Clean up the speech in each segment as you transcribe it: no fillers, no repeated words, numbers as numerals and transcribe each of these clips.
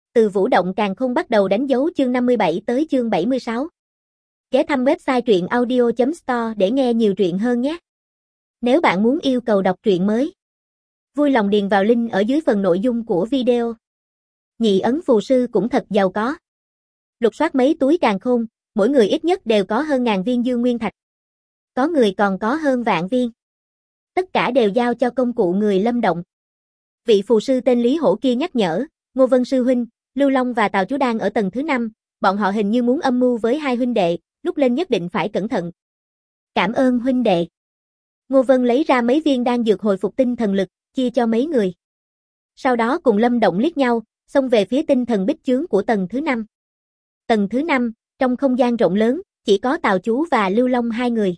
Từ Vũ Động Càn Khôn bắt đầu đánh dấu chương 57 tới chương 76. Ghé thăm website truyện audio.store để nghe nhiều truyện hơn nhé. Nếu bạn muốn yêu cầu đọc truyện mới, vui lòng điền vào link ở dưới phần nội dung của video. Nhị ấn phù sư cũng thật giàu có. Lục soát mấy túi càn khôn, mỗi người ít nhất đều có hơn 1000 viên dương nguyên thạch. Có người còn có hơn vạn viên. Tất cả đều giao cho công cụ người Lâm Động. Vị phù sư tên Lý Hổ kia nhắc nhở, Ngô Vân sư huynh, Lưu Long và Tào chú đang ở tầng thứ 5, bọn họ hình như muốn âm mưu với hai huynh đệ, lúc lên nhất định phải cẩn thận. Cảm ơn huynh đệ. Ngô Vân lấy ra mấy viên đan dược hồi phục tinh thần lực, chia cho mấy người. Sau đó cùng Lâm Động liếc nhau, xông về phía tinh thần bích chướng của tầng thứ 5. Tầng thứ 5, trong không gian rộng lớn, chỉ có Tào chú và Lưu Long hai người.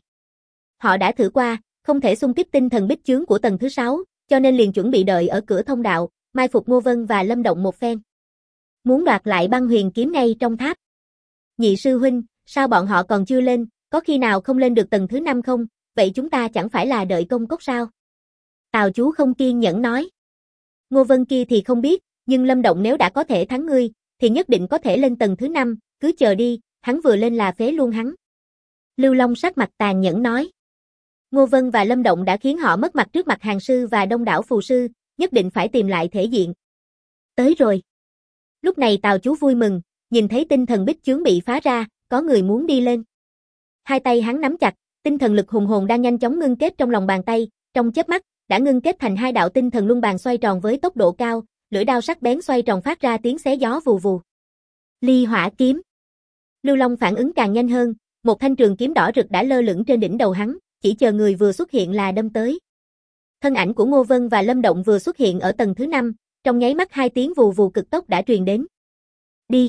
Họ đã thử qua, không thể xung kích tinh thần bích chướng của tầng thứ 6, cho nên liền chuẩn bị đợi ở cửa thông đạo, mai phục Ngô Vân và Lâm Động một phen. Muốn đoạt lại băng huyền kiếm ngay trong tháp. Nhị sư huynh, sao bọn họ còn chưa lên, có khi nào không lên được tầng thứ 5 không, vậy chúng ta chẳng phải là đợi công cốc sao? Tào chú không kiên nhẫn nói. Ngô Vân kia thì không biết, nhưng Lâm Động nếu đã có thể thắng ngươi, thì nhất định có thể lên tầng thứ 5, cứ chờ đi, hắn vừa lên là phế luôn hắn. Lưu Long sắc mặt tàn nhẫn nói. Ngô Vân và Lâm Động đã khiến họ mất mặt trước mặt hàng sư và đông đảo phù sư, nhất định phải tìm lại thể diện. Tới rồi. Lúc này Tào chú vui mừng, nhìn thấy tinh thần bích chướng bị phá ra, có người muốn đi lên. Hai tay hắn nắm chặt, tinh thần lực hùng hồn đang nhanh chóng ngưng kết trong lòng bàn tay, trong chớp mắt, đã ngưng kết thành hai đạo tinh thần luân bàn xoay tròn với tốc độ cao, lưỡi đao sắc bén xoay tròn phát ra tiếng xé gió vù vù. Ly hỏa kiếm. Lưu Long phản ứng càng nhanh hơn, một thanh trường kiếm đỏ rực đã lơ lửng trên đỉnh đầu hắn, chỉ chờ người vừa xuất hiện là đâm tới. Thân ảnh của Ngô Vân và Lâm Động vừa xuất hiện ở tầng thứ 5, trong nháy mắt hai tiếng vù vù cực tốc đã truyền đến. Đi.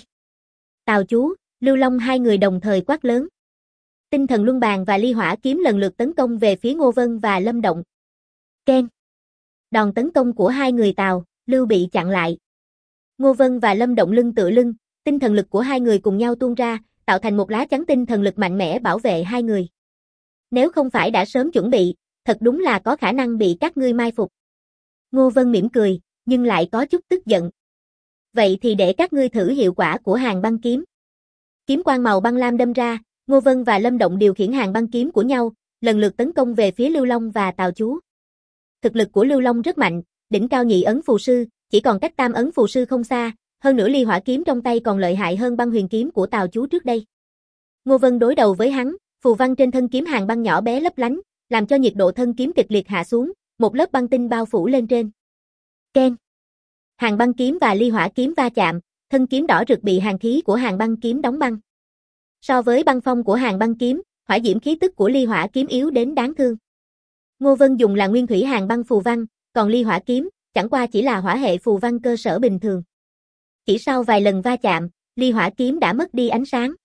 Tào chú, Lưu Long hai người đồng thời quát lớn. Tinh thần luân bàn và ly hỏa kiếm lần lượt tấn công về phía Ngô Vân và Lâm Động. Keng. Đòn tấn công của hai người Tào, Lưu bị chặn lại. Ngô Vân và Lâm Động lưng tựa lưng, tinh thần lực của hai người cùng nhau tuôn ra, tạo thành một lá chắn tinh thần lực mạnh mẽ bảo vệ hai người. Nếu không phải đã sớm chuẩn bị, thật đúng là có khả năng bị các ngươi mai phục. Ngô Vân mỉm cười, nhưng lại có chút tức giận. Vậy thì để các ngươi thử hiệu quả của hàng băng kiếm. Kiếm quang màu băng lam đâm ra, Ngô Vân và Lâm Động điều khiển hàng băng kiếm của nhau, lần lượt tấn công về phía Lưu Long và Tào chú. Thực lực của Lưu Long rất mạnh, đỉnh cao nhị ấn phù sư, chỉ còn cách tam ấn phù sư không xa, hơn nữa ly hỏa kiếm trong tay còn lợi hại hơn băng huyền kiếm của Tào chú trước đây. Ngô Vân đối đầu với hắn, phù văn trên thân kiếm hàng băng nhỏ bé lấp lánh, làm cho nhiệt độ thân kiếm kịch liệt hạ xuống, một lớp băng tinh bao phủ lên trên. Keng. Hàng băng kiếm và ly hỏa kiếm va chạm, thân kiếm đỏ rực bị hàn khí của hàng băng kiếm đóng băng. So với băng phong của hàng băng kiếm, hỏa diễm khí tức của ly hỏa kiếm yếu đến đáng thương. Ngô Vân dùng là nguyên thủy hàng băng phù văn, còn ly hỏa kiếm chẳng qua chỉ là hỏa hệ phù văn cơ sở bình thường. Chỉ sau vài lần va chạm, ly hỏa kiếm đã mất đi ánh sáng.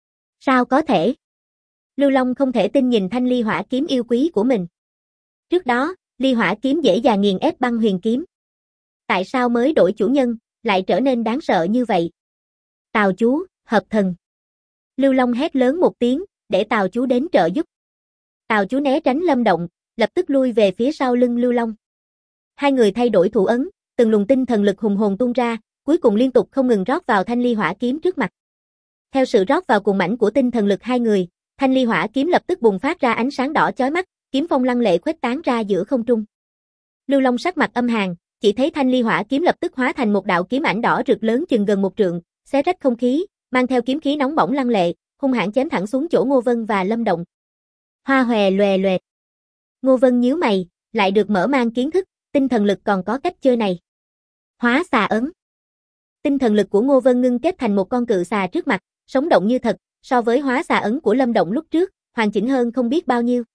Sao có thể? Lưu Long không thể tin nhìn thanh ly hỏa kiếm yêu quý của mình. Trước đó, ly hỏa kiếm dễ dàng nghiền ép băng huyền kiếm. Tại sao mới đổi chủ nhân, lại trở nên đáng sợ như vậy? Tào chú, hợp thần. Lưu Long hét lớn một tiếng, để Tào chú đến trợ giúp. Tào chú né tránh Lâm Động, lập tức lui về phía sau lưng Lưu Long. Hai người thay đổi thủ ấn, từng luồng tinh thần lực hùng hồn tung ra, cuối cùng liên tục không ngừng rót vào thanh ly hỏa kiếm trước mặt. Theo sự rót vào cuồng mãnh của tinh thần lực hai người, thanh ly hỏa kiếm lập tức bùng phát ra ánh sáng đỏ chói mắt, kiếm phong lăng lệ khuếch tán ra giữa không trung. Lưu Long sắc mặt âm hàn, chỉ thấy thanh ly hỏa kiếm lập tức hóa thành một đạo kiếm ảnh đỏ rực lớn chừng gần 1 trượng, xé rách không khí, mang theo kiếm khí nóng bỏng lăng lệ, hung hãn chém thẳng xuống chỗ Ngô Vân và Lâm Động. Hoa hòe loè loẹt. Ngô Vân nhíu mày, lại được mở mang kiến thức, tinh thần lực còn có cách chơi này. Hóa xà ấn. Tinh thần lực của Ngô Vân ngưng kết thành một con cự xà trước mặt, sống động như thật, so với hóa xà ấn của Lâm Động lúc trước, hoàn chỉnh hơn không biết bao nhiêu.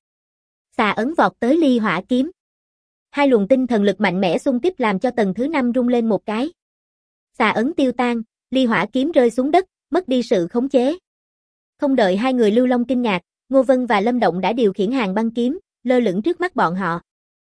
Xà ấn vọt tới ly hỏa kiếm. Hai luồng tinh thần lực mạnh mẽ xung kích làm cho tầng thứ 5 rung lên một cái. Xà ấn tiêu tan, ly hỏa kiếm rơi xuống đất, mất đi sự khống chế. Không đợi hai người Lưu Long kinh ngạc, Ngô Vân và Lâm Động đã điều khiển hàng băng kiếm, lơ lửng trước mắt bọn họ.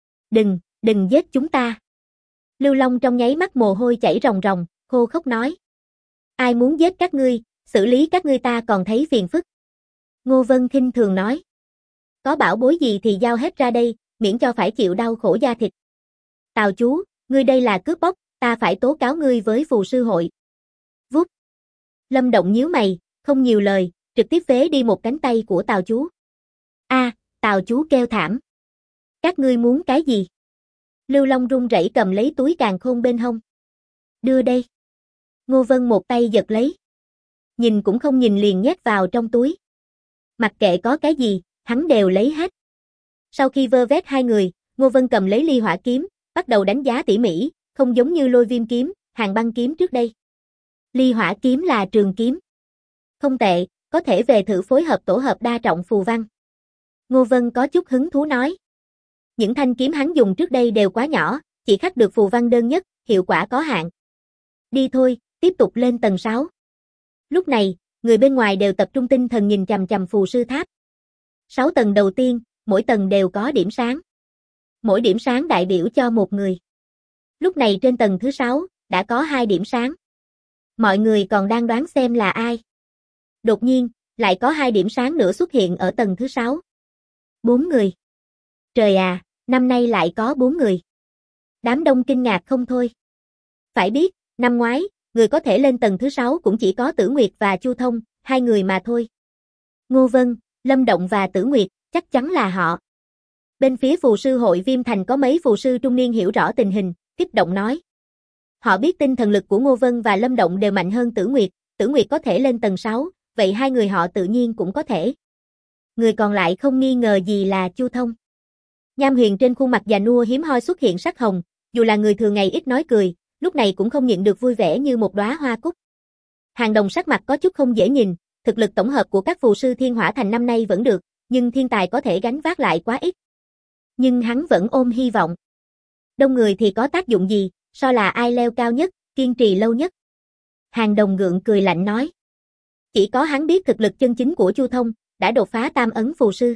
Đừng giết chúng ta. Lưu Long trong nháy mắt mồ hôi chảy ròng ròng, khô khốc nói. Ai muốn giết các ngươi, xử lý các ngươi ta còn thấy phiền phức. Ngô Vân khinh thường nói. Có bảo bối gì thì giao hết ra đây, miễn cho phải chịu đau khổ da thịt. Tào chú, ngươi đây là cướp bóc, ta phải tố cáo ngươi với phù sư hội. Lâm Động nhíu mày, không nhiều lời, trực tiếp phế đi một cánh tay của Tào chú. Tào chú kêu thảm. Các ngươi muốn cái gì? Lưu Long run rẩy cầm lấy túi càn khôn bên hông. Đưa đây. Ngô Vân một tay giật lấy. Nhìn cũng không nhìn liền nhét vào trong túi. Mặc kệ có cái gì, hắn đều lấy hết. Sau khi vơ vét hai người, Ngô Vân cầm lấy ly hỏa kiếm, bắt đầu đánh giá tỉ mỉ, không giống như lôi viêm kiếm, hàng băng kiếm trước đây. Ly hỏa kiếm là trường kiếm. Không tệ, có thể về thử phối hợp tổ hợp đa trọng phù văn. Ngô Vân có chút hứng thú nói. Những thanh kiếm hắn dùng trước đây đều quá nhỏ, chỉ khắc được phù văn đơn nhất, hiệu quả có hạn. Đi thôi, tiếp tục lên tầng 6. Lúc này, người bên ngoài đều tập trung tinh thần nhìn chằm chằm phù sư tháp. 6 tầng đầu tiên, mỗi tầng đều có điểm sáng. Mỗi điểm sáng đại biểu cho một người. Lúc này trên tầng thứ 6, đã có 2 điểm sáng. Mọi người còn đang đoán xem là ai. Đột nhiên, lại có 2 điểm sáng nữa xuất hiện ở tầng thứ 6. 4 người. Trời à, năm nay lại có 4 người. Đám đông kinh ngạc không thôi. Phải biết, năm ngoái, người có thể lên tầng thứ 6 cũng chỉ có Tử Nguyệt và Chu Thông, 2 người mà thôi. Ngô Vân, Lâm Động và Tử Nguyệt, chắc chắn là họ. Bên phía phù sư hội Viêm Thành có mấy phù sư trung niên hiểu rõ tình hình, kích động nói. Họ biết tinh thần lực của Ngô Vân và Lâm Động đều mạnh hơn Tử Nguyệt có thể lên tầng 6, vậy hai người họ tự nhiên cũng có thể. Người còn lại không nghi ngờ gì là Chu Thông. Nham Huyền trên khuôn mặt già nua hiếm hoi xuất hiện sắc hồng, dù là người thường ngày ít nói cười, lúc này cũng không nhịn được vui vẻ như một đóa hoa cúc. Hàng Đồng sắc mặt có chút không dễ nhìn, thực lực tổng hợp của các phù sư Thiên Hỏa Thành năm nay vẫn được, nhưng thiên tài có thể gánh vác lại quá ít. Nhưng hắn vẫn ôm hy vọng. Đông người thì có tác dụng gì, so là ai leo cao nhất, kiên trì lâu nhất. Hàng Đồng gượng cười lạnh nói. Chỉ có hắn biết thực lực chân chính của Chu Thông, đã đột phá tam ấn phù sư.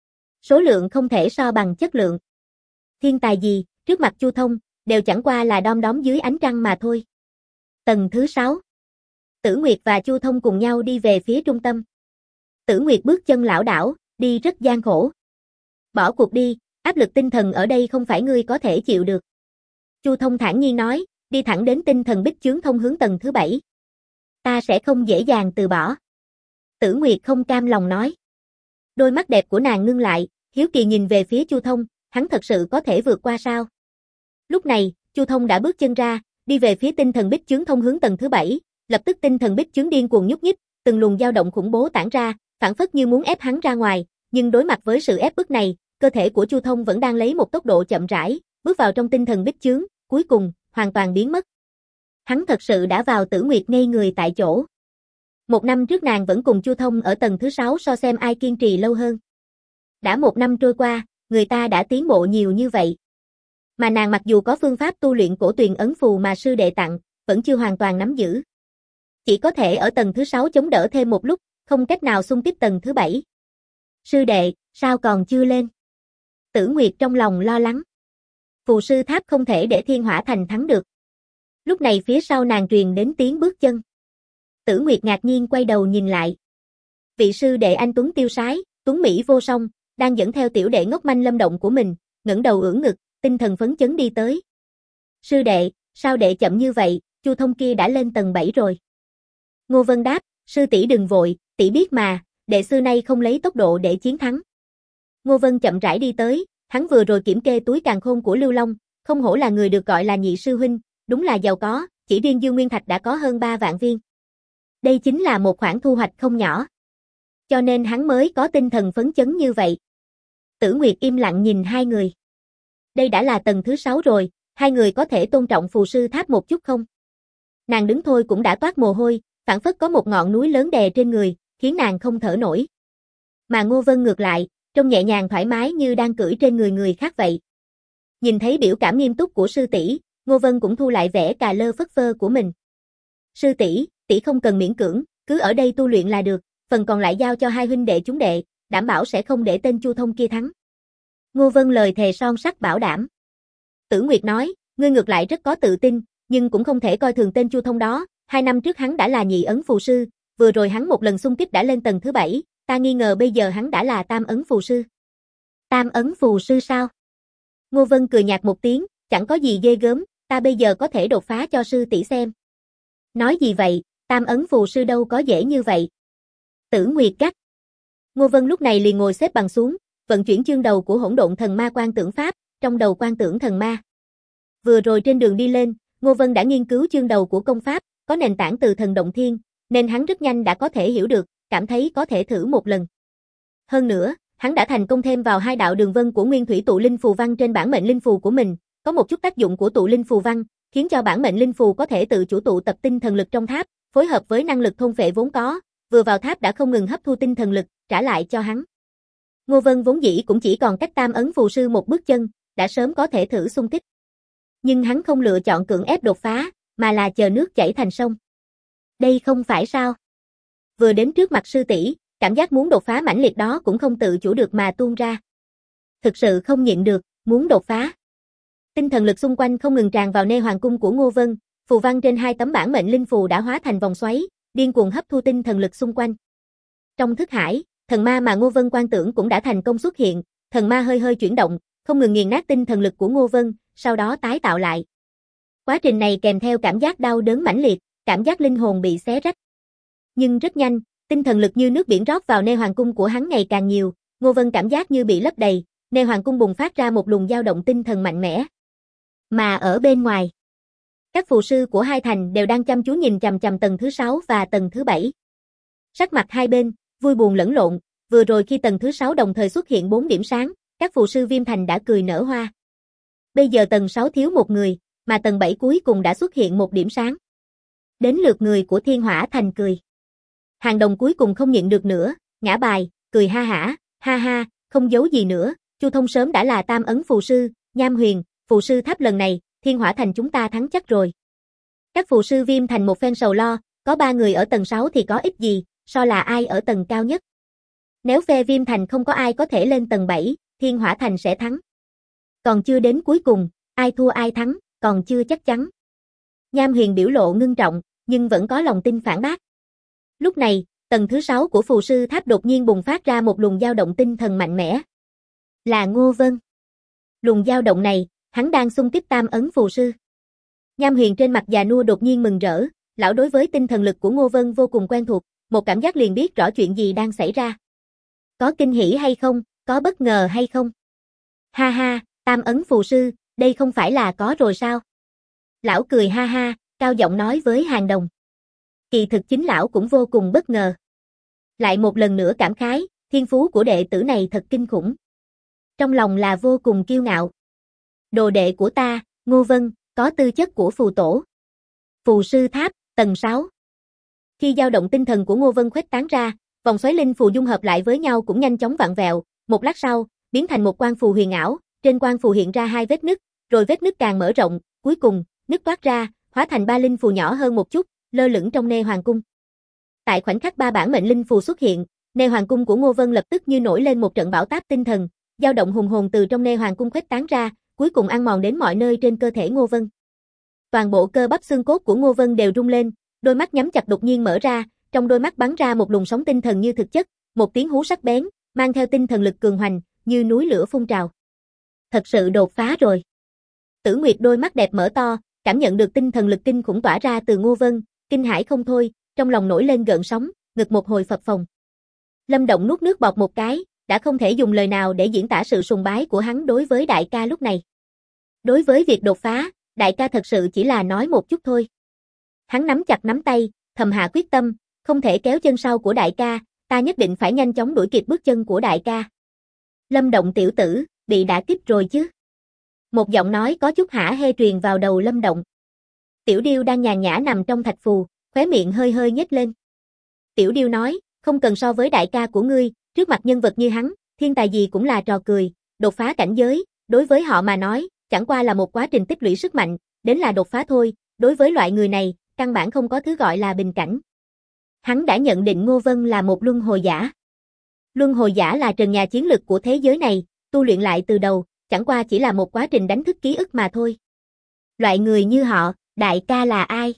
Số lượng không thể so bằng chất lượng. Thiên tài gì, trước mặt Chu Thông, đều chẳng qua là đom đóm dưới ánh trăng mà thôi. Tầng thứ 6. Tử Nguyệt và Chu Thông cùng nhau đi về phía trung tâm. Tử Nguyệt bước chân lảo đảo, đi rất gian khổ. Bỏ cuộc đi, áp lực tinh thần ở đây không phải ngươi có thể chịu được. Chu Thông thản nhiên nói, đi thẳng đến tinh thần bích chướng thông hướng tầng thứ 7. Ta sẽ không dễ dàng từ bỏ. Tử Nguyệt không cam lòng nói. Đôi mắt đẹp của nàng ngưng lại, hiếu kỳ nhìn về phía Chu Thông, hắn thật sự có thể vượt qua sao? Lúc này, Chu Thông đã bước chân ra, đi về phía tinh thần bích chướng thông hướng tầng thứ 7, lập tức tinh thần bích chướng điên cuồng nhúc nhích, từng luồng dao động khủng bố tản ra, phảng phất như muốn ép hắn ra ngoài, nhưng đối mặt với sự ép bức này, cơ thể của Chu Thông vẫn đang lấy một tốc độ chậm rãi, bước vào trong tinh thần bích chướng, cuối cùng hoàn toàn biến mất. Hắn thật sự đã vào. Tử Nguyệt ngây người tại chỗ. Một năm trước nàng vẫn cùng Chu Thông ở tầng thứ 6 so xem ai kiên trì lâu hơn. Đã một năm trôi qua, người ta đã tiến bộ nhiều như vậy. Mà nàng mặc dù có phương pháp tu luyện cổ tuyền ấn phù mà sư đệ tặng, vẫn chưa hoàn toàn nắm giữ. Chỉ có thể ở tầng thứ 6 chống đỡ thêm một lúc, không cách nào xung kích tầng thứ 7. Sư đệ, sao còn chưa lên? Tử Nguyệt trong lòng lo lắng. Phù sư tháp không thể để Thiên Hỏa Thành thắng được. Lúc này phía sau nàng truyền đến tiếng bước chân. Tử Nguyệt ngạc nhiên quay đầu nhìn lại. Vị sư đệ anh tuấn tiêu sái, tuấn mỹ vô song, đang dẫn theo tiểu đệ ngốc manh Lâm Động của mình, ngẩng đầu ưỡn ngực, tinh thần phấn chấn đi tới. Sư đệ, sao đệ chậm như vậy, Chu Thông kia đã lên tầng 7 rồi. Ngô Vân đáp, sư tỷ đừng vội, tỷ biết mà, đệ xưa nay không lấy tốc độ để chiến thắng. Ngô Vân chậm rãi đi tới, hắn vừa rồi kiểm kê túi càn khôn của Lưu Long, không hổ là người được gọi là nhị sư huynh, đúng là giàu có, chỉ riêng Dương Nguyên Thạch đã có hơn 3 vạn viên. Đây chính là một khoản thu hoạch không nhỏ. Cho nên hắn mới có tinh thần phấn chấn như vậy. Tử Nguyệt im lặng nhìn hai người. Đây đã là tầng thứ 6 rồi, hai người có thể tôn trọng phù sư tháp một chút không? Nàng đứng thôi cũng đã toát mồ hôi, phảng phất có một ngọn núi lớn đè trên người, khiến nàng không thở nổi. Mà Ngô Vân ngược lại, trông nhẹ nhàng thoải mái như đang cưỡi trên người người khác vậy. Nhìn thấy biểu cảm nghiêm túc của sư tỷ, Ngô Vân cũng thu lại vẻ cà lơ phất phơ của mình. Sư tỷ, tỷ không cần miễn cưỡng, cứ ở đây tu luyện là được, phần còn lại giao cho hai huynh đệ chúng đệ, đảm bảo sẽ không để tên Chu Thông kia thắng. Ngô Vân lời thề son sắt bảo đảm. Tử Nguyệt nói, ngươi ngược lại rất có tự tin, nhưng cũng không thể coi thường tên Chu Thông đó, 2 năm trước hắn đã là nhị ấn phù sư, vừa rồi hắn một lần xung kích đã lên tầng thứ 7, ta nghi ngờ bây giờ hắn đã là tam ấn phù sư. Tam ấn phù sư sao? Ngô Vân cười nhạt một tiếng, chẳng có gì ghê gớm, ta bây giờ có thể đột phá cho sư tỷ xem. Nói gì vậy, Tam ấn phù sư đâu có dễ như vậy. Tử Nguyệt Cắt. Ngô Vân lúc này liền ngồi xếp bằng xuống, vận chuyển chương đầu của hỗn độn thần ma quan tưởng pháp, trong đầu quan tưởng thần ma. Vừa rồi trên đường đi lên, Ngô Vân đã nghiên cứu chương đầu của công pháp, có nền tảng từ thần động thiên, nên hắn rất nhanh đã có thể hiểu được, cảm thấy có thể thử một lần. Hơn nữa, hắn đã thành công thêm vào 2 đạo đường vân của nguyên thủy tụ linh phù văn trên bản mệnh linh phù của mình, có một chút tác dụng của tụ linh phù văn, khiến cho bản mệnh linh phù có thể tự chủ tụ tập tinh thần lực trong tháp, phối hợp với năng lực thôn phệ vốn có, vừa vào tháp đã không ngừng hấp thu tinh thần lực, trả lại cho hắn. Ngô Vân vốn dĩ cũng chỉ còn cách Tam ấn phù sư một bước chân, đã sớm có thể thử xung kích. Nhưng hắn không lựa chọn cưỡng ép đột phá, mà là chờ nước chảy thành sông. Đây không phải sao? Vừa đến trước mặt sư tỷ, cảm giác muốn đột phá mãnh liệt đó cũng không tự chủ được mà tuôn ra. Thực sự không nhịn được, muốn đột phá. Tinh thần lực xung quanh không ngừng tràn vào nê hoàng cung của Ngô Vân, phù văn trên 2 tấm bản mệnh linh phù đã hóa thành vòng xoáy, điên cuồng hấp thu tinh thần lực xung quanh. Trong thức hải, thần ma mà Ngô Vân quan tưởng cũng đã thành công xuất hiện, thần ma hơi hơi chuyển động, không ngừng nghiền nát tinh thần lực của Ngô Vân, sau đó tái tạo lại. Quá trình này kèm theo cảm giác đau đớn mãnh liệt, cảm giác linh hồn bị xé rách. Nhưng rất nhanh, tinh thần lực như nước biển rót vào nê hoàng cung của hắn ngày càng nhiều, Ngô Vân cảm giác như bị lấp đầy, nê hoàng cung bùng phát ra một luồng dao động tinh thần mạnh mẽ. Mà ở bên ngoài, các phù sư của 2 thành đều đang chăm chú nhìn chằm chằm tầng thứ 6 và tầng thứ 7. Sắc mặt hai bên, vui buồn lẫn lộn, vừa rồi khi tầng thứ 6 đồng thời xuất hiện 4 điểm sáng, các phù sư Viêm Thành đã cười nở hoa. Bây giờ tầng 6 thiếu một người, mà tầng 7 cuối cùng đã xuất hiện một điểm sáng. Đến lượt người của Thiên Hỏa Thành cười. Hàng Đồng cuối cùng không nhịn được nữa, ngã bài, cười ha ha, không giấu gì nữa, Chu Thông sớm đã là Tam ấn phù sư, Nham Huyền, phù sư tháp lần này, Thiên Hỏa Thành chúng ta thắng chắc rồi. Các phù sư Viêm Thành một phen sầu lo, có 3 người ở tầng 6 thì có ích gì, so là ai ở tầng cao nhất. Nếu phe Viêm Thành không có ai có thể lên tầng 7, Thiên Hỏa Thành sẽ thắng. Còn chưa đến cuối cùng, ai thua ai thắng, còn chưa chắc chắn. Nham Huyền biểu lộ ngưng trọng, nhưng vẫn có lòng tin phản bác. Lúc này, tầng thứ 6 của phù sư tháp đột nhiên bùng phát ra một luồng dao động tinh thần mạnh mẽ. Là Ngô Vân. Luồng dao động này, hắn đang xung kích Tam ấn phù sư. Nham Huyền trên mặt già nua đột nhiên mừng rỡ, lão đối với tinh thần lực của Ngô Vân vô cùng quen thuộc, một cảm giác liền biết rõ chuyện gì đang xảy ra. Có kinh hỉ hay không, có bất ngờ hay không? Ha ha, Tam ấn phù sư, đây không phải là có rồi sao? Lão cười ha ha, cao giọng nói với Hàng Đồng. Kỳ thực chính lão cũng vô cùng bất ngờ. Lại một lần nữa cảm khái, thiên phú của đệ tử này thật kinh khủng. Trong lòng là vô cùng kiêu ngạo. Đồ đệ của ta, Ngô Vân, có tư chất của phù tổ. Phù sư tháp, tầng 6. Khi dao động tinh thần của Ngô Vân khuếch tán ra, vòng xoáy linh phù dung hợp lại với nhau cũng nhanh chóng vặn vẹo, một lát sau, biến thành một quang phù huyền ảo, trên quang phù hiện ra 2 vết nứt, rồi vết nứt càng mở rộng, cuối cùng, nứt toát ra, hóa thành 3 linh phù nhỏ hơn một chút, lơ lửng trong nê hoàng cung. Tại khoảnh khắc 3 bản mệnh linh phù xuất hiện, nê hoàng cung của Ngô Vân lập tức như nổi lên một trận bão táp tinh thần, dao động hùng hồn từ trong nê hoàng cung khuếch tán ra, cuối cùng ăn mòn đến mọi nơi trên cơ thể Ngô Vân. Toàn bộ cơ bắp xương cốt của Ngô Vân đều rung lên, đôi mắt nhắm chặt đột nhiên mở ra, trong đôi mắt bắn ra một luồng sóng tinh thần như thực chất, một tiếng hú sắc bén, mang theo tinh thần lực cường hoành, như núi lửa phun trào. Thật sự đột phá rồi. Tử Nguyệt đôi mắt đẹp mở to, cảm nhận được tinh thần lực kinh khủng tỏa ra từ Ngô Vân, kinh hãi không thôi, trong lòng nổi lên gợn sóng, ngực một hồi phập phồng. Lâm Động nuốt nước bọt một cái, đã không thể dùng lời nào để diễn tả sự sùng bái của hắn đối với đại ca lúc này. Đối với việc đột phá, đại ca thật sự chỉ là nói một chút thôi. Hắn nắm chặt nắm tay, thầm hạ quyết tâm, không thể kéo chân sau của đại ca, ta nhất định phải nhanh chóng đuổi kịp bước chân của đại ca. Lâm Động tiểu tử, bị đả kích rồi chứ? Một giọng nói có chút hả hê truyền vào đầu Lâm Động. Tiểu Điêu đang nhàn nhã nằm trong thạch phù, khóe miệng hơi hơi nhếch lên. Tiểu Điêu nói, không cần so với đại ca của ngươi, trước mặt nhân vật như hắn, thiên tài gì cũng là trò cười, đột phá cảnh giới, đối với họ mà nói, chẳng qua là một quá trình tích lũy sức mạnh, đến là đột phá thôi, đối với loại người này, căn bản không có thứ gọi là bình cảnh. Hắn đã nhận định Ngô Vân là một luân hồi giả. Luân hồi giả là trần nhà chiến lực của thế giới này, tu luyện lại từ đầu, chẳng qua chỉ là một quá trình đánh thức ký ức mà thôi. Loại người như họ, đại ca là ai?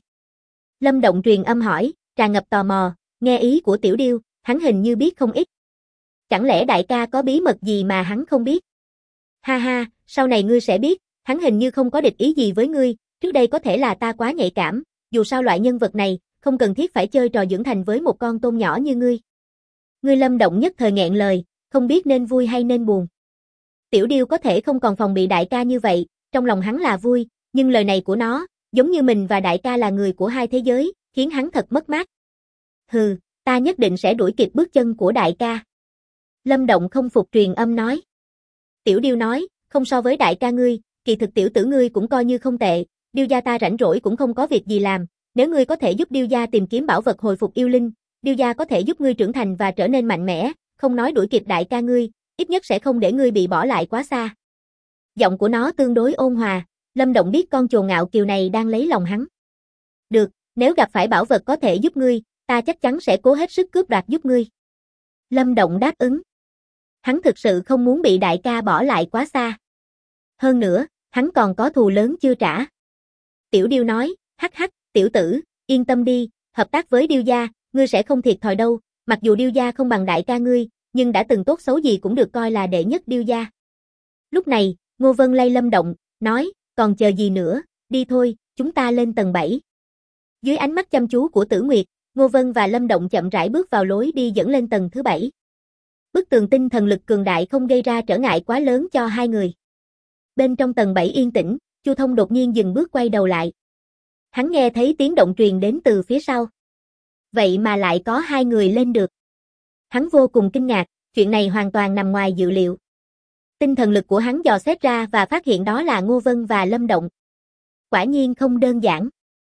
Lâm Động truyền âm hỏi, tràn ngập tò mò, nghe ý của Tiểu Điêu, hắn hình như biết không ít. Chẳng lẽ đại ca có bí mật gì mà hắn không biết? Ha ha, sau này ngươi sẽ biết, hắn hình như không có địch ý gì với ngươi, trước đây có thể là ta quá nhạy cảm, dù sao loại nhân vật này, không cần thiết phải chơi trò dưỡng thành với một con tôm nhỏ như ngươi. Ngươi Lâm Động nhất thời nghẹn lời, không biết nên vui hay nên buồn. Tiểu điêu có thể không còn phòng bị đại ca như vậy, trong lòng hắn là vui, nhưng lời này của nó, giống như mình và đại ca là người của hai thế giới, khiến hắn thật mất mát. Hừ, ta nhất định sẽ đuổi kịp bước chân của đại ca. Lâm Động không phục truyền âm nói. Tiểu điêu nói, không so với đại ca ngươi, kỳ thực tiểu tử ngươi cũng coi như không tệ, điêu gia ta rảnh rỗi cũng không có việc gì làm, nếu ngươi có thể giúp điêu gia tìm kiếm bảo vật hồi phục yêu linh, điêu gia có thể giúp ngươi trưởng thành và trở nên mạnh mẽ, không nói đuổi kịp đại ca ngươi, ít nhất sẽ không để ngươi bị bỏ lại quá xa. Giọng của nó tương đối ôn hòa, Lâm Động biết con chồn ngạo kiều này đang lấy lòng hắn. Được, nếu gặp phải bảo vật có thể giúp ngươi, ta chắc chắn sẽ cố hết sức cướp đoạt giúp ngươi. Lâm Động đáp ứng. Hắn thực sự không muốn bị đại ca bỏ lại quá xa. Hơn nữa, hắn còn có thù lớn chưa trả. Tiểu điêu nói, hắc hắc, tiểu tử, yên tâm đi, hợp tác với điêu gia, ngươi sẽ không thiệt thòi đâu, mặc dù điêu gia không bằng đại ca ngươi, nhưng đã từng tốt xấu gì cũng được coi là đệ nhất điêu gia. Lúc này, Ngô Vân lay Lâm Động, nói, còn chờ gì nữa, đi thôi, chúng ta lên tầng 7. Dưới ánh mắt chăm chú của Tử Nguyệt, Ngô Vân và Lâm Động chậm rãi bước vào lối đi dẫn lên tầng thứ 7. Bức tường tinh thần lực cường đại không gây ra trở ngại quá lớn cho hai người. Bên trong tầng 7 yên tĩnh, Chu Thông đột nhiên dừng bước quay đầu lại. Hắn nghe thấy tiếng động truyền đến từ phía sau. Vậy mà lại có hai người lên được. Hắn vô cùng kinh ngạc, chuyện này hoàn toàn nằm ngoài dự liệu. Tinh thần lực của hắn dò xét ra và phát hiện đó là Ngô Vân và Lâm Động. Quả nhiên không đơn giản.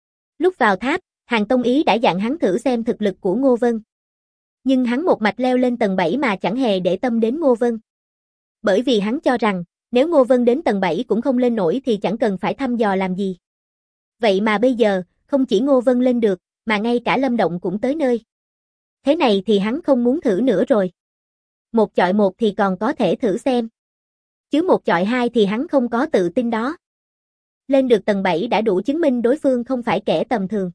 Lúc vào tháp, Hàng Tông Ý đã dặn hắn thử xem thực lực của Ngô Vân. Nhưng hắn một mạch leo lên tầng 7 mà chẳng hề để tâm đến Ngô Vân. Bởi vì hắn cho rằng, nếu Ngô Vân đến tầng 7 cũng không lên nổi thì chẳng cần phải thăm dò làm gì. Vậy mà bây giờ, không chỉ Ngô Vân lên được, mà ngay cả Lâm Động cũng tới nơi. Thế này thì hắn không muốn thử nữa rồi. Một chọi một thì còn có thể thử xem. Chứ một chọi hai thì hắn không có tự tin đó. Lên được tầng 7 đã đủ chứng minh đối phương không phải kẻ tầm thường.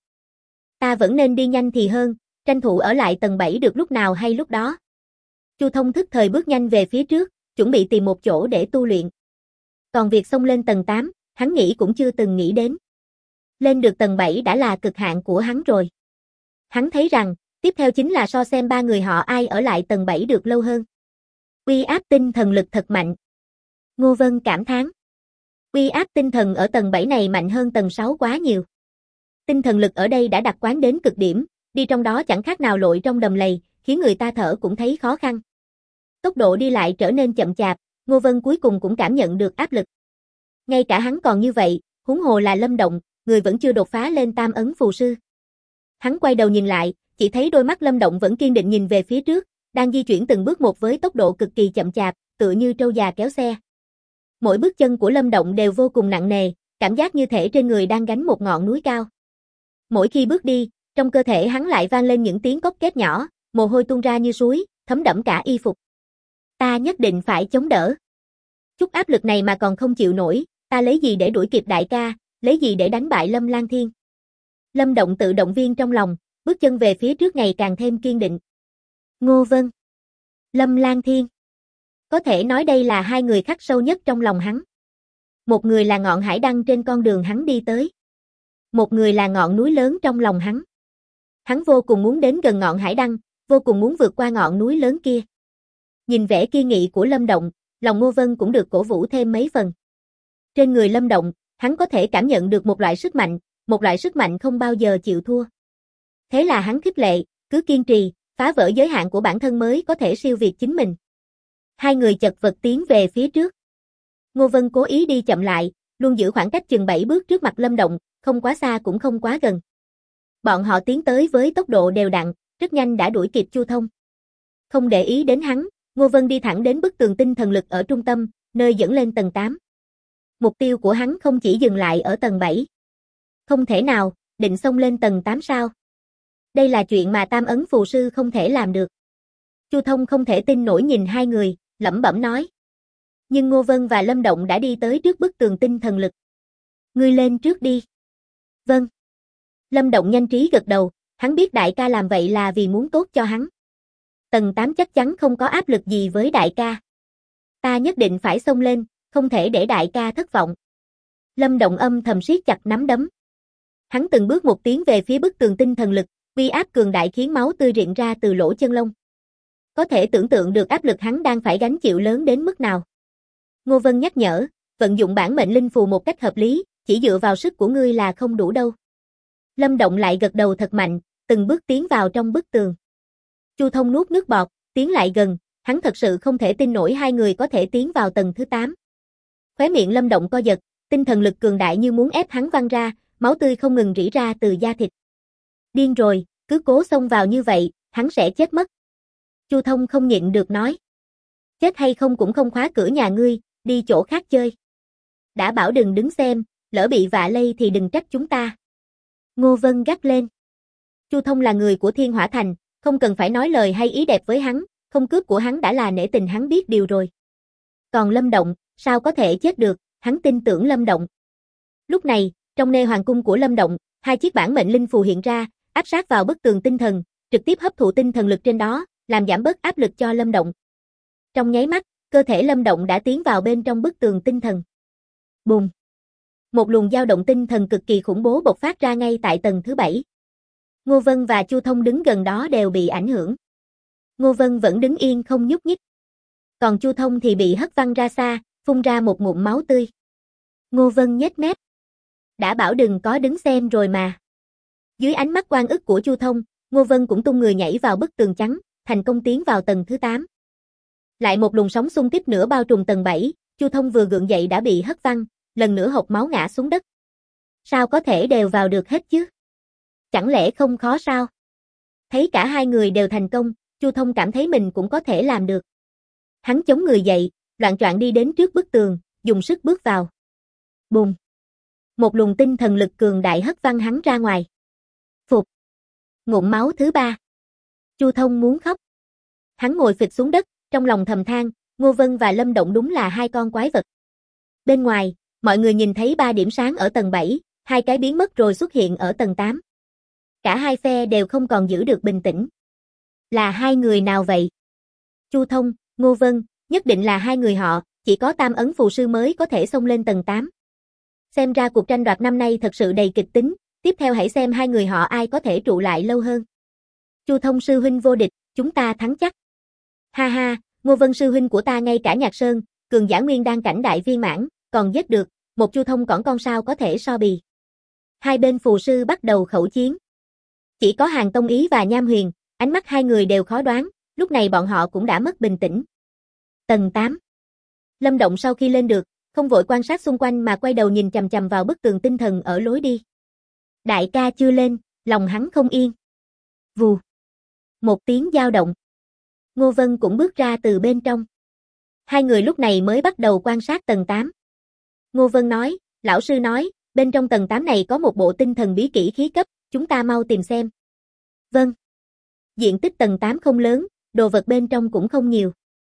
Ta vẫn nên đi nhanh thì hơn, tranh thủ ở lại tầng 7 được lúc nào hay lúc đó. Chu Thông thức thời bước nhanh về phía trước, chuẩn bị tìm một chỗ để tu luyện. Còn việc xông lên tầng 8, hắn nghĩ cũng chưa từng nghĩ đến. Lên được tầng 7 đã là cực hạn của hắn rồi. Hắn thấy rằng, tiếp theo chính là so xem ba người họ ai ở lại tầng 7 được lâu hơn. Uy áp tinh thần lực thật mạnh. Ngô Vân cảm thán. Uy áp tinh thần ở tầng 7 này mạnh hơn tầng 6 quá nhiều. Tinh thần lực ở đây đã đặc quán đến cực điểm, đi trong đó chẳng khác nào lội trong đầm lầy, khiến người ta thở cũng thấy khó khăn. Tốc độ đi lại trở nên chậm chạp, Ngô Vân cuối cùng cũng cảm nhận được áp lực. Ngay cả hắn còn như vậy, huống hồ là Lâm Động, người vẫn chưa đột phá lên tam ấn phù sư. Hắn quay đầu nhìn lại, chỉ thấy đôi mắt Lâm Động vẫn kiên định nhìn về phía trước, đang di chuyển từng bước một với tốc độ cực kỳ chậm chạp, tựa như trâu già kéo xe. Mỗi bước chân của Lâm Động đều vô cùng nặng nề, cảm giác như thể trên người đang gánh một ngọn núi cao. Mỗi khi bước đi, trong cơ thể hắn lại vang lên những tiếng cốc két nhỏ, mồ hôi tuôn ra như suối, thấm đẫm cả y phục. Ta nhất định phải chống đỡ. Chút áp lực này mà còn không chịu nổi, ta lấy gì để đuổi kịp đại ca, lấy gì để đánh bại Lâm Lang Thiên. Lâm Động tự động viên trong lòng, bước chân về phía trước ngày càng thêm kiên định. Ngô Vân, Lâm Lang Thiên. Có thể nói đây là hai người khắc sâu nhất trong lòng hắn. Một người là ngọn hải đăng trên con đường hắn đi tới. Một người là ngọn núi lớn trong lòng hắn. Hắn vô cùng muốn đến gần ngọn hải đăng, vô cùng muốn vượt qua ngọn núi lớn kia. Nhìn vẻ kiên nghị của Lâm Động, lòng Ngô Vân cũng được cổ vũ thêm mấy phần. Trên người Lâm Động, hắn có thể cảm nhận được một loại sức mạnh không bao giờ chịu thua. Thế là hắn khích lệ, cứ kiên trì, phá vỡ giới hạn của bản thân mới có thể siêu việt chính mình. Hai người chật vật tiến về phía trước. Ngô Vân cố ý đi chậm lại, luôn giữ khoảng cách chừng 7 bước trước mặt Lâm Động, không quá xa cũng không quá gần. Bọn họ tiến tới với tốc độ đều đặn, rất nhanh đã đuổi kịp Chu Thông. Không để ý đến hắn, Ngô Vân đi thẳng đến bức tường tinh thần lực ở trung tâm, nơi dẫn lên tầng 8. Mục tiêu của hắn không chỉ dừng lại ở tầng 7. Không thể nào, định xông lên tầng 8 sao? Đây là chuyện mà tam ấn phù sư không thể làm được. Chu Thông không thể tin nổi nhìn hai người, lẩm bẩm nói. Nhưng Ngô Vân và Lâm Động đã đi tới trước bức tường tinh thần lực. Ngươi lên trước đi. Vâng. Lâm Động nhanh trí gật đầu, hắn biết đại ca làm vậy là vì muốn tốt cho hắn. Tầng 8 chắc chắn không có áp lực gì với đại ca. Ta nhất định phải xông lên, không thể để đại ca thất vọng. Lâm Động âm thầm siết chặt nắm đấm. Hắn từng bước một tiến về phía bức tường tinh thần lực, uy áp cường đại khiến máu tươi rịn ra từ lỗ chân lông. Có thể tưởng tượng được áp lực hắn đang phải gánh chịu lớn đến mức nào. Ngô Vân nhắc nhở, vận dụng bản mệnh linh phù một cách hợp lý, chỉ dựa vào sức của ngươi là không đủ đâu. Lâm Động lại gật đầu thật mạnh, từng bước tiến vào trong bức tường. Chu Thông nuốt nước bọt, tiến lại gần, hắn thật sự không thể tin nổi hai người có thể tiến vào tầng thứ 8. Khóe miệng Lâm Động co giật, tinh thần lực cường đại như muốn ép hắn văng ra, máu tươi không ngừng rỉ ra từ da thịt. Điên rồi, cứ cố xông vào như vậy, hắn sẽ chết mất. Chu Thông không nhịn được nói. Chết hay không cũng không khóa cửa nhà ngươi, đi chỗ khác chơi. Đã bảo đừng đứng xem, lỡ bị vạ lây thì đừng trách chúng ta. Ngô Vân gắt lên. Chu Thông là người của Thiên Hỏa Thành, không cần phải nói lời hay ý đẹp với hắn, không cướp của hắn đã là nể tình hắn biết điều rồi. Còn Lâm Động, sao có thể chết được, hắn tin tưởng Lâm Động. Lúc này, trong nê hoàng cung của Lâm Động, hai chiếc bản mệnh linh phù hiện ra, áp sát vào bức tường tinh thần, trực tiếp hấp thụ tinh thần lực trên đó, làm giảm bớt áp lực cho Lâm Động. Trong nháy mắt, cơ thể Lâm Động đã tiến vào bên trong bức tường tinh thần. Bùng! Một luồng dao động tinh thần cực kỳ khủng bố bộc phát ra ngay tại tầng thứ 7. Ngô Vân và Chu Thông đứng gần đó đều bị ảnh hưởng. Ngô Vân vẫn đứng yên không nhúc nhích. Còn Chu Thông thì bị hất văng ra xa, phun ra một ngụm máu tươi. Ngô Vân nhếch mép. Đã bảo đừng có đứng xem rồi mà. Dưới ánh mắt oan ức của Chu Thông, Ngô Vân cũng tung người nhảy vào bức tường trắng, thành công tiến vào tầng thứ 8. Lại một luồng sóng xung kích nữa bao trùm tầng 7, Chu Thông vừa gượng dậy đã bị hất văng, lần nữa hộc máu ngã xuống đất. Sao có thể đều vào được hết chứ? Chẳng lẽ không khó sao? Thấy cả hai người đều thành công, Chu Thông cảm thấy mình cũng có thể làm được. Hắn chống người dậy, loạng choạng đi đến trước bức tường, dùng sức bước vào. Bùng! Một luồng tinh thần lực cường đại hất văng hắn ra ngoài. Phục! Ngụm máu thứ 3. Chu Thông muốn khóc. Hắn ngồi phịch xuống đất, trong lòng thầm than, Ngô Vân và Lâm Động đúng là hai con quái vật. Bên ngoài, mọi người nhìn thấy 3 điểm sáng ở tầng 7, hai cái biến mất rồi xuất hiện ở tầng 8. Cả hai phe đều không còn giữ được bình tĩnh. Là hai người nào vậy? Chu Thông, Ngô Vân, nhất định là hai người họ, chỉ có Tam Ấn Phù Sư mới có thể xông lên tầng 8. Xem ra cuộc tranh đoạt năm nay thật sự đầy kịch tính, tiếp theo hãy xem hai người họ ai có thể trụ lại lâu hơn. Chu Thông sư huynh vô địch, chúng ta thắng chắc. Ha ha, Ngô Vân sư huynh của ta ngay cả Nhạc Sơn, cường giả nguyên đan cảnh đại viên mãn, còn giết được, một Chu Thông cỏn con sao có thể so bì. Hai bên phù sư bắt đầu khẩu chiến. Chỉ có Hàn Tông Ý và Nham Huyền, ánh mắt hai người đều khó đoán, lúc này bọn họ cũng đã mất bình tĩnh. Tầng 8. Lâm Động sau khi lên được, không vội quan sát xung quanh mà quay đầu nhìn chằm chằm vào bức tường tinh thần ở lối đi. Đại ca chưa lên, lòng hắn không yên. Vù. Một tiếng dao động. Ngô Vân cũng bước ra từ bên trong. Hai người lúc này mới bắt đầu quan sát tầng 8. Ngô Vân nói, lão sư nói, bên trong tầng 8 này có một bộ tinh thần bí kỹ khí cấp, chúng ta mau tìm xem. Vâng. Diện tích tầng 8 không lớn, đồ vật bên trong cũng không nhiều.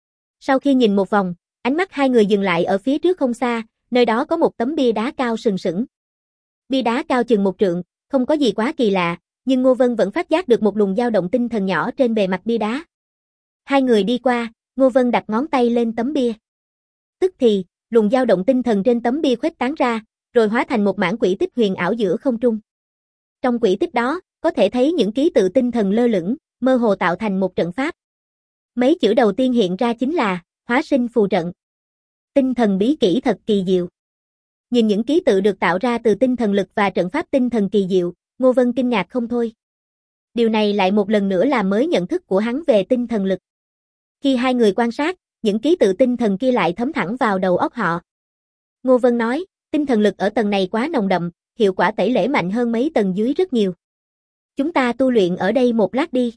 Sau khi nhìn một vòng, ánh mắt hai người dừng lại ở phía trước không xa, nơi đó có một tấm bia đá cao sừng sững. Bia đá cao chừng 1 trượng, không có gì quá kỳ lạ, nhưng Ngô Vân vẫn phát giác được một luồng dao động tinh thần nhỏ trên bề mặt bia đá. Hai người đi qua, Ngô Vân đặt ngón tay lên tấm bia. Tức thì, luồng dao động tinh thần trên tấm bia khuếch tán ra, rồi hóa thành một mảng quỹ tích huyền ảo giữa không trung. Trong quỹ tích đó, có thể thấy những ký tự tinh thần lơ lửng, mơ hồ tạo thành một trận pháp. Mấy chữ đầu tiên hiện ra chính là Hóa Sinh Phù Trận. Tinh thần bí kỹ thật kỳ diệu. Nhìn những ký tự được tạo ra từ tinh thần lực và trận pháp tinh thần kỳ diệu, Ngô Vân kinh ngạc không thôi. Điều này lại một lần nữa làm mới nhận thức của hắn về tinh thần lực. Khi hai người quan sát, những ký tự tinh thần kia lại thấm thẳng vào đầu óc họ. Ngô Vân nói, tinh thần lực ở tầng này quá nồng đậm, hiệu quả tẩy lễ mạnh hơn mấy tầng dưới rất nhiều. Chúng ta tu luyện ở đây một lát đi.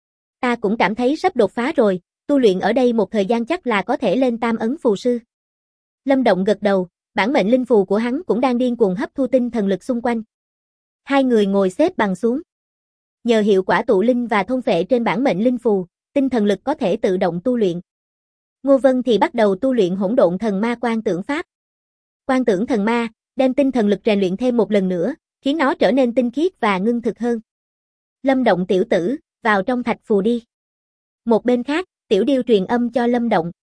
Ta cũng cảm thấy sắp đột phá rồi, tu luyện ở đây một thời gian chắc là có thể lên Tam Ấn Phù Sư. Lâm Động gật đầu, bản mệnh linh phù của hắn cũng đang điên cuồng hấp thu tinh thần lực xung quanh. Hai người ngồi xếp bằng xuống. Nhờ hiệu quả tụ linh và thôn phệ trên bản mệnh linh phù, tinh thần lực có thể tự động tu luyện. Ngô Vân thì bắt đầu tu luyện Hỗn Độn Thần Ma Quan Tưởng Pháp. Quan Tưởng Thần Ma, đem tinh thần lực rèn luyện thêm một lần nữa, khiến nó trở nên tinh khiết và ngưng thực hơn. Lâm Động tiểu tử, vào trong thạch phù đi. Một bên khác, Tiểu Điêu truyền âm cho Lâm Động.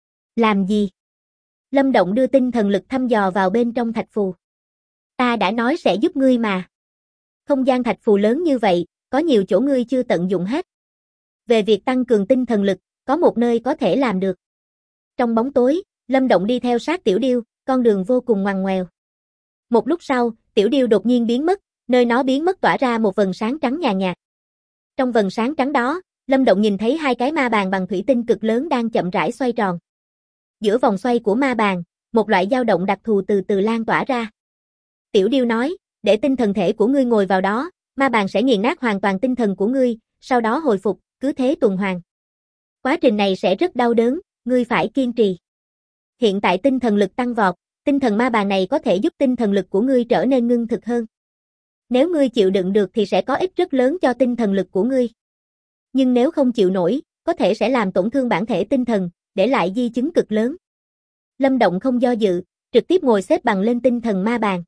Làm gì? Lâm Động đưa tinh thần lực thăm dò vào bên trong thạch phù. Ta đã nói sẽ giúp ngươi mà. Không gian thạch phù lớn như vậy, có nhiều chỗ ngươi chưa tận dụng hết. Về việc tăng cường tinh thần lực, có một nơi có thể làm được. Trong bóng tối, Lâm Động đi theo sát Tiểu Điêu, con đường vô cùng ngoằn ngoèo. Một lúc sau, Tiểu Điêu đột nhiên biến mất, nơi nó biến mất tỏa ra một vầng sáng trắng nhàn nhạt. Trong vầng sáng trắng đó, Lâm Động nhìn thấy hai cái ma bàn bằng thủy tinh cực lớn đang chậm rãi xoay tròn. Giữa vòng xoay của ma bàn, một loại dao động đặc thù từ từ lan tỏa ra. Tiểu Điêu nói, để tinh thần thể của ngươi ngồi vào đó, ma bàn sẽ nghiền nát hoàn toàn tinh thần của ngươi, sau đó hồi phục, cứ thế tuần hoàn. Quá trình này sẽ rất đau đớn, ngươi phải kiên trì. Hiện tại tinh thần lực tăng vọt, tinh thần ma bàn này có thể giúp tinh thần lực của ngươi trở nên ngưng thực hơn. Nếu ngươi chịu đựng được thì sẽ có ích rất lớn cho tinh thần lực của ngươi. Nhưng nếu không chịu nổi, có thể sẽ làm tổn thương bản thể tinh thần, để lại di chứng cực lớn. Lâm Động không do dự, trực tiếp ngồi xếp bằng lên tinh thần ma bàn.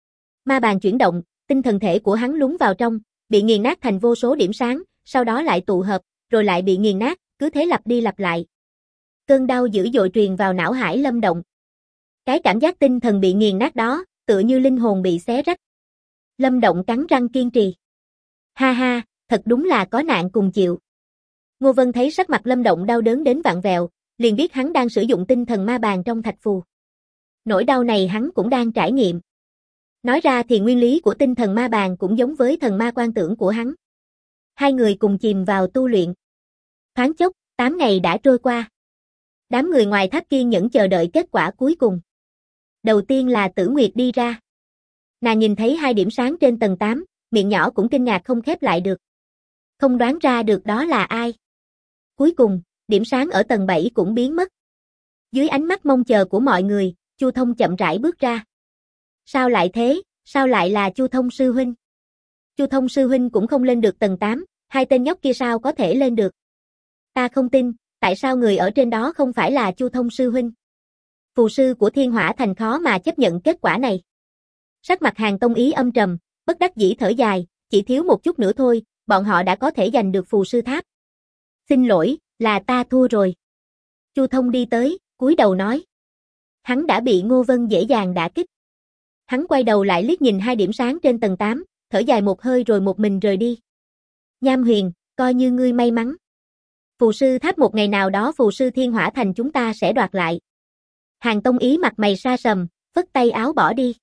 Ma bàn chuyển động, tinh thần thể của hắn lún vào trong, bị nghiền nát thành vô số điểm sáng, sau đó lại tụ hợp, rồi lại bị nghiền nát, cứ thế lặp đi lặp lại. Cơn đau dữ dội truyền vào não hải Lâm Động. Cái cảm giác tinh thần bị nghiền nát đó, tựa như linh hồn bị xé rách. Lâm Động cắn răng kiên trì. Ha ha, thật đúng là có nạn cùng chịu. Ngô Vân thấy sắc mặt Lâm Động đau đớn đến vặn vẹo, liền biết hắn đang sử dụng tinh thần ma bàn trong thạch phù. Nỗi đau này hắn cũng đang trải nghiệm. Nói ra thì nguyên lý của tinh thần ma bàn cũng giống với thần ma quan tưởng của hắn. Hai người cùng chìm vào tu luyện. Thoáng chốc, 8 ngày đã trôi qua. Đám người ngoài tháp kiên nhẫn chờ đợi kết quả cuối cùng. Đầu tiên là Tử Nguyệt đi ra. Nàng nhìn thấy 2 điểm sáng trên tầng 8, miệng nhỏ cũng kinh ngạc không khép lại được. Không đoán ra được đó là ai. Cuối cùng, điểm sáng ở tầng 7 cũng biến mất. Dưới ánh mắt mong chờ của mọi người, Chu Thông chậm rãi bước ra. Sao lại thế, sao lại là Chu Thông sư huynh? Chu Thông sư huynh cũng không lên được tầng 8, hai tên nhóc kia sao có thể lên được? Ta không tin, tại sao người ở trên đó không phải là Chu Thông sư huynh? Phù sư của Thiên Hỏa Thành khó mà chấp nhận kết quả này. Sắc mặt Hàn Tông Ý âm trầm, bất đắc dĩ thở dài, chỉ thiếu một chút nữa thôi, bọn họ đã có thể giành được phù sư tháp. Xin lỗi, là ta thua rồi. Chu Thông đi tới, cúi đầu nói. Hắn đã bị Ngô Vân dễ dàng đả kích. Hắn quay đầu lại liếc nhìn 2 điểm sáng trên tầng 8, thở dài một hơi rồi một mình rời đi. Nham Huyền, coi như ngươi may mắn. Phù sư tháp một ngày nào đó phù sư Thiên Hỏa Thành chúng ta sẽ đoạt lại. Hàn Tông Ý mặt mày sa sầm, phất tay áo bỏ đi.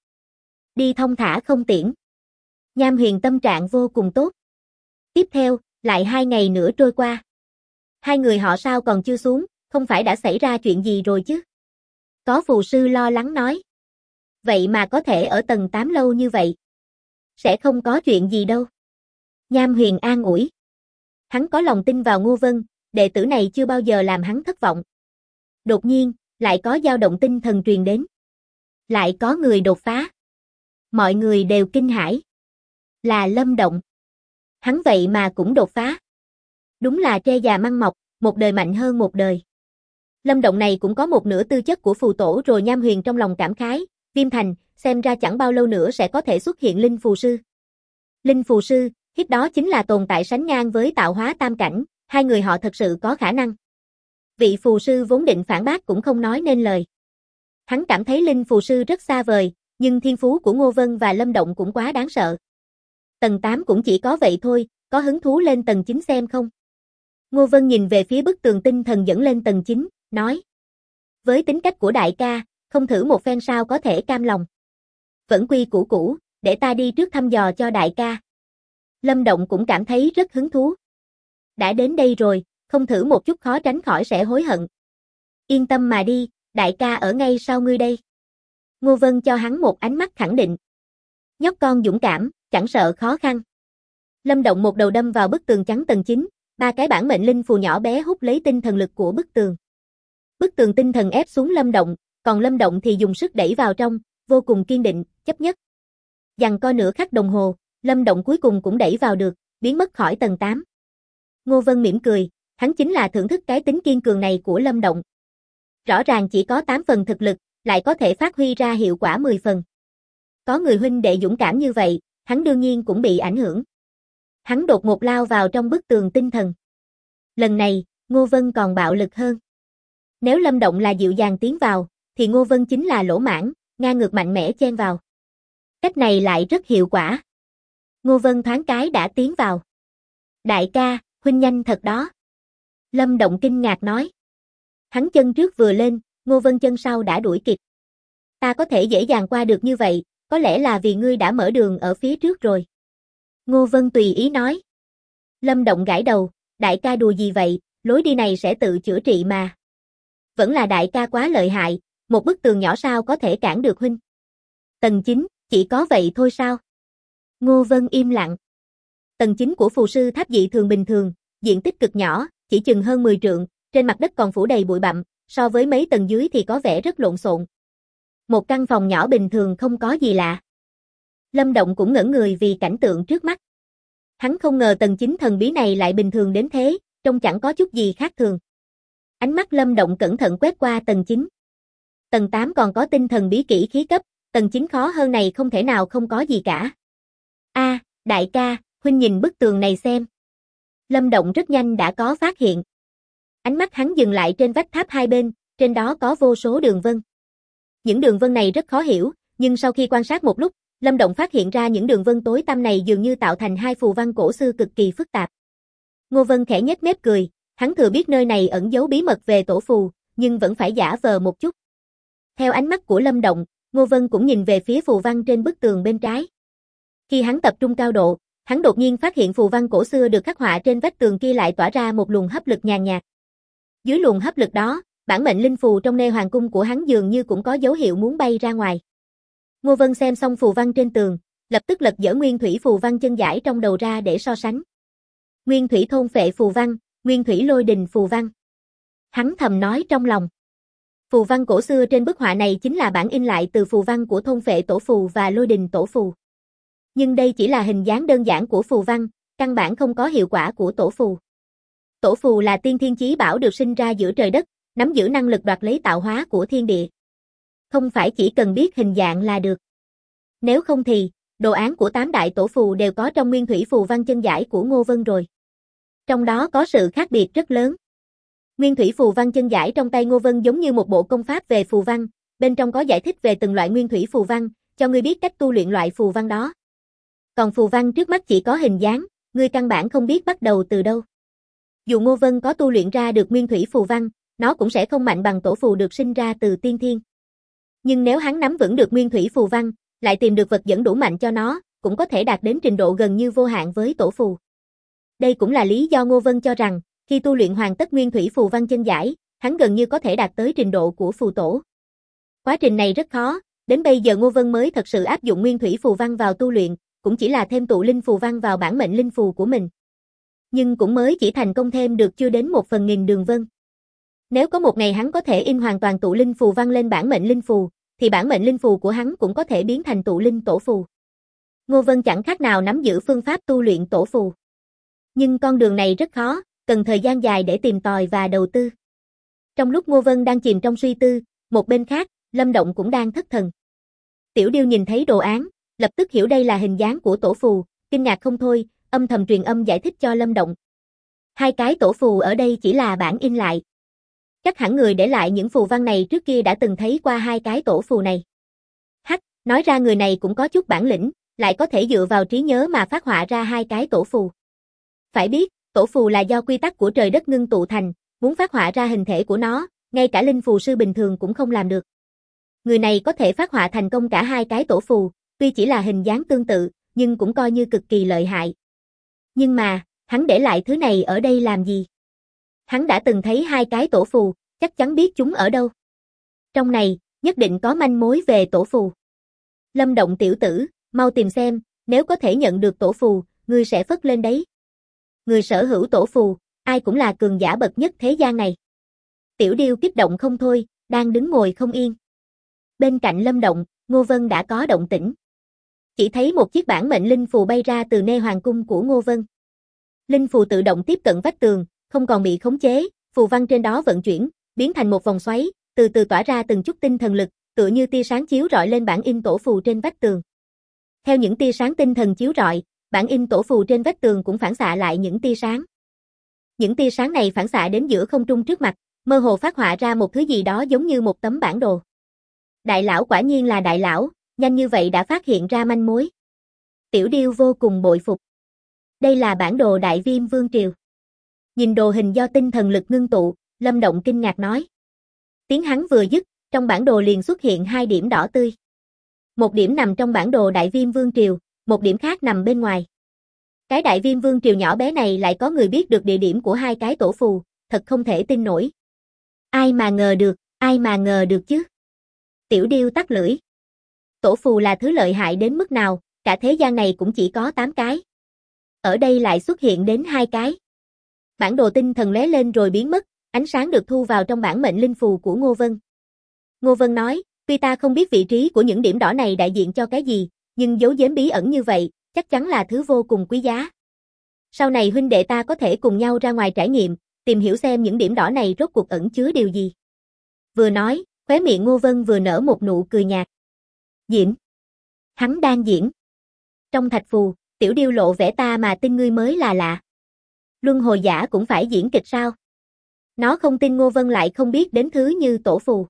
Đi thông thả không tiễn. Nham Huyền tâm trạng vô cùng tốt. Tiếp theo, lại 2 ngày nữa trôi qua. Hai người họ sao còn chưa xuống, không phải đã xảy ra chuyện gì rồi chứ? Có phù sư lo lắng nói. Vậy mà có thể ở tầng 8 lâu như vậy. Sẽ không có chuyện gì đâu. Nham Huyền an ủi. Hắn có lòng tin vào Ngô Vân, đệ tử này chưa bao giờ làm hắn thất vọng. Đột nhiên, lại có dao động tinh thần truyền đến. Lại có người đột phá. Mọi người đều kinh hãi. Là Lâm Động. Hắn vậy mà cũng đột phá. Đúng là tre già măng mọc, một đời mạnh hơn một đời. Lâm Động này cũng có một nửa tư chất của phù tổ rồi. Nham Huyền trong lòng cảm khái, Viêm Thành, xem ra chẳng bao lâu nữa sẽ có thể xuất hiện linh phù sư. Linh phù sư, hít đó chính là tồn tại sánh ngang với tạo hóa tam cảnh, hai người họ thật sự có khả năng. Vị phù sư vốn định phản bác cũng không nói nên lời. Hắn cảm thấy linh phù sư rất xa vời, nhưng thiên phú của Ngô Vân và Lâm Động cũng quá đáng sợ. Tầng 8 cũng chỉ có vậy thôi, có hứng thú lên tầng 9 xem không? Ngô Vân nhìn về phía bức tường tinh thần dẫn lên tầng 9, nói. Với tính cách của đại ca, không thử một phen sao có thể cam lòng. Vẫn quy củ cũ, để ta đi trước thăm dò cho đại ca. Lâm Động cũng cảm thấy rất hứng thú. Đã đến đây rồi, không thử một chút khó tránh khỏi sẽ hối hận. Yên tâm mà đi, đại ca ở ngay sau ngươi đây. Ngô Vân cho hắn một ánh mắt khẳng định. Nhóc con dũng cảm, chẳng sợ khó khăn. Lâm Động một đầu đâm vào bức tường trắng tầng 9, 3 cái bản mệnh linh phù nhỏ bé hút lấy tinh thần lực của bức tường. Bức tường tinh thần ép xuống Lâm Động, còn Lâm Động thì dùng sức đẩy vào trong, vô cùng kiên định, chấp nhất. Giằng co nửa khắc đồng hồ, Lâm Động cuối cùng cũng đẩy vào được, biến mất khỏi tầng 8. Ngô Vân mỉm cười, hắn chính là thưởng thức cái tính kiên cường này của Lâm Động. Rõ ràng chỉ có 8 phần thực lực, lại có thể phát huy ra hiệu quả 10 phần. Có người huynh đệ dũng cảm như vậy, hắn đương nhiên cũng bị ảnh hưởng. Hắn đột ngột lao vào trong bức tường tinh thần. Lần này, Ngô Vân còn bạo lực hơn. Nếu Lâm Động là dịu dàng tiến vào, thì Ngô Vân chính là lỗ mãng, ngang ngược mạnh mẽ chen vào. Cách này lại rất hiệu quả. Ngô Vân thoáng cái đã tiến vào. Đại ca, huynh nhanh thật đó. Lâm Động kinh ngạc nói. Hắn chân trước vừa lên, Ngô Vân chân sau đã đuổi kịp. Ta có thể dễ dàng qua được như vậy, có lẽ là vì ngươi đã mở đường ở phía trước rồi. Ngô Vân tùy ý nói. Lâm Động gãi đầu, đại ca đùa gì vậy, lối đi này sẽ tự chữa trị mà. Vẫn là đại ca quá lợi hại, một bức tường nhỏ sao có thể cản được huynh. Tầng 9, chỉ có vậy thôi sao? Ngô Vân im lặng. Tầng 9 của phù sư tháp dị thường bình thường, diện tích cực nhỏ, chỉ chừng hơn 10 trượng, trên mặt đất còn phủ đầy bụi bặm, so với mấy tầng dưới thì có vẻ rất lộn xộn. Một căn phòng nhỏ bình thường không có gì lạ. Lâm Động cũng ngẩn người vì cảnh tượng trước mắt. Hắn không ngờ tầng 9 thần bí này lại bình thường đến thế, trông chẳng có chút gì khác thường. Ánh mắt Lâm Động cẩn thận quét qua tầng 9. Tầng 8 còn có tinh thần bí kỹ khí cấp, tầng 9 khó hơn này không thể nào không có gì cả. Đại ca, huynh nhìn bức tường này xem. Lâm Động rất nhanh đã có phát hiện. Ánh mắt hắn dừng lại trên vách tháp hai bên, trên đó có vô số đường vân. Những đường vân này rất khó hiểu, nhưng sau khi quan sát một lúc, Lâm Động phát hiện ra những đường vân tối tăm này dường như tạo thành hai phù văn cổ xưa cực kỳ phức tạp. Ngô Vân khẽ nhếch mép cười, hắn thừa biết nơi này ẩn giấu bí mật về tổ phù, nhưng vẫn phải giả vờ một chút. Theo ánh mắt của Lâm Động, Ngô Vân cũng nhìn về phía phù văn trên bức tường bên trái. Khi hắn tập trung cao độ, hắn đột nhiên phát hiện phù văn cổ xưa được khắc họa trên vách tường kia lại tỏa ra một luồng hấp lực nhàn nhạt. Dưới luồng hấp lực đó, bản mệnh linh phù trong Nê Hoàng cung của hắn dường như cũng có dấu hiệu muốn bay ra ngoài. Ngô Vân xem xong phù văn trên tường, lập tức lật dở nguyên thủy phù văn chân giải trong đầu ra để so sánh. Nguyên thủy thôn phệ phù văn, nguyên thủy lôi đình phù văn. Hắn thầm nói trong lòng. Phù văn cổ xưa trên bức họa này chính là bản in lại từ phù văn của thôn phệ tổ phù và lôi đình tổ phù. Nhưng đây chỉ là hình dáng đơn giản của phù văn, căn bản không có hiệu quả của tổ phù. Tổ phù là tiên thiên chí bảo được sinh ra giữa trời đất, nắm giữ năng lực đoạt lấy tạo hóa của thiên địa. Không phải chỉ cần biết hình dạng là được. Nếu không thì, đồ án của 8 đại tổ phù đều có trong nguyên thủy phù văn chân giải của Ngô Vân rồi. Trong đó có sự khác biệt rất lớn. Nguyên thủy phù văn chân giải trong tay Ngô Vân giống như một bộ công pháp về phù văn, bên trong có giải thích về từng loại nguyên thủy phù văn, cho ngươi biết cách tu luyện loại phù văn đó. Còn phù văn trước mắt chỉ có hình dáng, ngươi căn bản không biết bắt đầu từ đâu. Dù Ngô Vân có tu luyện ra được nguyên thủy phù văn, nó cũng sẽ không mạnh bằng tổ phù được sinh ra từ tiên thiên. Nhưng nếu hắn nắm vững được nguyên thủy phù văn, lại tìm được vật dẫn đủ mạnh cho nó, cũng có thể đạt đến trình độ gần như vô hạn với tổ phù. Đây cũng là lý do Ngô Vân cho rằng, khi tu luyện hoàn tất nguyên thủy phù văn chân giải, hắn gần như có thể đạt tới trình độ của phù tổ. Quá trình này rất khó, đến bây giờ Ngô Vân mới thật sự áp dụng nguyên thủy phù văn vào tu luyện, cũng chỉ là thêm tụ linh phù văn vào bản mệnh linh phù của mình. Nhưng cũng mới chỉ thành công thêm được chưa đến 1/1000 đường vân. Nếu có một ngày hắn có thể in hoàn toàn tụ linh phù văn lên bản mệnh linh phù, thì bản mệnh linh phù của hắn cũng có thể biến thành tụ linh tổ phù. Ngô Vân chẳng khác nào nắm giữ phương pháp tu luyện tổ phù. Nhưng con đường này rất khó, cần thời gian dài để tìm tòi và đầu tư. Trong lúc Ngô Vân đang chìm trong suy tư, một bên khác, Lâm Động cũng đang thất thần. Tiểu Điêu nhìn thấy đồ án, lập tức hiểu đây là hình dáng của tổ phù, kinh ngạc không thôi, âm thầm truyền âm giải thích cho Lâm Động. Hai cái tổ phù ở đây chỉ là bản in lại. Chắc hẳn người để lại những phù văn này trước kia đã từng thấy qua hai cái tổ phù này. Hắc, nói ra người này cũng có chút bản lĩnh, lại có thể dựa vào trí nhớ mà phát họa ra hai cái tổ phù. Phải biết, tổ phù là do quy tắc của trời đất ngưng tụ thành, muốn phát họa ra hình thể của nó, ngay cả linh phù sư bình thường cũng không làm được. Người này có thể phát họa thành công cả hai cái tổ phù, tuy chỉ là hình dáng tương tự, nhưng cũng coi như cực kỳ lợi hại. Nhưng mà, hắn để lại thứ này ở đây làm gì? Hắn đã từng thấy hai cái tổ phù, chắc chắn biết chúng ở đâu. Trong này, nhất định có manh mối về tổ phù. Lâm Động tiểu tử, mau tìm xem, nếu có thể nhận được tổ phù, ngươi sẽ phất lên đấy. Người sở hữu tổ phù, ai cũng là cường giả bậc nhất thế gian này. Tiểu Điêu kích động không thôi, đang đứng ngồi không yên. Bên cạnh Lâm Động, Ngô Vân đã có động tĩnh. Chỉ thấy một chiếc bản mệnh linh phù bay ra từ Nê Hoàng cung của Ngô Vân. Linh phù tự động tiếp cận vách tường, không còn bị khống chế, phù văn trên đó vận chuyển, biến thành một vòng xoáy, từ từ tỏa ra từng chút tinh thần lực, tựa như tia sáng chiếu rọi lên bản in tổ phù trên vách tường. Theo những tia sáng tinh thần chiếu rọi, bản in tổ phù trên vách tường cũng phản xạ lại những tia sáng. Những tia sáng này phản xạ đến giữa không trung trước mặt, mơ hồ phát họa ra một thứ gì đó giống như một tấm bản đồ. Đại lão quả nhiên là đại lão, nhanh như vậy đã phát hiện ra manh mối. Tiểu Điêu vô cùng bội phục. Đây là bản đồ Đại Viêm Vương Triều. Nhìn đồ hình do tinh thần lực ngưng tụ, Lâm Động kinh ngạc nói. Tiếng hắn vừa dứt, trong bản đồ liền xuất hiện 2 điểm đỏ tươi. Một điểm nằm trong bản đồ Đại Viêm Vương Triều, một điểm khác nằm bên ngoài. Cái Đại Viêm Vương Triều nhỏ bé này lại có người biết được địa điểm của 2 cái tổ phù, thật không thể tin nổi. Ai mà ngờ được chứ. Tiểu Điêu tắt lưỡi. Tổ phù là thứ lợi hại đến mức nào, cả thế gian này cũng chỉ có 8 cái. Ở đây lại xuất hiện đến 2 cái. Bản đồ tinh thần lóe lên rồi biến mất, ánh sáng được thu vào trong bản mệnh linh phù của Ngô Vân. Ngô Vân nói, tuy ta không biết vị trí của những điểm đỏ này đại diện cho cái gì, nhưng giấu giếm bí ẩn như vậy, chắc chắn là thứ vô cùng quý giá. Sau này huynh đệ ta có thể cùng nhau ra ngoài trải nghiệm, tìm hiểu xem những điểm đỏ này rốt cuộc ẩn chứa điều gì. Vừa nói, khóe miệng Ngô Vân vừa nở một nụ cười nhạt. Diễn. Hắn đang diễn. Trong thạch phù, Tiểu Điêu lộ vẻ ta mà tin ngươi mới là lạ. Luân hồi giả cũng phải diễn kịch sao? Nó không tin Ngô Vân lại không biết đến thứ như tổ phù.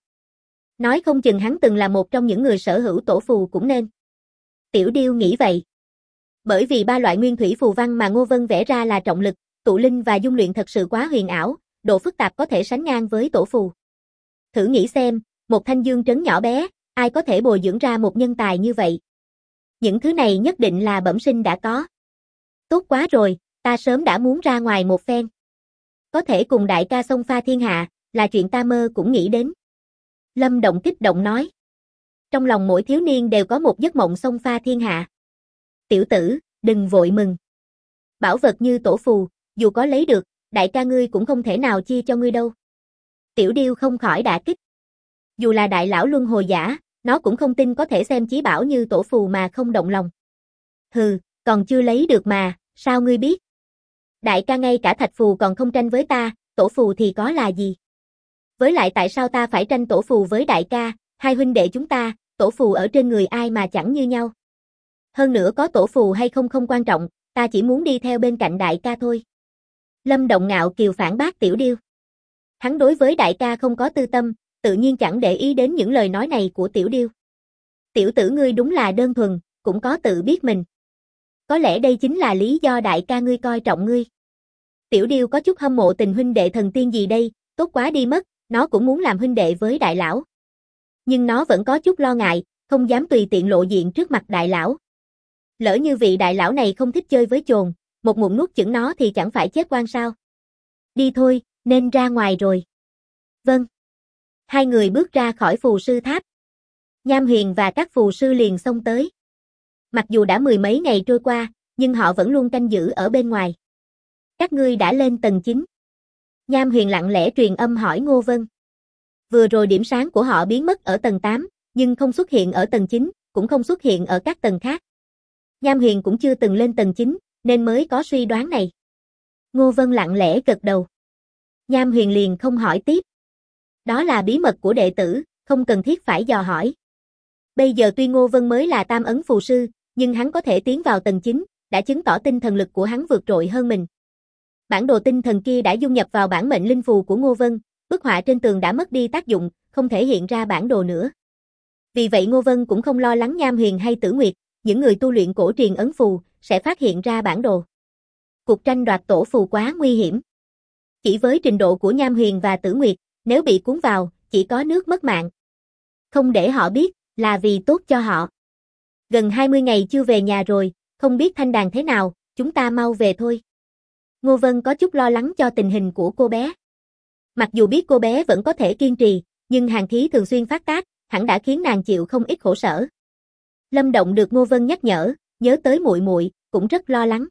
Nói không chừng hắn từng là một trong những người sở hữu tổ phù cũng nên. Tiểu Điêu nghĩ vậy. Bởi vì 3 loại nguyên thủy phù văn mà Ngô Vân vẽ ra là trọng lực, tụ linh và dung luyện thật sự quá huyền ảo, độ phức tạp có thể sánh ngang với tổ phù. Thử nghĩ xem, một thanh dương trấn nhỏ bé, ai có thể bồi dưỡng ra một nhân tài như vậy? Những thứ này nhất định là bẩm sinh đã có. Tốt quá rồi, ta sớm đã muốn ra ngoài một phen. Có thể cùng đại ca xông pha thiên hạ, là chuyện ta mơ cũng nghĩ đến. Lâm Động kích động nói. Trong lòng mỗi thiếu niên đều có một giấc mộng xông pha thiên hạ. Tiểu tử, đừng vội mừng. Bảo vật như tổ phù, dù có lấy được, đại ca ngươi cũng không thể nào chia cho ngươi đâu. Tiểu Điêu không khỏi đả kích. Dù là đại lão luân hồi giả, nó cũng không tin có thể xem chí bảo như tổ phù mà không động lòng. Hừ, còn chưa lấy được mà, sao ngươi biết? Đại ca ngay cả thạch phù còn không tranh với ta, tổ phù thì có là gì? Với lại tại sao ta phải tranh tổ phù với đại ca, hai huynh đệ chúng ta, tổ phù ở trên người ai mà chẳng như nhau. Hơn nữa có tổ phù hay không không quan trọng, ta chỉ muốn đi theo bên cạnh đại ca thôi. Lâm Động ngạo kiều phản bác Tiểu Điêu. Hắn đối với đại ca không có tư tâm, tự nhiên chẳng để ý đến những lời nói này của Tiểu Điêu. Tiểu tử ngươi đúng là đơn thuần, cũng có tự biết mình. Có lẽ đây chính là lý do đại ca ngươi coi trọng ngươi. Tiểu Điêu có chút hâm mộ tình huynh đệ thần tiên gì đây, tốt quá đi mất, nó cũng muốn làm huynh đệ với đại lão. Nhưng nó vẫn có chút lo ngại, không dám tùy tiện lộ diện trước mặt đại lão. Lỡ như vị đại lão này không thích chơi với chồn, một ngụm nuốt chửng nó thì chẳng phải chết oan sao. Đi thôi, nên ra ngoài rồi. Vâng. Hai người bước ra khỏi phù sư tháp. Nham Huyền và các phù sư liền xông tới. Mặc dù đã 10 mấy ngày trôi qua, nhưng họ vẫn luôn canh giữ ở bên ngoài. Các ngươi đã lên tầng 9. Nham Huyền lặng lẽ truyền âm hỏi Ngô Vân. Vừa rồi điểm sáng của họ biến mất ở tầng 8, nhưng không xuất hiện ở tầng 9, cũng không xuất hiện ở các tầng khác. Nham Huyền cũng chưa từng lên tầng 9, nên mới có suy đoán này. Ngô Vân lặng lẽ gật đầu. Nham Huyền liền không hỏi tiếp. Đó là bí mật của đệ tử, không cần thiết phải dò hỏi. Bây giờ tuy Ngô Vân mới là tam ấn phù sư, nhưng hắn có thể tiến vào tầng 9, đã chứng tỏ tinh thần lực của hắn vượt trội hơn mình. Bản đồ tinh thần kia đã dung nhập vào bản mệnh linh phù của Ngô Vân, bức họa trên tường đã mất đi tác dụng, không thể hiện ra bản đồ nữa. Vì vậy Ngô Vân cũng không lo lắng Nham Huyền hay Tử Nguyệt, những người tu luyện cổ truyền ấn phù, sẽ phát hiện ra bản đồ. Cuộc tranh đoạt tổ phù quá nguy hiểm. Chỉ với trình độ của Nham Huyền và Tử Nguyệt, nếu bị cuốn vào, chỉ có nước mất mạng. Không để họ biết, là vì tốt cho họ. Gần 20 ngày chưa về nhà rồi, không biết Thanh Đàn thế nào, chúng ta mau về thôi. Ngô Vân có chút lo lắng cho tình hình của cô bé. Mặc dù biết cô bé vẫn có thể kiên trì, nhưng hàn khí thường xuyên phát tác, hẳn đã khiến nàng chịu không ít khổ sở. Lâm Động được Ngô Vân nhắc nhớ tới muội muội, cũng rất lo lắng.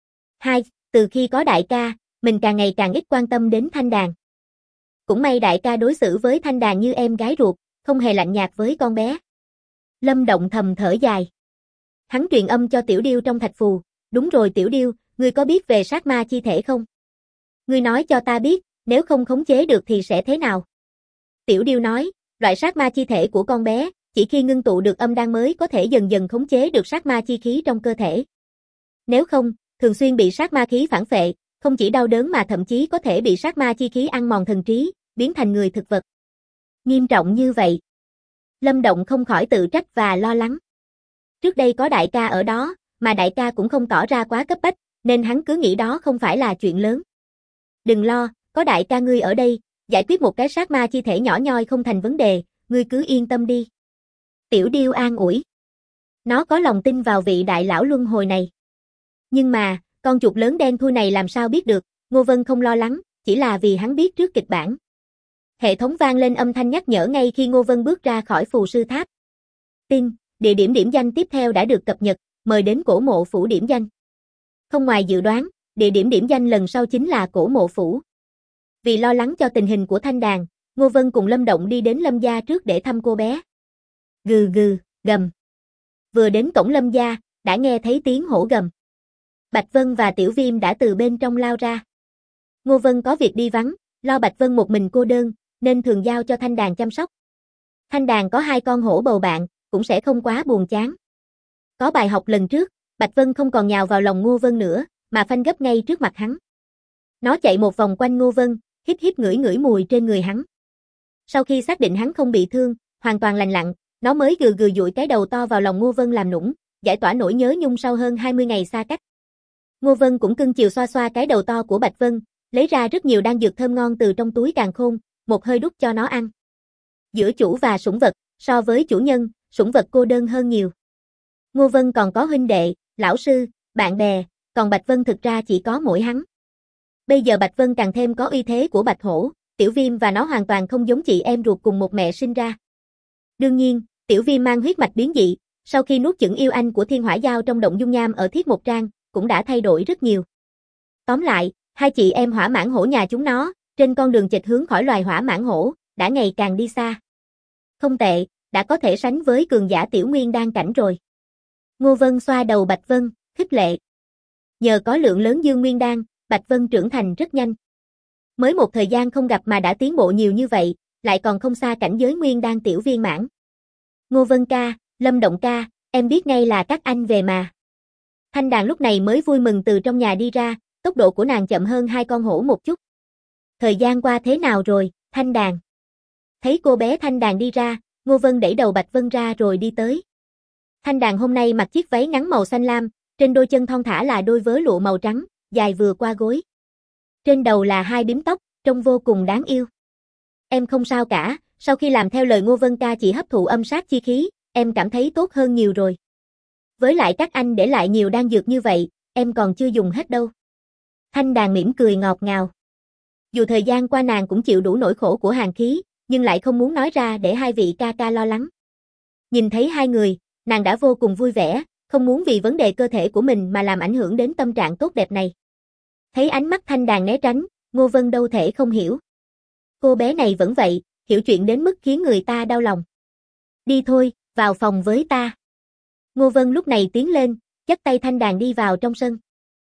Từ khi có đại ca, mình càng ngày càng ít quan tâm đến Thanh Đàn. Cũng may đại ca đối xử với Thanh Đàn như em gái ruột, không hề lạnh nhạt với con bé. Lâm Động thầm thở dài. Hắn truyền âm cho Tiểu Điêu trong thạch phù. Đúng rồi Tiểu Điêu, ngươi có biết về sát ma chi thể không? Ngươi nói cho ta biết, nếu không khống chế được thì sẽ thế nào? Tiểu Điêu nói, loại sát ma chi thể của con bé, chỉ khi ngưng tụ được âm đan mới có thể dần dần khống chế được sát ma chi khí trong cơ thể. Nếu không, thường xuyên bị sát ma khí phản phệ, không chỉ đau đớn mà thậm chí có thể bị sát ma chi khí ăn mòn thần trí, biến thành người thực vật. Nghiêm trọng như vậy. Lâm Động không khỏi tự trách và lo lắng. Trước đây có đại ca ở đó, mà đại ca cũng không tỏ ra quá cấp bách, nên hắn cứ nghĩ đó không phải là chuyện lớn. Đừng lo, có đại ca ngươi ở đây, giải quyết một cái sát ma chi thể nhỏ nhoi không thành vấn đề, ngươi cứ yên tâm đi. Tiểu Điêu an ủi. Nó có lòng tin vào vị đại lão luân hồi này. Nhưng mà, con chuột lớn đen thui này làm sao biết được, Ngô Vân không lo lắng, chỉ là vì hắn biết trước kịch bản. Hệ thống vang lên âm thanh nhắc nhở ngay khi Ngô Vân bước ra khỏi phù sư tháp. Tin, địa điểm điểm danh tiếp theo đã được cập nhật, mời đến cổ mộ phủ điểm danh. Không ngoài dự đoán, địa điểm điểm danh lần sau chính là cổ mộ phủ. Vì lo lắng cho tình hình của Thanh Đàn, Ngô Vân cùng Lâm Động đi đến Lâm gia trước để thăm cô bé. Gừ gừ, gầm. Vừa đến cổng Lâm gia, đã nghe thấy tiếng hổ gầm. Bạch Vân và Tiểu Viêm đã từ bên trong lao ra. Ngô Vân có việc đi vắng, lo Bạch Vân một mình cô đơn, nên thường giao cho Thanh Đàn chăm sóc. Thanh Đàn có 2 con hổ bầu bạn, cũng sẽ không quá buồn chán. Có bài học lần trước, Bạch Vân không còn nhào vào lòng Ngô Vân nữa, mà phanh gấp ngay trước mặt hắn. Nó chạy một vòng quanh Ngô Vân, hít hít ngửi ngửi mùi trên người hắn. Sau khi xác định hắn không bị thương, hoàn toàn lành lặn, nó mới gừ gừ dụi cái đầu to vào lòng Ngô Vân làm nũng, giải tỏa nỗi nhớ nhung sau hơn 20 ngày xa cách. Ngô Vân cũng cưng chiều xoa xoa cái đầu to của Bạch Vân, lấy ra rất nhiều đan dược thơm ngon từ trong túi càn khôn, một hơi đút cho nó ăn. Giữa chủ và sủng vật, so với chủ nhân, sủng vật cô đơn hơn nhiều. Ngô Vân còn có huynh đệ, lão sư, bạn bè, còn Bạch Vân thực ra chỉ có mỗi hắn. Bây giờ Bạch Vân càng thêm có uy thế của Bạch Hổ, Tiểu Viêm và nó hoàn toàn không giống chị em ruột cùng một mẹ sinh ra. Đương nhiên, Tiểu Viêm mang huyết mạch biến dị, sau khi nuốt chửng yêu anh của Thiên Hỏa Giao trong động dung nham ở Thiết Một Trang, cũng đã thay đổi rất nhiều. Tóm lại, 2 chị em hỏa mãn hổ nhà chúng nó, trên con đường chệch hướng khỏi loài hỏa mãn hổ, đã ngày càng đi xa. Không tệ, đã có thể sánh với cường giả Tiểu Nguyên Đan cảnh rồi. Ngô Vân xoa đầu Bạch Vân, khích lệ. Nhờ có lượng lớn Dương Nguyên Đan, Bạch Vân trưởng thành rất nhanh. Mới một thời gian không gặp mà đã tiến bộ nhiều như vậy, lại còn không xa cảnh giới Nguyên Đan tiểu viên mãn. Ngô Vân ca, Lâm Động ca, em biết ngay là các anh về mà. Thanh Đàn lúc này mới vui mừng từ trong nhà đi ra, tốc độ của nàng chậm hơn 2 con hổ một chút. Thời gian qua thế nào rồi, Thanh Đàn? Thấy cô bé Thanh Đàn đi ra, Ngô Vân đẩy đầu Bạch Vân ra rồi đi tới. Thanh Đàn hôm nay mặc chiếc váy ngắn màu xanh lam, trên đôi chân thon thả là đôi vớ lụa màu trắng, dài vừa qua gối. Trên đầu là 2 bím tóc, trông vô cùng đáng yêu. Em không sao cả, sau khi làm theo lời Ngô Vân ca chị hấp thụ âm sát chi khí, em cảm thấy tốt hơn nhiều rồi. Với lại các anh để lại nhiều đan dược như vậy, em còn chưa dùng hết đâu. Thanh Đàn mỉm cười ngọt ngào. Dù thời gian qua nàng cũng chịu đủ nỗi khổ của hàn khí, nhưng lại không muốn nói ra để 2 vị ca ca lo lắng. Nhìn thấy 2 người, nàng đã vô cùng vui vẻ, không muốn vì vấn đề cơ thể của mình mà làm ảnh hưởng đến tâm trạng tốt đẹp này. Thấy ánh mắt Thanh Đàn né tránh, Ngô Vân đâu thể không hiểu. Cô bé này vẫn vậy, hiểu chuyện đến mức khiến người ta đau lòng. Đi thôi, vào phòng với ta. Ngô Vân lúc này tiến lên, dắt tay Thanh Đàn đi vào trong sân.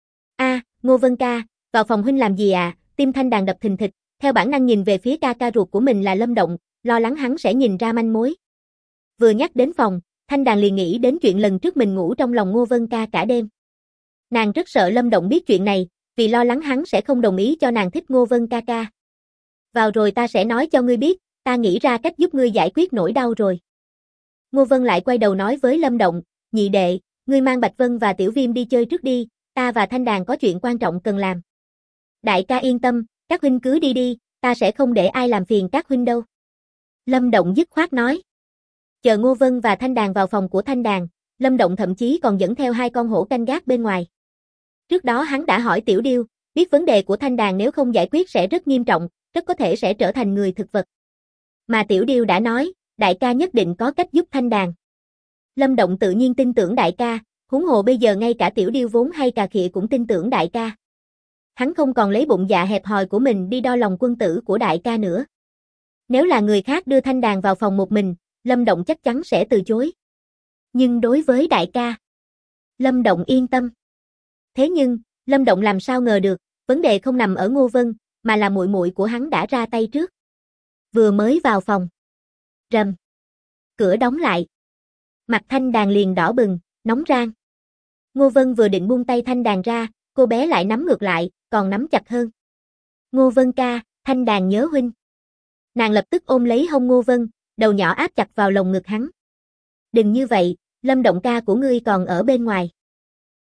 Ngô Vân ca, vào phòng huynh làm gì à? Tim Thanh Đàn đập thình thịch, theo bản năng nhìn về phía ca ca ruột của mình là Lâm Động, lo lắng hắn sẽ nhìn ra manh mối. Vừa nhắc đến phòng, Thanh Đàn liền nghĩ đến chuyện lần trước mình ngủ trong lòng Ngô Vân ca cả đêm. Nàng rất sợ Lâm Động biết chuyện này, vì lo lắng hắn sẽ không đồng ý cho nàng thích Ngô Vân ca ca. Vào rồi ta sẽ nói cho ngươi biết, ta nghĩ ra cách giúp ngươi giải quyết nỗi đau rồi. Ngô Vân lại quay đầu nói với Lâm Động, nhị đệ, ngươi mang Bạch Vân và Tiểu Viêm đi chơi trước đi, ta và Thanh Đàn có chuyện quan trọng cần làm. Đại ca yên tâm, các huynh cứ đi đi, ta sẽ không để ai làm phiền các huynh đâu. Lâm Động dứt khoát nói. Chờ Ngô Vân và Thanh Đàn vào phòng của Thanh Đàn, Lâm Động thậm chí còn dẫn theo 2 con hổ canh gác bên ngoài. Trước đó hắn đã hỏi Tiểu Điêu, biết vấn đề của Thanh Đàn nếu không giải quyết sẽ rất nghiêm trọng, rất có thể sẽ trở thành người thực vật. Mà Tiểu Điêu đã nói, đại ca nhất định có cách giúp Thanh Đàn. Lâm Động tự nhiên tin tưởng đại ca, huống hồ bây giờ ngay cả Tiểu Điêu vốn hay cà khịa cũng tin tưởng đại ca. Hắn không còn lấy bụng dạ hẹp hòi của mình đi đo lòng quân tử của đại ca nữa. Nếu là người khác đưa Thanh Đàn vào phòng một mình, Lâm Động chắc chắn sẽ từ chối. Nhưng đối với đại ca, Lâm Động yên tâm. Thế nhưng, Lâm Động làm sao ngờ được, vấn đề không nằm ở Ngô Vân, mà là muội muội của hắn đã ra tay trước. Vừa mới vào phòng, rầm, cửa đóng lại. Mặt Thanh Đàn liền đỏ bừng, nóng rang. Ngô Vân vừa định buông tay Thanh Đàn ra, cô bé lại nắm ngược lại, còn nắm chặt hơn. Ngô Vân ca, Thanh Đàn nhớ huynh. Nàng lập tức ôm lấy hông Ngô Vân, đầu nhỏ áp chặt vào lồng ngực hắn. Đừng như vậy, Lâm Động ca của ngươi còn ở bên ngoài.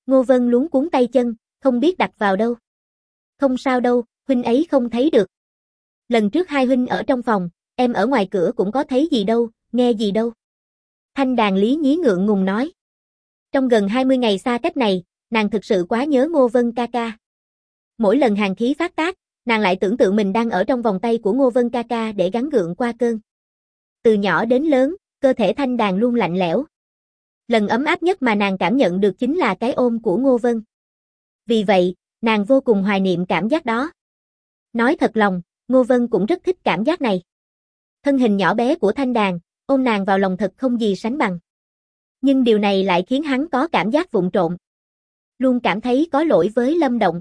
Ngô Vân luống cuống tay chân, không biết đặt vào đâu. Không sao đâu, huynh ấy không thấy được. Lần trước hai huynh ở trong phòng, em ở ngoài cửa cũng có thấy gì đâu, nghe gì đâu. Thanh Đàn lý nhí ngượng ngùng nói. Trong gần 20 ngày xa cách này, nàng thực sự quá nhớ Ngô Vân ca ca. Mỗi lần hàn khí phát tác, nàng lại tưởng tượng mình đang ở trong vòng tay của Ngô Vân ca ca để gắng gượng qua cơn. Từ nhỏ đến lớn, cơ thể Thanh Đàn luôn lạnh lẽo. Lần ấm áp nhất mà nàng cảm nhận được chính là cái ôm của Ngô Vân. Vì vậy, nàng vô cùng hoài niệm cảm giác đó. Nói thật lòng, Ngô Vân cũng rất thích cảm giác này. Thân hình nhỏ bé của Thanh Đàn, ôm nàng vào lòng thật không gì sánh bằng. Nhưng điều này lại khiến hắn có cảm giác vụng trộn. Luôn cảm thấy có lỗi với Lâm Động.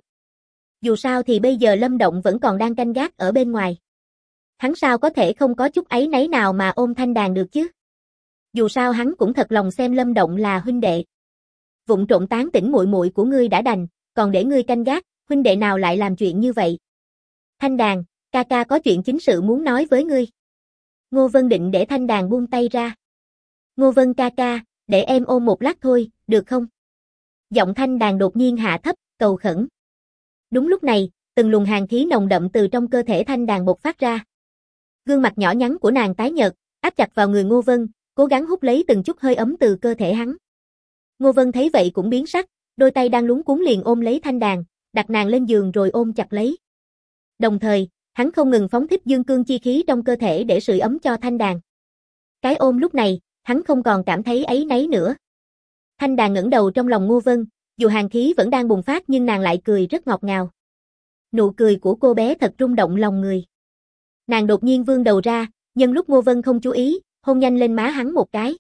Dù sao thì bây giờ Lâm Động vẫn còn đang canh gác ở bên ngoài. Hắn sao có thể không có chút áy náy nào mà ôm Thanh Đàn được chứ? Dù sao hắn cũng thật lòng xem Lâm Động là huynh đệ. Vụng trộn tán tỉnh muội muội của ngươi đã đành, còn để ngươi canh gác, huynh đệ nào lại làm chuyện như vậy? Thanh Đàn, ca ca có chuyện chính sự muốn nói với ngươi. Ngô Vân định để Thanh Đàn buông tay ra. Ngô Vân ca ca, để em ôm một lát thôi, được không? Giọng Thanh Đàn đột nhiên hạ thấp, cầu khẩn. Đúng lúc này, từng luồng hàn khí nồng đậm từ trong cơ thể Thanh Đàn bộc phát ra. Gương mặt nhỏ nhắn của nàng tái nhợt, áp chặt vào người Ngô Vân, cố gắng hút lấy từng chút hơi ấm từ cơ thể hắn. Ngô Vân thấy vậy cũng biến sắc, đôi tay đang luống cuống liền ôm lấy Thanh Đàn, đặt nàng lên giường rồi ôm chặt lấy. Đồng thời, hắn không ngừng phóng thích dương cương chi khí trong cơ thể để sưởi ấm cho Thanh Đàn. Cái ôm lúc này, hắn không còn cảm thấy áy náy nữa. Thanh Đàn ngẩng đầu trong lòng Ngô Vân, dù hàn khí vẫn đang bùng phát nhưng nàng lại cười rất ngọt ngào. Nụ cười của cô bé thật rung động lòng người. Nàng đột nhiên vươn đầu ra, nhân lúc Ngô Vân không chú ý, hôn nhanh lên má hắn một cái.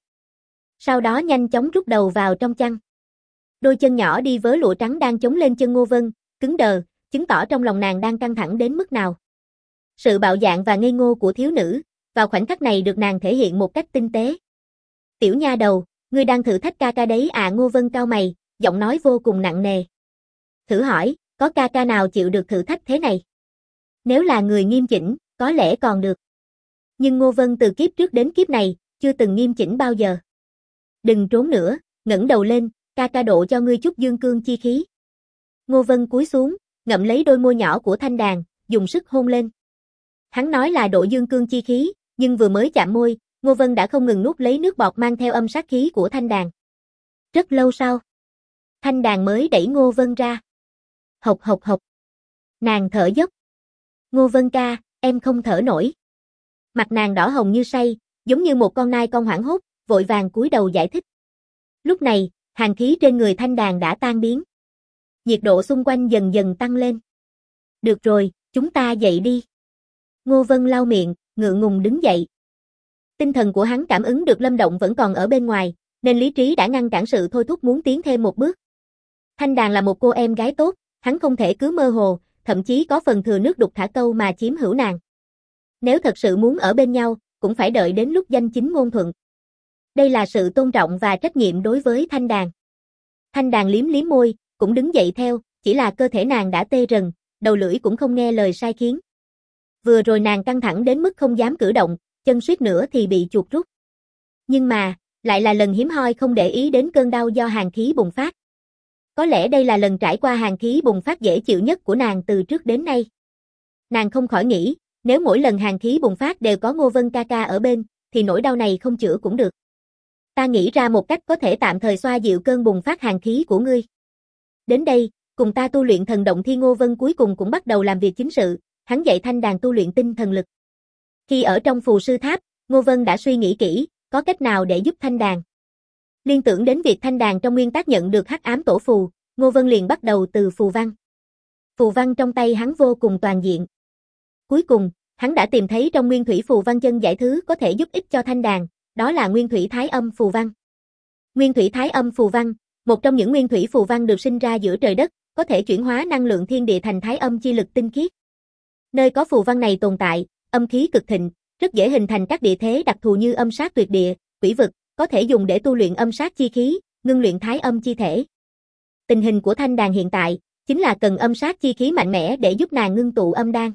Sau đó nhanh chóng rút đầu vào trong chăn. Đôi chân nhỏ đi vớ lụa trắng đang chống lên chân Ngô Vân, cứng đờ, chứng tỏ trong lòng nàng đang căng thẳng đến mức nào. Sự bạo dạn và ngây ngô của thiếu nữ, vào khoảnh khắc này được nàng thể hiện một cách tinh tế. Tiểu nha đầu, ngươi đang thử thách ca ca đấy à? Ngô Vân cau mày, giọng nói vô cùng nặng nề. Thử hỏi, có ca ca nào chịu được thử thách thế này? Nếu là người nghiêm chỉnh, có lẽ còn được. Nhưng Ngô Vân từ kiếp trước đến kiếp này, chưa từng nghiêm chỉnh bao giờ. Đừng trốn nữa, ngẩng đầu lên, ca ca độ cho ngươi chút dương cương chi khí. Ngô Vân cúi xuống, ngậm lấy đôi môi nhỏ của Thanh Đàn, dùng sức hôn lên. Hắn nói là độ dương cương chi khí, nhưng vừa mới chạm môi, Ngô Vân đã không ngừng nuốt lấy nước bọt mang theo âm sát khí của Thanh Đàn. Rất lâu sau, Thanh Đàn mới đẩy Ngô Vân ra. Hộc hộc hộc. Nàng thở dốc. Ngô Vân ca, em không thở nổi. Mặt nàng đỏ hồng như say, giống như một con nai con hoảng hốt, vội vàng cúi đầu giải thích. Lúc này, hàn khí trên người Thanh Đàn đã tan biến. Nhiệt độ xung quanh dần dần tăng lên. Được rồi, chúng ta dậy đi. Ngô Vân lau miệng, ngượng ngùng đứng dậy. Tinh thần của hắn cảm ứng được Lâm Động vẫn còn ở bên ngoài, nên lý trí đã ngăn cản sự thôi thúc muốn tiến thêm một bước. Thanh Đàn là một cô em gái tốt, hắn không thể cứ mơ hồ, thậm chí có phần thừa nước đục thả câu mà chiếm hữu nàng. Nếu thật sự muốn ở bên nhau, cũng phải đợi đến lúc danh chính ngôn thuận. Đây là sự tôn trọng và trách nhiệm đối với Thanh Đàn. Thanh Đàn liếm liếm môi, cũng đứng dậy theo, chỉ là cơ thể nàng đã tê rần, đầu lưỡi cũng không nghe lời sai khiến. Vừa rồi nàng căng thẳng đến mức không dám cử động, chân suýt nữa thì bị chuột rút. Nhưng mà, lại là lần hiếm hoi không để ý đến cơn đau do hàn khí bùng phát. Có lẽ đây là lần trải qua hàn khí bùng phát dễ chịu nhất của nàng từ trước đến nay. Nàng không khỏi nghĩ, nếu mỗi lần hàn khí bùng phát đều có Ngô Vân ca ca ở bên, thì nỗi đau này không chữa cũng được. Ta nghĩ ra một cách có thể tạm thời xoa dịu cơn bùng phát hàn khí của ngươi. Đến đây, cùng ta tu luyện thần động thi. Ngô Vân cuối cùng cũng bắt đầu làm việc chính sự, hắn dạy Thanh Đàn tu luyện tinh thần lực. Khi ở trong phù sư tháp, Ngô Vân đã suy nghĩ kỹ, có cách nào để giúp Thanh Đàn. Liên tưởng đến việc Thanh Đàn trong nguyên tác nhận được hắc ám tổ phù, Ngô Vân liền bắt đầu từ phù văn. Phù văn trong tay hắn vô cùng toàn diện. Cuối cùng, hắn đã tìm thấy trong nguyên thủy phù văn chân giải thứ có thể giúp ích cho Thanh Đàn, đó là nguyên thủy thái âm phù văn. Nguyên thủy thái âm phù văn, một trong những nguyên thủy phù văn được sinh ra giữa trời đất, có thể chuyển hóa năng lượng thiên địa thành thái âm chi lực tinh khiết. Nơi có phù văn này tồn tại, âm khí cực thịnh, rất dễ hình thành các địa thế đặc thù như âm sát tuyệt địa, quỷ vực, có thể dùng để tu luyện âm sát chi khí, ngưng luyện thái âm chi thể. Tình hình của Thanh Đàn hiện tại, chính là cần âm sát chi khí mạnh mẽ để giúp nàng ngưng tụ âm đan.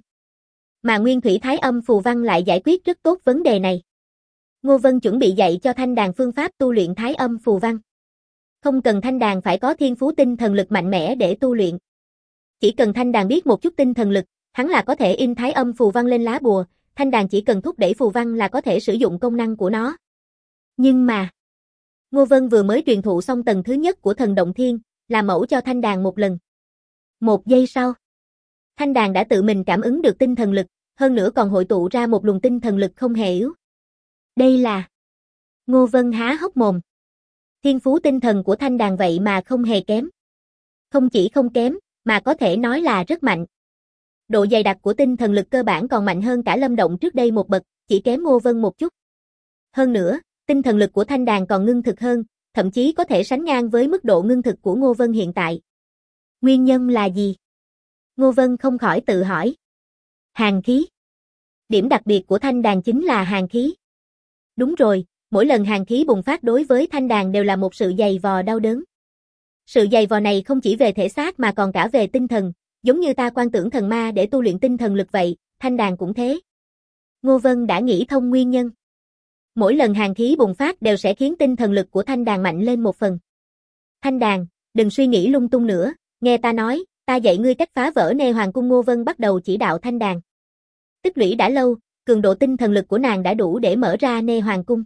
Mà nguyên thủy thái âm phù văn lại giải quyết rất tốt vấn đề này. Ngô Vân chuẩn bị dạy cho Thanh Đàn phương pháp tu luyện thái âm phù văn. Không cần Thanh Đàn phải có thiên phú tinh thần lực mạnh mẽ để tu luyện. Chỉ cần Thanh Đàn biết một chút tinh thần lực, hắn là có thể in thái âm phù văn lên lá bùa, Thanh Đàn chỉ cần thúc đẩy phù văn là có thể sử dụng công năng của nó. Nhưng mà, Ngô Vân vừa mới truyền thụ xong tầng thứ nhất của thần động thiên, làm mẫu cho Thanh Đàn một lần. 1 giây sau, Thanh Đàn đã tự mình cảm ứng được tinh thần lực, hơn nữa còn hội tụ ra một luồng tinh thần lực không hề yếu. Đây là... Ngô Vân há hốc mồm. Thiên phú tinh thần của Thanh Đàn vậy mà không hề kém. Không chỉ không kém, mà có thể nói là rất mạnh. Độ dày đặc của tinh thần lực cơ bản còn mạnh hơn cả Lâm Động trước đây một bậc, chỉ kém Ngô Vân một chút. Hơn nữa, tinh thần lực của Thanh Đàn còn ngưng thực hơn, thậm chí có thể sánh ngang với mức độ ngưng thực của Ngô Vân hiện tại. Nguyên nhân là gì? Ngô Vân không khỏi tự hỏi. Hàn khí. Điểm đặc biệt của Thanh Đàn chính là hàn khí. Đúng rồi, mỗi lần hàn khí bùng phát đối với Thanh Đàn đều là một sự dày vò đau đớn. Sự dày vò này không chỉ về thể xác mà còn cả về tinh thần, giống như ta quan tưởng thần ma để tu luyện tinh thần lực vậy, Thanh Đàn cũng thế. Ngô Vân đã nghĩ thông nguyên nhân. Mỗi lần hàn khí bùng phát đều sẽ khiến tinh thần lực của Thanh Đàn mạnh lên một phần. Thanh Đàn, đừng suy nghĩ lung tung nữa, nghe ta nói, ta dạy ngươi cách phá vỡ Nê Hoàng Cung. Ngô Vân bắt đầu chỉ đạo Thanh Đàn. Tích lũy đã lâu, cường độ tinh thần lực của nàng đã đủ để mở ra Nê Hoàng Cung.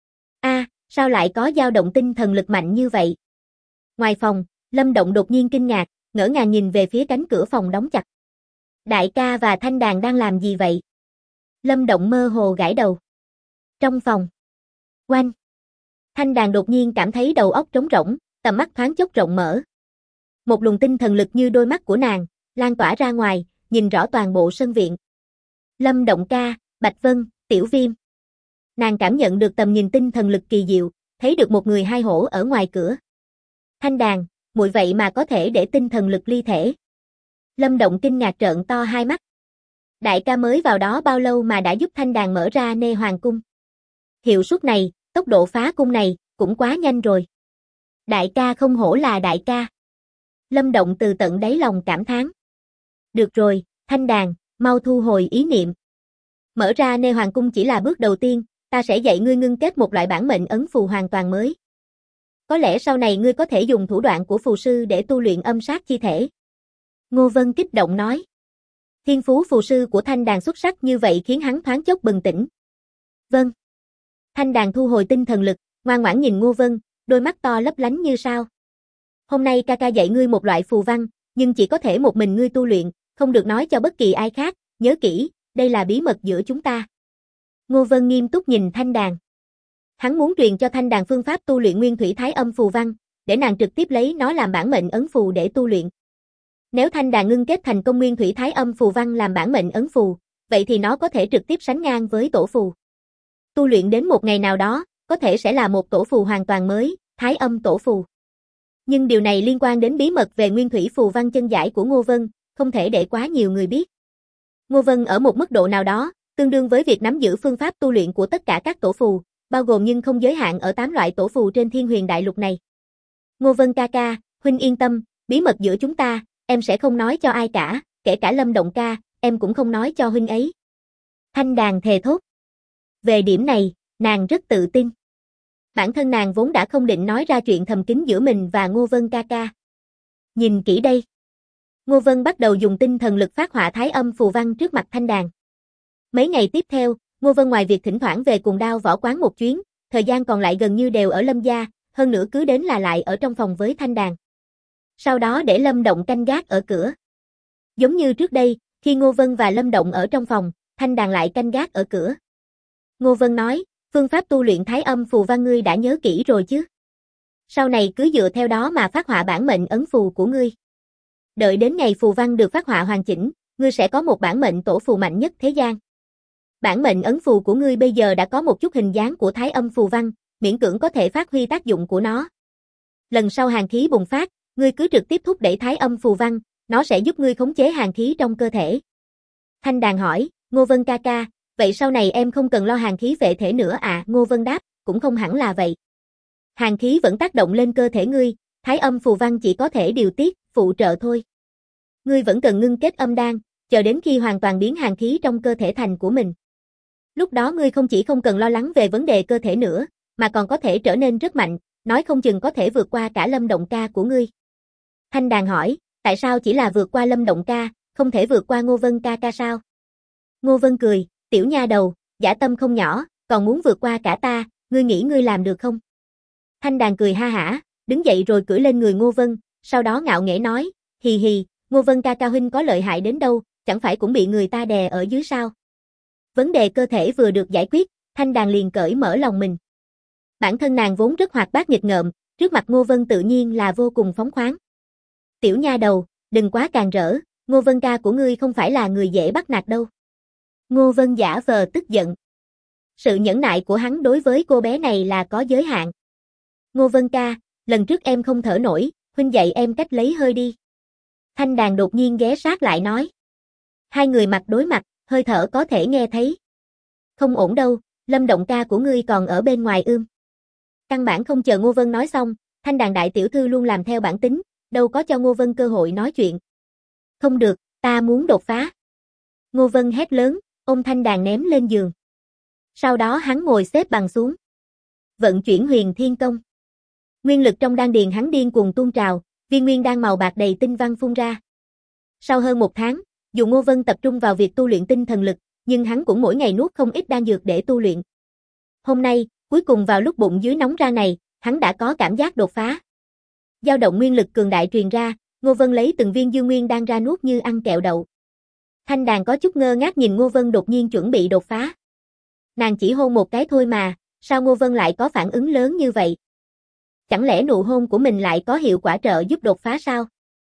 Sao lại có dao động tinh thần lực mạnh như vậy? Ngoài phòng, Lâm Động đột nhiên kinh ngạc, ngỡ ngàng nhìn về phía cánh cửa phòng đóng chặt. Đại ca và Thanh Đàn đang làm gì vậy? Lâm Động mơ hồ gãi đầu. Trong phòng. Oanh. Thanh Đàn đột nhiên cảm thấy đầu óc trống rỗng, tầm mắt thoáng chốc rộng mở. Một luồng tinh thần lực như đôi mắt của nàng, lan tỏa ra ngoài, nhìn rõ toàn bộ sân viện. Lâm Động ca, Bạch Vân, Tiểu Viêm. Nàng cảm nhận được tầm nhìn tinh thần lực kỳ diệu, thấy được một người hai hổ ở ngoài cửa. Thanh Đàn, muội vậy mà có thể để tinh thần lực ly thể. Lâm Động kinh ngạc trợn to hai mắt. Đại ca mới vào đó bao lâu mà đã giúp Thanh Đàn mở ra Nê Hoàng Cung. Hiệu suất này, tốc độ phá cung này, cũng quá nhanh rồi. Đại ca không hổ là đại ca. Lâm Động từ tận đáy lòng cảm thán. Được rồi, Thanh Đàn, mau thu hồi ý niệm. Mở ra Nê Hoàng Cung chỉ là bước đầu tiên, ta sẽ dạy ngươi ngưng kết một loại bản mệnh ấn phù hoàn toàn mới. Có lẽ sau này ngươi có thể dùng thủ đoạn của phù sư để tu luyện âm sát chi thể. Ngô Vân kích động nói. Thiên phú phù sư của Thanh Đàn xuất sắc như vậy khiến hắn thoáng chốc bừng tỉnh. Vâng. Thanh Đàn thu hồi tinh thần lực, ngoan ngoãn nhìn Ngô Vân, đôi mắt to lấp lánh như sao. Hôm nay ca ca dạy ngươi một loại phù văn, nhưng chỉ có thể một mình ngươi tu luyện, không được nói cho bất kỳ ai khác, nhớ kỹ, đây là bí mật giữa chúng ta. Ngô Vân nghiêm túc nhìn Thanh Đàn. Hắn muốn truyền cho Thanh Đàn phương pháp tu luyện nguyên thủy thái âm phù văn, để nàng trực tiếp lấy nó làm bản mệnh ấn phù để tu luyện. Nếu Thanh Đàn ngưng kết thành công nguyên thủy thái âm phù văn làm bản mệnh ấn phù, vậy thì nó có thể trực tiếp sánh ngang với tổ phù. Tu luyện đến một ngày nào đó, có thể sẽ là một tổ phù hoàn toàn mới, thái âm tổ phù. Nhưng điều này liên quan đến bí mật về nguyên thủy phù văn chân giải của Ngô Vân, không thể để quá nhiều người biết. Ngô Vân ở một mức độ nào đó, tương đương với việc nắm giữ phương pháp tu luyện của tất cả các tổ phù, bao gồm nhưng không giới hạn ở 8 loại tổ phù trên Thiên Huyền Đại Lục này. Ngô Vân ca ca, huynh yên tâm, bí mật giữa chúng ta, em sẽ không nói cho ai cả, kể cả Lâm Động ca, em cũng không nói cho huynh ấy. Thanh Đàn thề thốt. Về điểm này, nàng rất tự tin. Bản thân nàng vốn đã không định nói ra chuyện thầm kín giữa mình và Ngô Vân ca ca. Nhìn kỹ đây. Ngô Vân bắt đầu dùng tinh thần lực phát họa thái âm phù văn trước mặt Thanh Đàn. Mấy ngày tiếp theo, Ngô Vân ngoài việc thỉnh thoảng về cùng Đao Võ quán một chuyến, thời gian còn lại gần như đều ở Lâm gia, hơn nữa cứ đến là lại ở trong phòng với Thanh Đàn. Sau đó để Lâm Động canh gác ở cửa. Giống như trước đây, khi Ngô Vân và Lâm Động ở trong phòng, Thanh Đàn lại canh gác ở cửa. Ngô Vân nói, phương pháp tu luyện thái âm phù văn ngươi đã nhớ kỹ rồi chứ? Sau này cứ dựa theo đó mà phát họa bản mệnh ấn phù của ngươi. Đợi đến ngày phù văn được phát họa hoàn chỉnh, ngươi sẽ có một bản mệnh tổ phù mạnh nhất thế gian. Bản mệnh ấn phù của ngươi bây giờ đã có một chút hình dáng của thái âm phù văn, miễn cưỡng có thể phát huy tác dụng của nó. Lần sau hàn khí bùng phát, ngươi cứ trực tiếp thúc đẩy thái âm phù văn, nó sẽ giúp ngươi khống chế hàn khí trong cơ thể. Thanh Đàn hỏi, Ngô Vân ca ca, vậy sau này em không cần lo hàn khí vệ thể nữa à? Ngô Vân đáp, cũng không hẳn là vậy. Hàn khí vẫn tác động lên cơ thể ngươi, thái âm phù văn chỉ có thể điều tiết, phụ trợ thôi. Ngươi vẫn cần ngưng kết âm đan, chờ đến khi hoàn toàn biến hàn khí trong cơ thể thành của mình. Lúc đó ngươi không chỉ không cần lo lắng về vấn đề cơ thể nữa, mà còn có thể trở nên rất mạnh, nói không chừng có thể vượt qua cả Lâm Động ca của ngươi. Thanh Đàn hỏi, tại sao chỉ là vượt qua Lâm Động ca, không thể vượt qua Ngô Vân ca ca sao? Ngô Vân cười, tiểu nha đầu, dã tâm không nhỏ, còn muốn vượt qua cả ta, ngươi nghĩ ngươi làm được không? Thanh Đàn cười ha hả, đứng dậy rồi cưỡi lên người Ngô Vân, sau đó ngạo nghễ nói, hì hì, Ngô Vân ca ca huynh có lợi hại đến đâu, chẳng phải cũng bị người ta đè ở dưới sao? Vấn đề cơ thể vừa được giải quyết, Thanh Đàn liền cởi mở lòng mình. Bản thân nàng vốn rất hoạt bát nghịch ngợm, trước mặt Ngô Vân tự nhiên là vô cùng phóng khoáng. Tiểu nha đầu, đừng quá càng rỡ, Ngô Vân ca của ngươi không phải là người dễ bắt nạt đâu. Ngô Vân giả vờ tức giận. Sự nhẫn nại của hắn đối với cô bé này là có giới hạn. Ngô Vân ca, lần trước em không thở nổi, huynh dạy em cách lấy hơi đi. Thanh Đàn đột nhiên ghé sát lại nói. Hai người mặt đối mặt, hơi thở có thể nghe thấy. Không ổn đâu, Lâm Động ca của ngươi còn ở bên ngoài ưm. Căn bản không chờ Ngô Vân nói xong, Thanh Đàn đại tiểu thư luôn làm theo bản tính, đâu có cho Ngô Vân cơ hội nói chuyện. Không được, ta muốn đột phá. Ngô Vân hét lớn, ôm Thanh Đàn ném lên giường. Sau đó hắn ngồi xếp bằng xuống. Vận chuyển Huyền Thiên Công. Nguyên lực trong đan điền hắn điên cuồng tuôn trào, viên nguyên đan màu bạc đầy tinh văn phun ra. Sau hơn 1 tháng, dù Ngô Vân tập trung vào việc tu luyện tinh thần lực, nhưng hắn cũng mỗi ngày nuốt không ít đan dược để tu luyện. Hôm nay, cuối cùng vào lúc bụng dưới nóng ra này, hắn đã có cảm giác đột phá. Dao động nguyên lực cường đại truyền ra, Ngô Vân lấy từng viên dương nguyên đan ra nuốt như ăn kẹo đậu. Thanh Đàn có chút ngơ ngác nhìn Ngô Vân đột nhiên chuẩn bị đột phá. Nàng chỉ hôn một cái thôi mà, sao Ngô Vân lại có phản ứng lớn như vậy? Chẳng lẽ nụ hôn của mình lại có hiệu quả trợ giúp đột phá sao?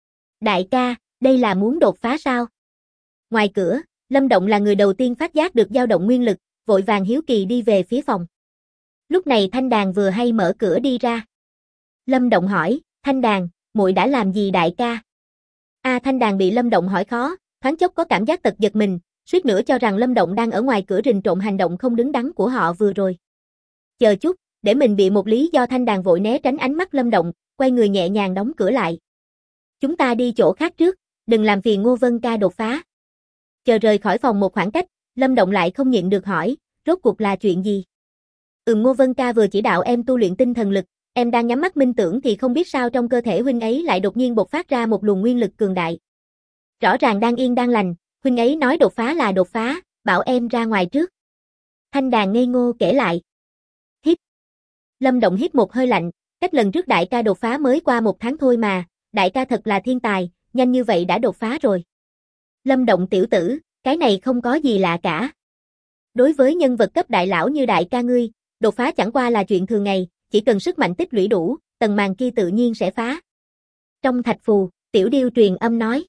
Đại ca, đây là muốn đột phá sao? Ngoài cửa, Lâm Động là người đầu tiên phát giác được dao động nguyên lực, vội vàng hiếu kỳ đi về phía phòng. Lúc này Thanh Đàn vừa hay mở cửa đi ra. Lâm Động hỏi, Thanh Đàn, muội đã làm gì đại ca? Thanh Đàn bị Lâm Động hỏi khó, thoáng chốc có cảm giác tật giật mình, suýt nữa cho rằng Lâm Động đang ở ngoài cửa rình trộm hành động không đứng đắn của họ vừa rồi. Chờ chút, để mình bị một lý do. Thanh Đàn vội né tránh ánh mắt Lâm Động, quay người nhẹ nhàng đóng cửa lại. Chúng ta đi chỗ khác trước, đừng làm phiền Ngô Vân ca đột phá. Chờ rời khỏi phòng một khoảng cách, Lâm Động lại không nhịn được hỏi, rốt cuộc là chuyện gì? Ngô Vân ca vừa chỉ đạo em tu luyện tinh thần lực, em đang nhắm mắt minh tưởng thì không biết sao trong cơ thể huynh ấy lại đột nhiên bộc phát ra một luồng nguyên lực cường đại. Rõ ràng đang yên đang lành, huynh ấy nói đột phá là đột phá, bảo em ra ngoài trước. Thanh Đàn ngây ngô kể lại. Hít. Lâm Động hít một hơi lạnh, cách lần trước đại ca đột phá mới qua 1 tháng thôi mà, đại ca thật là thiên tài, nhanh như vậy đã đột phá rồi. Lâm Động tiểu tử, cái này không có gì lạ cả. Đối với nhân vật cấp đại lão như đại ca ngươi, đột phá chẳng qua là chuyện thường ngày, chỉ cần sức mạnh tích lũy đủ, tầng màn kia tự nhiên sẽ phá. Trong thạch phù, Tiểu Điêu truyền âm nói.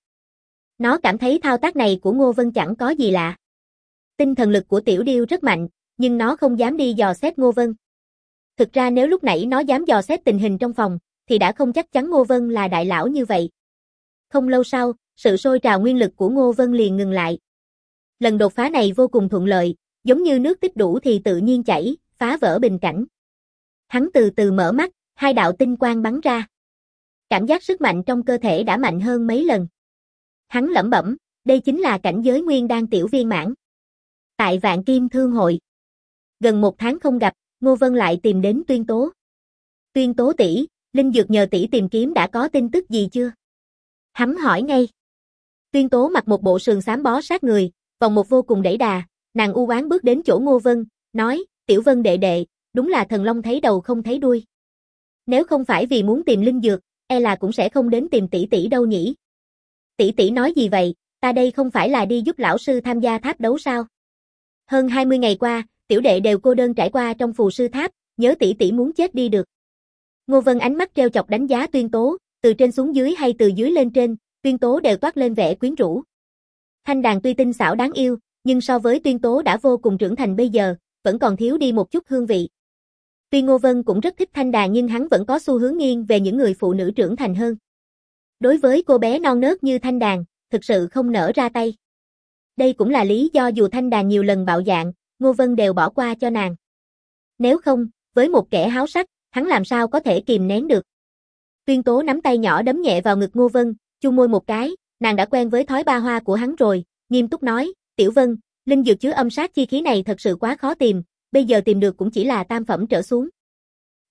Nó cảm thấy thao tác này của Ngô Vân chẳng có gì lạ. Tinh thần lực của Tiểu Điêu rất mạnh, nhưng nó không dám đi dò xét Ngô Vân. Thực ra nếu lúc nãy nó dám dò xét tình hình trong phòng, thì đã không chắc chắn Ngô Vân là đại lão như vậy. Không lâu sau, sự sôi trào nguyên lực của Ngô Vân liền ngừng lại. Lần đột phá này vô cùng thuận lợi, giống như nước tích đủ thì tự nhiên chảy, phá vỡ bình cảnh. Hắn từ từ mở mắt, 2 đạo tinh quang bắn ra. Cảm giác sức mạnh trong cơ thể đã mạnh hơn mấy lần. Hắn lẩm bẩm, đây chính là cảnh giới nguyên đan tiểu viên mãn. Tại Vạn Kim Thương hội. Gần 1 tháng không gặp, Ngô Vân lại tìm đến Tuyên Tố. Tuyên Tố tỷ, Linh Dược nhờ tỷ tìm kiếm đã có tin tức gì chưa? Hắn hỏi ngay. Tuyên Tố mặc một bộ sườn xám bó sát người, vòng một vô cùng đẩy đà, nàng u oán bước đến chỗ Ngô Vân, nói, Tiểu Vân đệ đệ, đúng là thần long thấy đầu không thấy đuôi. Nếu không phải vì muốn tìm linh dược, e là cũng sẽ không đến tìm tỷ tỷ đâu nhỉ. Tỷ tỷ nói gì vậy, ta đây không phải là đi giúp lão sư tham gia tháp đấu sao? Hơn 20 ngày qua, tiểu đệ đều cô đơn trải qua trong phù sư tháp, nhớ tỷ tỷ muốn chết đi được. Ngô Vân ánh mắt trêu chọc đánh giá Tuyên Tố, từ trên xuống dưới hay từ dưới lên trên, Tuyên Tố đều toát lên vẻ quyến rũ. Thanh Đàn tuy tinh xảo đáng yêu, nhưng so với Tuyên Tố đã vô cùng trưởng thành bây giờ, vẫn còn thiếu đi một chút hương vị. Tuy Ngô Vân cũng rất thích Thanh Đàn nhưng hắn vẫn có xu hướng nghiêng về những người phụ nữ trưởng thành hơn. Đối với cô bé non nớt như Thanh Đàn, thực sự không nỡ ra tay. Đây cũng là lý do dù Thanh Đàn nhiều lần bạo dạn, Ngô Vân đều bỏ qua cho nàng. Nếu không, với một kẻ háo sắc, hắn làm sao có thể kìm nén được. Tuyên Tố nắm tay nhỏ đấm nhẹ vào ngực Ngô Vân, chu môi một cái, nàng đã quen với thói ba hoa của hắn rồi, nghiêm túc nói, Tiểu Vân, linh dược chứa âm sát chi khí này thật sự quá khó tìm, bây giờ tìm được cũng chỉ là tam phẩm trở xuống.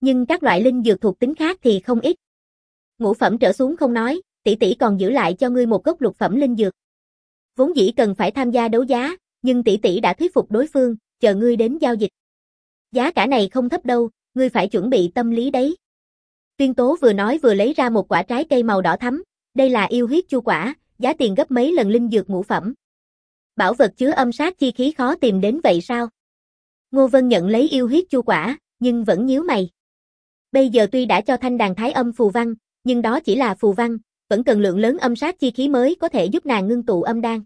Nhưng các loại linh dược thuộc tính khác thì không ít. Ngũ phẩm trở xuống không nói, tỷ tỷ còn giữ lại cho ngươi một gốc lục phẩm linh dược. Vốn dĩ cần phải tham gia đấu giá, nhưng tỷ tỷ đã thuyết phục đối phương, chờ ngươi đến giao dịch. Giá cả này không thấp đâu, ngươi phải chuẩn bị tâm lý đấy. Tuyên Tố vừa nói vừa lấy ra một quả trái cây màu đỏ thắm, đây là yêu huyết chu quả, giá tiền gấp mấy lần linh dược ngũ phẩm. Bảo vật chứa âm sát chi khí khó tìm đến vậy sao? Ngô Vân nhận lấy yêu huyết chu quả, nhưng vẫn nhíu mày. Bây giờ tuy đã cho thanh đàn thái âm phù văn, nhưng đó chỉ là phù văn, vẫn cần lượng lớn âm sát chi khí mới có thể giúp nàng ngưng tụ âm đan.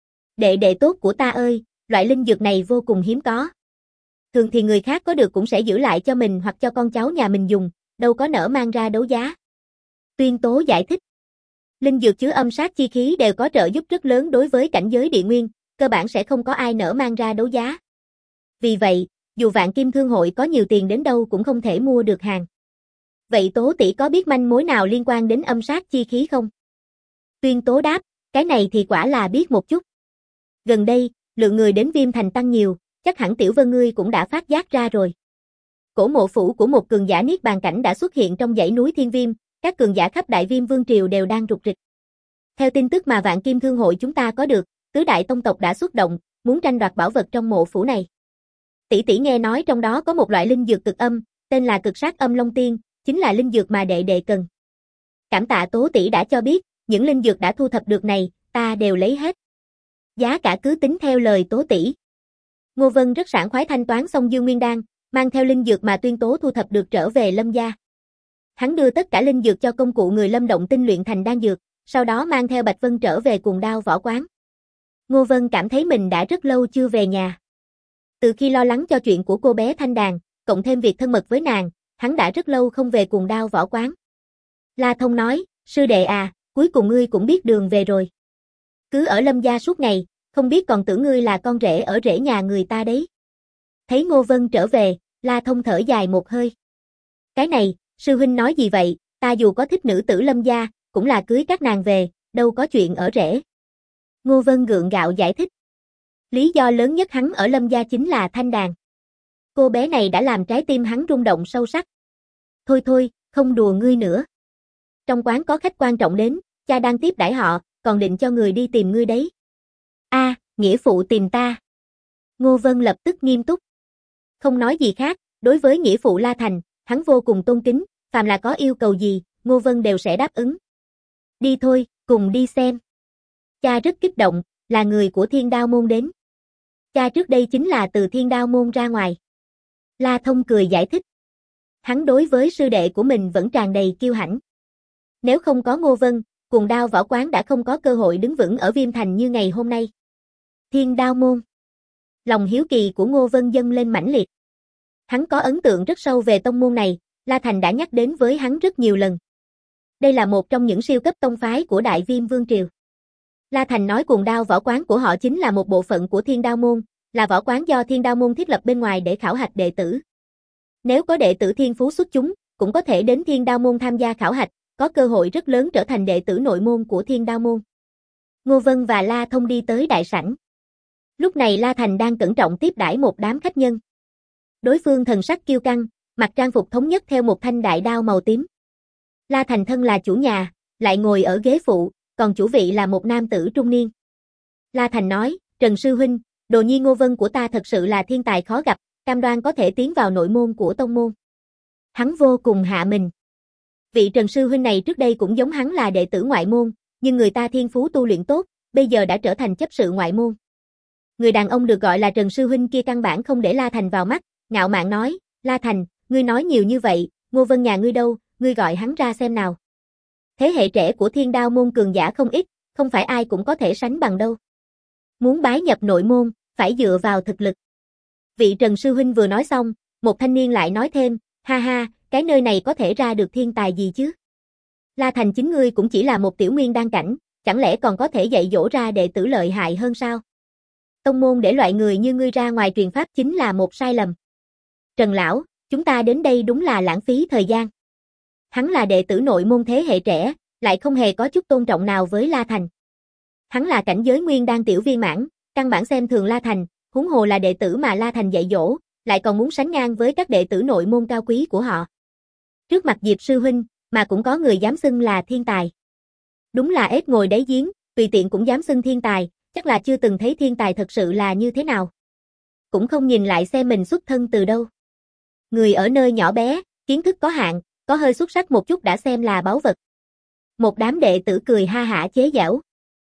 Đệ đệ tốt của ta ơi, loại linh dược này vô cùng hiếm có. Thường thì người khác có được cũng sẽ giữ lại cho mình hoặc cho con cháu nhà mình dùng, đâu có nỡ mang ra đấu giá. Tuyên Tố giải thích. Linh dược chứa âm sát chi khí đều có trợ giúp rất lớn đối với cảnh giới địa nguyên, cơ bản sẽ không có ai nỡ mang ra đấu giá. Vì vậy, dù Vạn Kim Thương hội có nhiều tiền đến đâu cũng không thể mua được hàng. Vậy Tố tỷ có biết manh mối nào liên quan đến âm sát chi khí không? Tuyên Tố đáp, cái này thì quả là biết một chút. Gần đây, lượng người đến Viêm Thành tăng nhiều, chắc hẳn Tiểu Vân ngươi cũng đã phát giác ra rồi. Cổ mộ phủ của một cường giả niết bàn cảnh đã xuất hiện trong dãy núi Thiên Viêm, các cường giả khắp Đại Viêm Vương triều đều đang rục rịch. Theo tin tức mà Vạn Kim Thương hội chúng ta có được, tứ đại tông tộc đã xuất động, muốn tranh đoạt bảo vật trong mộ phủ này. Tỷ tỷ nghe nói trong đó có một loại linh dược cực âm, tên là Cực Sát Âm Long Tiên, chính là linh dược mà đệ đệ cần. Cảm tạ Tố tỷ đã cho biết, những linh dược đã thu thập được này, ta đều lấy hết. Giá cả cứ tính theo lời Tố tỷ. Ngô Vân rất sảng khoái thanh toán xong Dương Nguyên Đan, mang theo linh dược mà Tuyên Tố thu thập được trở về Lâm gia. Hắn đưa tất cả linh dược cho công cụ người Lâm Động Tinh luyện thành đan dược, sau đó mang theo Bạch Vân trở về Cuồng Đao võ quán. Ngô Vân cảm thấy mình đã rất lâu chưa về nhà. Từ khi lo lắng cho chuyện của cô bé Thanh Đàn, cộng thêm việc thân mật với nàng, hắn đã rất lâu không về Cuồng Đao võ quán. La Thông nói, sư đệ à, cuối cùng ngươi cũng biết đường về rồi. Cứ ở Lâm gia suốt ngày, không biết còn tưởng ngươi là con rể ở rể nhà người ta đấy. Thấy Ngô Vân trở về, La Thông thở dài một hơi. Cái này, sư huynh nói gì vậy, ta dù có thích nữ tử Lâm gia, cũng là cưới các nàng về, đâu có chuyện ở rể. Ngô Vân gượng gạo giải thích. Lý do lớn nhất hắn ở Lâm gia chính là Thanh Đàn. Cô bé này đã làm trái tim hắn rung động sâu sắc. Thôi thôi, không đùa ngươi nữa. Trong quán có khách quan trọng đến, cha đang tiếp đãi họ, còn định cho người đi tìm ngươi đấy. A, nghĩa phụ tìm ta. Ngô Vân lập tức nghiêm túc. Không nói gì khác, đối với nghĩa phụ La Thành, hắn vô cùng tôn kính, phàm là có yêu cầu gì, Ngô Vân đều sẽ đáp ứng. Đi thôi, cùng đi xem. Cha rất kích động, là người của Thiên Đao môn đến. Cha trước đây chính là từ Thiên Đao môn ra ngoài. La Thông cười giải thích. Hắn đối với sư đệ của mình vẫn tràn đầy kiêu hãnh. Nếu không có Ngô Vân, Cuồng Đao võ quán đã không có cơ hội đứng vững ở Viêm Thành như ngày hôm nay. Thiên Đao môn. Lòng hiếu kỳ của Ngô Vân dâng lên mãnh liệt. Hắn có ấn tượng rất sâu về tông môn này, La Thành đã nhắc đến với hắn rất nhiều lần. Đây là một trong những siêu cấp tông phái của Đại Viêm Vương triều. La Thành nói Cuồng Đao võ quán của họ chính là một bộ phận của Thiên Đao môn, là võ quán do Thiên Đao môn thiết lập bên ngoài để khảo hạch đệ tử. Nếu có đệ tử thiên phú xuất chúng, cũng có thể đến Thiên Đao môn tham gia khảo hạch, có cơ hội rất lớn trở thành đệ tử nội môn của Thiên Đao môn. Ngô Vân và La Thông đi tới đại sảnh. Lúc này La Thành đang cẩn trọng tiếp đãi một đám khách nhân. Đối phương thần sắc kiêu căng, mặc trang phục thống nhất theo một thanh đại đao màu tím. La Thành thân là chủ nhà, lại ngồi ở ghế phụ, còn chủ vị là một nam tử trung niên. La Thành nói, Trần Sư Huynh, đồ nhi Ngô Vân của ta thật sự là thiên tài khó gặp, cam đoan có thể tiến vào nội môn của tông môn. Hắn vô cùng hạ mình. Vị Trần Sư Huynh này trước đây cũng giống hắn là đệ tử ngoại môn, nhưng người ta thiên phú tu luyện tốt, bây giờ đã trở thành chấp sự ngoại môn. Người đàn ông được gọi là Trần Sư Huynh kia căn bản không để La Thành vào mắt, ngạo mạn nói, La Thành, ngươi nói nhiều như vậy, Ngô Vân nhà ngươi đâu, ngươi gọi hắn ra xem nào. Thế hệ trẻ của Thiên Đao môn cường giả không ít, không phải ai cũng có thể sánh bằng đâu. Muốn bái nhập nội môn, phải dựa vào thực lực. Vị Trần Sư Huynh vừa nói xong, một thanh niên lại nói thêm, ha ha, cái nơi này có thể ra được thiên tài gì chứ? La Thành chính ngươi cũng chỉ là một tiểu nguyên đan cảnh, chẳng lẽ còn có thể dạy dỗ ra đệ tử lợi hại hơn sao? Tông môn để loại người như ngươi ra ngoài truyền pháp chính là một sai lầm. Trần lão, chúng ta đến đây đúng là lãng phí thời gian. Hắn là đệ tử nội môn thế hệ trẻ, lại không hề có chút tôn trọng nào với La Thành. Hắn là cảnh giới nguyên đan tiểu viên mãn, căn bản xem thường La Thành, huống hồ là đệ tử mà La Thành dạy dỗ, lại còn muốn sánh ngang với các đệ tử nội môn cao quý của họ. Trước mặt Diệp sư huynh, mà cũng có người dám xưng là thiên tài. Đúng là ếch ngồi đáy giếng, tùy tiện cũng dám xưng thiên tài, chắc là chưa từng thấy thiên tài thật sự là như thế nào. Cũng không nhìn lại xem mình xuất thân từ đâu. Người ở nơi nhỏ bé, kiến thức có hạn, có hơi xuất sắc một chút đã xem là báu vật. Một đám đệ tử cười ha hả chế giễu.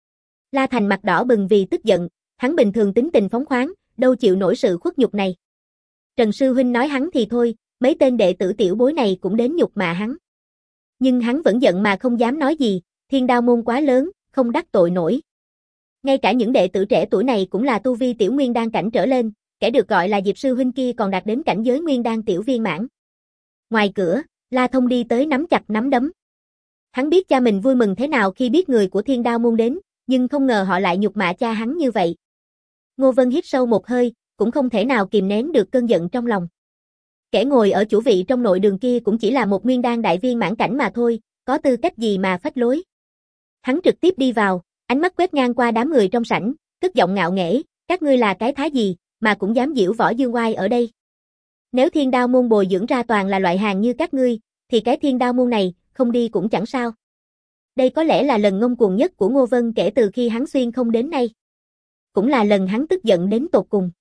La Thành mặt đỏ bừng vì tức giận, hắn bình thường tính tình phóng khoáng, đâu chịu nổi sự khuất nhục này. Trần sư huynh nói hắn thì thôi, mấy tên đệ tử tiểu bối này cũng đến nhục mạ hắn. Nhưng hắn vẫn giận mà không dám nói gì, Thiên Đao môn quá lớn, không đắc tội nổi. Ngay cả những đệ tử trẻ tuổi này cũng là tu vi tiểu nguyên đan cảnh trở lên, kẻ được gọi là Diệp sư huynh kia còn đạt đến cảnh giới nguyên đan tiểu viên mãn. Ngoài cửa, La Thông đi tới nắm chặt nắm đấm. Hắn biết cha mình vui mừng thế nào khi biết người của Thiên Đao môn đến, nhưng không ngờ họ lại nhục mạ cha hắn như vậy. Ngô Vân hít sâu một hơi, cũng không thể nào kìm nén được cơn giận trong lòng. Kẻ ngồi ở chủ vị trong nội đường kia cũng chỉ là một nguyên đan đại viên mãn cảnh mà thôi, có tư cách gì mà phách lối. Hắn trực tiếp đi vào, ánh mắt quét ngang qua đám người trong sảnh, cất giọng ngạo nghễ, các ngươi là cái thá gì, mà cũng dám giễu võ dương oai ở đây. Nếu Thiên Đao môn bồi dưỡng ra toàn là loại hàng như các ngươi, thì cái Thiên Đao môn này, không đi cũng chẳng sao. Đây có lẽ là lần ngông cuồng nhất của Ngô Vân kể từ khi hắn xuyên không đến nay. Cũng là lần hắn tức giận đến tột cùng.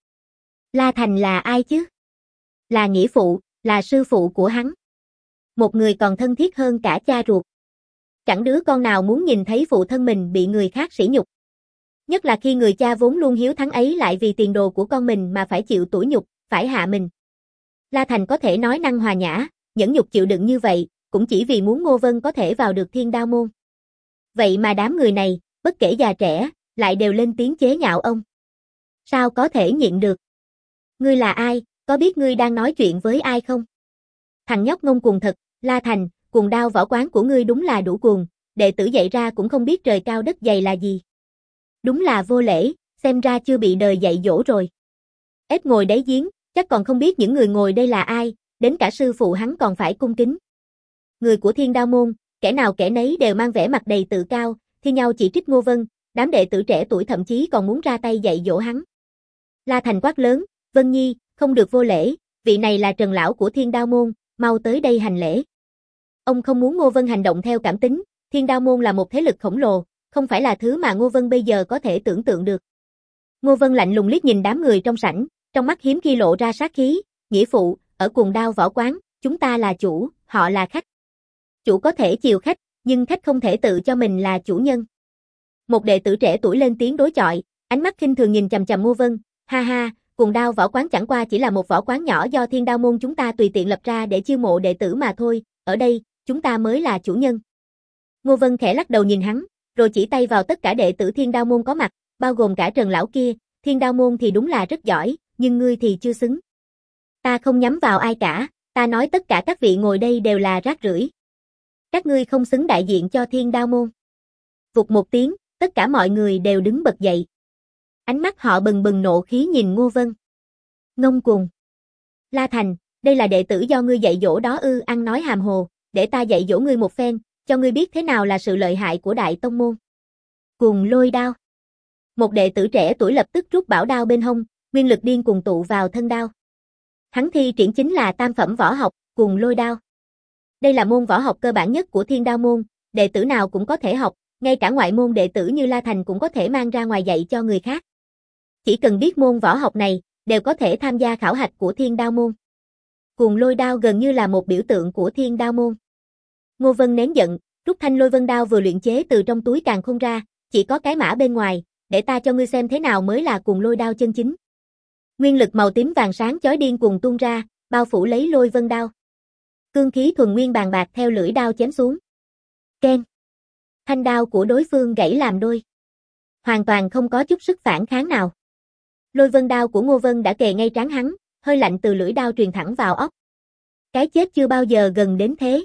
La Thành là ai chứ? Là nghĩa phụ, là sư phụ của hắn. Một người còn thân thiết hơn cả cha ruột. Chẳng đứa con nào muốn nhìn thấy phụ thân mình bị người khác sỉ nhục. Nhất là khi người cha vốn luôn hiếu thắng ấy lại vì tiền đồ của con mình mà phải chịu tủi nhục, phải hạ mình. La Thành có thể nói năng hòa nhã, nhẫn nhục chịu đựng như vậy, cũng chỉ vì muốn Ngô Vân có thể vào được Thiên Đao môn. Vậy mà đám người này, bất kể già trẻ, lại đều lên tiếng chế nhạo ông. Sao có thể nhịn được? Ngươi là ai, có biết ngươi đang nói chuyện với ai không? Thằng nhóc ngông cuồng thật, La Thành, cuồng đao võ quán của ngươi đúng là đủ cuồng, đệ tử dạy ra cũng không biết trời cao đất dày là gì. Đúng là vô lễ, xem ra chưa bị đời dạy dỗ rồi. Ếch ngồi đáy giếng, chắc còn không biết những người ngồi đây là ai, đến cả sư phụ hắn còn phải cung kính. Người của Thiên Đao môn, kẻ nào kẻ nấy đều mang vẻ mặt đầy tự cao, thi nhau chỉ trích Ngô Vân, đám đệ tử trẻ tuổi thậm chí còn muốn ra tay dạy dỗ hắn. La Thành quát lớn, Vân Nhi, không được vô lễ, vị này là Trần lão của Thiên Đao môn, mau tới đây hành lễ. Ông không muốn Ngô Vân hành động theo cảm tính, Thiên Đao môn là một thế lực khổng lồ, không phải là thứ mà Ngô Vân bây giờ có thể tưởng tượng được. Ngô Vân lạnh lùng liếc nhìn đám người trong sảnh, trong mắt hiếm khi lộ ra sát khí, nghĩa phụ, ở Cuồng Đao võ quán, chúng ta là chủ, họ là khách. Chủ có thể chiều khách, nhưng khách không thể tự cho mình là chủ nhân. Một đệ tử trẻ tuổi lên tiếng đối chọi, ánh mắt khinh thường nhìn chằm chằm Ngô Vân, ha ha, Cuồng Đao võ quán chẳng qua chỉ là một võ quán nhỏ do Thiên Đao môn chúng ta tùy tiện lập ra để chiêu mộ đệ tử mà thôi, ở đây, chúng ta mới là chủ nhân. Ngô Vân khẽ lắc đầu nhìn hắn, rồi chỉ tay vào tất cả đệ tử Thiên Đao môn có mặt, bao gồm cả Trần lão kia, Thiên Đao môn thì đúng là rất giỏi, nhưng ngươi thì chưa xứng. Ta không nhắm vào ai cả, ta nói tất cả các vị ngồi đây đều là rác rưởi. Các ngươi không xứng đại diện cho Thiên Đao môn. Vụt một tiếng, tất cả mọi người đều đứng bật dậy. Ánh mắt họ bừng bừng nộ khí nhìn Ngô Vân. Ngông cuồng. La Thành, đây là đệ tử do ngươi dạy dỗ đó ư? Ăn nói hàm hồ, để ta dạy dỗ ngươi một phen, cho ngươi biết thế nào là sự lợi hại của Đại Tông môn. Cuồng lôi đao. Một đệ tử trẻ tuổi lập tức rút bảo đao bên hông, nguyên lực điên cuồng tụ vào thân đao. Hắn thi triển chính là tam phẩm võ học, cuồng lôi đao. Đây là môn võ học cơ bản nhất của Thiên Đao môn, đệ tử nào cũng có thể học, ngay cả ngoại môn đệ tử như La Thành cũng có thể mang ra ngoài dạy cho người khác. Chỉ cần biết môn võ học này, đều có thể tham gia khảo hạch của Thiên Đao môn. Cuồng lôi đao gần như là một biểu tượng của Thiên Đao môn. Ngô Vân nén giận, rút thanh lôi vân đao vừa luyện chế từ trong túi càn khôn ra, chỉ có cái mã bên ngoài, để ta cho ngươi xem thế nào mới là cuồng lôi đao chân chính. Nguyên lực màu tím vàng sáng chói điên cuồng tuôn ra, bao phủ lấy lôi vân đao. Cương khí thuần nguyên bàn bạc theo lưỡi đao chém xuống. Keng. Thanh đao của đối phương gãy làm đôi. Hoàn toàn không có chút sức phản kháng nào. Lôi vân đao của Ngô Vân đã kề ngay trán hắn, hơi lạnh từ lưỡi đao truyền thẳng vào óc. Cái chết chưa bao giờ gần đến thế.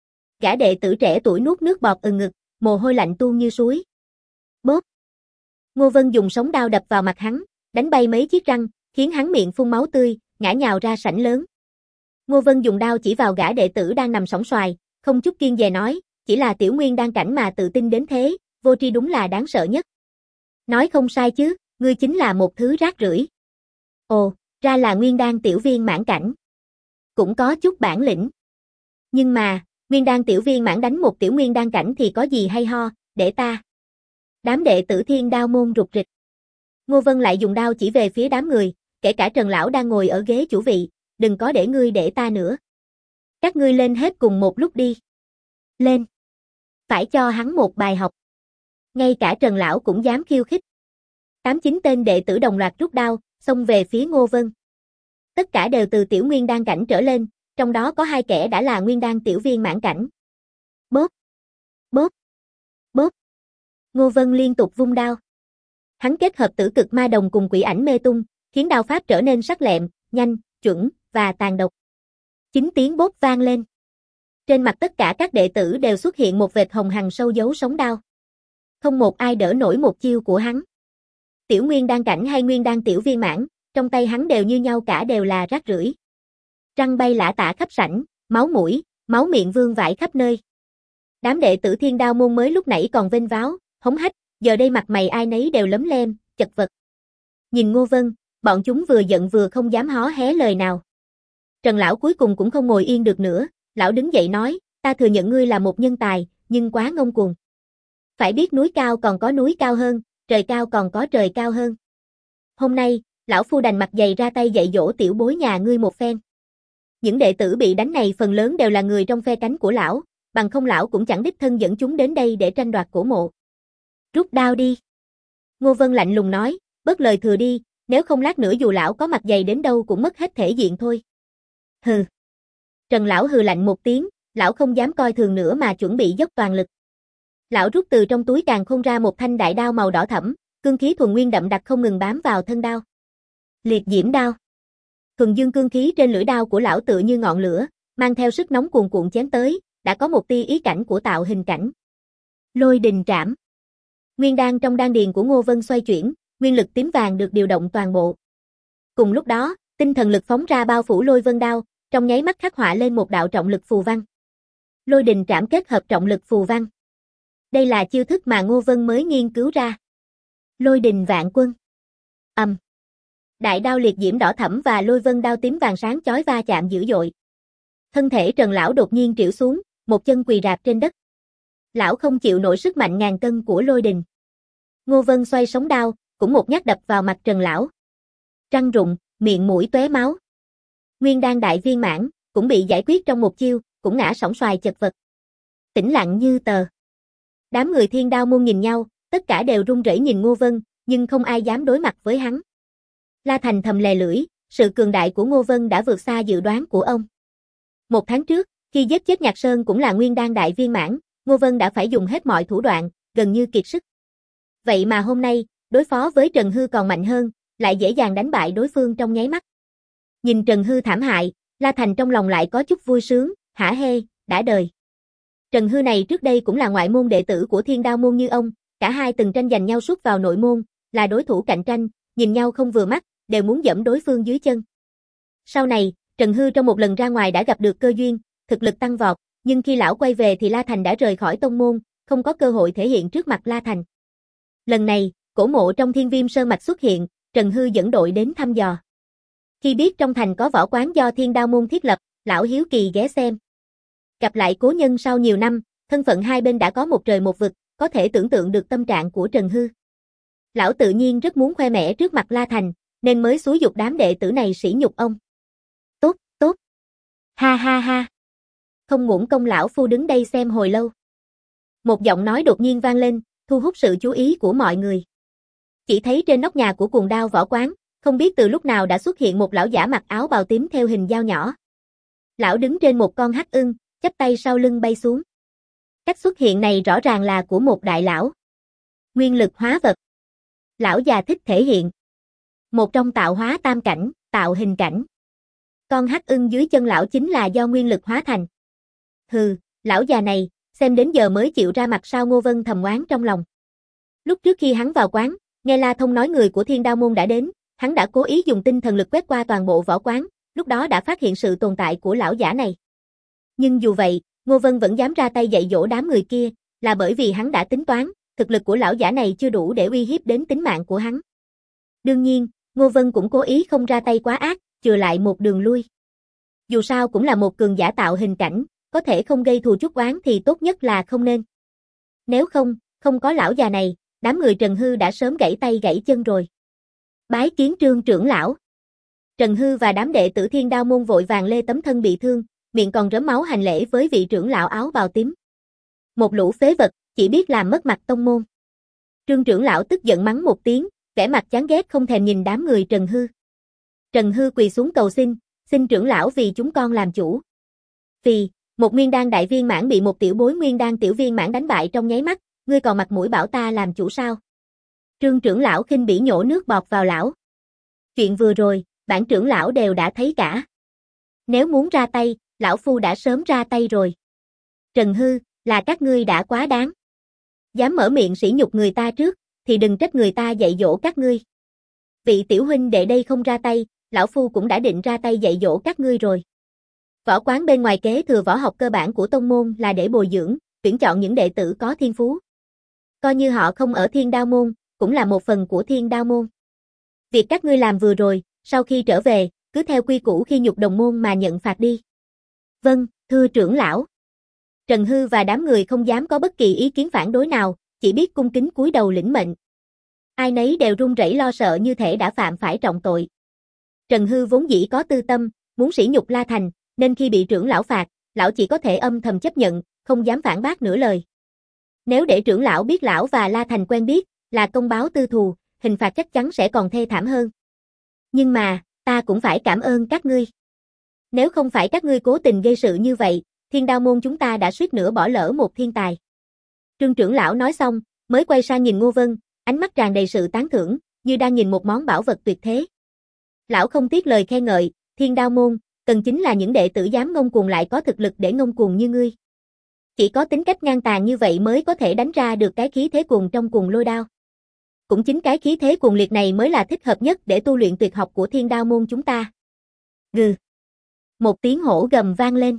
Gã đệ tử trẻ tuổi nuốt nước bọt ngực, mồ hôi lạnh tuôn như suối. Bốp. Ngô Vân dùng sống đao đập vào mặt hắn, đánh bay mấy chiếc răng, khiến hắn miệng phun máu tươi, ngã nhào ra sảnh lớn. Ngô Vân dùng đao chỉ vào gã đệ tử đang nằm sóng xoài, không chút kiêng dè nói, chỉ là tiểu nguyên đan cảnh mà tự tin đến thế, vô tri đúng là đáng sợ nhất. Nói không sai chứ, ngươi chính là một thứ rác rưởi. Ồ, ra là nguyên đan tiểu viên mãn cảnh. Cũng có chút bản lĩnh. Nhưng mà, nguyên đan tiểu viên mãn đánh một tiểu nguyên đan cảnh thì có gì hay ho, để ta. Đám đệ tử Thiên Đao môn rục rịch. Ngô Vân lại dùng đao chỉ về phía đám người, kể cả Trần lão đang ngồi ở ghế chủ vị, đừng có để ngươi để ta nữa. Các ngươi lên hết cùng một lúc đi. Lên. Phải cho hắn một bài học. Ngay cả Trần lão cũng dám khiêu khích. 8-9 tên đệ tử đồng loạt rút đao, xông về phía Ngô Vân. Tất cả đều từ tiểu nguyên đan cảnh trở lên, trong đó có 2 kẻ đã là nguyên đan tiểu viên mãn cảnh. Bóp, bóp, bóp. Ngô Vân liên tục vung đao. Hắn kết hợp tử cực ma đồng cùng quỷ ảnh mê tung, khiến đao pháp trở nên sắc lẹm, nhanh, chuẩn và tàn độc. 9 tiếng bóp vang lên. Trên mặt tất cả các đệ tử đều xuất hiện một vệt hồng hằn sâu giấu sống đao. Không một ai đỡ nổi một chiêu của hắn. Tiểu nguyên đan cảnh hay nguyên đan tiểu viên mãn, trong tay hắn đều như nhau cả, đều là rác rưởi. Răng bay lả tả khắp sảnh, máu mũi, máu miệng vương vãi khắp nơi. Đám đệ tử Thiên Đao môn mới lúc nãy còn vênh váo, hống hách, giờ đây mặt mày ai nấy đều lấm lem, chật vật. Nhìn Ngô Vân, bọn chúng vừa giận vừa không dám hó hé lời nào. Trần lão cuối cùng cũng không ngồi yên được nữa, lão đứng dậy nói, ta thừa nhận ngươi là một nhân tài, nhưng quá ngông cuồng. Phải biết núi cao còn có núi cao hơn, trời cao còn có trời cao hơn. Hôm nay, lão phu đành mặt dày ra tay dạy dỗ tiểu bối nhà ngươi một phen. Những đệ tử bị đánh này phần lớn đều là người trong phe cánh của lão, bằng không lão cũng chẳng đích thân dẫn chúng đến đây để tranh đoạt cổ mộ. Rút đao đi. Ngô Vân lạnh lùng nói, bớt lời thừa đi, nếu không lát nữa dù lão có mặt dày đến đâu cũng mất hết thể diện thôi. Hừ. Trần lão hừ lạnh một tiếng, lão không dám coi thường nữa mà chuẩn bị dốc toàn lực. Lão rút từ trong túi càn khôn ra một thanh đại đao màu đỏ thẫm, cương khí thuần nguyên đậm đặc không ngừng bám vào thân đao. Liệt diễm đao. Thuần dương cương khí trên lưỡi đao của lão tựa như ngọn lửa, mang theo sức nóng cuồn cuộn chém tới, đã có một tia ý cảnh của tạo hình cảnh. Lôi đình trảm. Nguyên đan trong đan điền của Ngô Vân xoay chuyển, nguyên lực tím vàng được điều động toàn bộ. Cùng lúc đó, tinh thần lực phóng ra bao phủ lôi vân đao, trong nháy mắt khắc họa lên một đạo trọng lực phù văn. Lôi đình trảm kết hợp trọng lực phù văn. Đây là chiêu thức mà Ngô Vân mới nghiên cứu ra. Lôi đình vạn quân. Đại đao liệt diễm đỏ thẫm và lôi vân đao tím vàng sáng chói va chạm dữ dội. Thân thể Trần lão đột nhiên trĩu xuống, một chân quỳ rạp trên đất. Lão không chịu nổi sức mạnh ngàn cân của lôi đình. Ngô Vân xoay sống đao, cũng một nhát đập vào mặt Trần lão. Răng rụng, miệng mũi tóe máu. Nguyên đan đại viên mãn, cũng bị giải quyết trong một chiêu, cũng ngã sóng xoài chật vật. Tĩnh lặng như tờ. Đám người Thiên Đao môn nhìn nhau, tất cả đều run rẩy nhìn Ngô Vân, nhưng không ai dám đối mặt với hắn. La Thành thầm lè lưỡi, sự cường đại của Ngô Vân đã vượt xa dự đoán của ông. 1 tháng trước, khi giết chết Nhạc Sơn cũng là nguyên đan đại viên mãn, Ngô Vân đã phải dùng hết mọi thủ đoạn, gần như kiệt sức. Vậy mà hôm nay, đối phó với Trần Hư còn mạnh hơn, lại dễ dàng đánh bại đối phương trong nháy mắt. Nhìn Trần Hư thảm hại, La Thành trong lòng lại có chút vui sướng, hả hê, đã đời. Trần Hư này trước đây cũng là ngoại môn đệ tử của Thiên Đao môn như ông, cả hai từng tranh giành nhau suốt vào nội môn, là đối thủ cạnh tranh, nhìn nhau không vừa mắt, đều muốn giẫm đối phương dưới chân. Sau này, Trần Hư trong một lần ra ngoài đã gặp được cơ duyên, thực lực tăng vọt, nhưng khi lão quay về thì La Thành đã rời khỏi tông môn, không có cơ hội thể hiện trước mặt La Thành. Lần này, cổ mộ trong Thiên Viêm Sơn mạch xuất hiện, Trần Hư dẫn đội đến thăm dò. Khi biết trong thành có võ quán do Thiên Đao môn thiết lập, lão hiếu kỳ ghé xem. Gặp lại cố nhân sau nhiều năm, thân phận hai bên đã có một trời một vực, có thể tưởng tượng được tâm trạng của Trần Hư. Lão tự nhiên rất muốn khoe mẽ trước mặt La Thành, nên mới xúi giục đám đệ tử này sỉ nhục ông. Tốt, tốt. Ha ha ha. Không uổng công lão phu đứng đây xem hồi lâu. Một giọng nói đột nhiên vang lên, thu hút sự chú ý của mọi người. Chỉ thấy trên nóc nhà của Cuồng Đao võ quán, không biết từ lúc nào đã xuất hiện một lão giả mặc áo bào tím theo hình dao nhỏ. Lão đứng trên một con hắc ưng, chắp tay sau lưng bay xuống. Cách xuất hiện này rõ ràng là của một đại lão. Nguyên lực hóa vật. Lão già thích thể hiện. Một trong tạo hóa tam cảnh, tạo hình cảnh. Con hắc ưng dưới chân lão chính là do nguyên lực hóa thành. Hừ, lão già này, xem đến giờ mới chịu ra mặt sao, Ngô Vân thầm oán trong lòng. Lúc trước khi hắn vào quán, nghe La Thông nói người của Thiên Đao môn đã đến, hắn đã cố ý dùng tinh thần lực quét qua toàn bộ võ quán, lúc đó đã phát hiện sự tồn tại của lão giả này. Nhưng dù vậy, Ngô Vân vẫn dám ra tay dạy dỗ đám người kia, là bởi vì hắn đã tính toán, thực lực của lão giả này chưa đủ để uy hiếp đến tính mạng của hắn. Đương nhiên, Ngô Vân cũng cố ý không ra tay quá ác, chừa lại một đường lui. Dù sao cũng là một cường giả tạo hình cảnh, có thể không gây thù chuốc oán thì tốt nhất là không nên. Nếu không, không có lão già này, đám người Trần Hư đã sớm gãy tay gãy chân rồi. Bái kiến Trương trưởng lão. Trần Hư và đám đệ tử Thiên Đao môn vội vàng lê tấm thân bị thương, miệng còn rớm máu hành lễ với vị trưởng lão áo bào tím. Một lũ phế vật, chỉ biết làm mất mặt tông môn. Trương trưởng lão tức giận mắng một tiếng, vẻ mặt chán ghét không thèm nhìn đám người Trần Hư. Trần Hư quỳ xuống cầu xin trưởng lão vì chúng con làm chủ. Vì, một nguyên đan đại viên mãn bị một tiểu bối nguyên đan tiểu viên mãn đánh bại trong nháy mắt, ngươi còn mặt mũi bảo ta làm chủ sao? Trương trưởng lão khinh bỉ nhổ nước bọt vào lão. Chuyện vừa rồi, bản trưởng lão đều đã thấy cả. Nếu muốn ra tay, lão phu đã sớm ra tay rồi. Trần Hư, là các ngươi đã quá đáng. Dám mở miệng sỉ nhục người ta trước, thì đừng trách người ta dạy dỗ các ngươi. Vị tiểu huynh đệ đây không ra tay, lão phu cũng đã định ra tay dạy dỗ các ngươi rồi. Võ quán bên ngoài kế thừa võ học cơ bản của tông môn là để bồi dưỡng, tuyển chọn những đệ tử có thiên phú. Coi như họ không ở Thiên Đao môn, cũng là một phần của Thiên Đao môn. Việc các ngươi làm vừa rồi, sau khi trở về, cứ theo quy củ khi nhục đồng môn mà nhận phạt đi. Vâng, thưa trưởng lão. Trần Hư và đám người không dám có bất kỳ ý kiến phản đối nào, chỉ biết cung kính cúi đầu lĩnh mệnh. Ai nấy đều run rẩy lo sợ như thể đã phạm phải trọng tội. Trần Hư vốn dĩ có tư tâm, muốn sỉ nhục La Thành, nên khi bị trưởng lão phạt, lão chỉ có thể âm thầm chấp nhận, không dám phản bác nửa lời. Nếu để trưởng lão biết lão và La Thành quen biết, là công báo tư thù, hình phạt chắc chắn sẽ còn thê thảm hơn. Nhưng mà, ta cũng phải cảm ơn các ngươi. Nếu không phải các ngươi cố tình gây sự như vậy, Thiên Đao môn chúng ta đã suýt nữa bỏ lỡ một thiên tài. Trương trưởng lão nói xong, mới quay sang nhìn Ngô Vân, ánh mắt tràn đầy sự tán thưởng, như đang nhìn một món bảo vật tuyệt thế. Lão không tiếc lời khen ngợi, Thiên Đao môn, cần chính là những đệ tử dám ngông cuồng lại có thực lực để ngông cuồng như ngươi. Chỉ có tính cách ngang tàn như vậy mới có thể đánh ra được cái khí thế cuồng trong cuồng lôi đao. Cũng chính cái khí thế cuồng liệt này mới là thích hợp nhất để tu luyện tuyệt học của Thiên Đao môn chúng ta. Gừ. Một tiếng hổ gầm vang lên.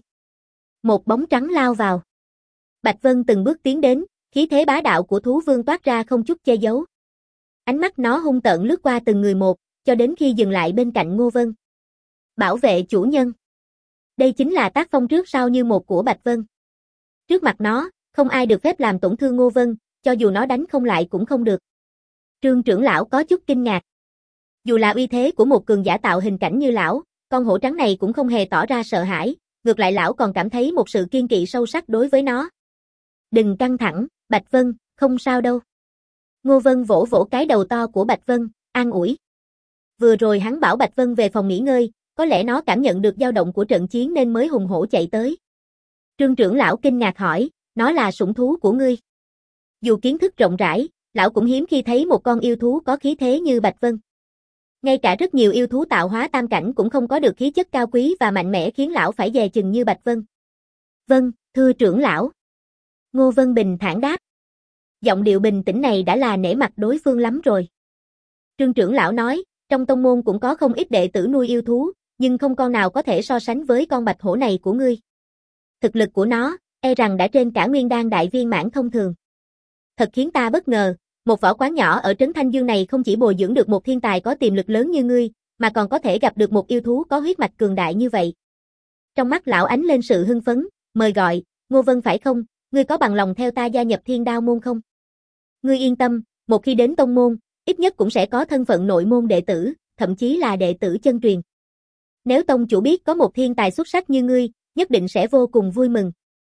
Một bóng trắng lao vào. Bạch Vân từng bước tiến đến, khí thế bá đạo của thú vương toát ra không chút che giấu. Ánh mắt nó hung tợn lướt qua từng người một, cho đến khi dừng lại bên cạnh Ngô Vân. Bảo vệ chủ nhân. Đây chính là tác phong trước sau như một của Bạch Vân. Trước mặt nó, không ai được phép làm tổn thương Ngô Vân, cho dù nó đánh không lại cũng không được. Trương trưởng lão có chút kinh ngạc. Dù là uy thế của một cường giả tạo hình cảnh như lão, con hổ trắng này cũng không hề tỏ ra sợ hãi, ngược lại lão còn cảm thấy một sự kiên kỵ sâu sắc đối với nó. Đừng căng thẳng, Bạch Vân, không sao đâu. Ngô Vân vỗ vỗ cái đầu to của Bạch Vân, an ủi. Vừa rồi hắn bảo Bạch Vân về phòng nghỉ ngơi, có lẽ nó cảm nhận được dao động của trận chiến nên mới hùng hổ chạy tới. Trương trưởng lão kinh ngạc hỏi, nó là sủng thú của ngươi. Dù kiến thức rộng rãi, lão cũng hiếm khi thấy một con yêu thú có khí thế như Bạch Vân. Ngay cả rất nhiều yêu thú tạo hóa tam cảnh cũng không có được khí chất cao quý và mạnh mẽ khiến lão phải dè chừng như Bạch Vân. Vâng, thưa trưởng lão. Ngô Vân bình thản đáp. Giọng điệu bình tĩnh này đã là nể mặt đối phương lắm rồi. Trương trưởng lão nói, trong tông môn cũng có không ít đệ tử nuôi yêu thú, nhưng không con nào có thể so sánh với con bạch hổ này của ngươi. Thực lực của nó, e rằng đã trên cả nguyên đan đại viên mãn thông thường. Thật khiến ta bất ngờ, một võ quán nhỏ ở trấn Thanh Dương này không chỉ bồi dưỡng được một thiên tài có tiềm lực lớn như ngươi, mà còn có thể gặp được một yêu thú có huyết mạch cường đại như vậy. Trong mắt lão ánh lên sự hưng phấn, mời gọi, Ngô Vân phải không, ngươi có bằng lòng theo ta gia nhập Thiên Đao môn không? Ngươi yên tâm, một khi đến tông môn, ít nhất cũng sẽ có thân phận nội môn đệ tử, thậm chí là đệ tử chân truyền. Nếu tông chủ biết có một thiên tài xuất sắc như ngươi, nhất định sẽ vô cùng vui mừng.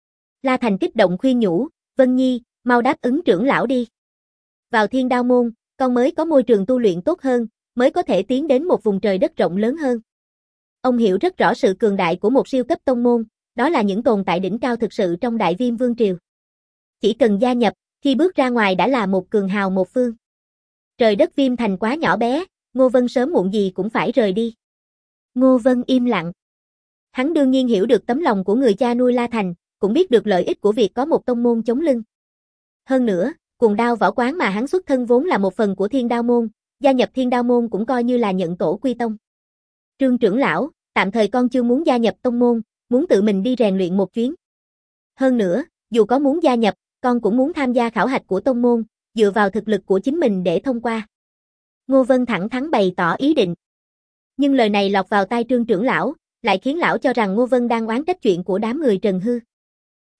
La Thành kích động khuyên nhủ, Vân Nhi, mau đáp ứng trưởng lão đi. Vào Thiên Đao môn, con mới có môi trường tu luyện tốt hơn, mới có thể tiến đến một vùng trời đất rộng lớn hơn. Ông hiểu rất rõ sự cường đại của một siêu cấp tông môn, đó là những tồn tại đỉnh cao thực sự trong Đại Viêm Vương Triều. Chỉ cần gia nhập, khi bước ra ngoài đã là một cường hào một phương. Trời đất Viêm Thành quá nhỏ bé, Ngô Vân sớm muộn gì cũng phải rời đi. Ngô Vân im lặng. Hắn đương nhiên hiểu được tấm lòng của người cha nuôi La Thành, cũng biết được lợi ích của việc có một tông môn chống lưng. Hơn nữa, Cuồng Đao võ quán mà hắn xuất thân vốn là một phần của Thiên Đao môn, gia nhập Thiên Đao môn cũng coi như là nhận tổ quy tông. Trương trưởng lão, tạm thời con chưa muốn gia nhập tông môn, muốn tự mình đi rèn luyện một chuyến. Hơn nữa, dù có muốn gia nhập, con cũng muốn tham gia khảo hạch của tông môn, dựa vào thực lực của chính mình để thông qua. Ngô Vân thẳng thắn bày tỏ ý định. Nhưng lời này lọt vào tai Trương trưởng lão, lại khiến lão cho rằng Ngô Vân đang oán trách chuyện của đám người Trần Hư.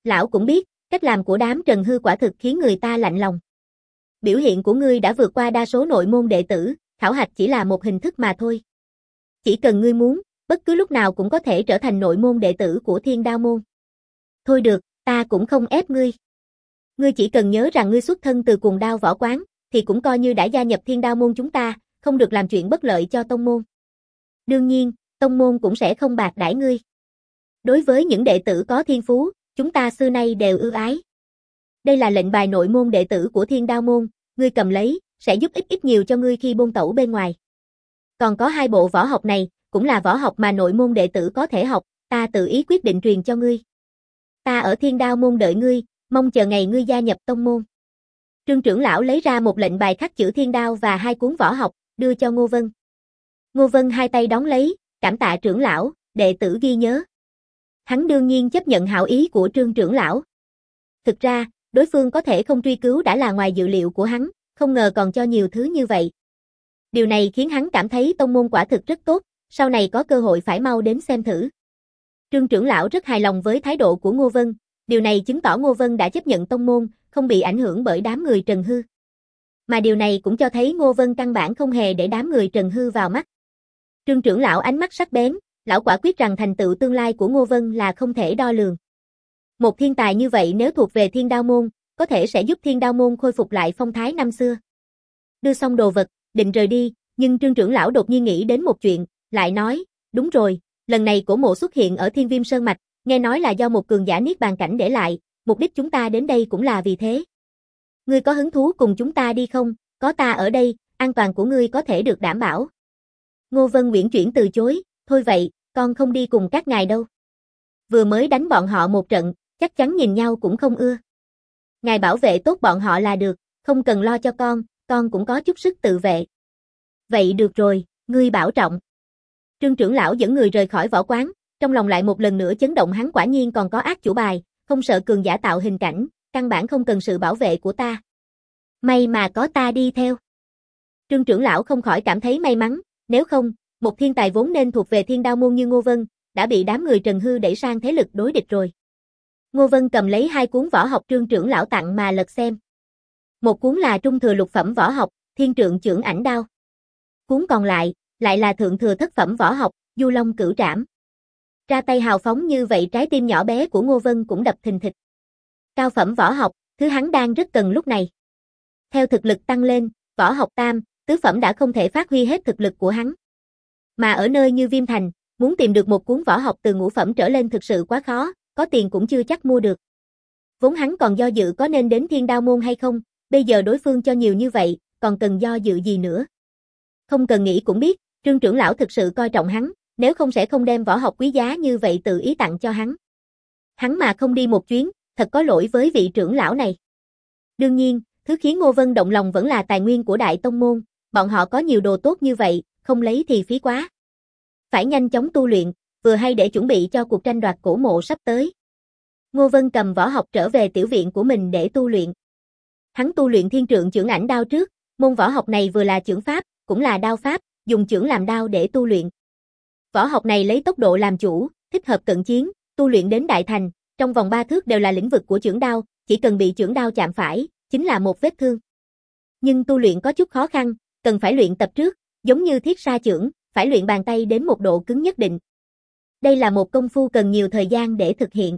Lão cũng biết, cách làm của đám Trần Hư quả thực khiến người ta lạnh lòng. Biểu hiện của ngươi đã vượt qua đa số nội môn đệ tử, khảo hạch chỉ là một hình thức mà thôi. Chỉ cần ngươi muốn, bất cứ lúc nào cũng có thể trở thành nội môn đệ tử của Thiên Đao môn. Thôi được, ta cũng không ép ngươi. Ngươi chỉ cần nhớ rằng ngươi xuất thân từ Cùng Đao võ quán, thì cũng coi như đã gia nhập Thiên Đao môn chúng ta, không được làm chuyện bất lợi cho tông môn. Đương nhiên, tông môn cũng sẽ không bạc đãi ngươi. Đối với những đệ tử có thiên phú, chúng ta xưa nay đều ưu ái. Đây là lệnh bài nội môn đệ tử của Thiên Đao môn, ngươi cầm lấy, sẽ giúp ít nhiều cho ngươi khi bôn tẩu bên ngoài. Còn có 2 bộ võ học này, cũng là võ học mà nội môn đệ tử có thể học, ta tự ý quyết định truyền cho ngươi. Ta ở Thiên Đao môn đợi ngươi, mong chờ ngày ngươi gia nhập tông môn. Trương trưởng lão lấy ra một lệnh bài khắc chữ Thiên Đao và 2 cuốn võ học, đưa cho Ngô Vân. Ngô Vân hai tay đón lấy, cảm tạ trưởng lão, đệ tử ghi nhớ. Hắn đương nhiên chấp nhận hảo ý của Trương trưởng lão. Thực ra, đối phương có thể không truy cứu đã là ngoài dự liệu của hắn, không ngờ còn cho nhiều thứ như vậy. Điều này khiến hắn cảm thấy tông môn quả thực rất tốt, sau này có cơ hội phải mau đến xem thử. Trương trưởng lão rất hài lòng với thái độ của Ngô Vân, điều này chứng tỏ Ngô Vân đã chấp nhận tông môn, không bị ảnh hưởng bởi đám người Trần Hư. Mà điều này cũng cho thấy Ngô Vân căn bản không hề để đám người Trần Hư vào mắt. Trương trưởng lão ánh mắt sắc bén, lão quả quyết rằng thành tựu tương lai của Ngô Vân là không thể đo lường. Một thiên tài như vậy nếu thuộc về Thiên Đao môn, có thể sẽ giúp Thiên Đao môn khôi phục lại phong thái năm xưa. Đưa xong đồ vật, định rời đi, nhưng Trương trưởng lão đột nhiên nghĩ đến một chuyện, lại nói, đúng rồi, lần này cổ mộ xuất hiện ở Thiên Viêm Sơn Mạch, nghe nói là do một cường giả niết bàn cảnh để lại, mục đích chúng ta đến đây cũng là vì thế. Ngươi có hứng thú cùng chúng ta đi không? Có ta ở đây, an toàn của ngươi có thể được đảm bảo. Ngô Vân uyển chuyển từ chối, thôi vậy, con không đi cùng các ngài đâu. Vừa mới đánh bọn họ một trận, chắc chắn nhìn nhau cũng không ưa. Ngài bảo vệ tốt bọn họ là được, không cần lo cho con cũng có chút sức tự vệ. Vậy được rồi, ngươi bảo trọng. Trương trưởng lão dẫn người rời khỏi võ quán, trong lòng lại một lần nữa chấn động, hắn quả nhiên còn có ác chủ bài, không sợ cường giả tạo hình cảnh, căn bản không cần sự bảo vệ của ta. May mà có ta đi theo. Trương trưởng lão không khỏi cảm thấy may mắn, nếu không, một thiên tài vốn nên thuộc về Thiên Đao môn như Ngô Vân, đã bị đám người Trần Hư đẩy sang thế lực đối địch rồi. Ngô Vân cầm lấy 2 cuốn võ học Trương trưởng lão tặng mà lật xem. Một cuốn là trung thừa lục phẩm võ học, Thiên Trượng Chưởng Ảnh Đao. Cuốn còn lại là thượng thừa thất phẩm võ học, Du Long Cửu Trảm. Ra tay hào phóng như vậy, trái tim nhỏ bé của Ngô Vân cũng đập thình thịch. Cao phẩm võ học, thứ hắn đang rất cần lúc này. Theo thực lực tăng lên, võ học tam, tứ phẩm đã không thể phát huy hết thực lực của hắn. Mà ở nơi như Viêm Thành, muốn tìm được một cuốn võ học từ ngũ phẩm trở lên thực sự quá khó, có tiền cũng chưa chắc mua được. Vốn hắn còn do dự có nên đến Thiên Đao môn hay không, bây giờ đối phương cho nhiều như vậy, còn cần do dự gì nữa. Không cần nghĩ cũng biết, Trương trưởng lão thực sự coi trọng hắn, nếu không sẽ không đem võ học quý giá như vậy tự ý tặng cho hắn. Hắn mà không đi một chuyến, thật có lỗi với vị trưởng lão này. Đương nhiên, thứ khiến Ngô Vân động lòng vẫn là tài nguyên của Đại Tông môn, bọn họ có nhiều đồ tốt như vậy, không lấy thì phí quá. Phải nhanh chóng tu luyện, vừa hay để chuẩn bị cho cuộc tranh đoạt cổ mộ sắp tới. Ngô Vân cầm võ học trở về tiểu viện của mình để tu luyện. Hắn tu luyện Thiên Trượng Chưởng Ảnh Đao trước, môn võ học này vừa là chưởng pháp, cũng là đao pháp, dùng chưởng làm đao để tu luyện. Võ học này lấy tốc độ làm chủ, thích hợp cận chiến, tu luyện đến đại thành, trong vòng 3 thước đều là lĩnh vực của chưởng đao, chỉ cần bị chưởng đao chạm phải, chính là một vết thương. Nhưng tu luyện có chút khó khăn, cần phải luyện tập trước, giống như thiết sa chưởng, phải luyện bàn tay đến một độ cứng nhất định. Đây là một công phu cần nhiều thời gian để thực hiện.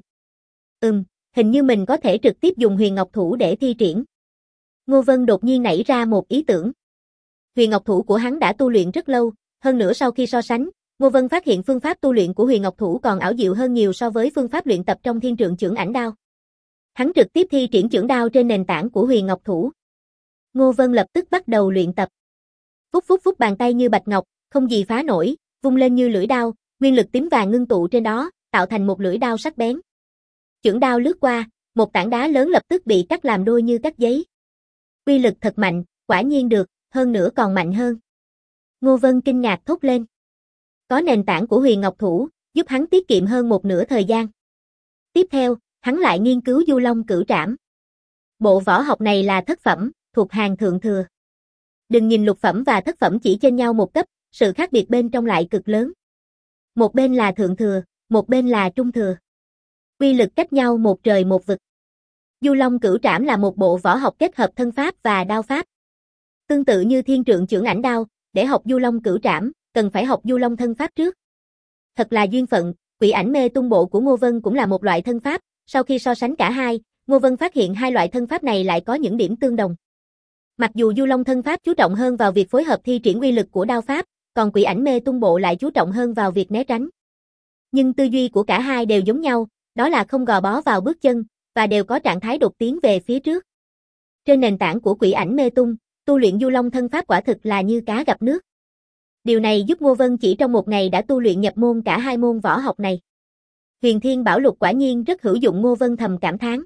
Hình như mình có thể trực tiếp dùng Huyền Ngọc Thủ để thi triển. Ngô Vân đột nhiên nảy ra một ý tưởng. Huyền Ngọc Thủ của hắn đã tu luyện rất lâu, hơn nữa sau khi so sánh, Ngô Vân phát hiện phương pháp tu luyện của Huyền Ngọc Thủ còn ảo diệu hơn nhiều so với phương pháp luyện tập trong Thiên Trượng Chưởng Ảnh Đao. Hắn trực tiếp thi triển chưởng đao trên nền tảng của Huyền Ngọc Thủ. Ngô Vân lập tức bắt đầu luyện tập. Phút phút phút, bàn tay như bạch ngọc, không gì phá nổi, vung lên như lưỡi đao, nguyên lực tím vàng ngưng tụ trên đó, tạo thành một lưỡi đao sắc bén. Chưởng đao lướt qua, một tảng đá lớn lập tức bị cắt làm đôi như cắt giấy. Uy lực thật mạnh, quả nhiên được, hơn nữa còn mạnh hơn. Ngô Vân kinh ngạc thốt lên. Có nền tảng của Huyền Ngọc Thủ, giúp hắn tiết kiệm hơn một nửa thời gian. Tiếp theo, hắn lại nghiên cứu Du Long Cửu Trảm. Bộ võ học này là thất phẩm, thuộc hàng thượng thừa. Đừng nhìn lục phẩm và thất phẩm chỉ chênh nhau một cấp, sự khác biệt bên trong lại cực lớn. Một bên là thượng thừa, một bên là trung thừa. Quy lực cách nhau một trời một vực. Du Long Cửu Trảm là một bộ võ học kết hợp thân pháp và đao pháp. Tương tự như Thiên Trượng Chưởng Ảnh Đao, để học Du Long Cửu Trảm, cần phải học Du Long thân pháp trước. Thật là duyên phận, Quỷ Ảnh Mê Tung Bộ của Ngô Vân cũng là một loại thân pháp, sau khi so sánh cả hai, Ngô Vân phát hiện hai loại thân pháp này lại có những điểm tương đồng. Mặc dù Du Long thân pháp chú trọng hơn vào việc phối hợp thi triển uy lực của đao pháp, còn Quỷ Ảnh Mê Tung Bộ lại chú trọng hơn vào việc né tránh. Nhưng tư duy của cả hai đều giống nhau, đó là không gò bó vào bước chân, và đều có trạng thái đột tiến về phía trước. Trên nền tảng của Quỷ Ảnh Mê Tung, tu luyện Du Long thân pháp quả thực là như cá gặp nước. Điều này giúp Ngô Vân chỉ trong một ngày đã tu luyện nhập môn cả hai môn võ học này. Huyền Thiên Bảo Lục quả nhiên rất hữu dụng, Ngô Vân thầm cảm thán.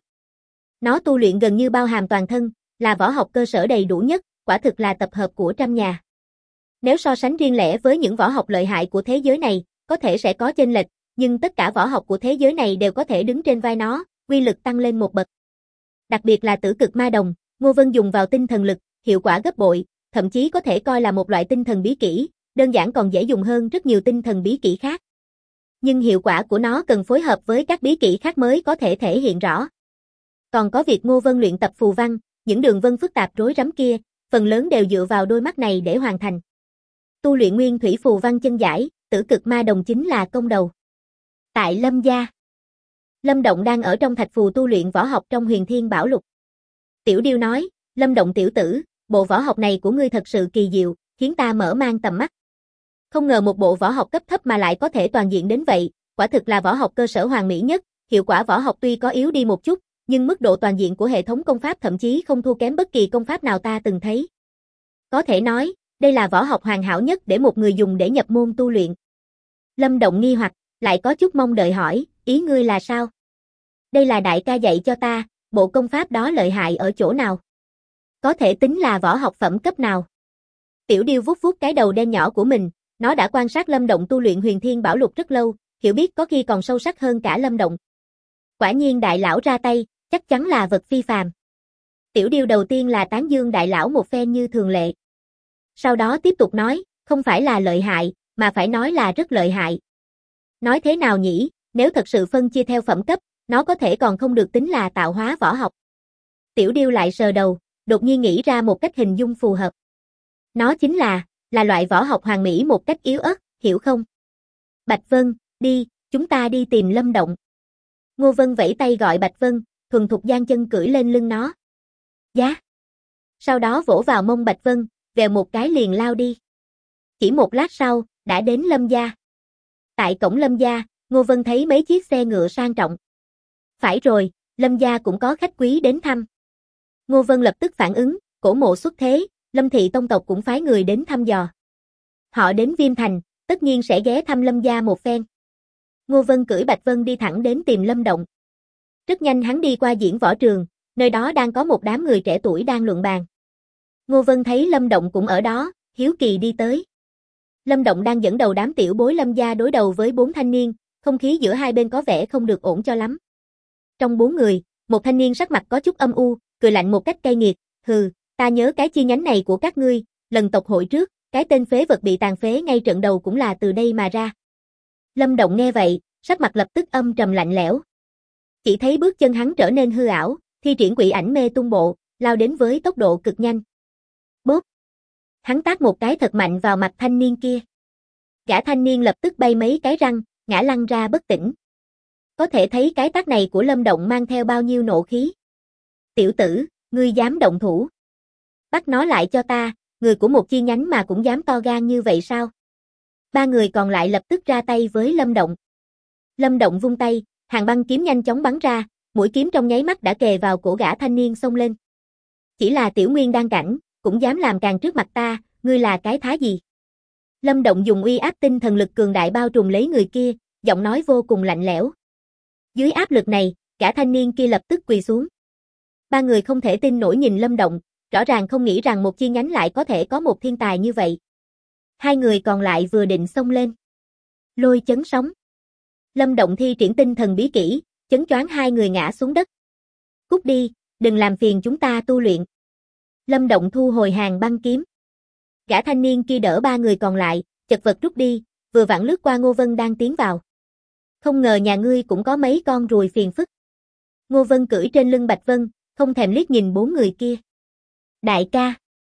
Nó tu luyện gần như bao hàm toàn thân, là võ học cơ sở đầy đủ nhất, quả thực là tập hợp của trăm nhà. Nếu so sánh riêng lẻ với những võ học lợi hại của thế giới này, có thể sẽ có chênh lệch, nhưng tất cả võ học của thế giới này đều có thể đứng trên vai nó, uy lực tăng lên một bậc. Đặc biệt là Tử Cực Ma Đồng, Ngô Vân dùng vào tinh thần lực, hiệu quả gấp bội, thậm chí có thể coi là một loại tinh thần bí kỹ, đơn giản còn dễ dùng hơn rất nhiều tinh thần bí kỹ khác. Nhưng hiệu quả của nó cần phối hợp với các bí kỹ khác mới có thể thể hiện rõ. Còn có việc Ngô Vân luyện tập phù văn, những đường vân phức tạp rối rắm kia, phần lớn đều dựa vào đôi mắt này để hoàn thành. Tu luyện nguyên thủy phù văn chân giải, Tử Cực Ma Đồng chính là công đầu. Tại Lâm gia, Lâm Động đang ở trong thạch phù tu luyện võ học trong Huyền Thiên Bảo Lục. Tiểu Điêu nói, Lâm Động tiểu tử, bộ võ học này của ngươi thật sự kỳ diệu, khiến ta mở mang tầm mắt. Không ngờ một bộ võ học cấp thấp mà lại có thể toàn diện đến vậy, quả thực là võ học cơ sở hoàn mỹ nhất, hiệu quả võ học tuy có yếu đi một chút, nhưng mức độ toàn diện của hệ thống công pháp thậm chí không thua kém bất kỳ công pháp nào ta từng thấy. Có thể nói, đây là võ học hoàn hảo nhất để một người dùng để nhập môn tu luyện. Lâm Động nghi hoặc, lại có chút mong đợi hỏi, ý ngươi là sao? Đây là đại ca dạy cho ta, bộ công pháp đó lợi hại ở chỗ nào? Có thể tính là võ học phẩm cấp nào? Tiểu Điêu vuốt vuốt cái đầu đen nhỏ của mình, nó đã quan sát Lâm Động tu luyện Huyền Thiên Bảo Lục rất lâu, hiểu biết có khi còn sâu sắc hơn cả Lâm Động. Quả nhiên đại lão ra tay, chắc chắn là vật phi phàm. Tiểu Điêu đầu tiên là tán dương đại lão một phen như thường lệ. Sau đó tiếp tục nói, không phải là lợi hại, mà phải nói là rất lợi hại. Nói thế nào nhỉ, nếu thật sự phân chia theo phẩm cấp, nó có thể còn không được tính là tạo hóa võ học. Tiểu Điêu lại sờ đầu, đột nhiên nghĩ ra một cách hình dung phù hợp. Nó chính là loại võ học hoàn mỹ một cách yếu ớt, hiểu không? Bạch Vân, đi, chúng ta đi tìm Lâm Động. Ngô Vân vẫy tay gọi Bạch Vân, thuần thục giang chân cưỡi lên lưng nó. Giá. Sau đó vỗ vào mông Bạch Vân, vèo một cái liền lao đi. Chỉ một lát sau, đã đến Lâm gia. Tại cổng Lâm gia, Ngô Vân thấy mấy chiếc xe ngựa sang trọng. Phải rồi, Lâm gia cũng có khách quý đến thăm. Ngô Vân lập tức phản ứng, cổ mộ xuất thế, Lâm thị tông tộc cũng phái người đến thăm dò. Họ đến Viêm Thành, tất nhiên sẽ ghé thăm Lâm gia một phen. Ngô Vân cưỡi Bạch Vân đi thẳng đến tìm Lâm Động. Rất nhanh hắn đi qua diễn võ trường, nơi đó đang có một đám người trẻ tuổi đang luận bàn. Ngô Vân thấy Lâm Động cũng ở đó, hiếu kỳ đi tới. Lâm Động đang dẫn đầu đám tiểu bối Lâm gia đối đầu với 4 thanh niên, không khí giữa hai bên có vẻ không được ổn cho lắm. Trong 4 người, một thanh niên sắc mặt có chút âm u, cười lạnh một cách cay nghiệt, hừ, ta nhớ cái chi nhánh này của các ngươi, lần tộc hội trước, cái tên phế vật bị tàn phế ngay trận đầu cũng là từ đây mà ra. Lâm Động nghe vậy, sắc mặt lập tức âm trầm lạnh lẽo. Chỉ thấy bước chân hắn trở nên hư ảo, thi triển Quỷ Ảnh Mê Tung Bộ, lao đến với tốc độ cực nhanh. Bốp! Hắn tát một cái thật mạnh vào mặt thanh niên kia. Gã thanh niên lập tức bay mấy cái răng, ngã lăn ra bất tỉnh. Có thể thấy cái tát này của Lâm Động mang theo bao nhiêu nộ khí. Tiểu tử, ngươi dám động thủ. Bắt nó lại cho ta, người của một chi nhánh mà cũng dám to gan như vậy sao? 3 người còn lại lập tức ra tay với Lâm Động. Lâm Động vung tay, hàng băng kiếm nhanh chóng bắn ra, mũi kiếm trong nháy mắt đã kề vào cổ gã thanh niên xông lên. Chỉ là tiểu nguyên đan cảnh, cũng dám làm càn trước mặt ta, ngươi là cái thá gì? Lâm Động dùng uy áp tinh thần lực cường đại bao trùm lấy người kia, giọng nói vô cùng lạnh lẽo. Dưới áp lực này, gã thanh niên kia lập tức quỳ xuống. 3 người không thể tin nổi nhìn Lâm Động, rõ ràng không nghĩ rằng một chi nhánh lại có thể có một thiên tài như vậy. 2 người còn lại vừa định xông lên. Lôi chấn sóng. Lâm Động thi triển tinh thần bí kỹ, chấn choáng 2 người ngã xuống đất. Cút đi, đừng làm phiền chúng ta tu luyện. Lâm Động thu hồi hàng băng kiếm. Gã thanh niên kia đỡ 3 người còn lại, chật vật rút đi, vừa vặn lướt qua Ngô Vân đang tiến vào. Không ngờ nhà ngươi cũng có mấy con ruồi phiền phức. Ngô Vân cưỡi trên lưng Bạch Vân, không thèm liếc nhìn bốn người kia. Đại ca.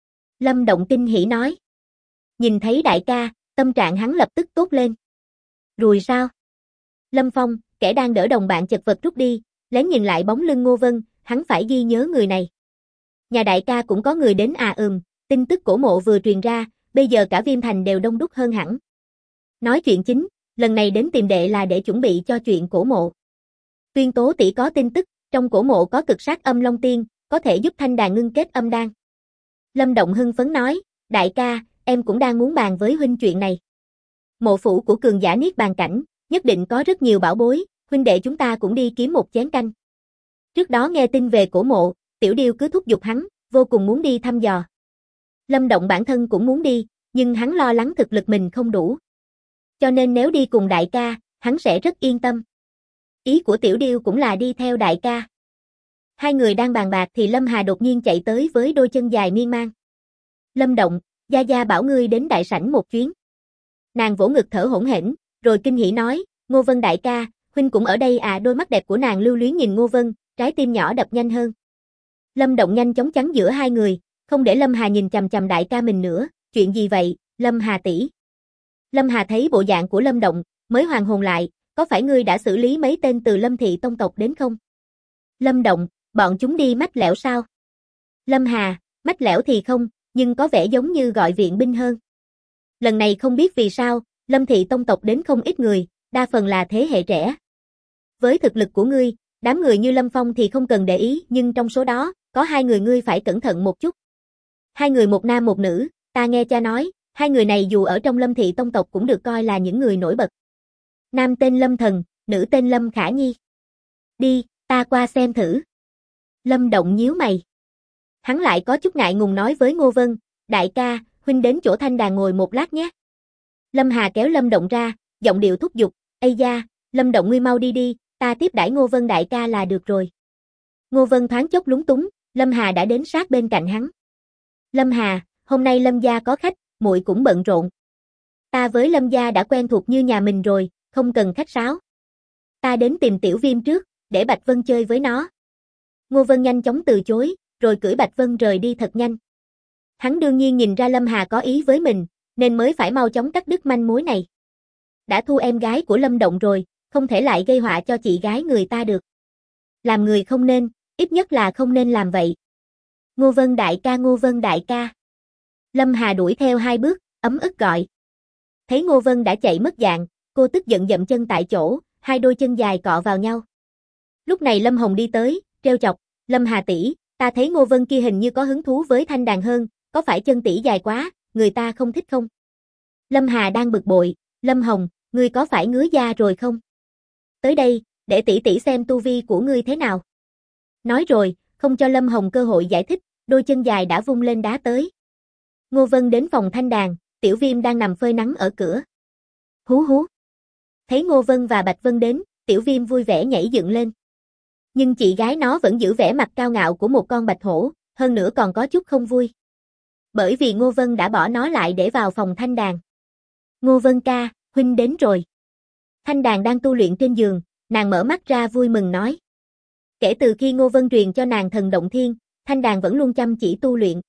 Lâm Động kinh hỉ nói. Nhìn thấy đại ca, tâm trạng hắn lập tức tốt lên. Ruồi sao? Lâm Phong, kẻ đang đỡ đồng bạn chật vật rút đi, lén nhìn lại bóng lưng Ngô Vân, hắn phải ghi nhớ người này. Nhà đại ca cũng có người đến à tin tức cổ mộ vừa truyền ra, bây giờ cả Viêm Thành đều đông đúc hơn hẳn. Nói chuyện chính, lần này đến tìm đệ là để chuẩn bị cho chuyện cổ mộ. Tuyên Tố tỷ có tin tức, trong cổ mộ có cực sát âm long tiên, có thể giúp thanh đàn ngưng kết âm đan. Lâm Động hưng phấn nói, đại ca, em cũng đang muốn bàn với huynh chuyện này. Mộ phủ của cường giả niết bàn cảnh, nhất định có rất nhiều bảo bối, huynh đệ chúng ta cũng đi kiếm một chén canh. Trước đó nghe tin về cổ mộ, Tiểu Điêu cứ thúc giục hắn, vô cùng muốn đi thăm dò. Lâm Động bản thân cũng muốn đi, nhưng hắn lo lắng thực lực mình không đủ. Cho nên nếu đi cùng đại ca, hắn sẽ rất yên tâm. Ý của Tiểu Điêu cũng là đi theo đại ca. Hai người đang bàn bạc thì Lâm Hà đột nhiên chạy tới với đôi chân dài miên man. Lâm Động, Gia Gia bảo ngươi đến đại sảnh một chuyến. Nàng vỗ ngực thở hổn hển, rồi kinh hỉ nói, Ngô Vân đại ca, huynh cũng ở đây à? Đôi mắt đẹp của nàng lưu luyến nhìn Ngô Vân, trái tim nhỏ đập nhanh hơn. Lâm Động nhanh chóng chắn giữa hai người, không để Lâm Hà nhìn chằm chằm đại ca mình nữa, chuyện gì vậy, Lâm Hà tỷ? Lâm Hà thấy bộ dạng của Lâm Động, mới hoàn hồn lại, có phải ngươi đã xử lý mấy tên từ Lâm thị tông tộc đến không? Lâm Động, bọn chúng đi mách lẻo sao? Lâm Hà, mách lẻo thì không, nhưng có vẻ giống như gọi viện binh hơn. Lần này không biết vì sao, Lâm thị tông tộc đến không ít người, đa phần là thế hệ trẻ. Với thực lực của ngươi, đám người như Lâm Phong thì không cần để ý, nhưng trong số đó, có hai người ngươi phải cẩn thận một chút. Hai người một nam một nữ, ta nghe cha nói, hai người này dù ở trong Lâm thị tông tộc cũng được coi là những người nổi bật. Nam tên Lâm Thần, nữ tên Lâm Khả Nhi. Đi, ta qua xem thử. Lâm Động nhíu mày. Hắn lại có chút ngại ngùng nói với Ngô Vân, đại ca, huynh đến chỗ thanh đàn ngồi một lát nhé. Lâm Hà kéo Lâm Động ra, giọng điệu thúc giục, ây da, Lâm Động ngươi mau đi đi, ta tiếp đãi Ngô Vân đại ca là được rồi. Ngô Vân thoáng chốc lúng túng, Lâm Hà đã đến sát bên cạnh hắn. Lâm Hà, hôm nay Lâm gia có khách, muội cũng bận rộn. Ta với Lâm gia đã quen thuộc như nhà mình rồi, không cần khách sáo. Ta đến tìm Tiểu Viêm trước, để Bạch Vân chơi với nó. Ngô Vân nhanh chóng từ chối, rồi cưỡi Bạch Vân rời đi thật nhanh. Hắn đương nhiên nhìn ra Lâm Hà có ý với mình, nên mới phải mau chóng cắt đứt manh mối này. Đã thu em gái của Lâm Động rồi, không thể lại gây họa cho chị gái người ta được. Làm người không nên, ít nhất là không nên làm vậy. Ngô Vân đại ca, Ngô Vân đại ca. Lâm Hà đuổi theo hai bước, ấm ức gọi. Thấy Ngô Vân đã chạy mất dạng, cô tức giận dậm chân tại chỗ, hai đôi chân dài cọ vào nhau. Lúc này Lâm Hồng đi tới, trêu chọc, Lâm Hà tỷ, ta thấy Ngô Vân kia hình như có hứng thú với thanh đàn hơn, có phải chân tỷ dài quá, người ta không thích không? Lâm Hà đang bực bội, Lâm Hồng, ngươi có phải ngứa da rồi không? Tới đây, để tỷ tỷ xem tu vi của ngươi thế nào. Nói rồi, không cho Lâm Hồng cơ hội giải thích, đôi chân dài đã vung lên đá tới. Ngô Vân đến phòng thanh đàn, Tiểu Viêm đang nằm phơi nắng ở cửa. Hú hú. Thấy Ngô Vân và Bạch Vân đến, Tiểu Viêm vui vẻ nhảy dựng lên. Nhưng chị gái nó vẫn giữ vẻ mặt cao ngạo của một con bạch hổ, hơn nữa còn có chút không vui. Bởi vì Ngô Vân đã bỏ nó lại để vào phòng thanh đàn. Ngô Vân ca, huynh đến rồi. Thanh đàn đang tu luyện trên giường, nàng mở mắt ra vui mừng nói. Kể từ khi Ngô Vân truyền cho nàng thần động thiên, thanh đàn vẫn luôn chăm chỉ tu luyện.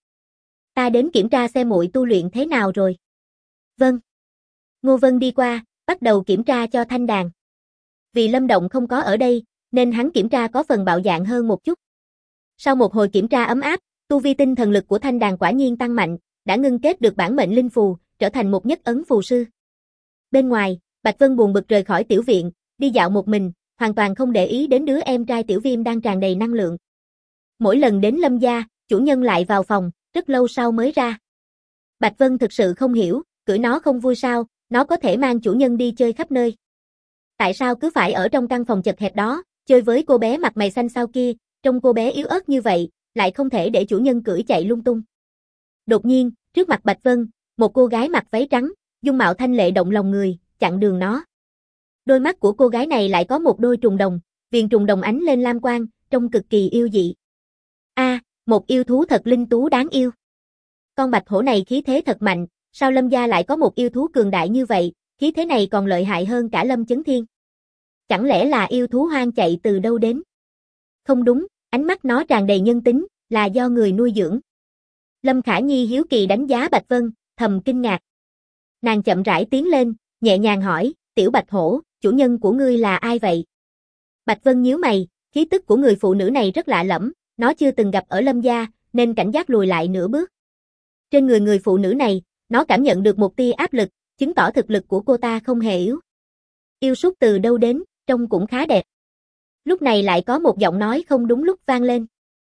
Ta đến kiểm tra xem muội tu luyện thế nào rồi. Vâng. Ngô Vân đi qua, bắt đầu kiểm tra cho thanh đàn. Vì Lâm Động không có ở đây, nên hắn kiểm tra có phần bạo dạn hơn một chút. Sau một hồi kiểm tra ấm áp, tu vi tinh thần lực của thanh đàn quả nhiên tăng mạnh, đã ngưng kết được bản mệnh linh phù, trở thành một nhất ấn phù sư. Bên ngoài, Bạch Vân buồn bực rời khỏi tiểu viện, đi dạo một mình, hoàn toàn không để ý đến đứa em trai Tiểu Viêm đang tràn đầy năng lượng. Mỗi lần đến Lâm gia, chủ nhân lại vào phòng, rất lâu sau mới ra. Bạch Vân thực sự không hiểu, cưỡi nó không vui sao, nó có thể mang chủ nhân đi chơi khắp nơi. Tại sao cứ phải ở trong căn phòng chật hẹp đó, chơi với cô bé mặt mày xanh xao kia, trông cô bé yếu ớt như vậy, lại không thể để chủ nhân cưỡi chạy lung tung. Đột nhiên, trước mặt Bạch Vân, một cô gái mặc váy trắng, dung mạo thanh lệ động lòng người, chặn đường nó. Đôi mắt của cô gái này lại có một đôi trùng đồng, viền trùng đồng ánh lên lam quang, trông cực kỳ yêu dị. Một yêu thú thật linh tú đáng yêu. Con bạch hổ này khí thế thật mạnh, sao Lâm gia lại có một yêu thú cường đại như vậy, khí thế này còn lợi hại hơn cả Lâm Chấn Thiên. Chẳng lẽ là yêu thú hoang chạy từ đâu đến? Không đúng, ánh mắt nó tràn đầy nhân tính, là do người nuôi dưỡng. Lâm Khả Nhi hiếu kỳ đánh giá Bạch Vân, thầm kinh ngạc. Nàng chậm rãi tiến lên, nhẹ nhàng hỏi, tiểu Bạch Hổ, chủ nhân của ngươi là ai vậy? Bạch Vân nhíu mày, khí tức của người phụ nữ này rất lạ lẫm, nó chưa từng gặp ở Lâm gia, nên cảnh giác lùi lại nửa bước. Trên người phụ nữ này, nó cảm nhận được một tia áp lực, chứng tỏ thực lực của cô ta không hề yếu. Yêu súc từ đâu đến, trông cũng khá đẹp. Lúc này lại có một giọng nói không đúng lúc vang lên.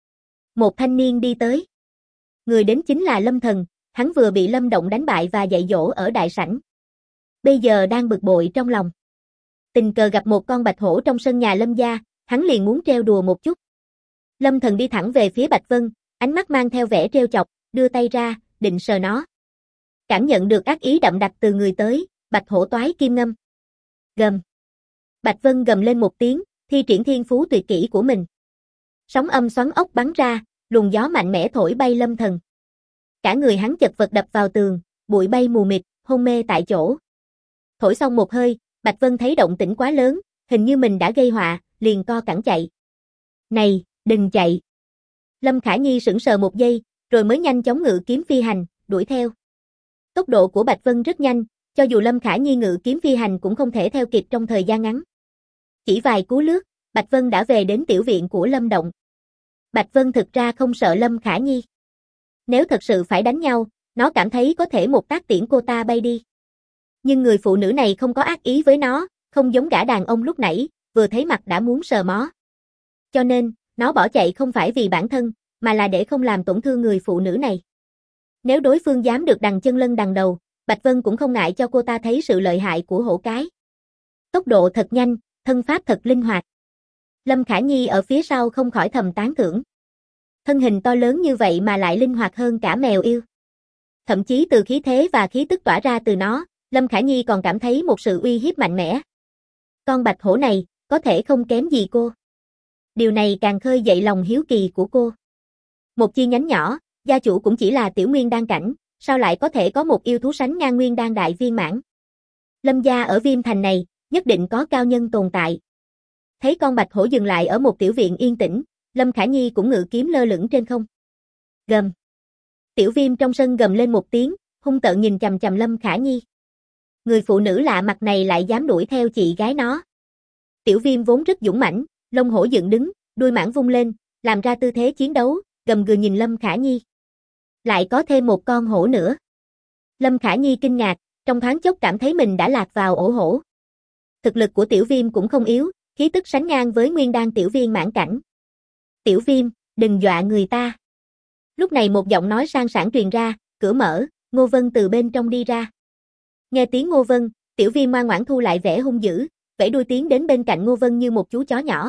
Một thanh niên đi tới. Người đến chính là Lâm Thần, hắn vừa bị Lâm Động đánh bại và dạy dỗ ở đại sảnh. Bây giờ đang bực bội trong lòng. Tình cờ gặp một con bạch hổ trong sân nhà Lâm gia, hắn liền muốn trêu đùa một chút. Lâm Thần đi thẳng về phía Bạch Vân, ánh mắt mang theo vẻ trêu chọc, đưa tay ra, định sờ nó. Cảm nhận được ác ý đậm đặc từ người tới, bạch hổ toái kim ngâm. Gầm. Bạch Vân gầm lên một tiếng, thi triển thiên phú tuyệt kỹ của mình. Sóng âm xoắn ốc bắn ra, luồng gió mạnh mẽ thổi bay Lâm Thần. Cả người hắn chật vật đập vào tường, bụi bay mù mịt, hôn mê tại chỗ. Thổi xong một hơi, Bạch Vân thấy động tĩnh quá lớn, hình như mình đã gây họa, liền co cẳng chạy. Này, đừng chạy. Lâm Khả Nhi sững sờ một giây, rồi mới nhanh chóng ngự kiếm phi hành, đuổi theo. Tốc độ của Bạch Vân rất nhanh, cho dù Lâm Khả Nhi ngự kiếm phi hành cũng không thể theo kịp trong thời gian ngắn. Chỉ vài cú lướt, Bạch Vân đã về đến tiểu viện của Lâm Động. Bạch Vân thực ra không sợ Lâm Khả Nhi. Nếu thật sự phải đánh nhau, nó cảm thấy có thể một tác tiễn cô ta bay đi. Nhưng người phụ nữ này không có ác ý với nó, không giống gã đàn ông lúc nãy, vừa thấy mặt đã muốn sờ mó. Cho nên, nó bỏ chạy không phải vì bản thân, mà là để không làm tổn thương người phụ nữ này. Nếu đối phương dám được đằng chân lân đằng đầu, Bạch Vân cũng không ngại cho cô ta thấy sự lợi hại của hổ cái. Tốc độ thật nhanh, thân pháp thật linh hoạt. Lâm Khả Nhi ở phía sau không khỏi thầm tán thưởng. Thân hình to lớn như vậy mà lại linh hoạt hơn cả mèo yêu. Thậm chí từ khí thế và khí tức tỏa ra từ nó, Lâm Khả Nhi còn cảm thấy một sự uy hiếp mạnh mẽ. Con bạch hổ này, có thể không kém gì cô. Điều này càng khơi dậy lòng hiếu kỳ của cô. Một chi nhánh nhỏ, gia chủ cũng chỉ là tiểu nguyên đan cảnh, sao lại có thể có một yêu thú sánh ngang nguyên đan đại viên mãn. Lâm gia ở Viêm Thành này, nhất định có cao nhân tồn tại. Thấy con bạch hổ dừng lại ở một tiểu viện yên tĩnh, Lâm Khả Nhi cũng ngự kiếm lơ lửng trên không. Gầm. Tiểu Viêm trong sân gầm lên một tiếng, hung tợn nhìn chằm chằm Lâm Khả Nhi. Người phụ nữ lạ mặt này lại dám đuổi theo chị gái nó. Tiểu Viêm vốn rất dũng mãnh, lông hổ dựng đứng, đuôi mãng vung lên, làm ra tư thế chiến đấu, gầm gừ nhìn Lâm Khả Nhi. Lại có thêm một con hổ nữa. Lâm Khả Nhi kinh ngạc, trong thoáng chốc cảm thấy mình đã lạc vào ổ hổ. Thực lực của Tiểu Viêm cũng không yếu, khí tức sánh ngang với nguyên đan tiểu viên mãn cảnh. Tiểu Viêm, đừng dọa người ta. Lúc này một giọng nói sang sảng truyền ra, cửa mở, Ngô Vân từ bên trong đi ra. Nghe tiếng Ngô Vân, Tiểu Viêm ngoan ngoãn thu lại vẻ hung dữ, vẫy đuôi tiến đến bên cạnh Ngô Vân như một chú chó nhỏ.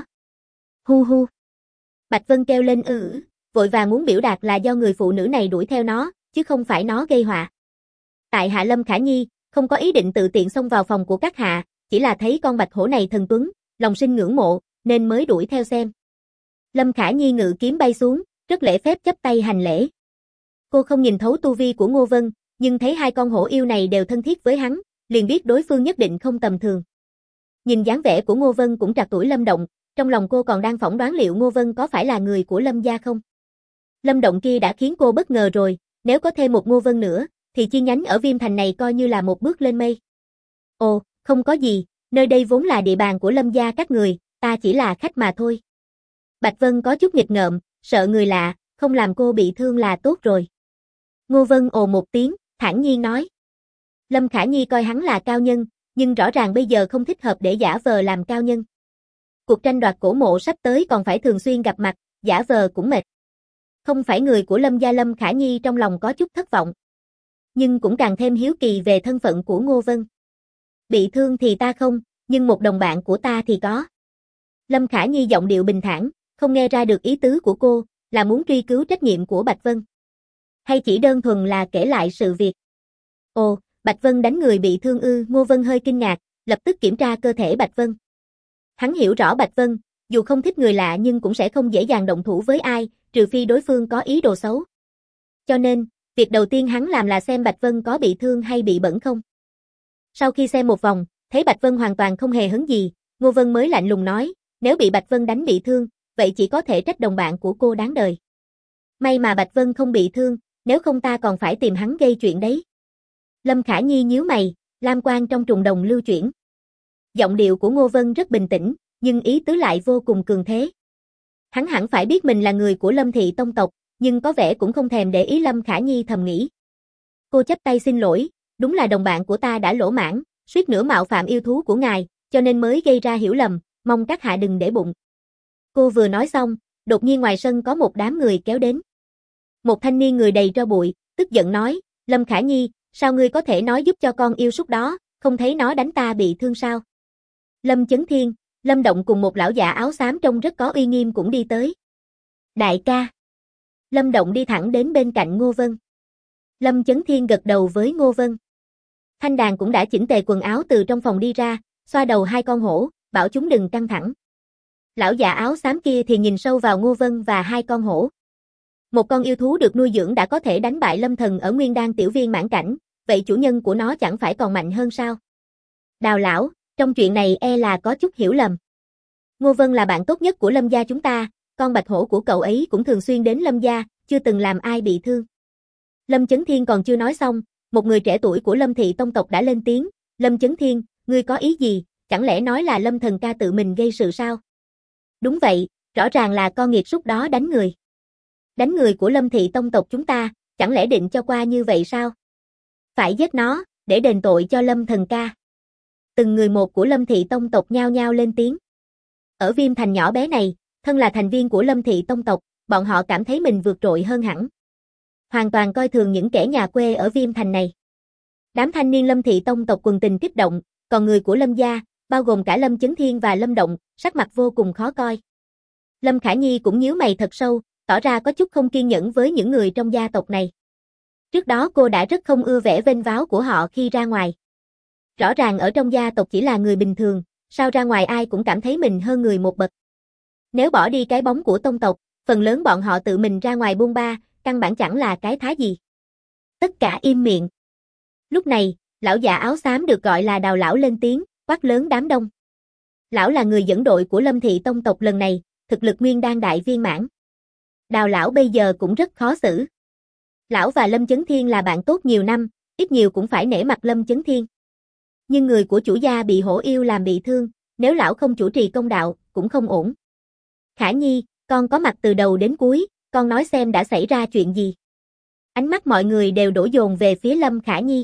Hu hu. Bạch Vân kêu lên vội vàng muốn biểu đạt là do người phụ nữ này đuổi theo nó, chứ không phải nó gây họa. Tại hạ Lâm Khả Nhi, không có ý định tự tiện xông vào phòng của các hạ, chỉ là thấy con bạch hổ này thần tuấn, lòng sinh ngưỡng mộ, nên mới đuổi theo xem. Lâm Khả Nhi ngự kiếm bay xuống, rất lễ phép chắp tay hành lễ. Cô không nhìn thấu tu vi của Ngô Vân, nhưng thấy hai con hổ yêu này đều thân thiết với hắn, liền biết đối phương nhất định không tầm thường. Nhìn dáng vẻ của Ngô Vân cũng trạc tuổi Lâm Động, trong lòng cô còn đang phỏng đoán liệu Ngô Vân có phải là người của Lâm gia không. Lâm Động kia đã khiến cô bất ngờ rồi, nếu có thêm một Ngô Vân nữa, thì chi nhánh ở Viêm Thành này coi như là một bước lên mây. Ồ, không có gì, nơi đây vốn là địa bàn của Lâm gia các người, ta chỉ là khách mà thôi. Bạch Vân có chút nghịch ngợm, sợ người lạ, không làm cô bị thương là tốt rồi. Ngô Vân ồ một tiếng, thản nhiên nói. Lâm Khả Nhi coi hắn là cao nhân, nhưng rõ ràng bây giờ không thích hợp để giả vờ làm cao nhân. Cuộc tranh đoạt cổ mộ sắp tới còn phải thường xuyên gặp mặt, giả vờ cũng mệt. Không phải người của Lâm gia. Lâm Khả Nhi trong lòng có chút thất vọng. Nhưng cũng càng thêm hiếu kỳ về thân phận của Ngô Vân. Bị thương thì ta không, nhưng một đồng bạn của ta thì có. Lâm Khả Nhi giọng điệu bình thản, không nghe ra được ý tứ của cô, là muốn truy cứu trách nhiệm của Bạch Vân. Hay chỉ đơn thuần là kể lại sự việc. Ồ, Bạch Vân đánh người bị thương ư? Ngô Vân hơi kinh ngạc, lập tức kiểm tra cơ thể Bạch Vân. Hắn hiểu rõ Bạch Vân, dù không thích người lạ nhưng cũng sẽ không dễ dàng động thủ với ai, trừ phi đối phương có ý đồ xấu. Cho nên, việc đầu tiên hắn làm là xem Bạch Vân có bị thương hay bị bẩn không. Sau khi xem một vòng, thấy Bạch Vân hoàn toàn không hề hấn gì, Ngô Vân mới lạnh lùng nói, nếu bị Bạch Vân đánh bị thương, vậy chỉ có thể trách đồng bạn của cô đáng đời. May mà Bạch Vân không bị thương, nếu không ta còn phải tìm hắn gây chuyện đấy. Lâm Khả Nhi nhíu mày, lam quang trong trùng đồng lưu chuyển. Giọng điệu của Ngô Vân rất bình tĩnh, nhưng ý tứ lại vô cùng cường thế. Hắn hẳn phải biết mình là người của Lâm thị tông tộc, nhưng có vẻ cũng không thèm để ý. Lâm Khả Nhi thầm nghĩ. Cô chắp tay xin lỗi, đúng là đồng bạn của ta đã lỗ mãng, suýt nữa mạo phạm yêu thú của ngài, cho nên mới gây ra hiểu lầm, mong các hạ đừng để bụng. Cô vừa nói xong, đột nhiên ngoài sân có một đám người kéo đến. Một thanh niên người đầy tro bụi, tức giận nói, Lâm Khả Nhi, sao ngươi có thể nói giúp cho con yêu súc đó, không thấy nó đánh ta bị thương sao? Lâm Chấn Thiên, Lâm Động cùng một lão già áo xám trông rất có uy nghiêm cũng đi tới. Đại ca. Lâm Động đi thẳng đến bên cạnh Ngô Vân. Lâm Chấn Thiên gật đầu với Ngô Vân. Thanh Đàn cũng đã chỉnh tề quần áo từ trong phòng đi ra, xoa đầu hai con hổ, bảo chúng đừng căng thẳng. Lão già áo xám kia thì nhìn sâu vào Ngô Vân và hai con hổ. Một con yêu thú được nuôi dưỡng đã có thể đánh bại Lâm Thần ở Nguyên Đan tiểu viên mãn cảnh, vậy chủ nhân của nó chẳng phải còn mạnh hơn sao? Đào lão, trong chuyện này e là có chút hiểu lầm. Ngô Vân là bạn tốt nhất của Lâm gia chúng ta, con bạch hổ của cậu ấy cũng thường xuyên đến Lâm gia, chưa từng làm ai bị thương. Lâm Chấn Thiên còn chưa nói xong, một người trẻ tuổi của Lâm thị tông tộc đã lên tiếng, Lâm Chấn Thiên, ngươi có ý gì, chẳng lẽ nói là Lâm Thần ca tự mình gây sự sao? Đúng vậy, rõ ràng là con nghiệt súc đó đánh người. Đánh người của Lâm thị tông tộc chúng ta, chẳng lẽ định cho qua như vậy sao? Phải giết nó, để đền tội cho Lâm Thần ca. Từng người một của Lâm thị tông tộc nhao nhao lên tiếng. Ở Viêm Thành nhỏ bé này, thân là thành viên của Lâm thị tông tộc, bọn họ cảm thấy mình vượt trội hơn hẳn. Hoàn toàn coi thường những kẻ nhà quê ở Viêm Thành này. Đám thanh niên Lâm thị tông tộc quần tình kích động, còn người của Lâm gia, bao gồm cả Lâm Chấn Thiên và Lâm Động, sắc mặt vô cùng khó coi. Lâm Khả Nhi cũng nhíu mày thật sâu, tỏ ra có chút không kiên nhẫn với những người trong gia tộc này. Trước đó cô đã rất không ưa vẻ vênh váo của họ khi ra ngoài. Rõ ràng ở trong gia tộc chỉ là người bình thường, sao ra ngoài ai cũng cảm thấy mình hơn người một bậc. Nếu bỏ đi cái bóng của tông tộc, phần lớn bọn họ tự mình ra ngoài buôn ba, căn bản chẳng là cái thá gì. Tất cả im miệng. Lúc này, lão già áo xám được gọi là Đào lão lên tiếng, quát lớn đám đông. Lão là người dẫn đội của Lâm thị tông tộc lần này, thực lực Nguyên Đan đại viên mãn. Đào lão bây giờ cũng rất khó xử. Lão và Lâm Chấn Thiên là bạn tốt nhiều năm, ít nhiều cũng phải nể mặt Lâm Chấn Thiên. Nhưng người của chủ gia bị hổ yêu làm bị thương, nếu lão không chủ trì công đạo, cũng không ổn. Khả Nhi, con có mặt từ đầu đến cuối, con nói xem đã xảy ra chuyện gì. Ánh mắt mọi người đều đổ dồn về phía Lâm Khả Nhi.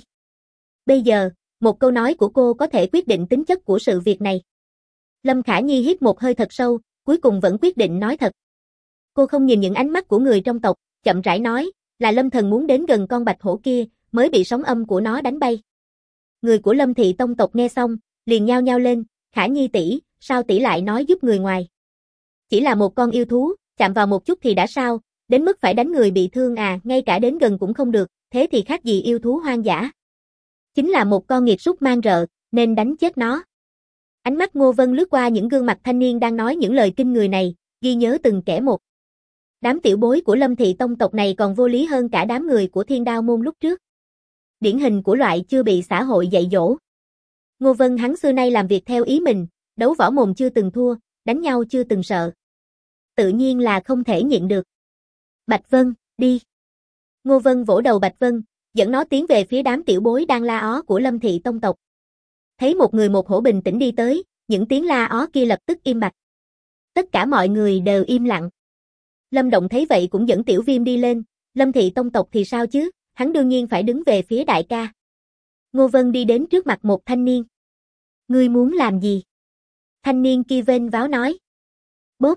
Bây giờ, một câu nói của cô có thể quyết định tính chất của sự việc này. Lâm Khả Nhi hít một hơi thật sâu, cuối cùng vẫn quyết định nói thật. Cô không nhìn những ánh mắt của người trong tộc, chậm rãi nói, là Lâm Thần muốn đến gần con bạch hổ kia, mới bị sóng âm của nó đánh bay. Người của Lâm thị tông tộc nghe xong, liền nhao nhao lên, Khả Nhi tỷ, sao tỷ lại nói giúp người ngoài? Chỉ là một con yêu thú, chạm vào một chút thì đã sao, đến mức phải đánh người bị thương à, ngay cả đến gần cũng không được, thế thì khác gì yêu thú hoang dã. Chính là một con nghiệt súc mang rợ, nên đánh chết nó. Ánh mắt Ngô Vân lướt qua những gương mặt thanh niên đang nói những lời kinh người này, ghi nhớ từng kẻ một. Đám tiểu bối của Lâm thị tông tộc này còn vô lý hơn cả đám người của Thiên Đao môn lúc trước. Điển hình của loại chưa bị xã hội dạy dỗ. Ngô Vân hắn xưa nay làm việc theo ý mình, đấu võ mồm chưa từng thua, đánh nhau chưa từng sợ. Tự nhiên là không thể nhịn được. Bạch Vân, đi. Ngô Vân vỗ đầu Bạch Vân, dẫn nó tiến về phía đám tiểu bối đang la ó của Lâm thị tông tộc. Thấy một người một hổ bình tĩnh đi tới, những tiếng la ó kia lập tức im bặt. Tất cả mọi người đều im lặng. Lâm Động thấy vậy cũng dẫn Tiểu Viêm đi lên, Lâm thị tông tộc thì sao chứ, hắn đương nhiên phải đứng về phía đại ca. Ngô Vân đi đến trước mặt một thanh niên. Ngươi muốn làm gì? Thanh niên kia vênh váo nói. Bốp.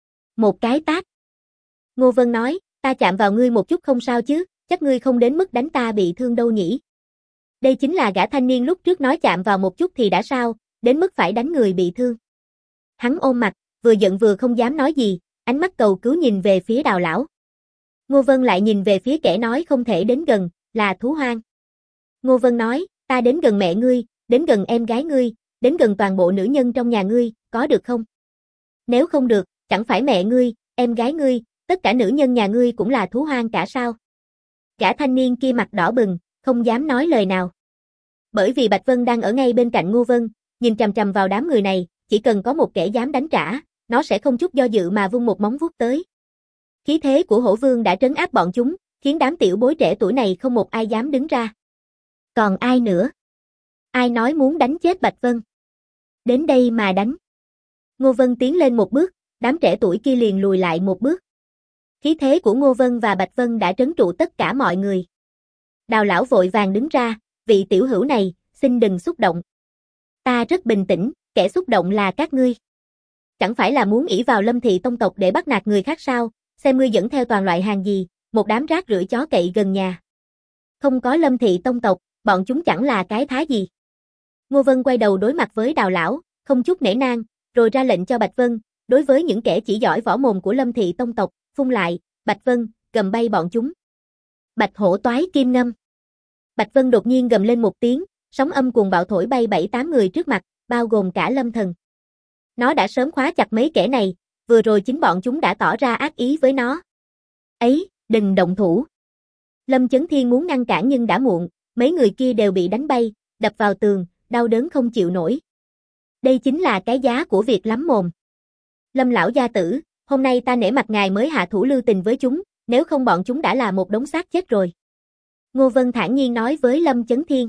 Một cái tát. Ngô Vân nói, ta chạm vào ngươi một chút không sao chứ, chắc ngươi không đến mức đánh ta bị thương đâu nhỉ. Đây chính là gã thanh niên lúc trước nói chạm vào một chút thì đã sao, đến mức phải đánh người bị thương. Hắn ôm mặt, vừa giận vừa không dám nói gì, ánh mắt cầu cứu nhìn về phía Đào lão. Ngô Vân lại nhìn về phía kẻ nói không thể đến gần, là thú hoang. Ngô Vân nói, ta đến gần mẹ ngươi, đến gần em gái ngươi, đến gần toàn bộ nữ nhân trong nhà ngươi, có được không? Nếu không được, chẳng phải mẹ ngươi, em gái ngươi, tất cả nữ nhân nhà ngươi cũng là thú hoang cả sao? Gã thanh niên kia mặt đỏ bừng, không dám nói lời nào. Bởi vì Bạch Vân đang ở ngay bên cạnh Ngô Vân, nhìn chằm chằm vào đám người này, chỉ cần có một kẻ dám đánh trả, nó sẽ không chút do dự mà vung một móng vuốt tới. Khí thế của Hổ Vương đã trấn áp bọn chúng, khiến đám tiểu bối trẻ tuổi này không một ai dám đứng ra. Còn ai nữa? Ai nói muốn đánh chết Bạch Vân? Đến đây mà đánh. Ngô Vân tiến lên một bước, đám trẻ tuổi kia liền lùi lại một bước. Khí thế của Ngô Vân và Bạch Vân đã trấn trụ tất cả mọi người. Đào lão vội vàng đứng ra, vị tiểu hữu này, xin đừng xúc động. Ta rất bình tĩnh, kẻ xúc động là các ngươi. Chẳng phải là muốn ỷ vào Lâm thị tông tộc để bắt nạt người khác sao, xem ngươi dẫn theo toàn loại hàng gì, một đám rác rưởi chó cậy gần nhà. Không có Lâm thị tông tộc, bọn chúng chẳng là cái thá gì. Ngô Vân quay đầu đối mặt với Đào lão, không chút nể nang, rồi ra lệnh cho Bạch Vân, đối với những kẻ chỉ giỏi võ mồm của Lâm thị tông tộc, phun lại, Bạch Vân, gầm bay bọn chúng. Bạch hổ toái kim ngâm. Bạch Vân đột nhiên gầm lên một tiếng, sóng âm cuồng bạo thổi bay 7-8 người trước mặt, bao gồm cả Lâm Thần. Nó đã sớm khóa chặt mấy kẻ này, vừa rồi chính bọn chúng đã tỏ ra ác ý với nó. Ấy, đừng động thủ. Lâm Chấn Thiên muốn ngăn cản nhưng đã muộn, mấy người kia đều bị đánh bay, đập vào tường, đau đớn không chịu nổi. Đây chính là cái giá của việc lắm mồm. Lâm lão gia tử, hôm nay ta nể mặt ngài mới hạ thủ lưu tình với chúng, nếu không bọn chúng đã là một đống xác chết rồi. Ngô Vân thản nhiên nói với Lâm Chấn Thiên.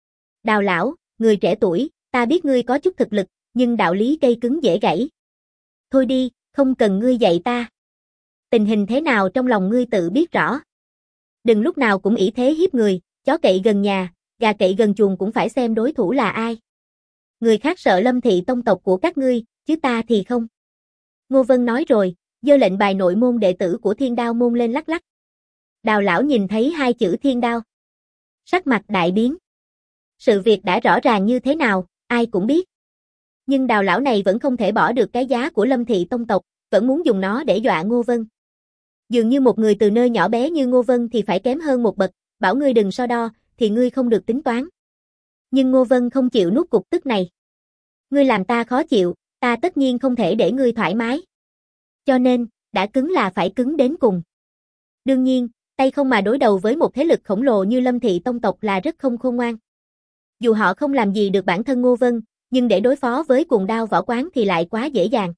Đào lão, người trẻ tuổi, ta biết ngươi có chút thực lực, nhưng đạo lý cây cứng dễ gãy. Thôi đi, không cần ngươi dạy ta. Tình hình thế nào trong lòng ngươi tự biết rõ. Đừng lúc nào cũng ỷ thế hiếp người, chó cậy gần nhà, gà cậy gần chuồng cũng phải xem đối thủ là ai. Người khác sợ Lâm thị tông tộc của các ngươi, chứ ta thì không. Ngô Vân nói rồi, giơ lệnh bài nội môn đệ tử của Thiên Đao môn lên lắc lắc. Đào lão nhìn thấy hai chữ Thiên Đao. Sắc mặt đại biến. Sự việc đã rõ ràng như thế nào, ai cũng biết. Nhưng Đào lão này vẫn không thể bỏ được cái giá của Lâm thị tông tộc, vẫn muốn dùng nó để dọa Ngô Vân. Dường như một người từ nơi nhỏ bé như Ngô Vân thì phải kém hơn một bậc, bảo ngươi đừng so đo, thì ngươi không được tính toán. Nhưng Ngô Vân không chịu nuốt cục tức này. Ngươi làm ta khó chịu, ta tất nhiên không thể để ngươi thoải mái. Cho nên, đã cứng là phải cứng đến cùng. Đương nhiên, tay không mà đối đầu với một thế lực khổng lồ như Lâm thị tông tộc là rất không khôn ngoan. Dù họ không làm gì được bản thân Ngô Vân, nhưng để đối phó với Cuồng Đao Võ Quán thì lại quá dễ dàng.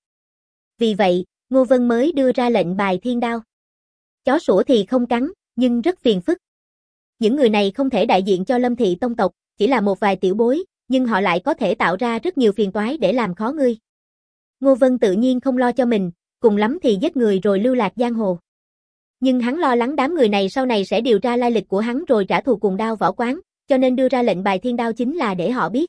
Vì vậy, Ngô Vân mới đưa ra lệnh bài Thiên Đao. Chó sủa thì không cắn, nhưng rất phiền phức. Những người này không thể đại diện cho Lâm thị tông tộc, chỉ là một vài tiểu bối, nhưng họ lại có thể tạo ra rất nhiều phiền toái để làm khó ngươi. Ngô Vân tự nhiên không lo cho mình, cùng lắm thì giết người rồi lưu lạc giang hồ. Nhưng hắn lo lắng đám người này sau này sẽ điều tra lai lịch của hắn rồi trả thù Cuồng Đao Võ Quán, cho nên đưa ra lệnh bài Thiên Đao chính là để họ biết.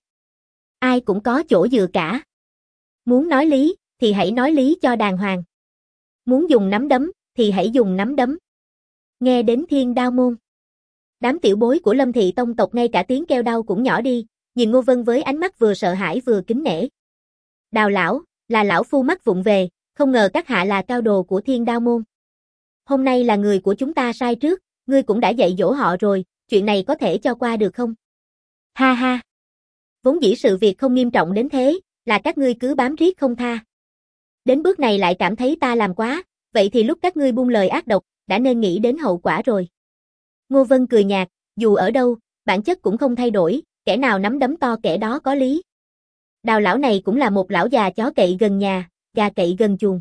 Ai cũng có chỗ dựa cả. Muốn nói lý, thì hãy nói lý cho đàng hoàng. Muốn dùng nắm đấm, thì hãy dùng nắm đấm. Nghe đến Thiên Đao môn. Đám tiểu bối của Lâm thị tông tộc ngay cả tiếng kêu đau cũng nhỏ đi, nhìn Ngô Vân với ánh mắt vừa sợ hãi vừa kính nể. Đào lão, là lão phu mắt vụng về, không ngờ các hạ là cao đồ của Thiên Đao môn. Hôm nay là người của chúng ta sai trước, ngươi cũng đã dạy dỗ họ rồi, chuyện này có thể cho qua được không? Ha ha. Vốn dĩ sự việc không nghiêm trọng đến thế, là các ngươi cứ bám riết không tha. Đến bước này lại cảm thấy ta làm quá, vậy thì lúc các ngươi buông lời ác độc, đã nên nghĩ đến hậu quả rồi. Ngô Vân cười nhạt, dù ở đâu, bản chất cũng không thay đổi, kẻ nào nắm đấm to kẻ đó có lý. Đào lão này cũng là một lão già chó cậy gần nhà, gà cậy gần chuồng.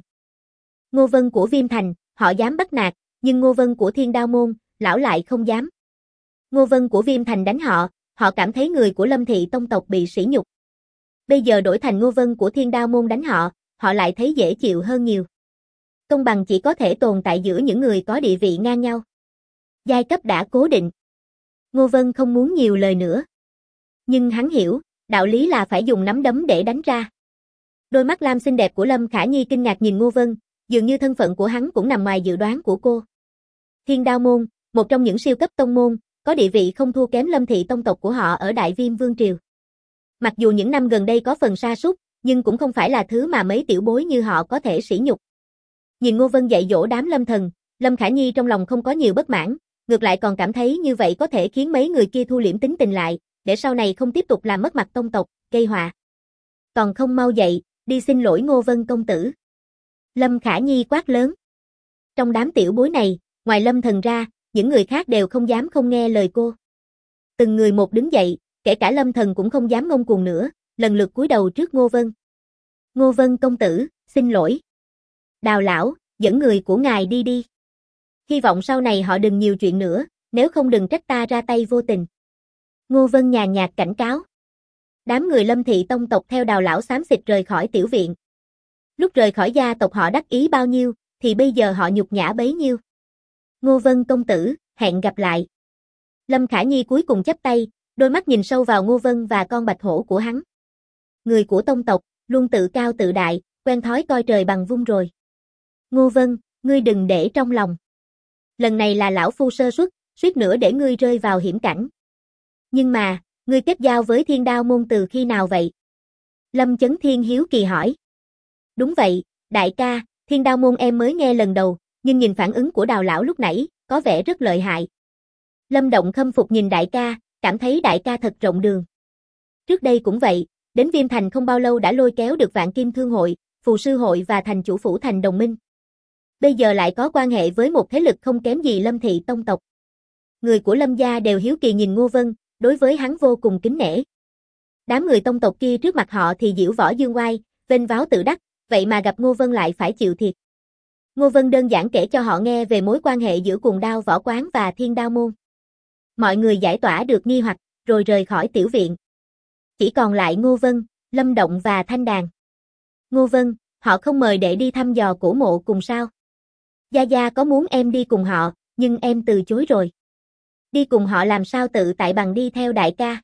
Ngô Vân của Viêm Thành, họ dám bắt nạt, nhưng Ngô Vân của Thiên Đao môn, lão lại không dám. Ngô Vân của Viêm Thành đánh họ, họ cảm thấy người của Lâm thị tông tộc bị sỉ nhục. Bây giờ đổi thành Ngô Vân của Thiên Đao môn đánh họ, họ lại thấy dễ chịu hơn nhiều. Công bằng chỉ có thể tồn tại giữa những người có địa vị ngang nhau. Giai cấp đã cố định. Ngô Vân không muốn nhiều lời nữa. Nhưng hắn hiểu, đạo lý là phải dùng nắm đấm để đánh ra. Đôi mắt lam xinh đẹp của Lâm Khả Nhi kinh ngạc nhìn Ngô Vân, dường như thân phận của hắn cũng nằm ngoài dự đoán của cô. Thiên Đao môn, một trong những siêu cấp tông môn, có địa vị không thua kém Lâm thị tông tộc của họ ở Đại Viêm Vương triều. Mặc dù những năm gần đây có phần sa sút, nhưng cũng không phải là thứ mà mấy tiểu bối như họ có thể sỉ nhục. Nhìn Ngô Vân dạy dỗ đám Lâm thần, Lâm Khả Nhi trong lòng không có nhiều bất mãn, ngược lại còn cảm thấy như vậy có thể khiến mấy người kia thu liễm tính tình lại, để sau này không tiếp tục làm mất mặt tông tộc, gây họa. Còn không mau dậy, đi xin lỗi Ngô Vân công tử. Lâm Khả Nhi quát lớn. Trong đám tiểu bối này, ngoài Lâm thần ra, những người khác đều không dám không nghe lời cô. Từng người một đứng dậy, kể cả Lâm thần cũng không dám ngông cuồng nữa, lần lượt cúi đầu trước Ngô Vân. Ngô Vân công tử, xin lỗi. Đào lão, dẫn người của ngài đi đi. Hy vọng sau này họ đừng nhiều chuyện nữa, nếu không đừng trách ta ra tay vô tình. Ngô Vân nhàn nhạt cảnh cáo. Đám người Lâm thị tông tộc theo Đào lão xám xịt rời khỏi tiểu viện. Lúc rời khỏi gia tộc họ đắc ý bao nhiêu, thì bây giờ họ nhục nhã bấy nhiêu. Ngô Vân công tử, hẹn gặp lại. Lâm Khả Nhi cuối cùng chắp tay, đôi mắt nhìn sâu vào Ngô Vân và con bạch hổ của hắn. Người của tông tộc, luôn tự cao tự đại, quen thói coi trời bằng vung rồi. Ngô Vân, ngươi đừng để trong lòng. Lần này là lão phu sơ suất, suýt nữa để ngươi rơi vào hiểm cảnh. Nhưng mà, ngươi kết giao với Thiên Đao môn từ khi nào vậy? Lâm Chấn Thiên hiếu kỳ hỏi. Đúng vậy, đại ca, Thiên Đao môn em mới nghe lần đầu, nhưng nhìn phản ứng của Đào lão lúc nãy, có vẻ rất lợi hại. Lâm Động khâm phục nhìn đại ca, cảm thấy đại ca thật rộng đường. Trước đây cũng vậy, đến Viêm Thành không bao lâu đã lôi kéo được Vạn Kim Thương hội, Phù Sư hội và thành chủ phủ thành đồng minh. Bây giờ lại có quan hệ với một thế lực không kém gì Lâm thị tông tộc. Người của Lâm gia đều hiếu kỳ nhìn Ngô Vân, đối với hắn vô cùng kính nể. Đám người tông tộc kia trước mặt họ thì diễu võ dương oai, vênh váo tự đắc, vậy mà gặp Ngô Vân lại phải chịu thiệt. Ngô Vân đơn giản kể cho họ nghe về mối quan hệ giữa Cuồng Đao võ quán và Thiên Đao môn. Mọi người giải tỏa được nghi hoặc, rồi rời khỏi tiểu viện. Chỉ còn lại Ngô Vân, Lâm Động và Thanh Đàn. Ngô Vân, họ không mời để đi thăm dò cổ mộ cùng sao? Gia Gia có muốn em đi cùng họ, nhưng em từ chối rồi. Đi cùng họ làm sao tự tại bằng đi theo đại ca?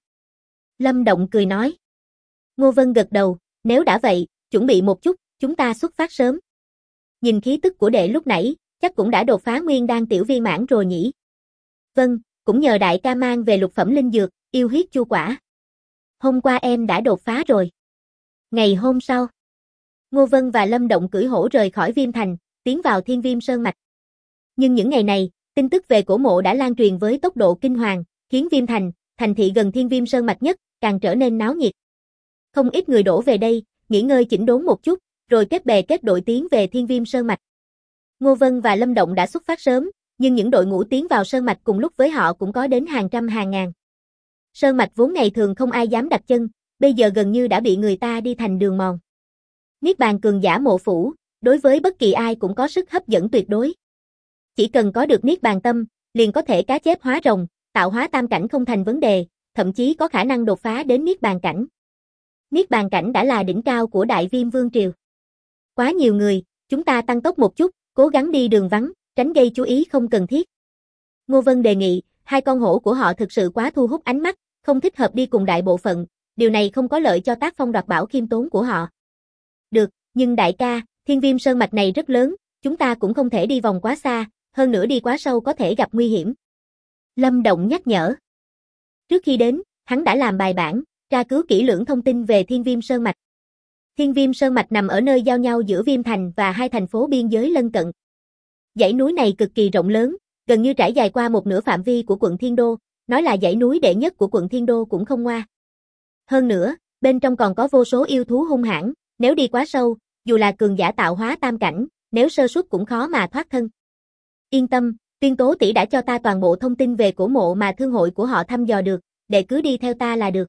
Lâm Động cười nói. Ngô Vân gật đầu, nếu đã vậy, chuẩn bị một chút, chúng ta xuất phát sớm. Nhìn khí tức của đệ lúc nãy, chắc cũng đã đột phá nguyên đan tiểu viên mãn rồi nhỉ? Vâng, cũng nhờ đại ca mang về lục phẩm linh dược, yêu huyết chu quả. Hôm qua em đã đột phá rồi. Ngày hôm sau, Ngô Vân và Lâm Động cưỡi hổ rời khỏi Viêm Thành, tiến vào Thiên Viêm Sơn Mạch. Nhưng những ngày này, tin tức về cổ mộ đã lan truyền với tốc độ kinh hoàng, khiến Viêm Thành, thành thị gần Thiên Viêm Sơn Mạch nhất, càng trở nên náo nhiệt. Không ít người đổ về đây, nghỉ ngơi chỉnh đốn một chút, rồi kết bè kết đội tiến về Thiên Viêm Sơn Mạch. Ngô Vân và Lâm Động đã xuất phát sớm, nhưng những đội ngũ tiến vào Sơn Mạch cùng lúc với họ cũng có đến hàng trăm hàng ngàn. Sơn Mạch vốn ngày thường không ai dám đặt chân, bây giờ gần như đã bị người ta đi thành đường mòn. Niết bàn cường giả mộ phủ, đối với bất kỳ ai cũng có sức hấp dẫn tuyệt đối. Chỉ cần có được Niết bàn tâm, liền có thể cá chép hóa rồng, tạo hóa tam cảnh không thành vấn đề, thậm chí có khả năng đột phá đến Niết bàn cảnh. Niết bàn cảnh đã là đỉnh cao của Đại Viêm Vương Triều. Quá nhiều người, chúng ta tăng tốc một chút, cố gắng đi đường vắng, tránh gây chú ý không cần thiết. Ngô Vân đề nghị, hai con hổ của họ thực sự quá thu hút ánh mắt, không thích hợp đi cùng đại bộ phận, điều này không có lợi cho tác phong đoạt bảo khiêm tốn của họ. Được, nhưng đại ca, Thiên Viêm Sơn Mạch này rất lớn, chúng ta cũng không thể đi vòng quá xa, hơn nữa đi quá sâu có thể gặp nguy hiểm. Lâm Động nhắc nhở. Trước khi đến, hắn đã làm bài bản, tra cứu kỹ lưỡng thông tin về Thiên Viêm Sơn Mạch. Thiên Viêm Sơn Mạch nằm ở nơi giao nhau giữa Viêm Thành và hai thành phố biên giới lân cận. Dãy núi này cực kỳ rộng lớn, gần như trải dài qua một nửa phạm vi của quận Thiên Đô, nói là dãy núi đệ nhất của quận Thiên Đô cũng không ngoa. Hơn nữa, bên trong còn có vô số yêu thú hung hãn, nếu đi quá sâu, dù là cường giả tạo hóa tam cảnh, nếu sơ suất cũng khó mà thoát thân. Yên tâm, Tuyên Tố tỷ đã cho ta toàn bộ thông tin về cổ mộ mà thương hội của họ thăm dò được, đệ cứ đi theo ta là được.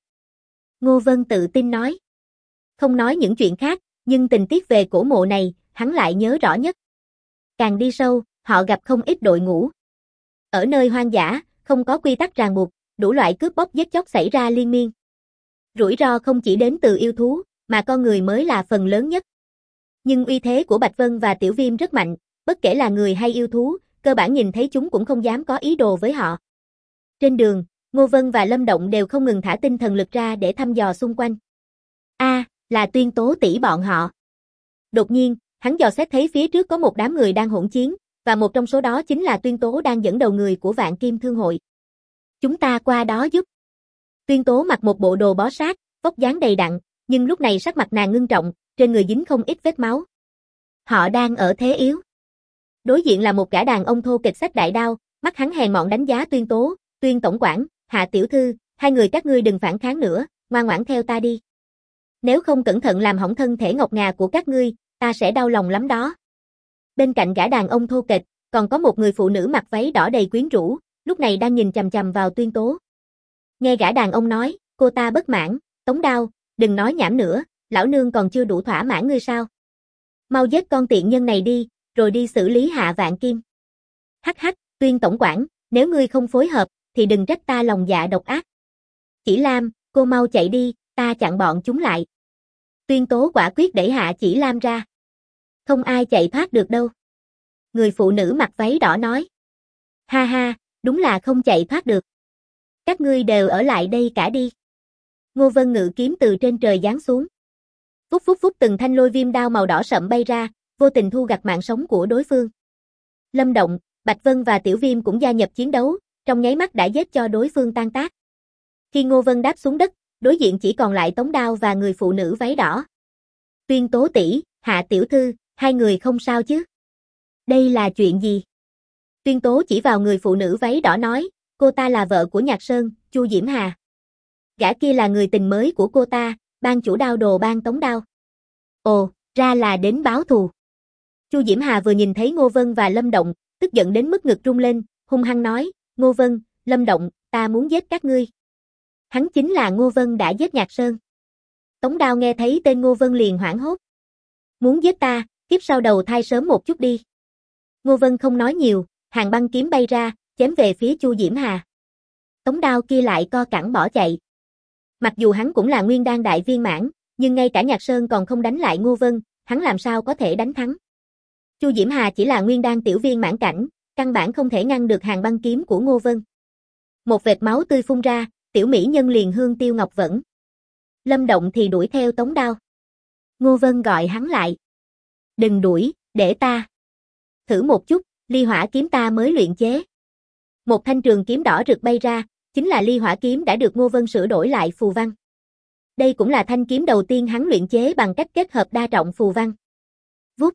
Ngô Vân tự tin nói. Không nói những chuyện khác, nhưng tình tiết về cổ mộ này, hắn lại nhớ rõ nhất. Càng đi sâu, họ gặp không ít đội ngũ. Ở nơi hoang dã, không có quy tắc ràng buộc, đủ loại cướp bóc giết chóc xảy ra liên miên. Rủi ro không chỉ đến từ yêu thú, mà con người mới là phần lớn nhất. Nhưng uy thế của Bạch Vân và Tiểu Viêm rất mạnh, bất kể là người hay yêu thú, cơ bản nhìn thấy chúng cũng không dám có ý đồ với họ. Trên đường, Ngô Vân và Lâm Động đều không ngừng thả tinh thần lực ra để thăm dò xung quanh. Là Tuyên Tố tỷ bọn họ. Đột nhiên, hắn dò xét thấy phía trước có một đám người đang hỗn chiến, và một trong số đó chính là Tuyên Tố đang dẫn đầu người của Vạn Kim Thương hội. Chúng ta qua đó giúp. Tuyên Tố mặc một bộ đồ bó sát, vóc dáng đầy đặn, nhưng lúc này sắc mặt nàng ngưng trọng, trên người dính không ít vết máu. Họ đang ở thế yếu. Đối diện là một gã đàn ông thô kệch xách đại đao, mắt hắn hèn mọn đánh giá Tuyên Tố, Tuyên tổng quản, Hạ tiểu thư, hai người các ngươi đừng phản kháng nữa, ngoan ngoãn theo ta đi. Nếu không cẩn thận làm hỏng thân thể ngọc ngà của các ngươi, ta sẽ đau lòng lắm đó. Bên cạnh gã đàn ông thô kệch, còn có một người phụ nữ mặc váy đỏ đầy quyến rũ, lúc này đang nhìn chằm chằm vào Tuyên Tố. Nghe gã đàn ông nói, cô ta bất mãn, Tống Đao, đừng nói nhảm nữa, lão nương còn chưa đủ thỏa mãn ngươi sao? Mau giết con tiện nhân này đi, rồi đi xử lý Hạ Vạn Kim. Hắc hắc, Tuyên tổng quản, nếu ngươi không phối hợp, thì đừng trách ta lòng dạ độc ác. Chỉ Lam, cô mau chạy đi, ta chặn bọn chúng lại. Tuyên Tố quả quyết đẩy Hạ Chỉ Lam ra. Không ai chạy thoát được đâu. Người phụ nữ mặc váy đỏ nói. Ha ha, đúng là không chạy thoát được. Các ngươi đều ở lại đây cả đi. Ngô Vân ngự kiếm từ trên trời giáng xuống. Phúc phúc phúc từng thanh lôi viêm đao màu đỏ sậm bay ra, vô tình thu gặt mạng sống của đối phương. Lâm Động, Bạch Vân và Tiểu Viêm cũng gia nhập chiến đấu, trong nháy mắt đã giết cho đối phương tan tác. Khi Ngô Vân đáp xuống đất, đối diện chỉ còn lại Tống Đao và người phụ nữ váy đỏ. Tuyên Tố tỷ, Hạ tiểu thư, hai người không sao chứ? Đây là chuyện gì? Tuyên Tố chỉ vào người phụ nữ váy đỏ nói, cô ta là vợ của Nhạc Sơn, Chu Diễm Hà. Gã kia là người tình mới của cô ta, ban chủ đao đồ ban Tống Đao. Ồ, ra là đến báo thù. Chu Diễm Hà vừa nhìn thấy Ngô Vân và Lâm Động, tức giận đến mức ngực rung lên, hung hăng nói, Ngô Vân, Lâm Động, ta muốn giết các ngươi. Hắn chính là Ngô Vân đã giết Nhạc Sơn. Tống Đao nghe thấy tên Ngô Vân liền hoảng hốt. Muốn giết ta, kiếp sau đầu thai sớm một chút đi. Ngô Vân không nói nhiều, hàng băng kiếm bay ra, chém về phía Chu Diễm Hà. Tống Đao kia lại co cẳng bỏ chạy. Mặc dù hắn cũng là nguyên đan đại viên mãn, nhưng ngay cả Nhạc Sơn còn không đánh lại Ngô Vân, hắn làm sao có thể đánh thắng. Chu Diễm Hà chỉ là nguyên đan tiểu viên mãn cảnh, căn bản không thể ngăn được hàng băng kiếm của Ngô Vân. Một vệt máu tươi phun ra, tiểu mỹ nhân liền hương tiêu ngọc vẫn. Lâm Động thì đuổi theo Tống Đao. Ngô Vân gọi hắn lại. Đừng đuổi, để ta. Thử một chút, ly hỏa kiếm ta mới luyện chế. Một thanh trường kiếm đỏ rực bay ra, chính là ly hỏa kiếm đã được Ngô Vân sửa đổi lại phù văn. Đây cũng là thanh kiếm đầu tiên hắn luyện chế bằng cách kết hợp đa trọng phù văn. Vút.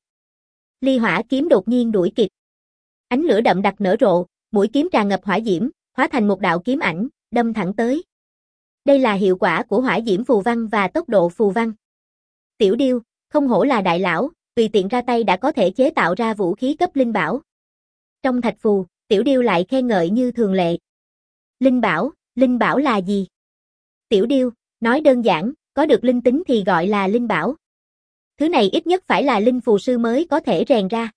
Ly hỏa kiếm đột nhiên đuổi kịp. Ánh lửa đậm đặc nở rộ, mũi kiếm tràn ngập hỏa diễm, hóa thành một đạo kiếm ảnh, đâm thẳng tới. Đây là hiệu quả của hỏa diễm phù văn và tốc độ phù văn. Tiểu Điêu, không hổ là đại lão, tùy tiện ra tay đã có thể chế tạo ra vũ khí cấp linh bảo. Trong thạch phù, Tiểu Điêu lại khen ngợi như thường lệ. Linh bảo là gì? Tiểu Điêu, nói đơn giản, có được linh tính thì gọi là linh bảo. Thứ này ít nhất phải là linh phù sư mới có thể rèn ra.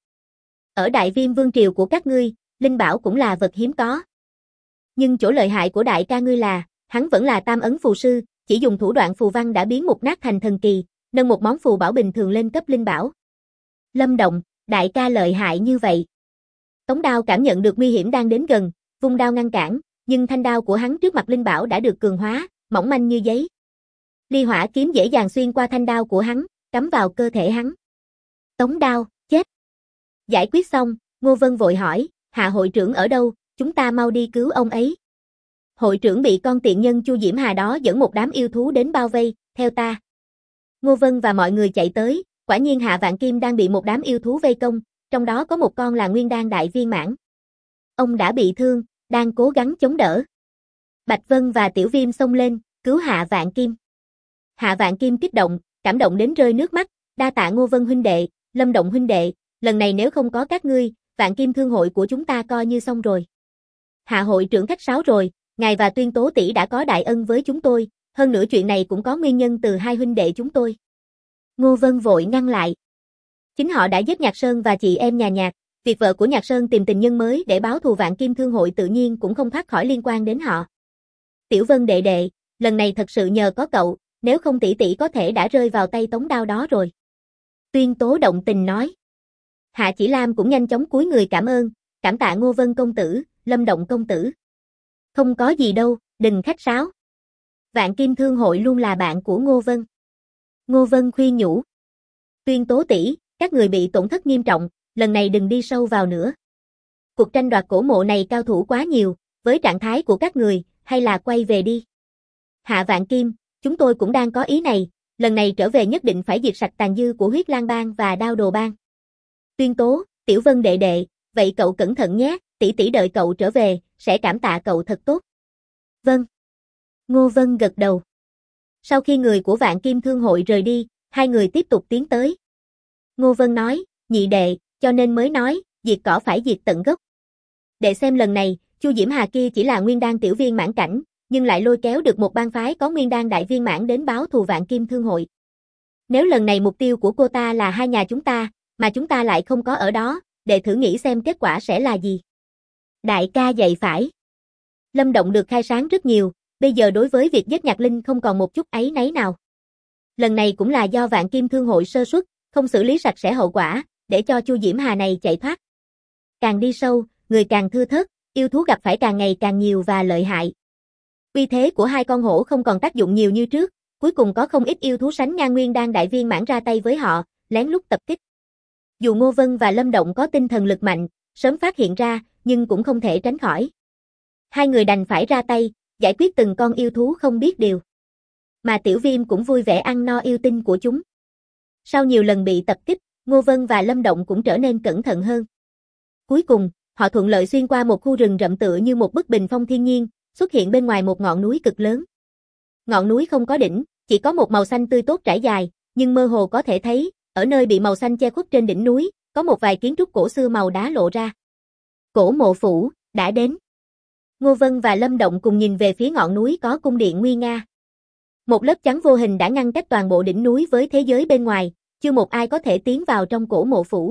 Ở Đại Viêm vương triều của các ngươi, linh bảo cũng là vật hiếm có. Nhưng chỗ lợi hại của đại ca ngươi là, hắn vẫn là tam ấn phù sư, chỉ dùng thủ đoạn phù văn đã biến mục nát thành thần kỳ, nâng một món phù bảo bình thường lên cấp linh bảo. Lâm Động, đại ca lợi hại như vậy. Tống Đao cảm nhận được nguy hiểm đang đến gần, vung đao ngăn cản, nhưng thanh đao của hắn trước mặt linh bảo đã được cường hóa, mỏng manh như giấy. Ly hỏa kiếm dễ dàng xuyên qua thanh đao của hắn, cắm vào cơ thể hắn. Tống Đao, chết. Giải quyết xong, Ngô Vân vội hỏi, Hạ hội trưởng ở đâu, chúng ta mau đi cứu ông ấy. Hội trưởng bị con tiện nhân Chu Diễm Hà đó dẫn một đám yêu thú đến bao vây, theo ta. Ngô Vân và mọi người chạy tới, quả nhiên Hạ Vạn Kim đang bị một đám yêu thú vây công, trong đó có một con là nguyên đan đại viên mãn. Ông đã bị thương, đang cố gắng chống đỡ. Bạch Vân và Tiểu Viêm xông lên, cứu Hạ Vạn Kim. Hạ Vạn Kim kích động, cảm động đến rơi nước mắt, đa tạ Ngô Vân huynh đệ, Lâm Động huynh đệ, lần này nếu không có các ngươi, Vạn Kim thương hội của chúng ta coi như xong rồi. Hạ hội trưởng khách sáo rồi, ngài và Tuyên Tố tỷ đã có đại ân với chúng tôi, hơn nữa chuyện này cũng có nguyên nhân từ hai huynh đệ chúng tôi. Ngô Vân vội ngăn lại. Chính họ đã giết Nhạc Sơn và chị em nhà Nhạc, việc vợ của Nhạc Sơn tìm tình nhân mới để báo thù Vạn Kim thương hội tự nhiên cũng không thoát khỏi liên quan đến họ. Tiểu Vân đệ đệ, lần này thật sự nhờ có cậu, nếu không tỷ tỷ có thể đã rơi vào tay Tống Đao đó rồi. Tuyên Tố động tình nói. Hạ Chỉ Lam cũng nhanh chóng cúi người cảm tạ Ngô Vân công tử, Lâm Động công tử. Không có gì đâu, đừng khách sáo. Vạn Kim thương hội luôn là bạn của Ngô Vân. Ngô Vân khuyên nhủ. Tuyên Tố tỷ, các người bị tổn thất nghiêm trọng, lần này đừng đi sâu vào nữa. Cuộc tranh đoạt cổ mộ này cao thủ quá nhiều, với trạng thái của các người, hay là quay về đi. Hạ Vạn Kim, chúng tôi cũng đang có ý này, lần này trở về nhất định phải diệt sạch tàn dư của Huyết Lang bang và Đao Đồ bang. Tuyên Tố, Tiểu Vân đệ đệ, vậy cậu cẩn thận nhé, tỷ tỷ đợi cậu trở về, sẽ cảm tạ cậu thật tốt. Vâng. Ngô Vân gật đầu. Sau khi người của Vạn Kim thương hội rời đi, hai người tiếp tục tiến tới. Ngô Vân nói, nhị đệ, cho nên mới nói, diệt cỏ phải diệt tận gốc. Đệ xem lần này, Chu Diễm Hà kia chỉ là nguyên đan tiểu viên mãn cảnh, nhưng lại lôi kéo được một bang phái có nguyên đan đại viên mãn đến báo thù Vạn Kim thương hội. Nếu lần này mục tiêu của cô ta là hai nhà chúng ta, mà chúng ta lại không có ở đó, để thử nghĩ xem kết quả sẽ là gì. Đại ca dạy phải. Lâm Động được khai sáng rất nhiều, bây giờ đối với việc giết Nhạc Linh không còn một chút áy náy nào. Lần này cũng là do Vạn Kim Thương hội sơ suất, không xử lý sạch sẽ hậu quả, để cho Chu Diễm Hà này chạy thoát. Càng đi sâu, người càng thưa thớt, yêu thú gặp phải càng ngày càng nhiều và lợi hại. Uy thế của hai con hổ không còn tác dụng nhiều như trước, cuối cùng có không ít yêu thú sánh ngang nguyên đan đại viên mãn ra tay với họ, lén lút tập kích. Dù Ngô Vân và Lâm Động có tinh thần lực mạnh, sớm phát hiện ra, nhưng cũng không thể tránh khỏi. Hai người đành phải ra tay, giải quyết từng con yêu thú không biết điều. Mà Tiểu Viêm cũng vui vẻ ăn no yêu tinh của chúng. Sau nhiều lần bị tập kích, Ngô Vân và Lâm Động cũng trở nên cẩn thận hơn. Cuối cùng, họ thuận lợi xuyên qua một khu rừng rậm tựa như một bức bình phong thiên nhiên, xuất hiện bên ngoài một ngọn núi cực lớn. Ngọn núi không có đỉnh, chỉ có một màu xanh tươi tốt trải dài, nhưng mơ hồ có thể thấy, ở nơi bị màu xanh che khuất trên đỉnh núi, có một vài kiến trúc cổ xưa màu đá lộ ra. Cổ mộ phủ, đã đến. Ngô Vân và Lâm Động cùng nhìn về phía ngọn núi có cung điện nguy nga. Một lớp chắn vô hình đã ngăn cách toàn bộ đỉnh núi với thế giới bên ngoài, chưa một ai có thể tiến vào trong cổ mộ phủ.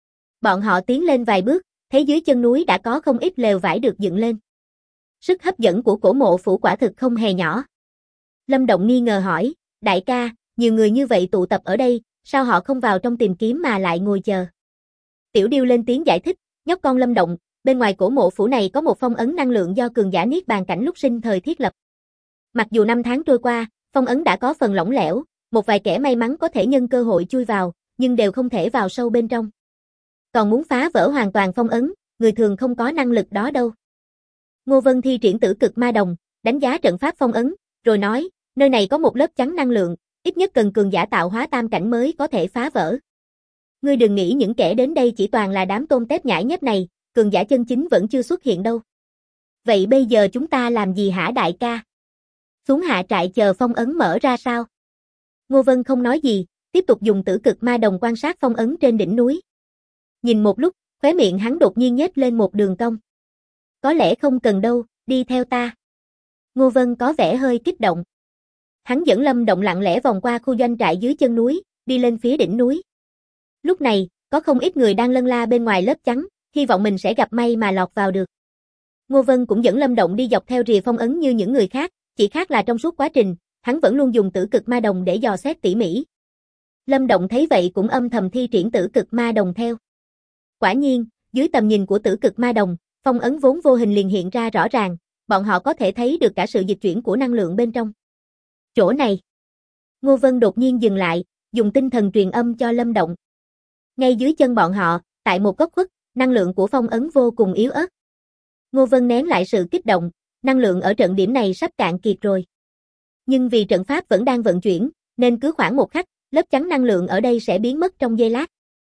Bọn họ tiến lên vài bước, thấy dưới chân núi đã có không ít lều vải được dựng lên. Sức hấp dẫn của cổ mộ phủ quả thực không hề nhỏ. Lâm Động nghi ngờ hỏi, đại ca, nhiều người như vậy tụ tập ở đây, sao họ không vào trong tìm kiếm mà lại ngồi chờ? Tiểu Điêu lên tiếng giải thích, nhóc con Lâm Động, bên ngoài cổ mộ phủ này có một phong ấn năng lượng do cường giả Niết Bàn cảnh lúc sinh thời thiết lập. Mặc dù năm tháng trôi qua, phong ấn đã có phần lỏng lẻo, một vài kẻ may mắn có thể nhân cơ hội chui vào, nhưng đều không thể vào sâu bên trong. Còn muốn phá vỡ hoàn toàn phong ấn, người thường không có năng lực đó đâu. Ngô Vân thi triển Tử Cực Ma Đồng, đánh giá trận pháp phong ấn, rồi nói, nơi này có một lớp chắn năng lượng, ít nhất cần cường giả tạo hóa tam cảnh mới có thể phá vỡ. Ngươi đừng nghĩ những kẻ đến đây chỉ toàn là đám tôm tép nhãi nhép này, cường giả chân chính vẫn chưa xuất hiện đâu. Vậy bây giờ chúng ta làm gì hả đại ca? Xuống hạ trại chờ phong ấn mở ra sao? Ngô Vân không nói gì, tiếp tục dùng Tử Cực Ma Đồng quan sát phong ấn trên đỉnh núi. Nhìn một lúc, khóe miệng hắn đột nhiên nhếch lên một đường cong. Có lẽ không cần đâu, đi theo ta. Ngô Vân có vẻ hơi kích động. Hắn dẫn Lâm Động lặng lẽ vòng qua khu doanh trại dưới chân núi, đi lên phía đỉnh núi. Lúc này, có không ít người đang lân la bên ngoài lớp chắn, hy vọng mình sẽ gặp may mà lọt vào được. Ngô Vân cũng dẫn Lâm Động đi dọc theo rìa phong ấn như những người khác, chỉ khác là trong suốt quá trình, hắn vẫn luôn dùng Tử Cực Ma Đồng để dò xét tỉ mỉ. Lâm Động thấy vậy cũng âm thầm thi triển Tử Cực Ma Đồng theo. Quả nhiên, dưới tầm nhìn của Tử Cực Ma Đồng, phong ấn vốn vô hình liền hiện ra rõ ràng, bọn họ có thể thấy được cả sự dịch chuyển của năng lượng bên trong. Chỗ này. Ngô Vân đột nhiên dừng lại, dùng tinh thần truyền âm cho Lâm Động. Ngay dưới chân bọn họ, tại một góc khuất, năng lượng của phong ấn vô cùng yếu ớt. Ngô Vân nén lại sự kích động, năng lượng ở trận điểm này sắp cạn kiệt rồi. Nhưng vì trận pháp vẫn đang vận chuyển, nên cứ khoảng một khắc, lớp chắn năng lượng ở đây sẽ biến mất trong giây lát.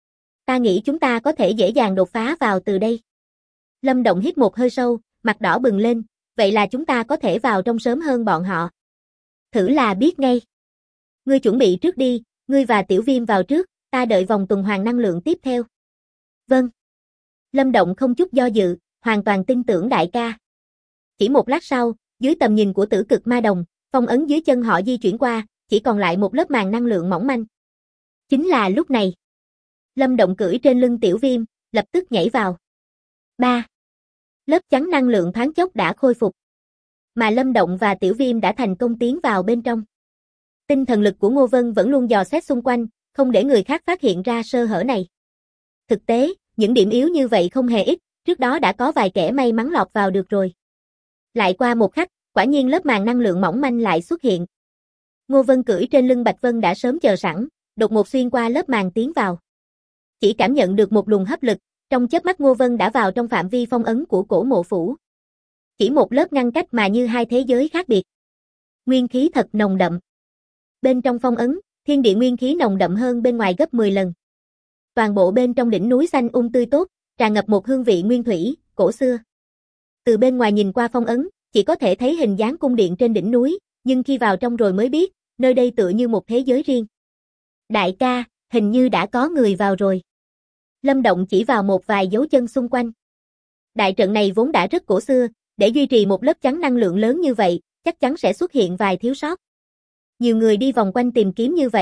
Ta nghĩ chúng ta có thể dễ dàng đột phá vào từ đây. Lâm Động hít một hơi sâu, mặt đỏ bừng lên, vậy là chúng ta có thể vào trong sớm hơn bọn họ. Thử là biết ngay. Ngươi chuẩn bị trước đi, ngươi và Tiểu Viêm vào trước, ta đợi vòng tuần hoàn năng lượng tiếp theo. Vâng. Lâm Động không chút do dự, hoàn toàn tin tưởng đại ca. Chỉ một lát sau, dưới tầm nhìn của Tử Cực Ma Đồng, phong ấn dưới chân họ di chuyển qua, chỉ còn lại một lớp màng năng lượng mỏng manh. Chính là lúc này. Lâm Động cưỡi trên lưng Tiểu Viêm, lập tức nhảy vào. 3. Lớp chắn năng lượng thoáng chốc đã khôi phục. Mà Lâm Động và Tiểu Viêm đã thành công tiến vào bên trong. Tinh thần lực của Ngô Vân vẫn luôn dò xét xung quanh, không để người khác phát hiện ra sơ hở này. Thực tế, những điểm yếu như vậy không hề ít, trước đó đã có vài kẻ may mắn lọt vào được rồi. Lại qua một khắc, quả nhiên lớp màng năng lượng mỏng manh lại xuất hiện. Ngô Vân cưỡi trên lưng Bạch Vân đã sớm chờ sẵn, đột ngột xuyên qua lớp màng tiến vào. Chỉ cảm nhận được một luồng hấp lực, trong chớp mắt Ngô Vân đã vào trong phạm vi phong ấn của cổ mộ phủ. Chỉ một lớp ngăn cách mà như hai thế giới khác biệt. Nguyên khí thật nồng đậm. Bên trong phong ấn, thiên địa nguyên khí nồng đậm hơn bên ngoài gấp 10 lần. Toàn bộ bên trong đỉnh núi xanh tươi tốt, tràn ngập một hương vị nguyên thủy, cổ xưa. Từ bên ngoài nhìn qua phong ấn, chỉ có thể thấy hình dáng cung điện trên đỉnh núi, nhưng khi vào trong rồi mới biết, nơi đây tựa như một thế giới riêng. Đại ca, hình như đã có người vào rồi. Lâm Động chỉ vào một vài dấu chân xung quanh. Đại trận này vốn đã rất cổ xưa, để duy trì một lớp chắn năng lượng lớn như vậy, chắc chắn sẽ xuất hiện vài thiếu sót. Nhiều người đi vòng quanh tìm kiếm như vậy,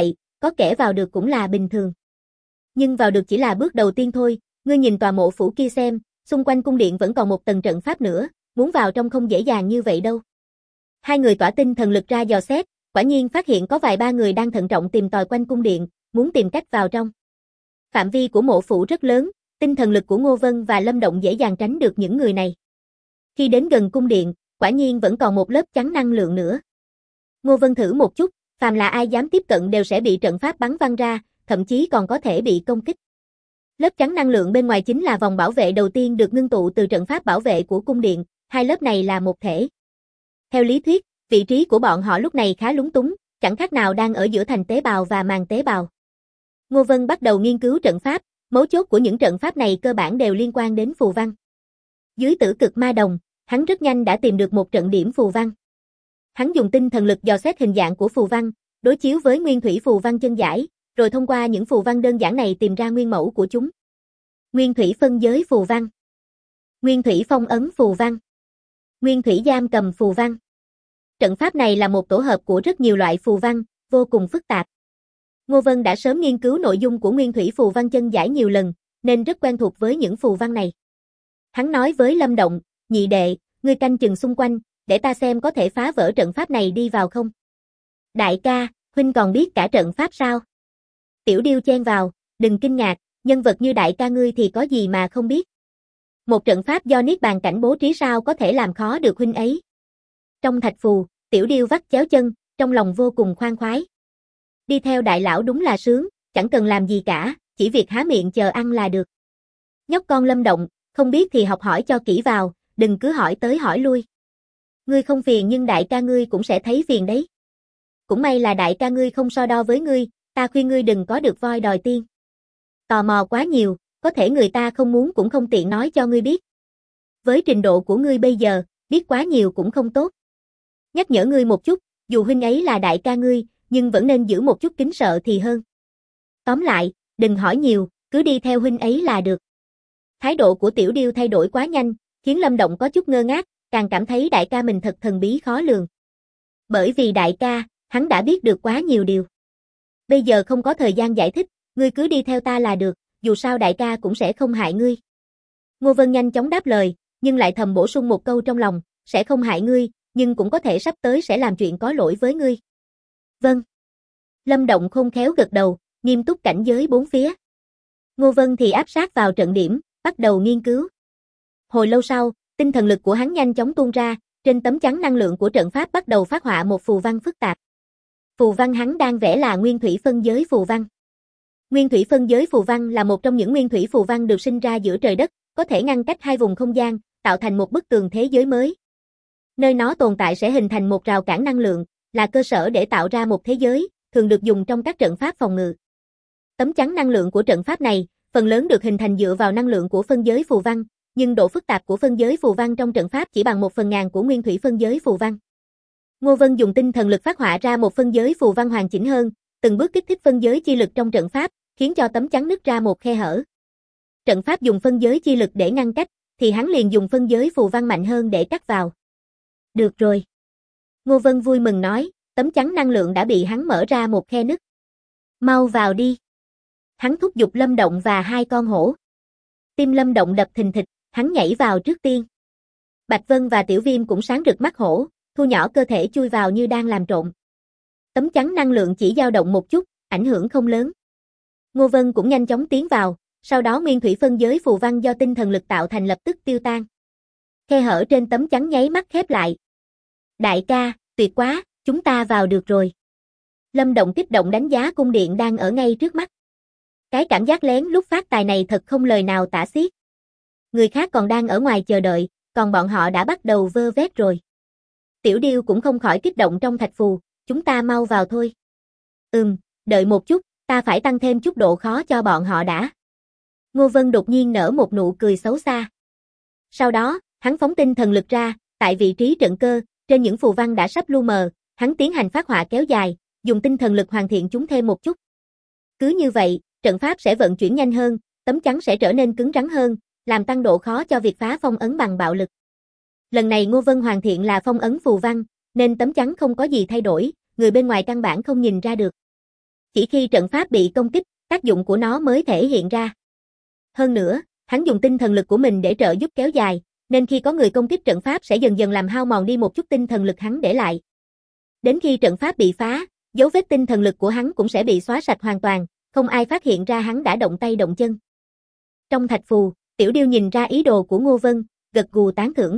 có kẻ vào được cũng là bình thường. Nhưng vào được chỉ là bước đầu tiên thôi, ngươi nhìn tòa mộ phủ kia xem, xung quanh cung điện vẫn còn một tầng trận pháp nữa, muốn vào trong không dễ dàng như vậy đâu. Hai người tỏa tinh thần lực ra dò xét, quả nhiên phát hiện có vài ba người đang thận trọng tìm tòi quanh cung điện, muốn tìm cách vào trong. Phạm vi của mộ phủ rất lớn, tinh thần lực của Ngô Vân và Lâm Động dễ dàng tránh được những người này. Khi đến gần cung điện, quả nhiên vẫn còn một lớp chắn năng lượng nữa. Ngô Vân thử một chút, phàm là ai dám tiếp cận đều sẽ bị trận pháp bắn văng ra, thậm chí còn có thể bị công kích. Lớp chắn năng lượng bên ngoài chính là vòng bảo vệ đầu tiên được ngưng tụ từ trận pháp bảo vệ của cung điện, hai lớp này là một thể. Theo lý thuyết, vị trí của bọn họ lúc này khá lúng túng, chẳng khác nào đang ở giữa thành tế bào và màng tế bào. Ngô Vân bắt đầu nghiên cứu trận pháp, mấu chốt của những trận pháp này cơ bản đều liên quan đến phù văn. Dưới tử cực ma đồng, hắn rất nhanh đã tìm được một trận điểm phù văn. Hắn dùng tinh thần lực dò xét hình dạng của phù văn, đối chiếu với nguyên thủy phù văn chân giải, rồi thông qua những phù văn đơn giản này tìm ra nguyên mẫu của chúng. Nguyên thủy phân giới phù văn, nguyên thủy phong ấn phù văn, nguyên thủy giam cầm phù văn. Trận pháp này là một tổ hợp của rất nhiều loại phù văn, vô cùng phức tạp. Ngô Vân đã sớm nghiên cứu nội dung của nguyên thủy phù văn chân giải nhiều lần, nên rất quen thuộc với những phù văn này. Hắn nói với Lâm Động, nhị đệ, ngươi canh chừng xung quanh, để ta xem có thể phá vỡ trận pháp này đi vào không. Đại ca, huynh còn biết cả trận pháp sao? Tiểu Điêu chen vào, đừng kinh ngạc, nhân vật như đại ca ngươi thì có gì mà không biết. Một trận pháp do Niết Bàn cảnh bố trí sao có thể làm khó được huynh ấy. Trong thạch phù, Tiểu Điêu vắt chéo chân, trong lòng vô cùng khoan khoái. Đi theo đại lão đúng là sướng, chẳng cần làm gì cả, chỉ việc há miệng chờ ăn là được. Nhóc con Lâm Động, không biết thì học hỏi cho kỹ vào, đừng cứ hỏi tới hỏi lui. Ngươi không phiền nhưng đại ca ngươi cũng sẽ thấy phiền đấy. Cũng may là đại ca ngươi không so đo với ngươi, ta khuyên ngươi đừng có được voi đòi tiên. Tò mò quá nhiều, có thể người ta không muốn cũng không tiện nói cho ngươi biết. Với trình độ của ngươi bây giờ, biết quá nhiều cũng không tốt. Nhắc nhở ngươi một chút, dù huynh ấy là đại ca ngươi, nhưng vẫn nên giữ một chút kính sợ thì hơn. Tóm lại, đừng hỏi nhiều, cứ đi theo huynh ấy là được. Thái độ của Tiểu Điêu thay đổi quá nhanh, khiến Lâm Động có chút ngơ ngác, càng cảm thấy đại ca mình thật thần bí khó lường. Bởi vì đại ca, hắn đã biết được quá nhiều điều. Bây giờ không có thời gian giải thích, ngươi cứ đi theo ta là được, dù sao đại ca cũng sẽ không hại ngươi. Ngô Vân nhanh chóng đáp lời, nhưng lại thầm bổ sung một câu trong lòng, sẽ không hại ngươi, nhưng cũng có thể sắp tới sẽ làm chuyện có lỗi với ngươi. Vâng. Lâm Động khôn khéo gật đầu, nghiêm túc cảnh giới bốn phía. Ngô Vân thì áp sát vào trận điểm, bắt đầu nghiên cứu. Hồi lâu sau, tinh thần lực của hắn nhanh chóng tuôn ra, trên tấm chắn năng lượng của trận pháp bắt đầu phát họa một phù văn phức tạp. Phù văn hắn đang vẽ là nguyên thủy phân giới phù văn. Nguyên thủy phân giới phù văn là một trong những nguyên thủy phù văn được sinh ra giữa trời đất, có thể ngăn cách hai vùng không gian, tạo thành một bức tường thế giới mới. Nơi nó tồn tại sẽ hình thành một rào cản năng lượng, là cơ sở để tạo ra một thế giới, thường được dùng trong các trận pháp phòng ngự. Tấm chắn năng lượng của trận pháp này, phần lớn được hình thành dựa vào năng lượng của phân giới phù văn, nhưng độ phức tạp của phân giới phù văn trong trận pháp chỉ bằng 1/1000 của nguyên thủy phân giới phù văn. Ngô Vân dùng tinh thần lực phát họa ra một phân giới phù văn hoàn chỉnh hơn, từng bước kích thích phân giới chi lực trong trận pháp, khiến cho tấm chắn nứt ra một khe hở. Trận pháp dùng phân giới chi lực để ngăn cách, thì hắn liền dùng phân giới phù văn mạnh hơn để cắt vào. Được rồi. Ngô Vân vui mừng nói, tấm chắn năng lượng đã bị hắn mở ra một khe nứt. Mau vào đi. Hắn thúc giục Lâm Động và hai con hổ. Tim Lâm Động đập thình thịch, hắn nhảy vào trước tiên. Bạch Vân và Tiểu Viêm cũng sáng rực mắt hổ, thu nhỏ cơ thể chui vào như đang làm trộn. Tấm chắn năng lượng chỉ dao động một chút, ảnh hưởng không lớn. Ngô Vân cũng nhanh chóng tiến vào, sau đó nguyên thủy phân giới phù văn do tinh thần lực tạo thành lập tức tiêu tan. Khe hở trên tấm chắn nháy mắt khép lại. Đại ca, tuyệt quá, chúng ta vào được rồi. Lâm Động kích động đánh giá cung điện đang ở ngay trước mắt. Cái cảm giác lén lúc phát tài này thật không lời nào tả xiết. Người khác còn đang ở ngoài chờ đợi, còn bọn họ đã bắt đầu vơ vét rồi. Tiểu Điêu cũng không khỏi kích động trong thạch phù, chúng ta mau vào thôi. Đợi một chút, ta phải tăng thêm chút độ khó cho bọn họ đã. Ngô Vân đột nhiên nở một nụ cười xấu xa. Sau đó, hắn phóng tinh thần lực ra, tại vị trí trận cơ, trên những phù văn đã sắp lu mờ, hắn tiến hành phát họa kéo dài, dùng tinh thần lực hoàn thiện chúng thêm một chút. Cứ như vậy, trận pháp sẽ vận chuyển nhanh hơn, tấm chắn sẽ trở nên cứng rắn hơn, làm tăng độ khó cho việc phá phong ấn bằng bạo lực. Lần này Ngô Vân hoàn thiện là phong ấn phù văn, nên tấm chắn không có gì thay đổi, người bên ngoài căn bản không nhìn ra được. Chỉ khi trận pháp bị công kích, tác dụng của nó mới thể hiện ra. Hơn nữa, hắn dùng tinh thần lực của mình để trợ giúp kéo dài, nên khi có người công kích trận pháp sẽ dần dần làm hao mòn đi một chút tinh thần lực hắn để lại. Đến khi trận pháp bị phá, dấu vết tinh thần lực của hắn cũng sẽ bị xóa sạch hoàn toàn, không ai phát hiện ra hắn đã động tay động chân. Trong thạch phù, Tiểu Điêu nhìn ra ý đồ của Ngô Vân, gật gù tán thưởng.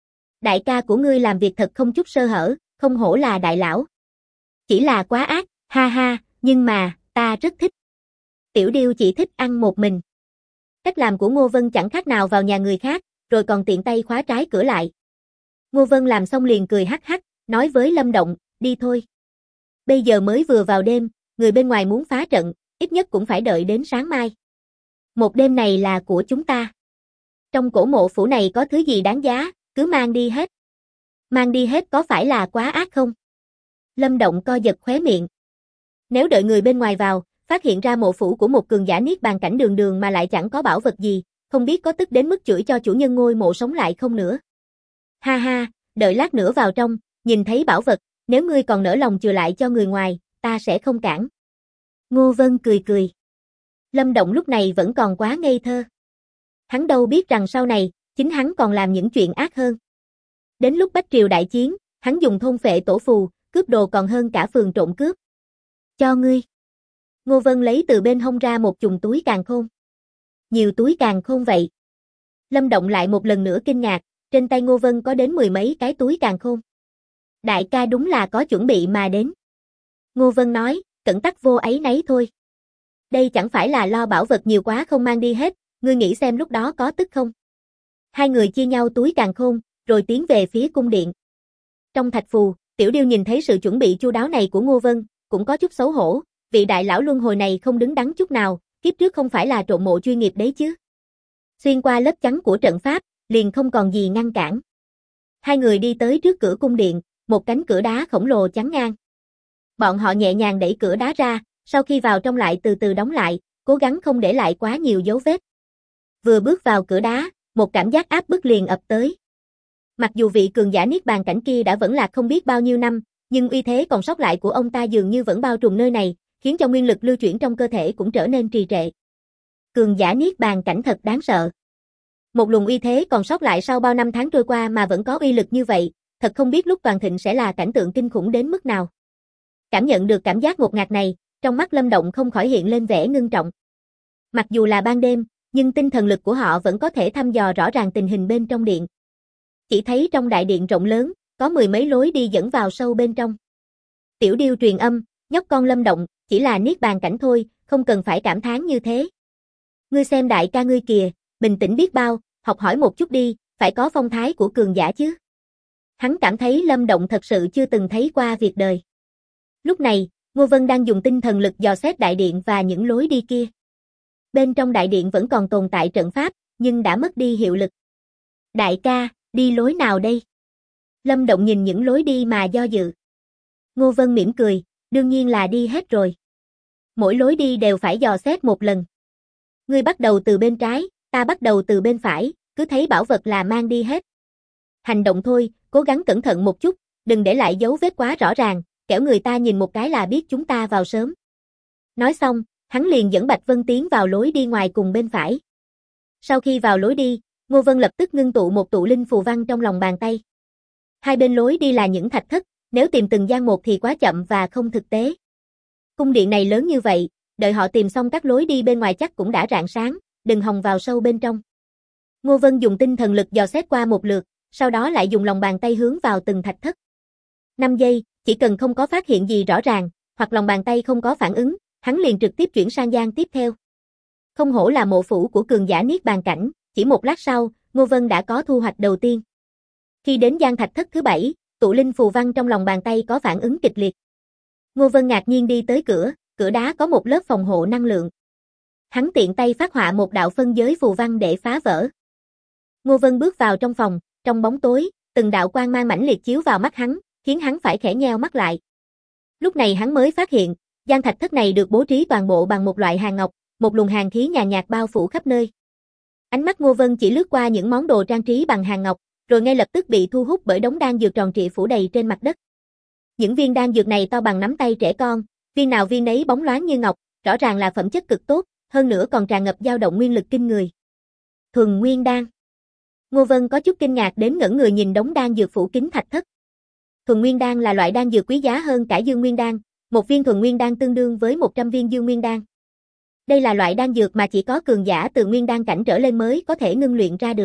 Đại ca của ngươi làm việc thật không chút sơ hở, không hổ là đại lão. Chỉ là quá ác, ha ha, nhưng mà, ta rất thích. Tiểu Điêu chỉ thích ăn một mình. Cách làm của Ngô Vân chẳng khác nào vào nhà người khác, rồi còn tiện tay khóa trái cửa lại. Ngô Vân làm xong liền cười hắc hắc, nói với Lâm Động, đi thôi. Bây giờ mới vừa vào đêm, người bên ngoài muốn phá trận, ít nhất cũng phải đợi đến sáng mai. Một đêm này là của chúng ta. Trong cổ mộ phủ này có thứ gì đáng giá, cứ mang đi hết. Mang đi hết có phải là quá ác không? Lâm Động co giật khóe miệng. Nếu đợi người bên ngoài vào, phát hiện ra mộ phủ của một cường giả niết bàn cảnh đường đường mà lại chẳng có bảo vật gì, không biết có tức đến mức chửi cho chủ nhân ngôi mộ sống lại không nữa. Ha ha, đợi lát nữa vào trong, nhìn thấy bảo vật, nếu ngươi còn nỡ lòng chừa lại cho người ngoài, ta sẽ không cản. Ngô Vân cười cười. Lâm Động lúc này vẫn còn quá ngây thơ. Hắn đâu biết rằng sau này, chính hắn còn làm những chuyện ác hơn. Đến lúc Bách Triều đại chiến, hắn dùng thôn phệ tổ phù, cướp đồ còn hơn cả phường trộm cướp. Cho ngươi. Ngô Vân lấy từ bên hông ra một chùm túi càn khôn. Nhiều túi càn khôn vậy. Lâm Động lại một lần nữa kinh ngạc, trên tay Ngô Vân có đến 10 mấy cái túi càn khôn. Đại ca đúng là có chuẩn bị mà đến. Ngô Vân nói, cẩn tắc vô ấy nấy thôi. Đây chẳng phải là lo bảo vật nhiều quá không mang đi hết, ngươi nghĩ xem lúc đó có tức không? Hai người chia nhau túi càn khôn, rồi tiến về phía cung điện. Trong thạch phù, Tiểu Điêu nhìn thấy sự chuẩn bị chu đáo này của Ngô Vân, cũng có chút xấu hổ, vị đại lão luân hồi này không đứng đắn chút nào, kiếp trước không phải là trộm mộ chuyên nghiệp đấy chứ. Xuyên qua lớp chắn của trận pháp, liền không còn gì ngăn cản. Hai người đi tới trước cửa cung điện, một cánh cửa đá khổng lồ chắn ngang. Bọn họ nhẹ nhàng đẩy cửa đá ra, sau khi vào trong lại từ từ đóng lại, cố gắng không để lại quá nhiều dấu vết. Vừa bước vào cửa đá, một cảm giác áp bức liền ập tới. Mặc dù vị cường giả niết bàn cảnh kia đã vẫn lạc không biết bao nhiêu năm, nhưng uy thế còn sót lại của ông ta dường như vẫn bao trùm nơi này, khiến cho nguyên lực lưu chuyển trong cơ thể cũng trở nên trì trệ. Cường giả niết bàn cảnh thật đáng sợ. Một luồng uy thế còn sót lại sau bao năm tháng trôi qua mà vẫn có uy lực như vậy, thật không biết lúc toàn thịnh sẽ là cảnh tượng kinh khủng đến mức nào. Cảm nhận được cảm giác ngột ngạt này, trong mắt Lâm Động không khỏi hiện lên vẻ ngưng trọng. Mặc dù là ban đêm, nhưng tinh thần lực của họ vẫn có thể thăm dò rõ ràng tình hình bên trong điện. Chỉ thấy trong đại điện rộng lớn, có 10 mấy lối đi dẫn vào sâu bên trong. Tiểu Điêu truyền âm, nhóc con Lâm Động, chỉ là niết bàn cảnh thôi, không cần phải cảm thán như thế. Ngươi xem đại ca ngươi kìa, bình tĩnh biết bao, học hỏi một chút đi, phải có phong thái của cường giả chứ. Hắn cảm thấy Lâm Động thật sự chưa từng thấy qua việc đời. Lúc này, Ngô Vân đang dùng tinh thần lực dò xét đại điện và những lối đi kia. Bên trong đại điện vẫn còn tồn tại trận pháp, nhưng đã mất đi hiệu lực. Đại ca, đi lối nào đây? Lâm Động nhìn những lối đi mà do dự. Ngô Vân mỉm cười, đương nhiên là đi hết rồi. Mỗi lối đi đều phải dò xét một lần. Ngươi bắt đầu từ bên trái, ta bắt đầu từ bên phải, cứ thấy bảo vật là mang đi hết. Hành động thôi, cố gắng cẩn thận một chút, đừng để lại dấu vết quá rõ ràng, kẻo người ta nhìn một cái là biết chúng ta vào sớm. Nói xong, hắn liền dẫn Bạch Vân tiến vào lối đi ngoài cùng bên phải. Sau khi vào lối đi, Ngô Vân lập tức ngưng tụ một tụ linh phù văn trong lòng bàn tay. Hai bên lối đi là những thạch thất, nếu tìm từng gian một thì quá chậm và không thực tế. Cung điện này lớn như vậy, đợi họ tìm xong các lối đi bên ngoài chắc cũng đã rạng sáng, đừng hòng vào sâu bên trong. Ngô Vân dùng tinh thần lực dò xét qua một lượt, sau đó lại dùng lòng bàn tay hướng vào từng thạch thất. 5 giây, chỉ cần không có phát hiện gì rõ ràng, hoặc lòng bàn tay không có phản ứng, hắn liền trực tiếp chuyển sang gian tiếp theo. Không hổ là mộ phủ của cường giả niết bàn cảnh, chỉ một lát sau, Ngô Vân đã có thu hoạch đầu tiên. Khi đến gian thạch thất thứ 7, tụ linh phù văn trong lòng bàn tay có phản ứng kịch liệt. Ngô Vân ngạc nhiên đi tới cửa, cửa đá có một lớp phòng hộ năng lượng. Hắn tiện tay phát họa một đạo phân giới phù văn để phá vỡ. Ngô Vân bước vào trong phòng, trong bóng tối, từng đạo quang mang mãnh liệt chiếu vào mắt hắn, khiến hắn phải khẽ nheo mắt lại. Lúc này hắn mới phát hiện, gian thạch thất này được bố trí toàn bộ bằng một loại hàn ngọc, một luồng hàn khí nhàn nhạt bao phủ khắp nơi. Ánh mắt Ngô Vân chỉ lướt qua những món đồ trang trí bằng hàn ngọc, rồi ngay lập tức bị thu hút bởi đống đan dược tròn trịa phủ đầy trên mặt đất. Những viên đan dược này to bằng nắm tay trẻ con, Viên nào viên nấy bóng loáng như ngọc, rõ ràng là phẩm chất cực tốt, hơn nữa còn tràn ngập dao động nguyên lực kinh người. Thuần Nguyên Đan. Ngô Vân có chút kinh ngạc đến ngẩn người nhìn đống đan dược phủ kín thạch thất. Thuần Nguyên Đan là loại đan dược quý giá hơn cả Dương Nguyên Đan, một viên Thuần Nguyên Đan tương đương với 100 viên Dương Nguyên Đan. Đây là loại đan dược mà chỉ có cường giả từ Nguyên Đan cảnh trở lên mới có thể ngưng luyện ra được.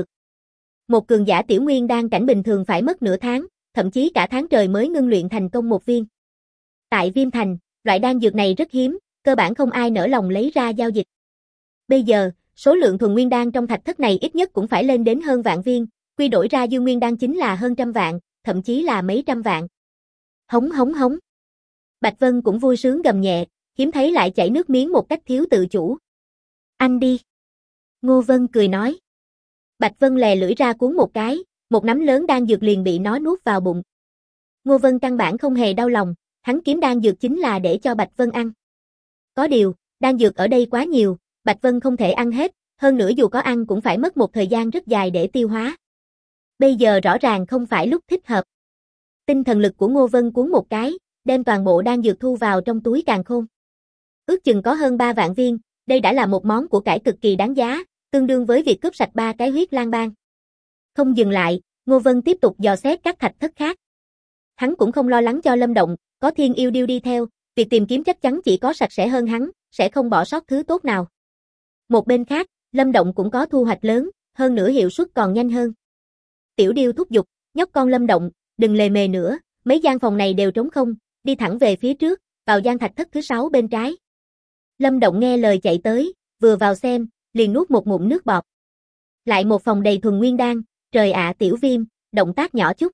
Một cường giả tiểu Nguyên Đan cảnh bình thường phải mất nửa tháng, thậm chí cả tháng trời mới ngưng luyện thành công một viên. Tại Viêm Thành, loại đan dược này rất hiếm, cơ bản không ai nỡ lòng lấy ra giao dịch. Bây giờ, số lượng Thuần Nguyên Đan trong thạch thất này ít nhất cũng phải lên đến hơn vạn viên, quy đổi ra Dương Nguyên Đan chính là hơn trăm vạn, thậm chí là mấy trăm vạn. Hống hống hống. Bạch Vân cũng vui sướng gầm nhẹ, hiếm thấy lại chảy nước miếng một cách thiếu tự chủ. Anh đi. Ngô Vân cười nói. Bạch Vân lè lưỡi ra cuốn một cái, một nắm lớn đan dược liền bị nó nuốt vào bụng. Ngô Vân căn bản không hề đau lòng, hắn kiếm đan dược chính là để cho Bạch Vân ăn. Có điều, đan dược ở đây quá nhiều, Bạch Vân không thể ăn hết, hơn nữa dù có ăn cũng phải mất một thời gian rất dài để tiêu hóa. Bây giờ rõ ràng không phải lúc thích hợp. Tinh thần lực của Ngô Vân cuốn một cái, đem toàn bộ đan dược thu vào trong túi càn khôn. Ước chừng có hơn 3 vạn viên, đây đã là một món của cải cực kỳ đáng giá, tương đương với việc cướp sạch 3 cái huyết lang bang. Không dừng lại, Ngô Vân tiếp tục dò xét các thạch thất khác. Hắn cũng không lo lắng cho Lâm Động, có Thiên Yêu Điêu đi theo, việc tìm kiếm chắc chắn chỉ có sạch sẽ hơn hắn, sẽ không bỏ sót thứ tốt nào. Một bên khác, Lâm Động cũng có thu hoạch lớn, hơn nữa hiệu suất còn nhanh hơn. Tiểu Điêu thúc giục, nhóc con Lâm Động, đừng lề mề nữa, mấy gian phòng này đều trống không, đi thẳng về phía trước, vào gian thạch thất thứ 6 bên trái. Lâm Động nghe lời chạy tới, vừa vào xem, liền nuốt một ngụm nước bọt. Lại một phòng đầy Thuần Nguyên Đan, trời ạ Tiểu Viêm, động tác nhỏ chút.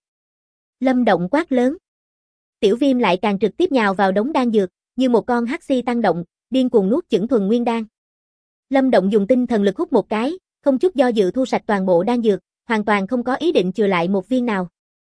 Lâm Động quát lớn. Tiểu Viêm lại càng trực tiếp nhào vào đống đan dược, như một con hắc xi tăng động, điên cuồng nuốt chửng Thuần Nguyên Đan. Lâm Động dùng tinh thần lực hút một cái, không chút do dự thu sạch toàn bộ đan dược, hoàn toàn không có ý định chừa lại một viên nào.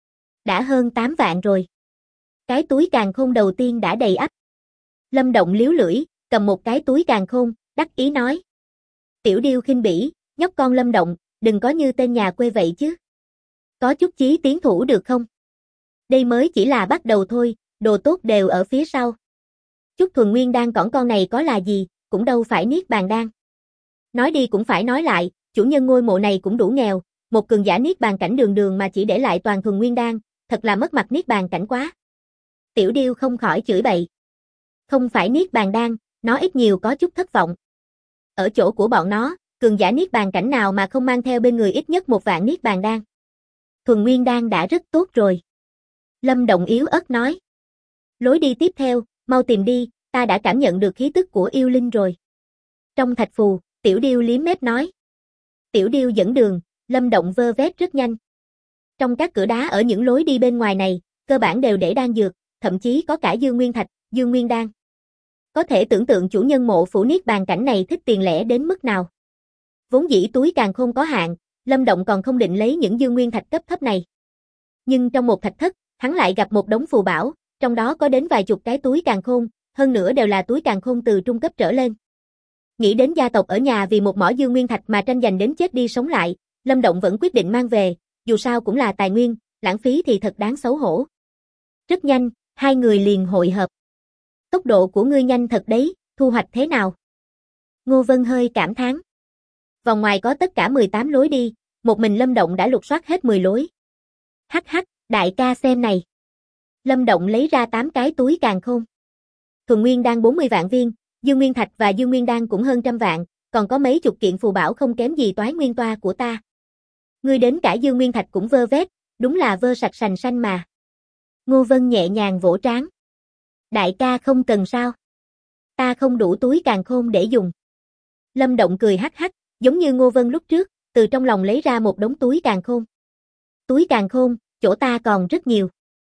Đã hơn 8 vạn rồi. Cái túi càn khôn đầu tiên đã đầy ắp. Lâm Động liếu lưỡi, cầm một cái túi càn khôn, đắc ý nói. Tiểu Điêu khinh bỉ, nhóc con Lâm Động, đừng có như tên nhà quê vậy chứ. Có chút chí tiến thủ được không? Đây mới chỉ là bắt đầu thôi, đồ tốt đều ở phía sau. Chút Thuần Nguyên Đan cỏn con này có là gì, cũng đâu phải Niết Bàn Đan. Nói đi cũng phải nói lại, chủ nhân ngôi mộ này cũng đủ nghèo, một cường giả Niết Bàn cảnh đường đường mà chỉ để lại toàn Thuần Nguyên Đan, thật là mất mặt Niết Bàn cảnh quá. Tiểu Điêu không khỏi chửi bậy. Không phải Niết Bàn Đan, nó ít nhiều có chút thất vọng. Ở chỗ của bọn nó, cường giả Niết Bàn cảnh nào mà không mang theo bên người ít nhất 1 vạn Niết Bàn Đan. Thuần Nguyên Đan đã rất tốt rồi. Lâm Động yếu ớt nói. Lối đi tiếp theo, mau tìm đi, ta đã cảm nhận được khí tức của yêu linh rồi. Trong thạch phù, Tiểu Điêu liếm mép nói. Tiểu Điêu dẫn đường, Lâm Động vơ vét rất nhanh. Trong các cửa đá ở những lối đi bên ngoài này, cơ bản đều để đan dược, thậm chí có cả Dương Nguyên Thạch, Dương Nguyên Đan. Có thể tưởng tượng chủ nhân mộ phủ Niết Bàn cảnh này thích tiền lẻ đến mức nào. Vốn dĩ túi càn khôn có hạn, Lâm Động còn không định lấy những Dương Nguyên Thạch cấp thấp này. Nhưng trong một thạch thất, hắn lại gặp một đống phù bảo, trong đó có đến vài chục cái túi càn khôn, hơn nữa đều là túi càn khôn từ trung cấp trở lên. Nghĩ đến gia tộc ở nhà vì một mỏ Dương Nguyên Thạch mà tranh giành đến chết đi sống lại, Lâm Động vẫn quyết định mang về, dù sao cũng là tài nguyên, lãng phí thì thật đáng xấu hổ. Rất nhanh, hai người liền hội hợp. Tốc độ của ngươi nhanh thật đấy, thu hoạch thế nào? Ngô Vân hơi cảm thán. Vòng ngoài có tất cả 18 lối đi, một mình Lâm Động đã lục soát hết 10 lối. Hắc hắc, đại ca xem này. Lâm Động lấy ra 8 cái túi càn khôn. Thuần Nguyên Đan 40 vạn viên, Dương Nguyên Thạch và Dương Nguyên Đan cũng hơn trăm vạn, còn có mấy chục kiện phù bảo không kém gì Toái Nguyên Toa của ta. Ngươi đến cả Dương Nguyên Thạch cũng vơ vét, đúng là vơ sạch sành xanh mà. Ngô Vân nhẹ nhàng vỗ trán. Đại ca không cần sao? Ta không đủ túi càn khôn để dùng. Lâm Động cười hắc hắc, giống như Ngô Vân lúc trước, từ trong lòng lấy ra một đống túi càn khôn. Túi càn khôn, chỗ ta còn rất nhiều.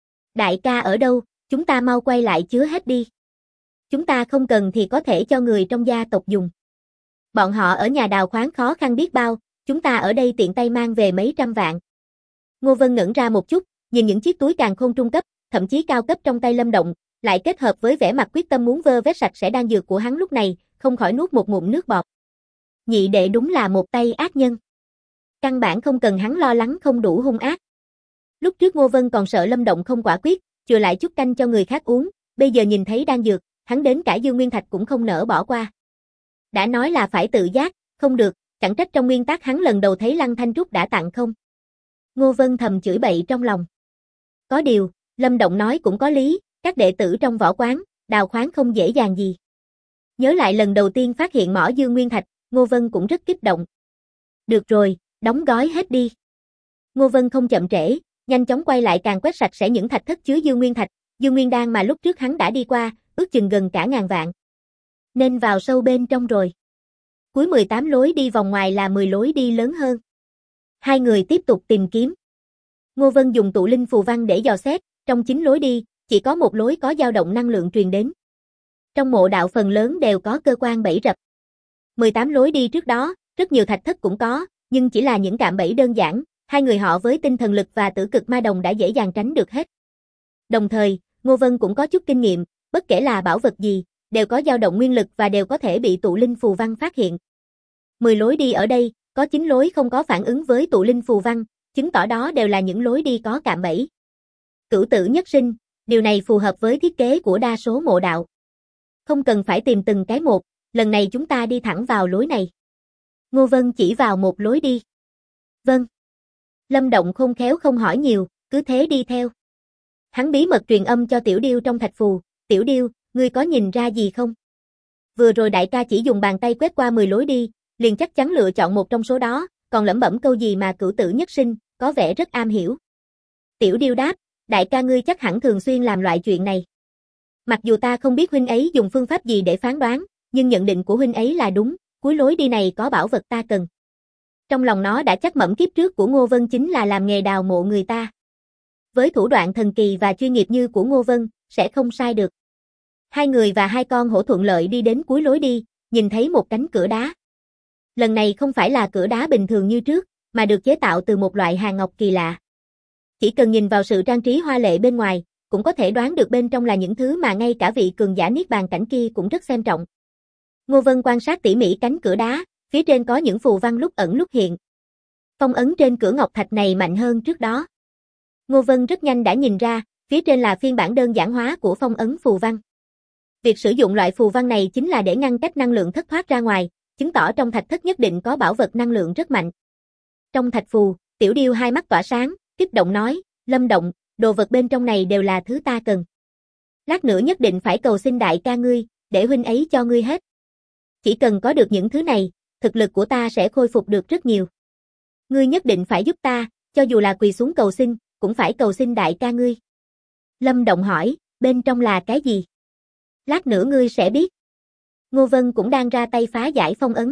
Đại ca ở đâu, chúng ta mau quay lại chứa hết đi. Chúng ta không cần thì có thể cho người trong gia tộc dùng. Bọn họ ở nhà đào khoáng khó khăn biết bao, chúng ta ở đây tiện tay mang về mấy trăm vạn. Ngô Vân ngẩn ra một chút, nhìn những chiếc túi càn khôn trung cấp, thậm chí cao cấp trong tay Lâm Động, lại kết hợp với vẻ mặt quyết tâm muốn vơ vét sạch sẽ đan dược của hắn lúc này, không khỏi nuốt một ngụm nước bọt. Nhị đệ đúng là một tay ác nhân. Căn bản không cần hắn lo lắng không đủ hung ác. Lúc trước Ngô Vân còn sợ Lâm Động không quả quyết, chừa lại chút canh cho người khác uống, bây giờ nhìn thấy đan dược, hắn đến cả Dương Nguyên Thạch cũng không nỡ bỏ qua. Đã nói là phải tự giác, không được, chẳng trách trong nguyên tắc hắn lần đầu thấy Lăng Thanh Trúc đã tặng không. Ngô Vân thầm chửi bậy trong lòng. Có điều, Lâm Động nói cũng có lý, các đệ tử trong võ quán, đào khoáng không dễ dàng gì. Nhớ lại lần đầu tiên phát hiện mỏ Dương Nguyên Thạch, Ngô Vân cũng rất kích động. Được rồi, đóng gói hết đi. Ngô Vân không chậm trễ, nhanh chóng quay lại càng quét sạch sẽ những thạch thất chứa Dương Nguyên Thạch, Dương Nguyên Đan mà lúc trước hắn đã đi qua, ước chừng gần cả ngàn vạn. Nên vào sâu bên trong rồi. Cuối 18 lối đi vòng ngoài là 10 lối đi lớn hơn. Hai người tiếp tục tìm kiếm. Ngô Vân dùng tụ linh phù văn để dò xét, trong 9 lối đi, chỉ có một lối có dao động năng lượng truyền đến. Trong mộ đạo phần lớn đều có cơ quan bẫy rập. 18 lối đi trước đó, rất nhiều thạch thất cũng có, nhưng chỉ là những cạm bẫy đơn giản, hai người họ với tinh thần lực và tử cực ma đồng đã dễ dàng tránh được hết. Đồng thời, Ngô Vân cũng có chút kinh nghiệm, bất kể là bảo vật gì, đều có dao động nguyên lực và đều có thể bị tụ linh phù văn phát hiện. 10 lối đi ở đây, có 9 lối không có phản ứng với tụ linh phù văn, chứng tỏ đó đều là những lối đi có cạm bẫy. Cửu tử nhất sinh, điều này phù hợp với thiết kế của đa số mộ đạo. Không cần phải tìm từng cái một, lần này chúng ta đi thẳng vào lối này. Ngô Vân chỉ vào một lối đi. Vâng. Lâm Động khôn khéo không hỏi nhiều, cứ thế đi theo. Hắn bí mật truyền âm cho Tiểu Điêu trong thạch phù, Tiểu Điêu, ngươi có nhìn ra gì không? Vừa rồi đại ca chỉ dùng bàn tay quét qua 10 lối đi, liền chắc chắn lựa chọn một trong số đó, còn lẩm bẩm câu gì mà cửu tử nhất sinh, có vẻ rất am hiểu. Tiểu Điêu đáp, đại ca ngươi chắc hẳn thường xuyên làm loại chuyện này. Mặc dù ta không biết huynh ấy dùng phương pháp gì để phán đoán, nhưng nhận định của huynh ấy là đúng, cuối lối đi này có bảo vật ta cần. Trong lòng nó đã chắc mẩm kiếp trước của Ngô Vân chính là làm nghề đào mộ người ta. Với thủ đoạn thần kỳ và chuyên nghiệp như của Ngô Vân, sẽ không sai được. Hai người và hai con hổ thuận lợi đi đến cuối lối đi, nhìn thấy một cánh cửa đá. Lần này không phải là cửa đá bình thường như trước, mà được chế tạo từ một loại hàn ngọc kỳ lạ. Chỉ cần nhìn vào sự trang trí hoa lệ bên ngoài, cũng có thể đoán được bên trong là những thứ mà ngay cả vị cường giả niết bàn cảnh kia cũng rất xem trọng. Ngô Vân quan sát tỉ mỉ cánh cửa đá, phía trên có những phù văn lúc ẩn lúc hiện. Phong ấn trên cửa ngọc thạch này mạnh hơn trước đó. Ngô Vân rất nhanh đã nhìn ra, phía trên là phiên bản đơn giản hóa của phong ấn phù văn. Việc sử dụng loại phù văn này chính là để ngăn cách năng lượng thất thoát ra ngoài, chứng tỏ trong thạch thất nhất định có bảo vật năng lượng rất mạnh. Trong thạch phù, Tiểu Điêu hai mắt tỏa sáng, kích động nói, Lâm Động, đồ vật bên trong này đều là thứ ta cần. Lát nữa nhất định phải cầu xin đại ca ngươi, để huynh ấy cho ngươi hết. Chỉ cần có được những thứ này, thực lực của ta sẽ khôi phục được rất nhiều. Ngươi nhất định phải giúp ta, cho dù là quỳ xuống cầu xin, cũng phải cầu xin đại ca ngươi. Lâm Động hỏi, bên trong là cái gì? Lát nữa ngươi sẽ biết. Ngô Vân cũng đang ra tay phá giải phong ấn.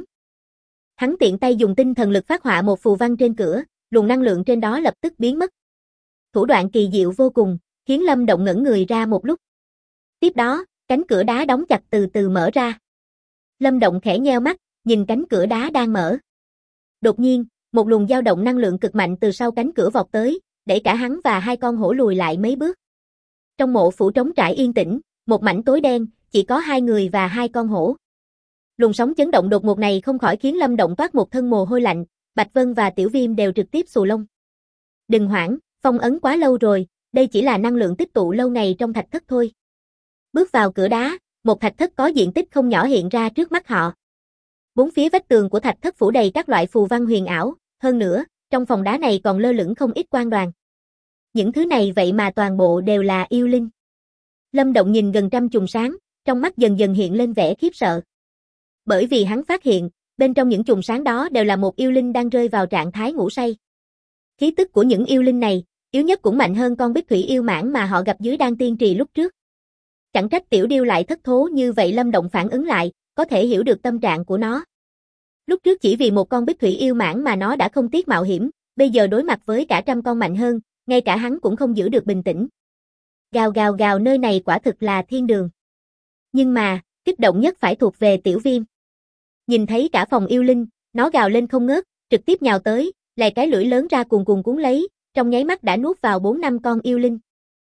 Hắn tiện tay dùng tinh thần lực phát họa một phù văn trên cửa, luồng năng lượng trên đó lập tức biến mất. Thủ đoạn kỳ diệu vô cùng, khiến Lâm Động ngẩn người ra một lúc. Tiếp đó, cánh cửa đá đóng chặt từ từ mở ra. Lâm Động khẽ nheo mắt, nhìn cánh cửa đá đang mở. Đột nhiên, một luồng dao động năng lượng cực mạnh từ sau cánh cửa vọt tới, để cả hắn và hai con hổ lùi lại mấy bước. Trong mộ phủ trống trải yên tĩnh, một mảnh tối đen, chỉ có hai người và hai con hổ. Luồng sóng chấn động đột ngột này không khỏi khiến Lâm Động toát một thân mồ hôi lạnh, Bạch Vân và Tiểu Viêm đều trực tiếp xù lông. Đừng hoảng, phong ấn quá lâu rồi, đây chỉ là năng lượng tích tụ lâu ngày trong thạch thất thôi. Bước vào cửa đá, một thạch thất có diện tích không nhỏ hiện ra trước mắt họ. Bốn phía vách tường của thạch thất phủ đầy các loại phù văn huyền ảo, hơn nữa, trong phòng đá này còn lơ lửng không ít quan đoàn. Những thứ này vậy mà toàn bộ đều là yêu linh. Lâm Động nhìn gần trăm chùm sáng, trong mắt dần dần hiện lên vẻ khiếp sợ. Bởi vì hắn phát hiện, bên trong những chùm sáng đó đều là một yêu linh đang rơi vào trạng thái ngủ say. Khí tức của những yêu linh này, yếu nhất cũng mạnh hơn con bích thủy yêu mãng mà họ gặp dưới Đan Tiên Trì lúc trước. Chẳng trách Tiểu Điêu lại thất thố như vậy. Lâm Động phản ứng lại, có thể hiểu được tâm trạng của nó. Lúc trước chỉ vì một con bích thủy yêu mãng mà nó đã không tiếc mạo hiểm, bây giờ đối mặt với cả trăm con mạnh hơn, ngay cả hắn cũng không giữ được bình tĩnh. Gào gào gào, nơi này quả thực là thiên đường. Nhưng mà, kích động nhất phải thuộc về Tiểu Viêm. Nhìn thấy cả phòng yêu linh, nó gào lên không ngớt, trực tiếp nhào tới, lè cái lưỡi lớn ra cuồn cuộn cuốn lấy, trong nháy mắt đã nuốt vào 4-5 con yêu linh.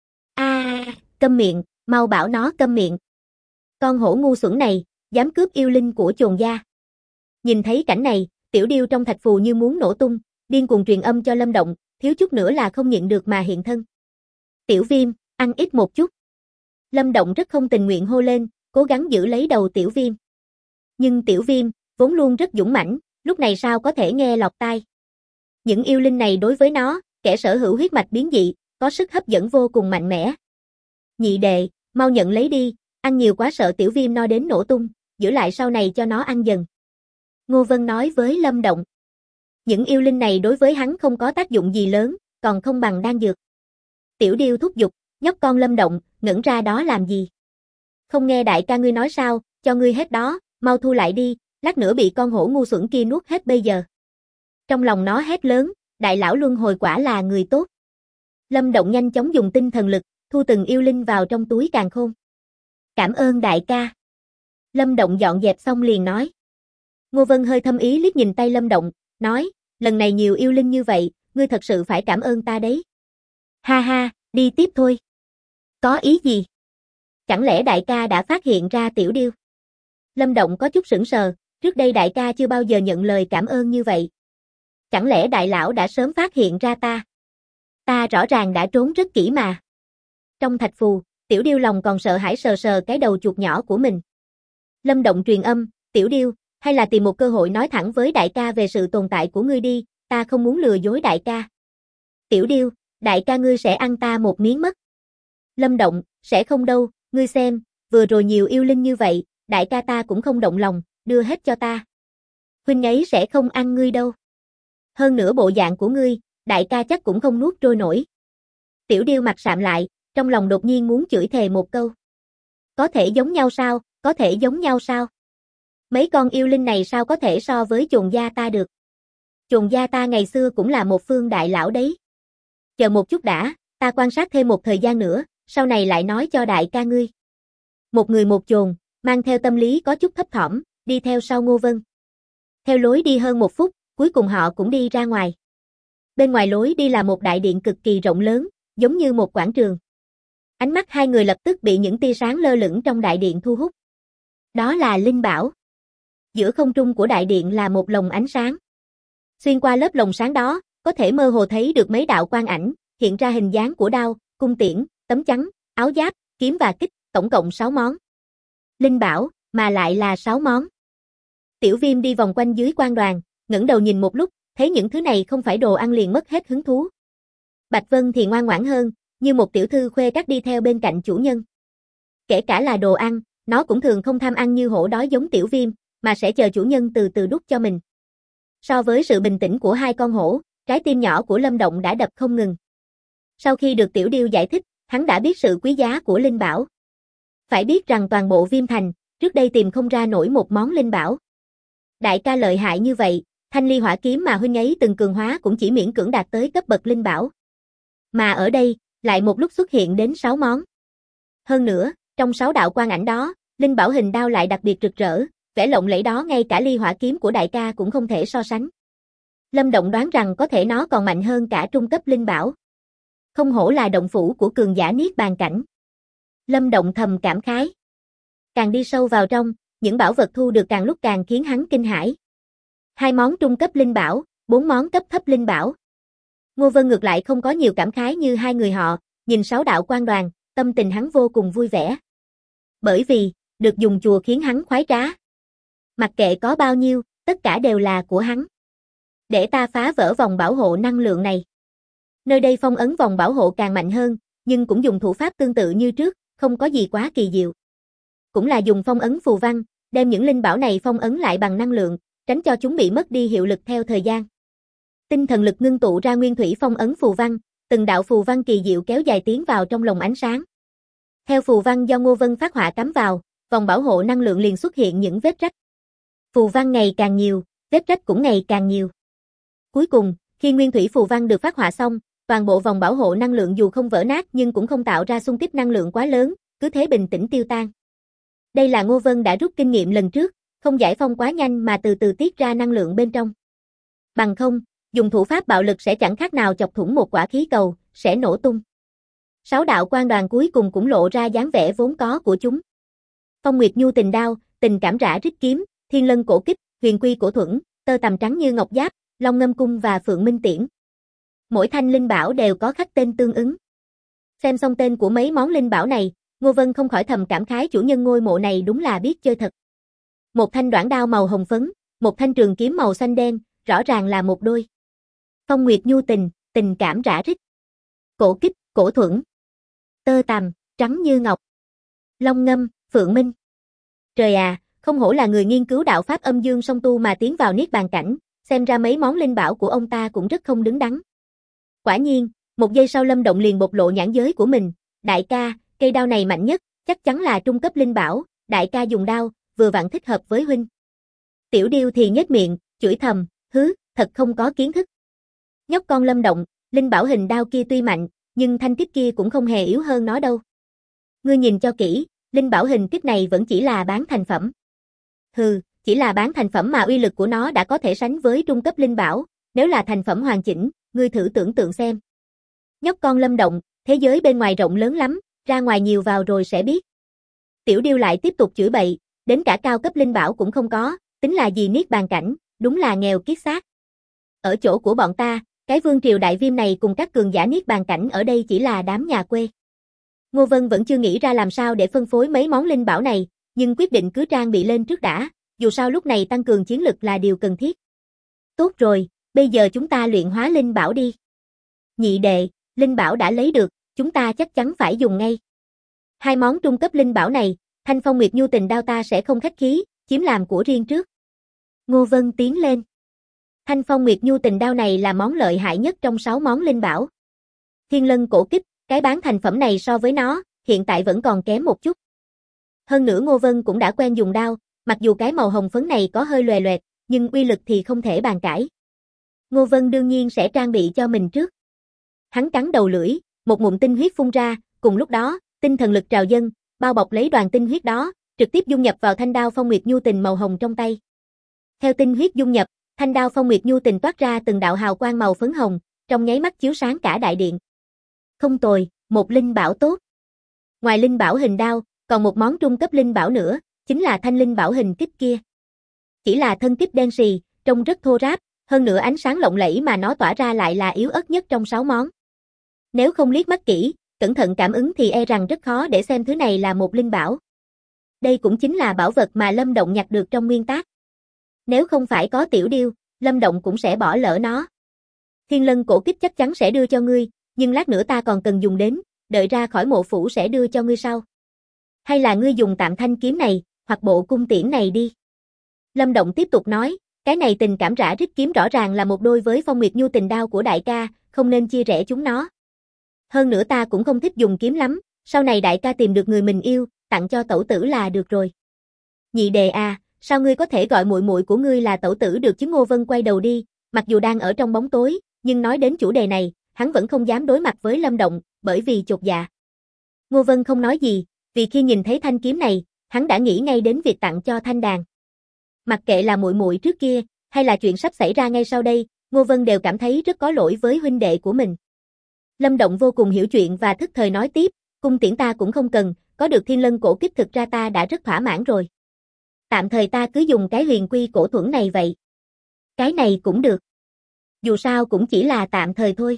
Câm miệng, mau bảo nó câm miệng. Con hổ ngu xuẩn này, dám cướp yêu linh của chồn gia. Nhìn thấy cảnh này, Tiểu Điêu trong thạch phù như muốn nổ tung, điên cuồng truyền âm cho Lâm Động, thiếu chút nữa là không nhịn được mà hiện thân. Tiểu Viêm, ăn ít một chút. Lâm Động rất không tình nguyện hô lên, cố gắng giữ lấy đầu Tiểu Viêm. Nhưng Tiểu Viêm, vốn luôn rất dũng mãnh, lúc này sao có thể nghe lọt tai. Những yêu linh này đối với nó, kẻ sở hữu huyết mạch biến dị, có sức hấp dẫn vô cùng mạnh mẽ. Nhị đệ, mau nhận lấy đi, ăn nhiều quá sợ Tiểu Viêm no đến nổ tung, giữ lại sau này cho nó ăn dần. Ngô Vân nói với Lâm Động. Những yêu linh này đối với hắn không có tác dụng gì lớn, còn không bằng đan dược. Tiểu Điêu thúc giục, nhóc con Lâm Động, ngẩn ra đó làm gì? Không nghe đại ca ngươi nói sao, cho ngươi hết đó, mau thu lại đi, lát nữa bị con hổ ngu xuẩn kia nuốt hết bây giờ. Trong lòng nó hét lớn, đại lão luân hồi quả là người tốt. Lâm Động nhanh chóng dùng tinh thần lực, thu từng yêu linh vào trong túi càn khôn. Cảm ơn đại ca. Lâm Động dọn dẹp xong liền nói. Ngô Vân hơi thâm ý liếc nhìn tay Lâm Động, nói, lần này nhiều yêu linh như vậy, ngươi thật sự phải cảm ơn ta đấy. Ha ha, đi tiếp thôi. Có ý gì? Chẳng lẽ đại ca đã phát hiện ra Tiểu Điêu? Lâm Động có chút sững sờ, trước đây đại ca chưa bao giờ nhận lời cảm ơn như vậy. Chẳng lẽ đại lão đã sớm phát hiện ra ta? Ta rõ ràng đã trốn rất kỹ mà. Trong thạch phù, Tiểu Điêu lòng còn sợ hãi sờ sờ cái đầu chuột nhỏ của mình. Lâm Động truyền âm, Tiểu Điêu, hay là tìm một cơ hội nói thẳng với đại ca về sự tồn tại của ngươi đi, ta không muốn lừa dối đại ca. Tiểu Điêu, đại ca ngươi sẽ ăn ta một miếng mất. Lâm Động, sẽ không đâu, ngươi xem, vừa rồi nhiều yêu linh như vậy, đại ca ta cũng không động lòng, đưa hết cho ta. Huynh ấy sẽ không ăn ngươi đâu. Hơn nữa bộ dạng của ngươi, đại ca chắc cũng không nuốt trôi nổi. Tiểu Điêu mặt sạm lại, trong lòng đột nhiên muốn chửi thề một câu. Có thể giống nhau sao, có thể giống nhau sao? Mấy con yêu linh này sao có thể so với Chồn gia ta được? Chồn gia ta ngày xưa cũng là một phương đại lão đấy. Chờ một chút đã, ta quan sát thêm một thời gian nữa, sau này lại nói cho đại ca ngươi. Một người một chồn, mang theo tâm lý có chút thấp thỏm, đi theo sau Ngô Vân. Theo lối đi hơn một phút, cuối cùng họ cũng đi ra ngoài. Bên ngoài lối đi là một đại điện cực kỳ rộng lớn, giống như một quảng trường. Ánh mắt hai người lập tức bị những tia sáng lơ lửng trong đại điện thu hút. Đó là linh bảo. Giữa không trung của đại điện là một lồng ánh sáng. Xuyên qua lớp lồng sáng đó, có thể mơ hồ thấy được mấy đạo quang ảnh, hiện ra hình dáng của đao, cung tiễn, tấm chắn, áo giáp, kiếm và kích, tổng cộng 6 món. Linh bảo, mà lại là 6 món. Tiểu Viêm đi vòng quanh dưới quan đoàn, ngẩng đầu nhìn một lúc, thấy những thứ này không phải đồ ăn liền mất hết hứng thú. Bạch Vân thì ngoan ngoãn hơn, như một tiểu thư khuê các đi theo bên cạnh chủ nhân. Kể cả là đồ ăn, nó cũng thường không tham ăn như hổ đói giống Tiểu Viêm, mà sẽ chờ chủ nhân từ từ đút cho mình. So với sự bình tĩnh của hai con hổ, trái tim nhỏ của Lâm Động đã đập không ngừng. Sau khi được Tiểu Điêu giải thích, hắn đã biết sự quý giá của linh bảo. Phải biết rằng toàn bộ Viêm Thành, trước đây tìm không ra nổi một món linh bảo. Đại ca lợi hại như vậy, thanh ly hỏa kiếm mà huynh ấy từng cường hóa cũng chỉ miễn cưỡng đạt tới cấp bậc linh bảo. Mà ở đây, lại một lúc xuất hiện đến 6 món. Hơn nữa, trong 6 đạo quang ảnh đó, linh bảo hình đao lại đặc biệt rực rỡ, vẻ lộng lẫy đó ngay cả ly hỏa kiếm của đại ca cũng không thể so sánh. Lâm Động đoán rằng có thể nó còn mạnh hơn cả trung cấp linh bảo. Không hổ là động phủ của cường giả niết bàn cảnh. Lâm Động thầm cảm khái. Càng đi sâu vào trong, những bảo vật thu được càng lúc càng khiến hắn kinh hãi. 2 món trung cấp linh bảo, 4 món cấp thấp linh bảo. Ngô Vân ngược lại không có nhiều cảm khái như hai người họ, nhìn 6 đạo quan đoàn, tâm tình hắn vô cùng vui vẻ. Bởi vì, được dùng chùa khiến hắn khoái trá. Mặc kệ có bao nhiêu, tất cả đều là của hắn. Để ta phá vỡ vòng bảo hộ năng lượng này. Nơi đây phong ấn vòng bảo hộ càng mạnh hơn, nhưng cũng dùng thủ pháp tương tự như trước, không có gì quá kỳ diệu. Cũng là dùng phong ấn phù văn, đem những linh bảo này phong ấn lại bằng năng lượng, tránh cho chúng bị mất đi hiệu lực theo thời gian. Tinh thần lực ngưng tụ ra nguyên thủy phong ấn phù văn, từng đạo phù văn kỳ diệu kéo dài tiến vào trong lồng ánh sáng. Theo phù văn do Ngô Vân phát họa cắm vào, vòng bảo hộ năng lượng liền xuất hiện những vết rách. Phù văn ngày càng nhiều, vết rách cũng ngày càng nhiều. Cuối cùng, khi nguyên thủy phù văn được phát họa xong, toàn bộ vòng bảo hộ năng lượng dù không vỡ nát nhưng cũng không tạo ra xung kích năng lượng quá lớn, cứ thế bình tĩnh tiêu tan. Đây là Ngô Vân đã rút kinh nghiệm lần trước, không giải phong quá nhanh mà từ từ tiết ra năng lượng bên trong. Bằng không, dùng thủ pháp bạo lực sẽ chẳng khác nào chọc thủng một quả khí cầu, sẽ nổ tung. 6 đạo quan đoàn cuối cùng cũng lộ ra dáng vẻ vốn có của chúng. Phong Nguyệt Nhu tình đao, tình cảm rã rít kiếm, Thiên Lân cổ kích, Huyền Quy cổ thuẫn, tơ tằm trắng như ngọc giáp, Long ngâm cung và Phượng Minh tiễn. Mỗi thanh linh bảo đều có khắc tên tương ứng. Xem xong tên của mấy món linh bảo này, Ngô Vân không khỏi thầm cảm khái chủ nhân ngôi mộ này đúng là biết chơi thật. Một thanh đoản đao màu hồng phấn, một thanh trường kiếm màu xanh đen, rõ ràng là một đôi. Phong nguyệt nhu tình, tình cảm rã rít. Cổ kích, cổ thuẫn. Tơ tằm, trắng như ngọc. Long ngâm, phượng minh. Trời à, không hổ là người nghiên cứu đạo pháp âm dương song tu mà tiến vào niết bàn cảnh, xem ra mấy món linh bảo của ông ta cũng rất không đứng đắn. Quả nhiên, một giây sau Lâm Động liền bộc lộ nhãn giới của mình, đại ca, cây đao này mạnh nhất, chắc chắn là trung cấp linh bảo, đại ca dùng đao, vừa vặn thích hợp với huynh. Tiểu Điêu thì nhếch miệng, chửi thầm, hứ, thật không có kiến thức. Nhóc con Lâm Động, linh bảo hình đao kia tuy mạnh, nhưng thanh kích kia cũng không hề yếu hơn nó đâu. Ngươi nhìn cho kỹ, linh bảo hình kích này vẫn chỉ là bán thành phẩm. Hừ, chỉ là bán thành phẩm mà uy lực của nó đã có thể sánh với trung cấp linh bảo, nếu là thành phẩm hoàn chỉnh, ngươi thử tưởng tượng xem. Nhóc con Lâm Động, thế giới bên ngoài rộng lớn lắm, ra ngoài nhiều vào rồi sẽ biết. Tiểu Điêu lại tiếp tục chửi bậy, đến cả cao cấp linh bảo cũng không có, tính là gì niết bàn cảnh, đúng là nghèo kiết xác. Ở chỗ của bọn ta, cái vương triều đại viêm này cùng các cường giả niết bàn cảnh ở đây chỉ là đám nhà quê. Ngô Vân vẫn chưa nghĩ ra làm sao để phân phối mấy món linh bảo này, nhưng quyết định cứ trang bị lên trước đã, dù sao lúc này tăng cường chiến lực là điều cần thiết. Tốt rồi, bây giờ chúng ta luyện hóa linh bảo đi. Nhị đệ, linh bảo đã lấy được, chúng ta chắc chắn phải dùng ngay. Hai món trung cấp linh bảo này, Thanh Phong Nguyệt Nhu Tình đao ta sẽ không khách khí, chiếm làm của riêng trước. Ngô Vân tiến lên. Thanh Phong Nguyệt Nhu Tình đao này là món lợi hại nhất trong 6 món linh bảo. Thiên Lân cổ kích, cái bán thành phẩm này so với nó, hiện tại vẫn còn kém một chút. Hơn nữa Ngô Vân cũng đã quen dùng đao, mặc dù cái màu hồng phấn này có hơi lòe loẹt, nhưng uy lực thì không thể bàn cãi. Ngô Vân đương nhiên sẽ trang bị cho mình trước. Hắn cắn đầu lưỡi, một ngụm tinh huyết phun ra, cùng lúc đó, tinh thần lực trào dâng, bao bọc lấy đoàn tinh huyết đó, trực tiếp dung nhập vào thanh đao Phong Nguyệt Nhu Tình màu hồng trong tay. Theo tinh huyết dung nhập, thanh đao Phong Nguyệt Nhu Tình toát ra từng đạo hào quang màu phấn hồng, trong nháy mắt chiếu sáng cả đại điện. Không tồi, một linh bảo tốt. Ngoài linh bảo hình đao, còn một món trung cấp linh bảo nữa, chính là thanh linh bảo hình kích kia. Chỉ là thân kích đen sì, trông rất thô ráp, hơn nữa ánh sáng lộng lẫy mà nó tỏa ra lại là yếu ớt nhất trong 6 món. Nếu không liếc mắt kỹ, cẩn thận cảm ứng thì e rằng rất khó để xem thứ này là một linh bảo. Đây cũng chính là bảo vật mà Lâm Động nhặt được trong nguyên tác. Nếu không phải có Tiểu Điêu, Lâm Động cũng sẽ bỏ lỡ nó. Thiên Lân cổ kích chắc chắn sẽ đưa cho ngươi, nhưng lát nữa ta còn cần dùng đến, đợi ra khỏi mộ phủ sẽ đưa cho ngươi sau. Hay là ngươi dùng tạm thanh kiếm này, hoặc bộ cung tiễn này đi. Lâm Động tiếp tục nói, cái này tình cảm rã rít kiếm rõ ràng là một đôi với Phong Nguyệt Nhu Tình đao của đại ca, không nên chia rẽ chúng nó. Hơn nữa ta cũng không thích dùng kiếm lắm, sau này đại ca tìm được người mình yêu, tặng cho tẩu tử là được rồi. Nhị đệ à, sao ngươi có thể gọi muội muội của ngươi là tẩu tử được chứ? Ngô Vân quay đầu đi, mặc dù đang ở trong bóng tối, nhưng nói đến chủ đề này, hắn vẫn không dám đối mặt với Lâm Động, bởi vì chột dạ. Ngô Vân không nói gì, vì khi nhìn thấy thanh kiếm này, hắn đã nghĩ ngay đến việc tặng cho Thanh Đàn. Mặc kệ là muội muội trước kia, hay là chuyện sắp xảy ra ngay sau đây, Ngô Vân đều cảm thấy rất có lỗi với huynh đệ của mình. Lâm Động vô cùng hiểu chuyện và thức thời nói tiếp, cung tiễn ta cũng không cần, có được Thiên Lân cổ kích thực ra ta đã rất thỏa mãn rồi. Tạm thời ta cứ dùng cái huyền quy cổ thuẫn này vậy. Cái này cũng được. Dù sao cũng chỉ là tạm thời thôi.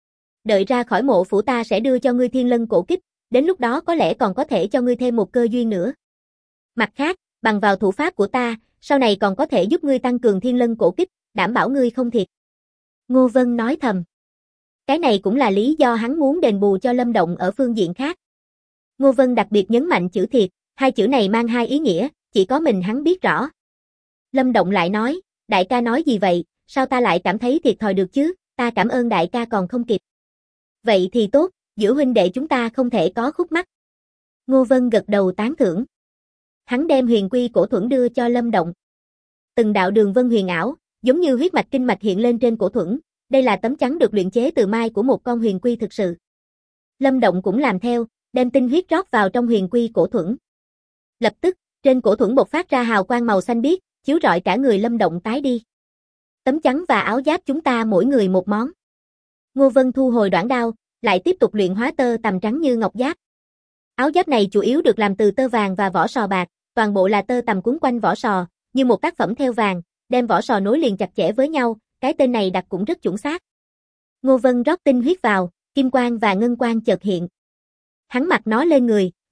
Đợi ra khỏi mộ phủ ta sẽ đưa cho ngươi Thiên Lân cổ kích, đến lúc đó có lẽ còn có thể cho ngươi thêm một cơ duyên nữa. Mặt khác, bằng vào thủ pháp của ta, sau này còn có thể giúp ngươi tăng cường Thiên Lân cổ kích, đảm bảo ngươi không thiệt. Ngô Vân nói thầm. Cái này cũng là lý do hắn muốn đền bù cho Lâm Động ở phương diện khác. Ngô Vân đặc biệt nhấn mạnh chữ thiệt, hai chữ này mang hai ý nghĩa, chỉ có mình hắn biết rõ. Lâm Động lại nói, đại ca nói gì vậy, sao ta lại cảm thấy thiệt thòi được chứ, ta cảm ơn đại ca còn không kịp. Vậy thì tốt, giữa huynh đệ chúng ta không thể có khúc mắc. Ngô Vân gật đầu tán thưởng. Hắn đem huyền quy cổ thuẫn đưa cho Lâm Động. Từng đạo đường vân huyền ảo, giống như huyết mạch kinh mạch hiện lên trên cổ thuẫn, đây là tấm chắn được luyện chế từ mai của một con huyền quy thực sự. Lâm Động cũng làm theo, đem tinh huyết rót vào trong huyền quy cổ thuẫn. Lập tức, trên cổ thuẫn bộc phát ra hào quang màu xanh biếc, chiếu rọi cả người Lâm Động tái đi. Tấm chắn và áo giáp chúng ta mỗi người một món. Ngô Vân thu hồi đoản đao, lại tiếp tục luyện hóa tơ tằm trắng như ngọc giáp. Áo giáp này chủ yếu được làm từ tơ vàng và vỏ sò bạc, toàn bộ là tơ tằm quấn quanh vỏ sò, như một tác phẩm thêu vàng, đem vỏ sò nối liền chặt chẽ với nhau, cái tên này đặt cũng rất chuẩn xác. Ngô Vân rót tinh huyết vào, kim quang và ngân quang chợt hiện. Hắn mặc nó lên người,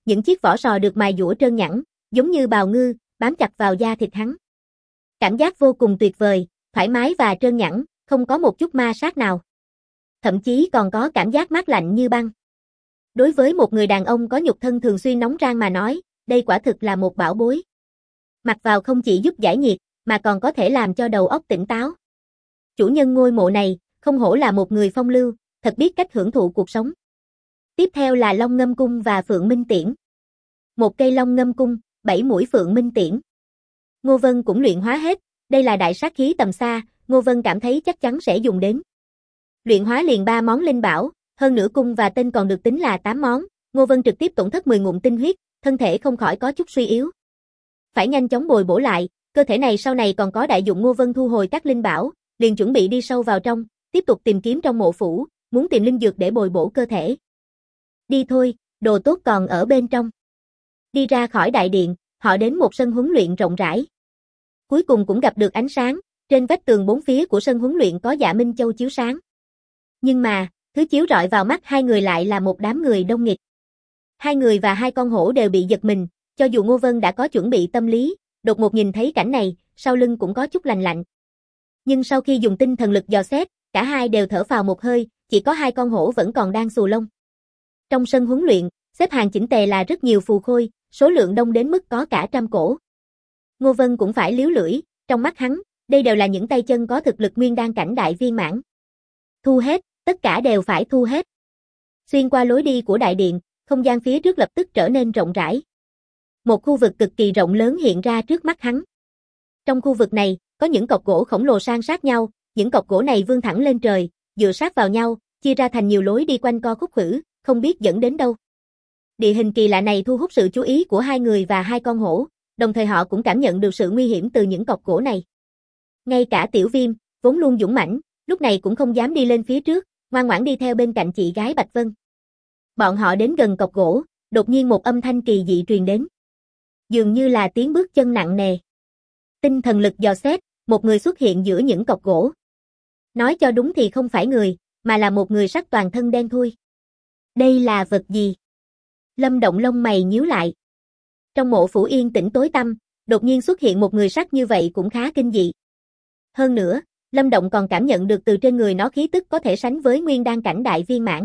những chiếc vỏ sò được mài dũa trơn nhẵn, giống như bào ngư, bám chặt vào da thịt hắn. Cảm giác vô cùng tuyệt vời, thoải mái và trơn nhẵn, không có một chút ma sát nào. Thậm chí còn có cảm giác mát lạnh như băng. Đối với một người đàn ông có nhục thân thường xuyên nóng rang mà nói, đây quả thực là một bảo bối. Mặc vào không chỉ giúp giải nhiệt, mà còn có thể làm cho đầu óc tỉnh táo. Chủ nhân ngôi mộ này, không hổ là một người phong lưu, thật biết cách hưởng thụ cuộc sống. Tiếp theo là Long Ngâm Cung và Phượng Minh Tiễn. Một cây Long Ngâm Cung, 7 mũi Phượng Minh Tiễn. Ngô Vân cũng luyện hóa hết, đây là đại sát khí tầm xa, Ngô Vân cảm thấy chắc chắn sẽ dùng đến. Luyện hóa liền 3 món linh bảo, hơn nữa cung và tên còn được tính là 8 món, Ngô Vân trực tiếp tổn thất 10 ngụm tinh huyết, thân thể không khỏi có chút suy yếu. Phải nhanh chóng bồi bổ lại, cơ thể này sau này còn có đại dụng. Ngô Vân thu hồi các linh bảo, liền chuẩn bị đi sâu vào trong, tiếp tục tìm kiếm trong mộ phủ, muốn tìm linh dược để bồi bổ cơ thể. Đi thôi, đồ tốt còn ở bên trong. Đi ra khỏi đại điện, họ đến một sân huấn luyện rộng rãi. Cuối cùng cũng gặp được ánh sáng, trên vách tường bốn phía của sân huấn luyện có Dạ Minh Châu chiếu sáng. Nhưng mà, thứ chiếu rọi vào mắt hai người lại là một đám người đông nghịt. Hai người và hai con hổ đều bị giật mình, cho dù Ngô Vân đã có chuẩn bị tâm lý, đột ngột nhìn thấy cảnh này, sau lưng cũng có chút lành lạnh. Nhưng sau khi dùng tinh thần lực dò xét, cả hai đều thở phào một hơi, chỉ có hai con hổ vẫn còn đang xù lông. Trong sân huấn luyện, xếp hàng chỉnh tề là rất nhiều phù khôi, số lượng đông đến mức có cả 100 cổ. Ngô Vân cũng phải liếu lưỡi, trong mắt hắn, đây đều là những tay chân có thực lực nguyên đan cảnh đại viên mãn. Thu hết, tất cả đều phải thu hết. Xuyên qua lối đi của đại điện, không gian phía trước lập tức trở nên rộng rãi. Một khu vực cực kỳ rộng lớn hiện ra trước mắt hắn. Trong khu vực này, có những cọc gỗ khổng lồ san sát nhau, những cọc gỗ này vươn thẳng lên trời, dựa sát vào nhau, chia ra thành nhiều lối đi quanh co khúc khuỷu, không biết dẫn đến đâu. Địa hình kỳ lạ này thu hút sự chú ý của hai người và hai con hổ, đồng thời họ cũng cảm nhận được sự nguy hiểm từ những cọc gỗ này. Ngay cả Tiểu Viêm, vốn luôn dũng mãnh, lúc này cũng không dám đi lên phía trước, ngoan ngoãn đi theo bên cạnh chị gái Bạch Vân. Bọn họ đến gần cọc gỗ, đột nhiên một âm thanh kỳ dị truyền đến. Dường như là tiếng bước chân nặng nề. Tinh thần lực dò xét, một người xuất hiện giữa những cọc gỗ. Nói cho đúng thì không phải người, mà là một người sắc toàn thân đen thui. Đây là vật gì? Lâm Động lông mày nhíu lại. Trong mộ phủ yên tĩnh tối tăm, đột nhiên xuất hiện một người sắc như vậy cũng khá kinh dị. Hơn nữa, Lâm Động còn cảm nhận được từ trên người nó khí tức có thể sánh với nguyên đan cảnh đại viên mãn.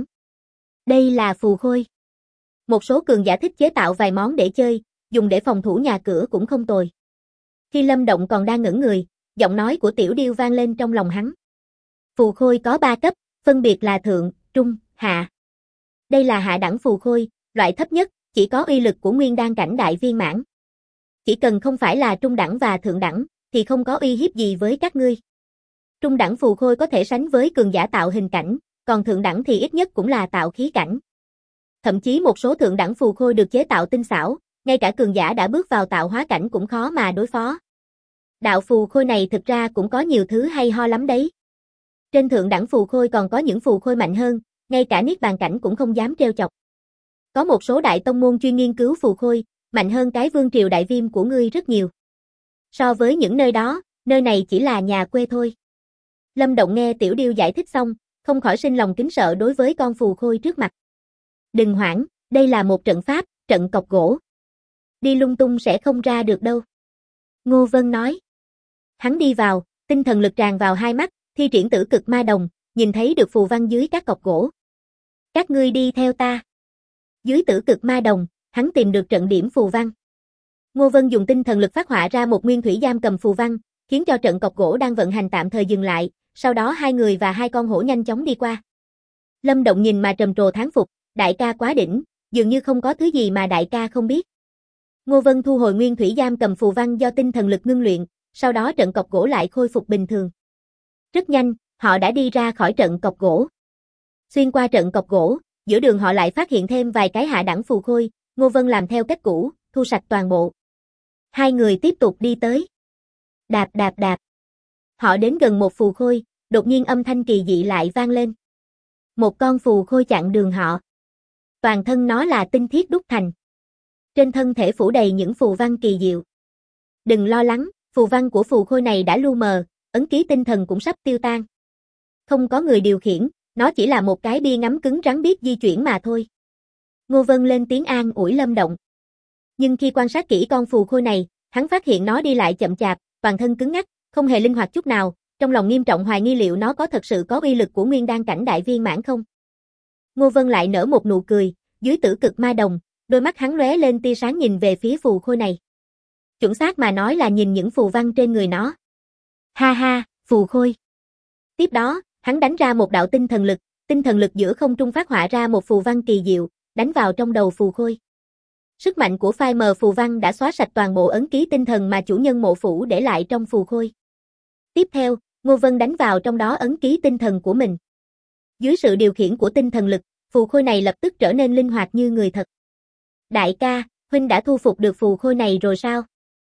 Đây là phù khôi. Một số cường giả thích chế tạo vài món để chơi, dùng để phòng thủ nhà cửa cũng không tồi. Khi Lâm Động còn đang ngẩn người, giọng nói của Tiểu Điêu vang lên trong lòng hắn. Phù khôi có 3 cấp, phân biệt là thượng, trung, hạ. Đây là hạ đẳng phù khôi, loại thấp nhất, chỉ có uy lực của nguyên đan cảnh đại viên mãn. Chỉ cần không phải là trung đẳng và thượng đẳng, thì không có uy hiếp gì với các ngươi. Trung đẳng phù khôi có thể sánh với cường giả tạo hình cảnh, còn thượng đẳng thì ít nhất cũng là tạo khí cảnh. Thậm chí một số thượng đẳng phù khôi được chế tạo tinh xảo, ngay cả cường giả đã bước vào tạo hóa cảnh cũng khó mà đối phó. Đạo phù khôi này thực ra cũng có nhiều thứ hay ho lắm đấy. Trên thượng đẳng phù khôi còn có những phù khôi mạnh hơn, ngay cả niết bàn cảnh cũng không dám trêu chọc. Có một số đại tông môn chuyên nghiên cứu phù khôi, mạnh hơn cái vương triều Đại Viêm của ngươi rất nhiều. So với những nơi đó, nơi này chỉ là nhà quê thôi. Lâm Động nghe Tiểu Điêu giải thích xong, không khỏi sinh lòng kính sợ đối với con phù khôi trước mặt. Đừng hoảng, đây là một trận pháp, trận cọc gỗ. Đi lung tung sẽ không ra được đâu. Ngô Vân nói. Hắn đi vào, tinh thần lực tràn vào hai mắt, thi triển Tử Cực Ma Đồng, nhìn thấy được phù văn dưới các cọc gỗ. Các ngươi đi theo ta. Dưới Tử Cực Ma Đồng, hắn tìm được trận điểm phù văn. Ngô Vân dùng tinh thần lực phát họa ra một nguyên thủy giam cầm phù văn, khiến cho trận cọc gỗ đang vận hành tạm thời dừng lại, sau đó hai người và hai con hổ nhanh chóng đi qua. Lâm Động nhìn mà trầm trồ thán phục, đại ca quá đỉnh, dường như không có thứ gì mà đại ca không biết. Ngô Vân thu hồi nguyên thủy giam cầm phù văn do tinh thần lực ngưng luyện, sau đó trận cọc gỗ lại khôi phục bình thường. Rất nhanh, họ đã đi ra khỏi trận cọc gỗ. Xuyên qua trận cọc gỗ, giữa đường họ lại phát hiện thêm vài cái hạ đẳng phù khôi, Ngô Vân làm theo cách cũ, thu sạch toàn bộ. Hai người tiếp tục đi tới. Đạp đạp đạp. Họ đến gần một phù khôi, đột nhiên âm thanh kỳ dị lại vang lên. Một con phù khôi chặn đường họ. Toàn thân nó là tinh thiết đúc thành. Trên thân thể phủ đầy những phù văn kỳ diệu. Đừng lo lắng, phù văn của phù khôi này đã lu mờ, ấn ký tinh thần cũng sắp tiêu tan. Không có người điều khiển, nó chỉ là một cái bia ngắm cứng rắn biết di chuyển mà thôi. Ngô Vân lên tiếng an ủi Lâm Động. Nhưng khi quan sát kỹ con phù khôi này, hắn phát hiện nó đi lại chậm chạp, toàn thân cứng ngắc, không hề linh hoạt chút nào, trong lòng nghiêm trọng hoài nghi liệu nó có thật sự có uy lực của nguyên đan cảnh đại viên mãn không. Ngô Vân lại nở một nụ cười, dưới tử cực ma đồng, đôi mắt hắn lóe lên tia sáng nhìn về phía phù khôi này. Chuẩn xác mà nói là nhìn những phù văn trên người nó. Ha ha, phù khôi. Tiếp đó, hắn đánh ra một đạo tinh thần lực giữa không trung phát họa ra một phù văn kỳ diệu, đánh vào trong đầu phù khôi. Sức mạnh của phai mờ phù văn đã xóa sạch toàn bộ ấn ký tinh thần mà chủ nhân Mộ Phủ để lại trong phù khôi. Tiếp theo, Ngô Vân đánh vào trong đó ấn ký tinh thần của mình. Dưới sự điều khiển của tinh thần lực, phù khôi này lập tức trở nên linh hoạt như người thật. Đại ca, huynh đã thu phục được phù khôi này rồi sao?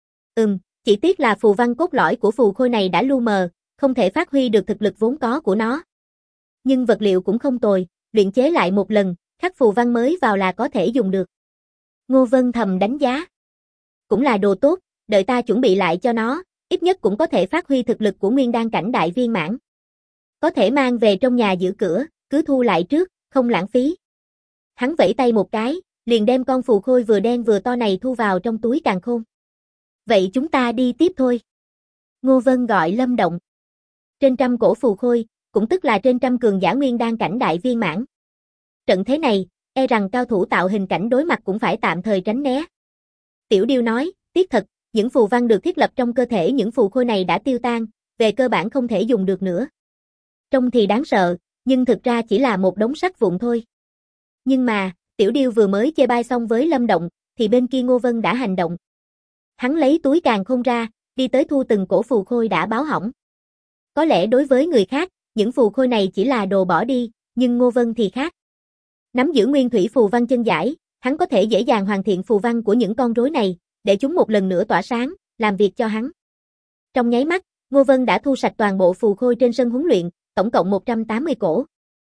Chỉ tiếc là phù văn cốt lõi của phù khôi này đã lu mờ, không thể phát huy được thực lực vốn có của nó. Nhưng vật liệu cũng không tồi, luyện chế lại một lần, khắc phù văn mới vào là có thể dùng được. Ngô Vân thầm đánh giá. Cũng là đồ tốt, đợi ta chuẩn bị lại cho nó, ít nhất cũng có thể phát huy thực lực của nguyên đan cảnh đại viên mãn. Có thể mang về trong nhà giữ cửa, cứ thu lại trước, không lãng phí. Hắn vẫy tay một cái, liền đem con phù khôi vừa đen vừa to này thu vào trong túi càn khôn. Vậy chúng ta đi tiếp thôi. Ngô Vân gọi Lâm Động. Trên trăm cổ phù khôi, cũng tức là trên trăm cường giả nguyên đan cảnh đại viên mãn. Trận thế này, e rằng cao thủ tạo hình cảnh đối mặt cũng phải tạm thời tránh né. Tiểu Điêu nói, tiếc thật, những phù văn được thiết lập trong cơ thể những phù khôi này đã tiêu tan, về cơ bản không thể dùng được nữa. Trông thì đáng sợ, nhưng thực ra chỉ là một đống sắt vụn thôi. Nhưng mà, Tiểu Điêu vừa mới chê bai xong với Lâm Động, thì bên kia Ngô Vân đã hành động. Hắn lấy túi càn khôn ra, đi tới thu từng cổ phù khôi đã báo hỏng. Có lẽ đối với người khác, những phù khôi này chỉ là đồ bỏ đi, nhưng Ngô Vân thì khác. Nắm giữ nguyên thủy phù văn chân giải, hắn có thể dễ dàng hoàn thiện phù văn của những con rối này, để chúng một lần nữa tỏa sáng, làm việc cho hắn. Trong nháy mắt, Ngô Vân đã thu sạch toàn bộ phù khôi trên sân huấn luyện, tổng cộng 180 cổ.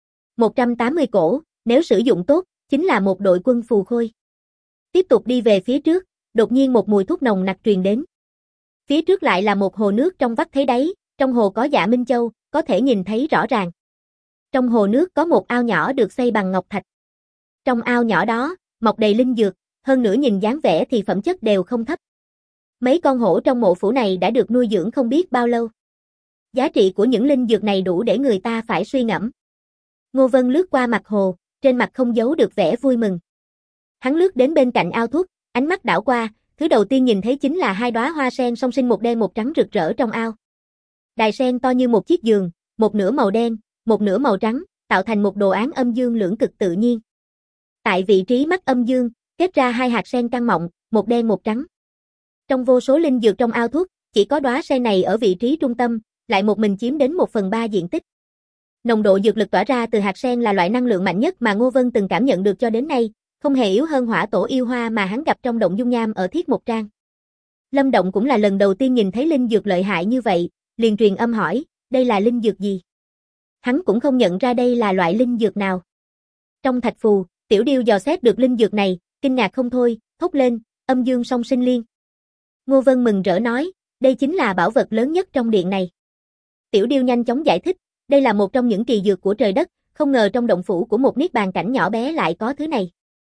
180 cổ, nếu sử dụng tốt, chính là một đội quân phù khôi. Tiếp tục đi về phía trước, đột nhiên một mùi thuốc nồng nặc truyền đến. Phía trước lại là một hồ nước trong vắt thấy đáy, trong hồ có Dạ Minh Châu, có thể nhìn thấy rõ ràng. Trong hồ nước có một ao nhỏ được xây bằng ngọc thạch. Trong ao nhỏ đó, mọc đầy linh dược, hơn nữa nhìn dáng vẻ thì phẩm chất đều không thấp. Mấy con hổ trong mộ phủ này đã được nuôi dưỡng không biết bao lâu. Giá trị của những linh dược này đủ để người ta phải suy ngẫm. Ngô Vân lướt qua mặt hồ, trên mặt không giấu được vẻ vui mừng. Hắn lướt đến bên cạnh ao thuốc, ánh mắt đảo qua, thứ đầu tiên nhìn thấy chính là hai đóa hoa sen song sinh một đen một trắng rực rỡ trong ao. Đài sen to như một chiếc giường, một nửa màu đen, một nửa màu trắng, tạo thành một đồ án âm dương lưỡng cực tự nhiên. Tại vị trí mắt âm dương, kết ra hai hạt sen căng mọng, một đen một trắng. Trong vô số linh dược trong ao thuốc, chỉ có đóa sen này ở vị trí trung tâm, lại một mình chiếm đến 1/3 diện tích. Nồng độ dược lực tỏa ra từ hạt sen là loại năng lượng mạnh nhất mà Ngô Vân từng cảm nhận được cho đến nay, không hề yếu hơn hỏa tổ yêu hoa mà hắn gặp trong động dung nham ở Thiết Một Trang. Lâm Động cũng là lần đầu tiên nhìn thấy linh dược lợi hại như vậy, liền truyền âm hỏi, đây là linh dược gì? Hắn cũng không nhận ra đây là loại linh dược nào. Trong thạch phù, Tiểu Điêu dò xét được linh dược này, kinh ngạc không thôi, thốt lên, âm dương song sinh liên. Ngô Vân mừng rỡ nói, đây chính là bảo vật lớn nhất trong điện này. Tiểu Điêu nhanh chóng giải thích, đây là một trong những kỳ dược của trời đất, không ngờ trong động phủ của một niết bàn cảnh nhỏ bé lại có thứ này.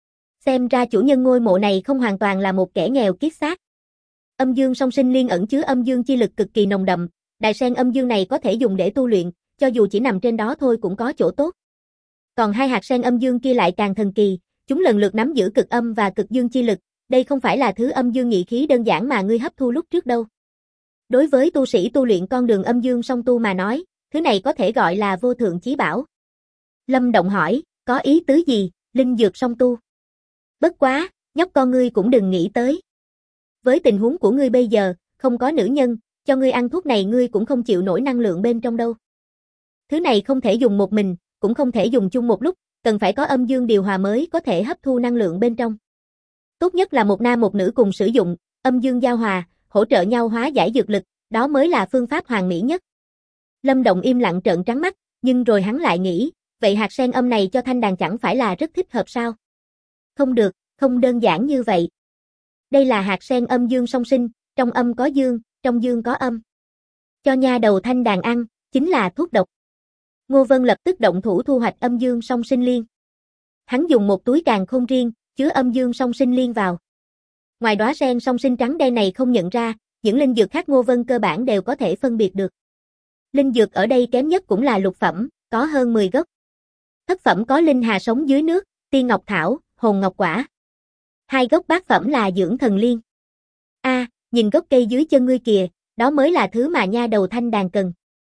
Xem ra chủ nhân ngôi mộ này không hoàn toàn là một kẻ nghèo kiết xác. Âm dương song sinh liên ẩn chứa âm dương chi lực cực kỳ nồng đậm, đài sen âm dương này có thể dùng để tu luyện, cho dù chỉ nằm trên đó thôi cũng có chỗ tốt. Còn hai hạt sen âm dương kia lại càng thần kỳ, chúng lần lượt nắm giữ cực âm và cực dương chi lực, đây không phải là thứ âm dương nghị khí đơn giản mà ngươi hấp thu lúc trước đâu. Đối với tu sĩ tu luyện con đường âm dương song tu mà nói, thứ này có thể gọi là vô thượng chí bảo. Lâm Động hỏi, có ý tứ gì, linh dược song tu? Bất quá, nhóc con ngươi cũng đừng nghĩ tới. Với tình huống của ngươi bây giờ, không có nữ nhân, cho ngươi ăn thuốc này ngươi cũng không chịu nổi năng lượng bên trong đâu. Thứ này không thể dùng một mình, cũng không thể dùng chung một lúc, cần phải có âm dương điều hòa mới có thể hấp thu năng lượng bên trong. Tốt nhất là một nam một nữ cùng sử dụng, âm dương giao hòa, hỗ trợ nhau hóa giải dược lực, đó mới là phương pháp hoàn mỹ nhất. Lâm Động im lặng trợn trắng mắt, nhưng rồi hắn lại nghĩ, vậy hạt sen âm này cho thanh đàn chẳng phải là rất thích hợp sao? Không được, không đơn giản như vậy. Đây là hạt sen âm dương song sinh, trong âm có dương, trong dương có âm. Cho nha đầu thanh đàn ăn, chính là thuốc độc. Ngô Vân lập tức động thủ thu hoạch âm dương song sinh liên. Hắn dùng một túi càn khôn riêng, chứa âm dương song sinh liên vào. Ngoài đóa sen song sinh trắng đen này không nhận ra, những linh dược khác Ngô Vân cơ bản đều có thể phân biệt được. Linh dược ở đây kém nhất cũng là lục phẩm, có hơn 10 gốc. Thất phẩm có linh hà sống dưới nước, tiên ngọc thảo, hồn ngọc quả. 2 gốc bát phẩm là dưỡng thần liên. Nhìn gốc cây dưới chân ngươi kìa, đó mới là thứ mà nha đầu thanh đàn cần.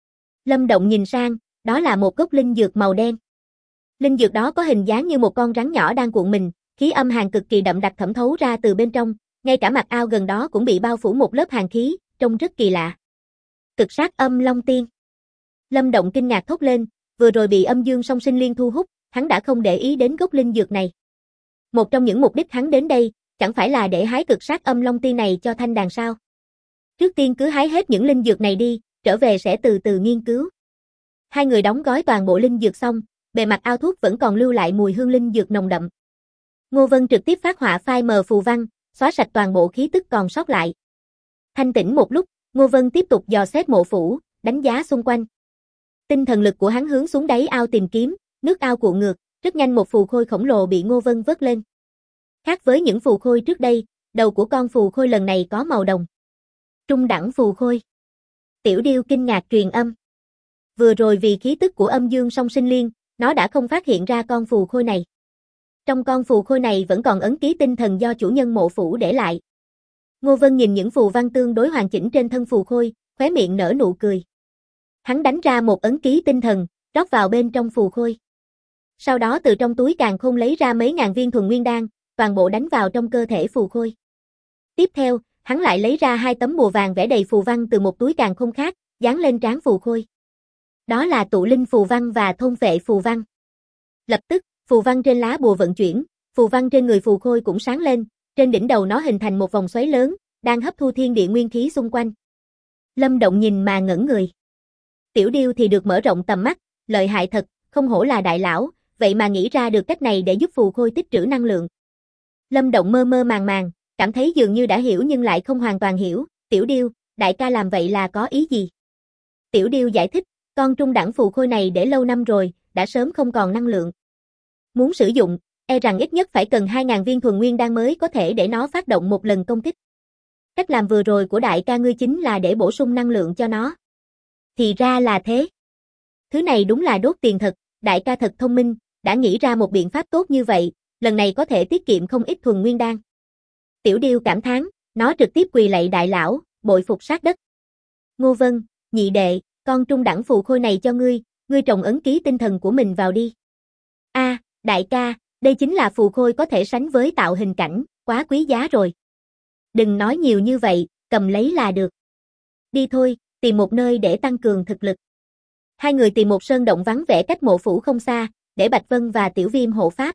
Lâm Động nhìn sang, đó là một gốc linh dược màu đen. Linh dược đó có hình dáng như một con rắn nhỏ đang cuộn mình, khí âm hàn cực kỳ đậm đặc thẩm thấu ra từ bên trong, ngay cả mặt ao gần đó cũng bị bao phủ một lớp hàn khí, trông rất kỳ lạ. Cực sát âm long tiên. Lâm Động kinh ngạc thốt lên, vừa rồi bị âm dương song sinh liên thu hút, hắn đã không để ý đến gốc linh dược này. Một trong những mục đích hắn đến đây, chẳng phải là để hái cực sát âm long tiên này cho thanh đàn sao? Trước tiên cứ hái hết những linh dược này đi, trở về sẽ từ từ nghiên cứu. Hai người đóng gói toàn bộ linh dược xong, bề mặt ao thuốc vẫn còn lưu lại mùi hương linh dược nồng đậm. Ngô Vân trực tiếp phát họa phai mờ phù văn, xóa sạch toàn bộ khí tức còn sót lại. Thanh tĩnh một lúc, Ngô Vân tiếp tục dò xét mộ phủ, đánh giá xung quanh. Tinh thần lực của hắn hướng xuống đáy ao tìm kiếm, nước ao cuộn ngược, rất nhanh một phù khôi khổng lồ bị Ngô Vân vớt lên. Khác với những phù khôi trước đây, đầu của con phù khôi lần này có màu đồng. Trung đẳng phù khôi. Tiểu Điêu kinh ngạc truyền âm. Vừa rồi vì khí tức của âm dương song sinh liên, nó đã không phát hiện ra con phù khôi này. Trong con phù khôi này vẫn còn ấn ký tinh thần do chủ nhân mộ phủ để lại. Ngô Vân nhìn những phù văn tương đối hoàn chỉnh trên thân phù khôi, khóe miệng nở nụ cười. Hắn đánh ra một ấn ký tinh thần, rót vào bên trong phù khôi. Sau đó từ trong túi càn khôn lấy ra mấy ngàn viên thuần nguyên đan, toàn bộ đánh vào trong cơ thể phù khôi. Tiếp theo, hắn lại lấy ra 2 tấm bùa vàng vẽ đầy phù văn từ một túi càn khôn khác, dán lên trán phù khôi. Đó là tụ linh phù văn và thôn vệ phù văn. Lập tức, phù văn trên lá bùa vận chuyển, phù văn trên người phù khôi cũng sáng lên, trên đỉnh đầu nó hình thành một vòng xoáy lớn, đang hấp thu thiên địa nguyên khí xung quanh. Lâm Động nhìn mà ngẩn người. Tiểu Điêu thì được mở rộng tầm mắt, lợi hại thật, không hổ là đại lão, vậy mà nghĩ ra được cách này để giúp phù khôi tích trữ năng lượng. Lâm Động mơ mơ màng màng, cảm thấy dường như đã hiểu nhưng lại không hoàn toàn hiểu. Tiểu Điêu, đại ca làm vậy là có ý gì? Tiểu Điêu giải thích, con trung đẳng phù khôi này để lâu năm rồi, đã sớm không còn năng lượng. Muốn sử dụng, e rằng ít nhất phải cần 2.000 viên thuần nguyên đan mới có thể để nó phát động một lần công kích. Cách làm vừa rồi của đại ca ngươi chính là để bổ sung năng lượng cho nó. Thì ra là thế. Thứ này đúng là đốt tiền thật, đại ca thật thông minh, đã nghĩ ra một biện pháp tốt như vậy, lần này có thể tiết kiệm không ít thuần nguyên đan. Tiểu Điêu cảm thán, nó trực tiếp quỳ lạy đại lão, bội phục sát đất. Ngô Vân, nhị đệ, con trung đẳng phù khôi này cho ngươi, ngươi trồng ấn ký tinh thần của mình vào đi. Đại ca, đây chính là phù khôi có thể sánh với tạo hình cảnh, quá quý giá rồi. Đừng nói nhiều như vậy, cầm lấy là được. Đi thôi, tìm một nơi để tăng cường thực lực. Hai người tìm một sơn động vắng vẻ cách mộ phủ không xa, để Bạch Vân và Tiểu Viêm hộ pháp.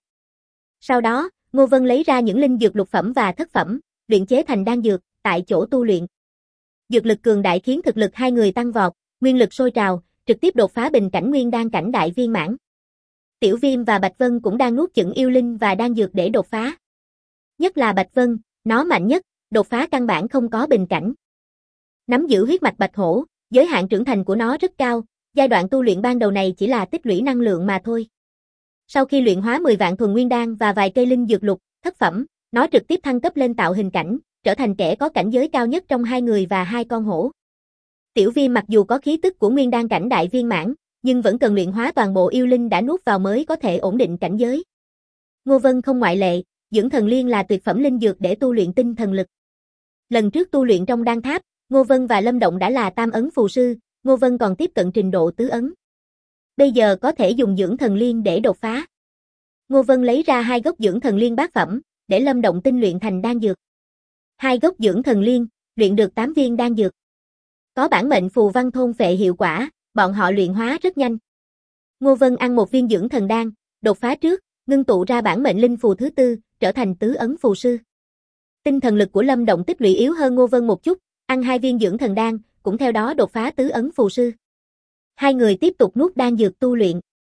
Sau đó, Ngô Vân lấy ra những linh dược lục phẩm và thất phẩm, luyện chế thành đan dược, tại chỗ tu luyện. Dược lực cường đại khiến thực lực hai người tăng vọt, nguyên lực sôi trào, trực tiếp đột phá bình cảnh nguyên đan cảnh đại viên mãn. Tiểu Viêm và Bạch Vân cũng đang nuốt chửng yêu linh và đan dược để đột phá. Nhất là Bạch Vân, nó mạnh nhất, đột phá căn bản không có bình cảnh. Nắm giữ huyết mạch bạch hổ, giới hạn trưởng thành của nó rất cao, giai đoạn tu luyện ban đầu này chỉ là tích lũy năng lượng mà thôi. Sau khi luyện hóa 10 vạn thuần nguyên đan và vài cây linh dược lục, thất phẩm, nó trực tiếp thăng cấp lên tạo hình cảnh, trở thành kẻ có cảnh giới cao nhất trong 2 người và 2 con hổ. Tiểu Viêm mặc dù có khí tức của nguyên đan cảnh đại viên mãn, nhưng vẫn cần luyện hóa toàn bộ yêu linh đã nuốt vào mới có thể ổn định cảnh giới. Ngô Vân không ngoại lệ, dưỡng thần liên là tuyệt phẩm linh dược để tu luyện tinh thần lực. Lần trước tu luyện trong đan tháp, Ngô Vân và Lâm Động đã là tam ấn phù sư, Ngô Vân còn tiếp cận trình độ tứ ấn. Bây giờ có thể dùng dưỡng thần liên để đột phá. Ngô Vân lấy ra 2 gốc dưỡng thần liên bát phẩm, để Lâm Động tinh luyện thành đan dược. 2 gốc dưỡng thần liên, luyện được 8 viên đan dược. Có bản mệnh phù văn thôn phệ hiệu quả, bọn họ luyện hóa rất nhanh. Ngô Vân ăn một viên dưỡng thần đan, đột phá trước, ngưng tụ ra bản mệnh linh phù thứ 4, trở thành tứ ấn phù sư. Tinh thần lực của Lâm Động tích lũy yếu hơn Ngô Vân một chút, ăn 2 viên dưỡng thần đan, cũng theo đó đột phá tứ ấn phù sư. Hai người tiếp tục nuốt đan dược tu luyện.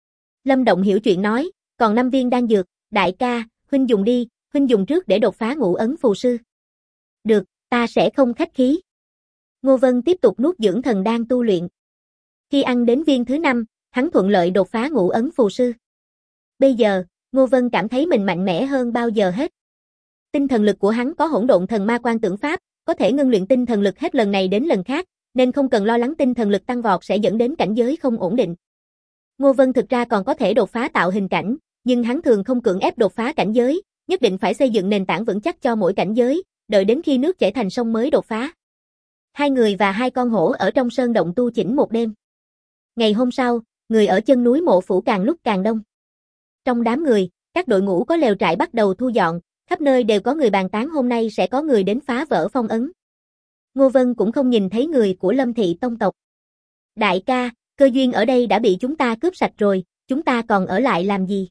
Lâm Động hiểu chuyện nói, còn 5 viên đan dược, đại ca, huynh dùng đi, huynh dùng trước để đột phá ngũ ấn phù sư. Được, ta sẽ không khách khí. Ngô Vân tiếp tục nuốt dưỡng thần đan tu luyện. Khi ăn đến viên thứ 5, hắn thuận lợi đột phá ngũ ấn phù sư. Bây giờ, Ngô Vân cảm thấy mình mạnh mẽ hơn bao giờ hết. Tinh thần lực của hắn có hỗn độn thần ma quan tưởng pháp, có thể ngưng luyện tinh thần lực hết lần này đến lần khác, nên không cần lo lắng tinh thần lực tăng vọt sẽ dẫn đến cảnh giới không ổn định. Ngô Vân thực ra còn có thể đột phá tạo hình cảnh, nhưng hắn thường không cưỡng ép đột phá cảnh giới, nhất định phải xây dựng nền tảng vững chắc cho mỗi cảnh giới, đợi đến khi nước chảy thành sông mới đột phá. Hai người và hai con hổ ở trong sơn động tu chỉnh một đêm. Ngày hôm sau, người ở chân núi Mộ Phủ càng lúc càng đông. Trong đám người, các đội ngũ có lều trại bắt đầu thu dọn, khắp nơi đều có người bàn tán hôm nay sẽ có người đến phá vỡ phong ấn. Ngô Vân cũng không nhìn thấy người của Lâm thị tông tộc. Đại ca, cơ duyên ở đây đã bị chúng ta cướp sạch rồi, chúng ta còn ở lại làm gì?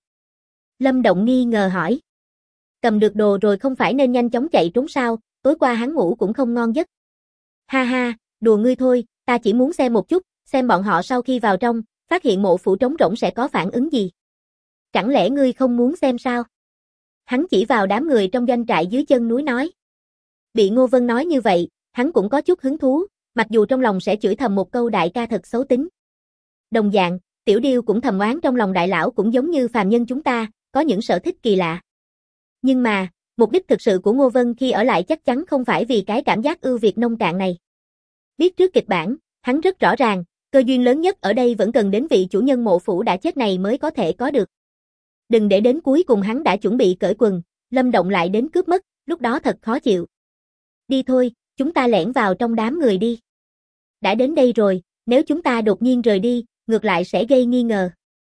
Lâm Động nghi ngờ hỏi. Cầm được đồ rồi không phải nên nhanh chóng chạy trốn sao, tối qua hắn ngủ cũng không ngon giấc. Ha ha, đùa ngươi thôi, ta chỉ muốn xem một chút, xem bọn họ sau khi vào trong, phát hiện mộ phủ trống rỗng sẽ có phản ứng gì. Chẳng lẽ ngươi không muốn xem sao? Hắn chỉ vào đám người trong doanh trại dưới chân núi nói. Bị Ngô Vân nói như vậy, hắn cũng có chút hứng thú, mặc dù trong lòng sẽ chửi thầm một câu đại ca thật xấu tính. Đồng dạng, Tiểu Điêu cũng thầm oán trong lòng đại lão cũng giống như phàm nhân chúng ta, có những sở thích kỳ lạ. Nhưng mà, mục đích thực sự của Ngô Vân khi ở lại chắc chắn không phải vì cái cảm giác ưu việt nông cạn này. Biết trước kịch bản, hắn rất rõ ràng, cơ duyên lớn nhất ở đây vẫn cần đến vị chủ nhân mộ phủ đã chết này mới có thể có được. Đừng để đến cuối cùng hắn đã chuẩn bị cởi quần, Lâm Động lại đến cướp mất, lúc đó thật khó chịu. Đi thôi, chúng ta lẻn vào trong đám người đi. Đã đến đây rồi, nếu chúng ta đột nhiên rời đi, ngược lại sẽ gây nghi ngờ.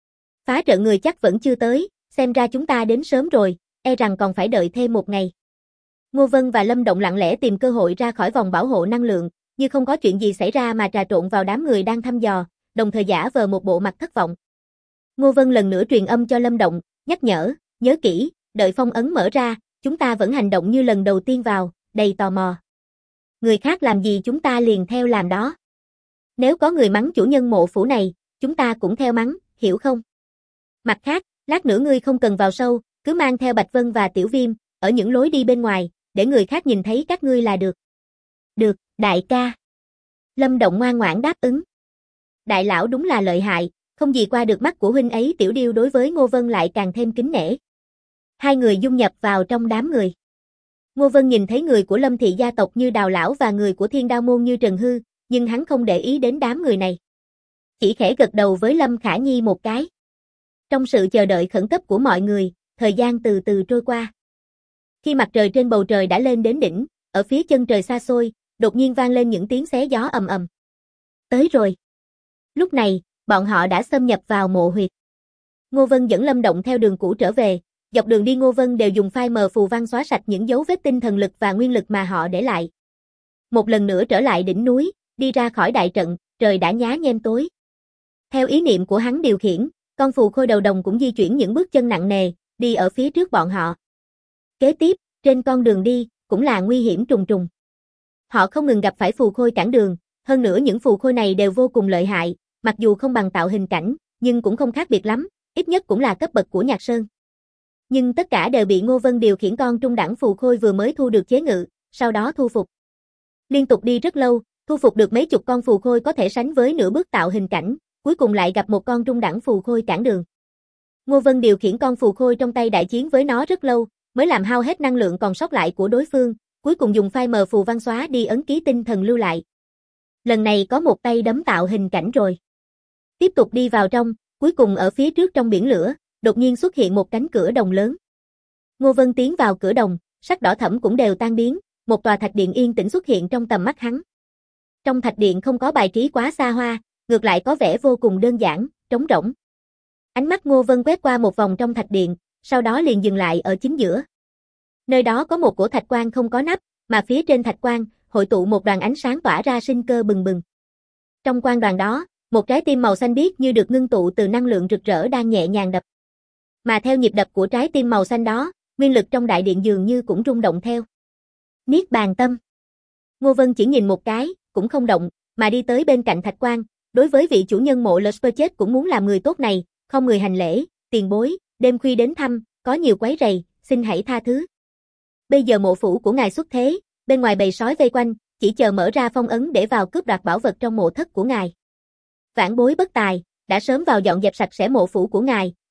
Phá trận người chắc vẫn chưa tới, xem ra chúng ta đến sớm rồi, e rằng còn phải đợi thêm một ngày. Ngô Vân và Lâm Động lặng lẽ tìm cơ hội ra khỏi vòng bảo hộ năng lượng, như không có chuyện gì xảy ra mà trà trộn vào đám người đang thăm dò, đồng thời giả vờ một bộ mặt thất vọng. Ngô Vân lần nữa truyền âm cho Lâm Động, nhắc nhớ kỹ, đợi phong ấn mở ra, chúng ta vẫn hành động như lần đầu tiên vào, đầy tò mò. Người khác làm gì chúng ta liền theo làm đó. Nếu có người mắng chủ nhân mộ phủ này, chúng ta cũng theo mắng, hiểu không? Mặt khác, lát nữa ngươi không cần vào sâu, cứ mang theo Bạch Vân và Tiểu Viêm, ở những lối đi bên ngoài, để người khác nhìn thấy các ngươi là được. Được, đại ca. Lâm Động ngoan ngoãn đáp ứng. Đại lão đúng là lợi hại, không gì qua được mắt của huynh ấy. Tiểu Điêu đối với Ngô Vân lại càng thêm kính nể. Hai người dung nhập vào trong đám người. Ngô Vân nhìn thấy người của Lâm thị gia tộc như Đào lão và người của Thiên Đao môn như Trần Hư, nhưng hắn không để ý đến đám người này. Chỉ khẽ gật đầu với Lâm Khả Nhi một cái. Trong sự chờ đợi khẩn cấp của mọi người, thời gian từ từ trôi qua. Khi mặt trời trên bầu trời đã lên đến đỉnh, ở phía chân trời xa xôi, đột nhiên vang lên những tiếng xé gió ầm ầm. Tới rồi. Lúc này, bọn họ đã xâm nhập vào mộ huyệt. Ngô Vân dẫn Lâm Động theo đường cũ trở về, dọc đường đi Ngô Vân đều dùng phai mờ phù văn xóa sạch những dấu vết tinh thần lực và nguyên lực mà họ để lại. Một lần nữa trở lại đỉnh núi, đi ra khỏi đại trận, trời đã nhá nhem tối. Theo ý niệm của hắn điều khiển, con phù khôi đầu đồng cũng di chuyển những bước chân nặng nề, đi ở phía trước bọn họ. Kế tiếp, trên con đường đi, cũng là nguy hiểm trùng trùng. Họ không ngừng gặp phải phù khôi cản đường, hơn nữa những phù khôi này đều vô cùng lợi hại, mặc dù không bằng tạo hình cảnh, nhưng cũng không khác biệt lắm, ít nhất cũng là cấp bậc của Nhạc Sơn. Nhưng tất cả đều bị Ngô Vân điều khiển con trung đẳng phù khôi vừa mới thu được chế ngự, sau đó thu phục. Liên tục đi rất lâu, thu phục được mấy chục con phù khôi có thể sánh với nửa bước tạo hình cảnh, cuối cùng lại gặp một con trung đẳng phù khôi cản đường. Ngô Vân điều khiển con phù khôi trong tay đại chiến với nó rất lâu, mới làm hao hết năng lượng còn sót lại của đối phương, cuối cùng dùng phai mờ phù văn xóa đi ấn ký tinh thần lưu lại. Lần này có một tay đấm tạo hình cảnh rồi. Tiếp tục đi vào trong, cuối cùng ở phía trước trong biển lửa, đột nhiên xuất hiện một cánh cửa đồng lớn. Ngô Vân tiến vào cửa đồng, sắc đỏ thẫm cũng đều tan biến, một tòa thạch điện yên tĩnh xuất hiện trong tầm mắt hắn. Trong thạch điện không có bài trí quá xa hoa, ngược lại có vẻ vô cùng đơn giản, trống rỗng. Ánh mắt Ngô Vân quét qua một vòng trong thạch điện, sau đó liền dừng lại ở chính giữa. Nơi đó có một cổ thạch quan không có nắp, mà phía trên thạch quan hội tụ một đoàn ánh sáng tỏa ra sinh cơ bừng bừng. Trong quan đoàn đó, một trái tim màu xanh biếc như được ngưng tụ từ năng lượng rực rỡ đang nhẹ nhàng đập. Mà theo nhịp đập của trái tim màu xanh đó, nguyên lực trong đại điện dường như cũng rung động theo. Niết bàn tâm. Ngô Vân chỉ nhìn một cái, cũng không động, mà đi tới bên cạnh thạch quan, đối với vị chủ nhân mộ Lusper chết cũng muốn làm người tốt này, không người hành lễ, tiền bối, đêm khuya đến thăm, có nhiều quấy rầy, xin hãy tha thứ. Bây giờ mộ phủ của ngài xuất thế, bên ngoài bầy sói vây quanh, chỉ chờ mở ra phong ấn để vào cướp đoạt bảo vật trong mộ thất của ngài. Vãn bối bất tài, đã sớm vào dọn dẹp sạch sẽ mộ phủ của ngài,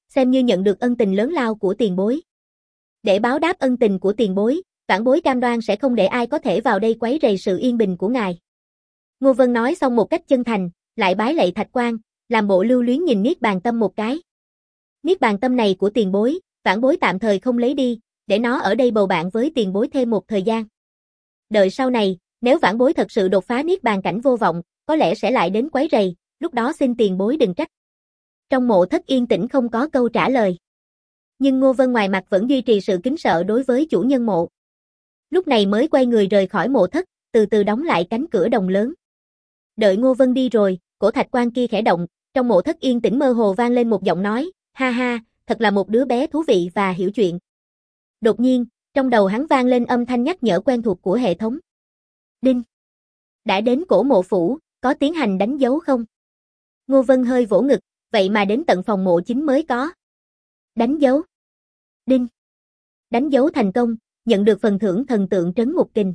xem như nhận được ân tình lớn lao của tiền bối. Để báo đáp ân tình của tiền bối, vãn bối cam đoan sẽ không để ai có thể vào đây quấy rầy sự yên bình của ngài. Ngô Vân nói xong một cách chân thành, lại bái lạy Thạch Quan, làm bộ lưu luyến nhìn Niết Bàn Tâm một cái. Niết Bàn Tâm này của tiền bối, vãn bối tạm thời không lấy đi, để nó ở đây bầu bạn với tiền bối thêm một thời gian. Đợi sau này, nếu vãn bối thật sự đột phá Niết Bàn cảnh vô vọng, có lẽ sẽ lại đến quấy rầy, lúc đó xin tiền bối đừng trách. Trong mộ thất yên tĩnh không có câu trả lời. Nhưng Ngô Vân ngoài mặt vẫn duy trì sự kính sợ đối với chủ nhân mộ. Lúc này mới quay người rời khỏi mộ thất, từ từ đóng lại cánh cửa đồng lớn. Đợi Ngô Vân đi rồi, cổ Thạch Quan kia khẽ động, trong mộ thất yên tĩnh mơ hồ vang lên một giọng nói, ha ha, thật là một đứa bé thú vị và hiểu chuyện. Đột nhiên, trong đầu hắn vang lên âm thanh nhắc nhở quen thuộc của hệ thống. Đinh. Đã đến cổ mộ phủ, có tiến hành đánh dấu không? Ngô Vân hơi vỗ ngực, vậy mà đến tận phòng mộ chính mới có. Đánh dấu. Đinh. Đánh dấu thành công, nhận được phần thưởng thần tượng trấn ngục kình.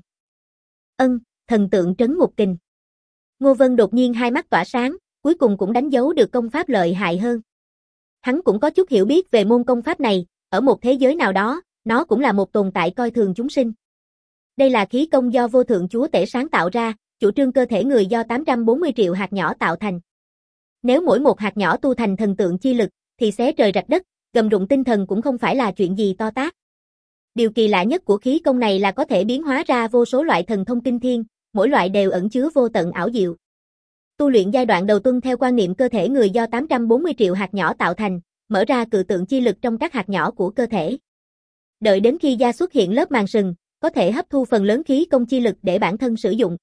Thần tượng trấn ngục kình. Ngô Vân đột nhiên hai mắt tỏa sáng, cuối cùng cũng đánh dấu được công pháp lợi hại hơn. Hắn cũng có chút hiểu biết về môn công pháp này, ở một thế giới nào đó, nó cũng là một tồn tại coi thường chúng sinh. Đây là khí công do vô thượng chúa tể sáng tạo ra, chủ trương cơ thể người do 840 triệu hạt nhỏ tạo thành. Nếu mỗi một hạt nhỏ tu thành thần tượng chi lực, thì xé trời rạch đất, gầm rụng tinh thần cũng không phải là chuyện gì to tát. Điều kỳ lạ nhất của khí công này là có thể biến hóa ra vô số loại thần thông kinh thiên, mỗi loại đều ẩn chứa vô tận ảo diệu. Tu luyện giai đoạn đầu tuân theo quan niệm cơ thể người do 840 triệu hạt nhỏ tạo thành, mở ra cự tượng chi lực trong các hạt nhỏ của cơ thể. Đợi đến khi da xuất hiện lớp màng sừng, có thể hấp thu phần lớn khí công chi lực để bản thân sử dụng.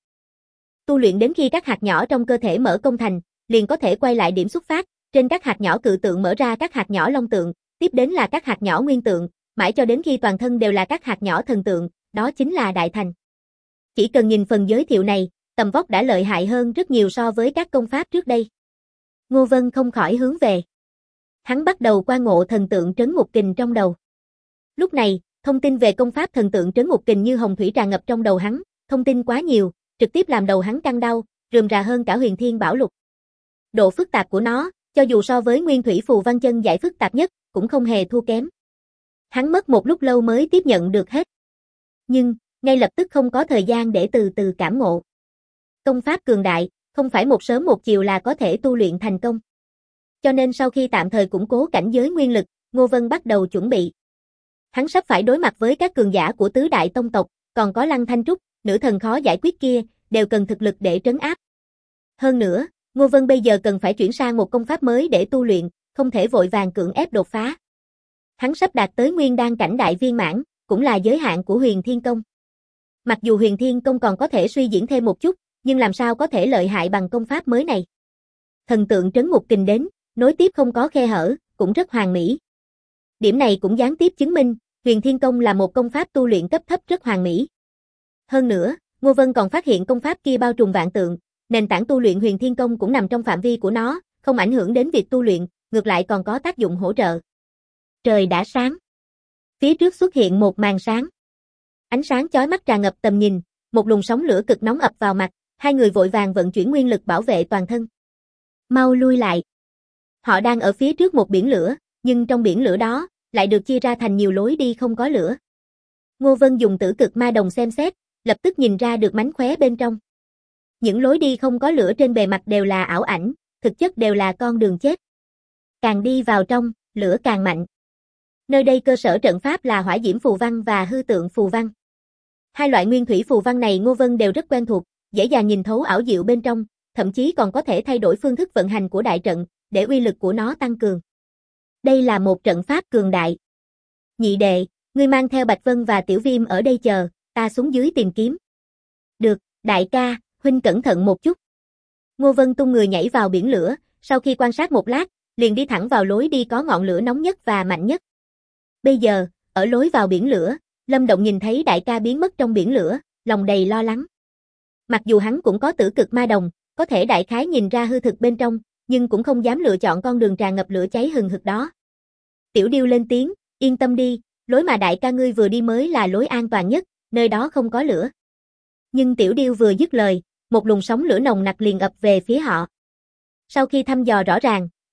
Tu luyện đến khi các hạt nhỏ trong cơ thể mở công thành, liền có thể quay lại điểm xuất phát, trên các hạt nhỏ cự tượng mở ra các hạt nhỏ long tượng, tiếp đến là các hạt nhỏ nguyên tượng, mãi cho đến khi toàn thân đều là các hạt nhỏ thần tượng, đó chính là đại thành. Chỉ cần nhìn phần giới thiệu này, tầm vóc đã lợi hại hơn rất nhiều so với các công pháp trước đây. Ngô Vân không khỏi hướng về. Hắn bắt đầu quan ngộ thần tượng trấn ngục kình trong đầu. Lúc này, thông tin về công pháp thần tượng trấn ngục kình như hồng thủy tràn ngập trong đầu hắn, thông tin quá nhiều, trực tiếp làm đầu hắn căng đau, rườm rà hơn cả Huyền Thiên Bảo Lục. Độ phức tạp của nó, cho dù so với Nguyên Thủy Phù Văn Chân giải phức tạp nhất, cũng không hề thua kém. Hắn mất một lúc lâu mới tiếp nhận được hết. Nhưng, ngay lập tức không có thời gian để từ từ cảm ngộ. Công pháp cường đại, không phải một sớm một chiều là có thể tu luyện thành công. Cho nên sau khi tạm thời củng cố cảnh giới nguyên lực, Ngô Vân bắt đầu chuẩn bị. Hắn sắp phải đối mặt với các cường giả của tứ đại tông tộc, còn có Lăng Thanh Trúc, nữ thần khó giải quyết kia, đều cần thực lực để trấn áp. Hơn nữa, Ngô Vân bây giờ cần phải chuyển sang một công pháp mới để tu luyện, không thể vội vàng cưỡng ép đột phá. Hắn sắp đạt tới nguyên đan cảnh đại viên mãn, cũng là giới hạn của Huyền Thiên Công. Mặc dù Huyền Thiên Công còn có thể suy diễn thêm một chút, nhưng làm sao có thể lợi hại bằng công pháp mới này. Thần tượng trấn ngục kình đến, nối tiếp không có khe hở, cũng rất hoàn mỹ. Điểm này cũng gián tiếp chứng minh, Huyền Thiên Công là một công pháp tu luyện cấp thấp rất hoàn mỹ. Hơn nữa, Ngô Vân còn phát hiện công pháp kia bao trùm vạn tượng, nền tảng tu luyện Huyền Thiên Công cũng nằm trong phạm vi của nó, không ảnh hưởng đến việc tu luyện, ngược lại còn có tác dụng hỗ trợ. Trời đã sáng. Phía trước xuất hiện một màn sáng. Ánh sáng chói mắt tràn ngập tầm nhìn, một luồng sóng lửa cực nóng ập vào mặt, hai người vội vàng vận chuyển nguyên lực bảo vệ toàn thân. Mau lui lại. Họ đang ở phía trước một biển lửa, nhưng trong biển lửa đó, lại được chia ra thành nhiều lối đi không có lửa. Ngô Vân dùng tử cực ma đồng xem xét, lập tức nhìn ra được mánh khóe bên trong. Những lối đi không có lửa trên bề mặt đều là ảo ảnh, thực chất đều là con đường chết. Càng đi vào trong, lửa càng mạnh. Nơi đây cơ sở trận pháp là hỏa diễm phù văn và hư tượng phù văn. Hai loại nguyên thủy phù văn này Ngô Vân đều rất quen thuộc, dễ dàng nhìn thấu ảo diệu bên trong, thậm chí còn có thể thay đổi phương thức vận hành của đại trận, để uy lực của nó tăng cường. Đây là một trận pháp cường đại. Nhị đệ, ngươi mang theo Bạch Vân và Tiểu Viêm ở đây chờ, ta xuống dưới tìm kiếm. Được, đại ca, huynh cẩn thận một chút. Ngô Vân tung người nhảy vào biển lửa, sau khi quan sát một lát, liền đi thẳng vào lối đi có ngọn lửa nóng nhất và mạnh nhất. Bây giờ, ở lối vào biển lửa, Lâm Động nhìn thấy đại ca biến mất trong biển lửa, lòng đầy lo lắng. Mặc dù hắn cũng có tử cực ma đồng, có thể đại khái nhìn ra hư thực bên trong, nhưng cũng không dám lựa chọn con đường tràn ngập lửa cháy hừng hực đó. Tiểu Điêu lên tiếng, yên tâm đi, lối mà đại ca ngươi vừa đi mới là lối an toàn nhất, nơi đó không có lửa. Nhưng Tiểu Điêu vừa dứt lời, một luồng sóng lửa nồng nặc liền ập về phía họ. Sau khi thăm dò rõ ràng,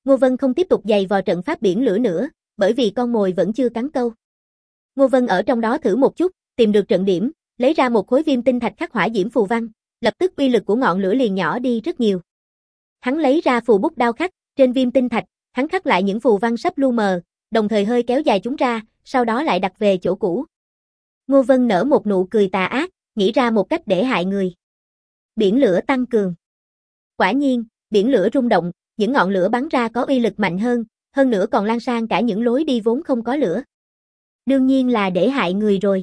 Ngô Vân không tiếp tục giày vò trận pháp biển lửa nữa, bởi vì con mồi vẫn chưa cắn câu. Ngô Vân ở trong đó thử một chút, tìm được trận điểm, lấy ra một khối viêm tinh thạch khắc hỏa diễm phù văn, lập tức uy lực của ngọn lửa liền nhỏ đi rất nhiều. Hắn lấy ra phù bút đao khắc, trên viêm tinh thạch, hắn khắc lại những phù văn sắp lu mờ, đồng thời hơi kéo dài chúng ra, sau đó lại đặt về chỗ cũ. Ngô Vân nở một nụ cười tà ác, nghĩ ra một cách để hại người. Biển lửa tăng cường. Quả nhiên, biển lửa rung động, những ngọn lửa bắn ra có uy lực mạnh hơn nữa còn lan sang cả những lối đi vốn không có lửa. Đương nhiên là để hại người rồi.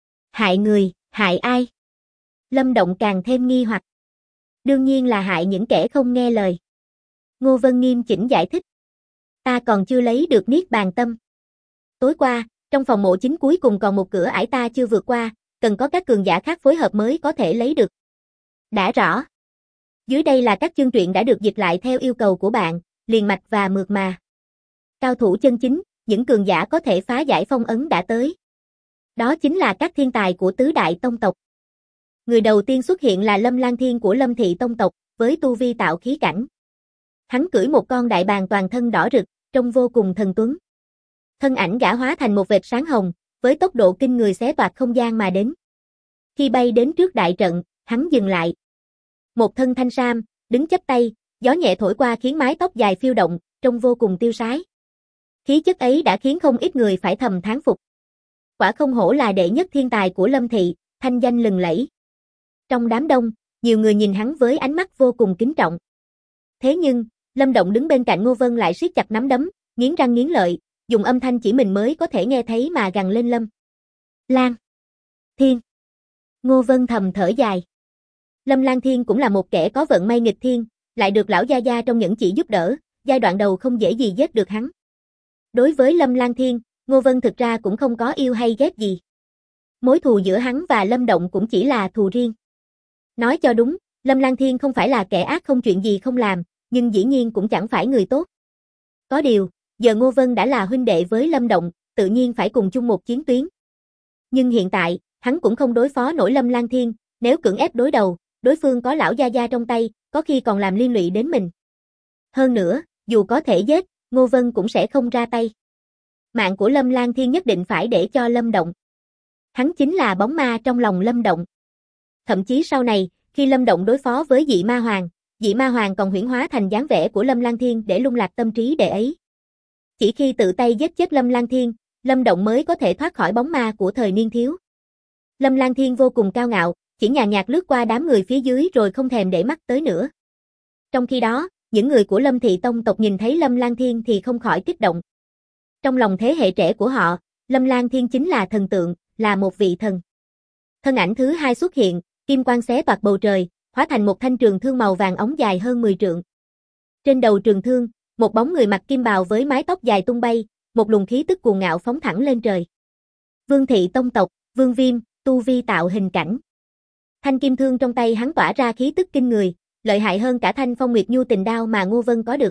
Hại người, hại ai? Lâm Động càng thêm nghi hoặc. Đương nhiên là hại những kẻ không nghe lời. Ngô Vân nghiêm chỉnh giải thích. Ta còn chưa lấy được Niết Bàn Tâm. Tối qua, trong phòng mộ chính cuối cùng còn một cửa ải ta chưa vượt qua, cần có các cường giả khác phối hợp mới có thể lấy được. Đã rõ. Dưới đây là các chương truyện đã được dịch lại theo yêu cầu của bạn, liền mạch và mượt mà. Cao thủ chân chính, những cường giả có thể phá giải phong ấn đã tới. Đó chính là các thiên tài của tứ đại tông tộc. Người đầu tiên xuất hiện là Lâm Lang Thiên của Lâm Thị tông tộc, với tu vi tạo khí cảnh. Hắn cưỡi một con đại bàng toàn thân đỏ rực, trông vô cùng thần tuấn. Thân ảnh gã hóa thành một vệt sáng hồng, với tốc độ kinh người xé toạc không gian mà đến. Khi bay đến trước đại trận, hắn dừng lại. Một thân thanh sam, đứng chắp tay, gió nhẹ thổi qua khiến mái tóc dài phiêu động, trông vô cùng tiêu sái. Khí chất ấy đã khiến không ít người phải thầm thán phục. Quả không hổ là đệ nhất thiên tài của Lâm Thị, thanh danh lừng lẫy. Trong đám đông, nhiều người nhìn hắn với ánh mắt vô cùng kính trọng. Thế nhưng, Lâm Động đứng bên cạnh Ngô Vân lại siết chặt nắm đấm, nghiến răng nghiến lợi, dùng âm thanh chỉ mình mới có thể nghe thấy mà gằn lên Lâm Lang Thiên. Ngô Vân thầm thở dài. Lâm Lang Thiên cũng là một kẻ có vận may nghịch thiên, lại được lão gia gia trong những chỉ giúp đỡ, giai đoạn đầu không dễ gì giết được hắn. Đối với Lâm Lang Thiên, Ngô Vân thực ra cũng không có yêu hay ghét gì. Mối thù giữa hắn và Lâm Động cũng chỉ là thù riêng. Nói cho đúng, Lâm Lang Thiên không phải là kẻ ác không chuyện gì không làm, nhưng dĩ nhiên cũng chẳng phải người tốt. Có điều, giờ Ngô Vân đã là huynh đệ với Lâm Động, tự nhiên phải cùng chung một chiến tuyến. Nhưng hiện tại, hắn cũng không đối phó nổi Lâm Lang Thiên, nếu cưỡng ép đối đầu, đối phương có lão gia gia trong tay, có khi còn làm liên lụy đến mình. Hơn nữa, dù có thể giết, Ngô Vân cũng sẽ không ra tay. Mạng của Lâm Lang Thiên nhất định phải để cho Lâm Động. Hắn chính là bóng ma trong lòng Lâm Động. Thậm chí sau này, khi Lâm Động đối phó với Dị Ma Hoàng còn huyễn hóa thành dáng vẻ của Lâm Lang Thiên để lung lạc tâm trí đệ ấy. Chỉ khi tự tay giết chết Lâm Lang Thiên, Lâm Động mới có thể thoát khỏi bóng ma của thời niên thiếu. Lâm Lang Thiên vô cùng cao ngạo, chỉ nhàn nhạt lướt qua đám người phía dưới rồi không thèm để mắt tới nữa. Trong khi đó, những người của Lâm Thị tông tộc nhìn thấy Lâm Lang Thiên thì không khỏi kích động. Trong lòng thế hệ trẻ của họ, Lâm Lang Thiên chính là thần tượng, là một vị thần. Thân ảnh thứ hai xuất hiện, kim quang xé toạc bầu trời, hóa thành một thanh trường thương màu vàng óng dài hơn 10 trượng. Trên đầu trường thương, một bóng người mặc kim bào với mái tóc dài tung bay, một luồng khí tức cuồng ngạo phóng thẳng lên trời. Vương Thị tông tộc, Vương Viêm, tu vi tạo hình cảnh. Thanh kim thương trong tay hắn tỏa ra khí tức kinh người, lợi hại hơn cả thanh Phong Nguyệt Nhu tình đao mà Ngô Vân có được.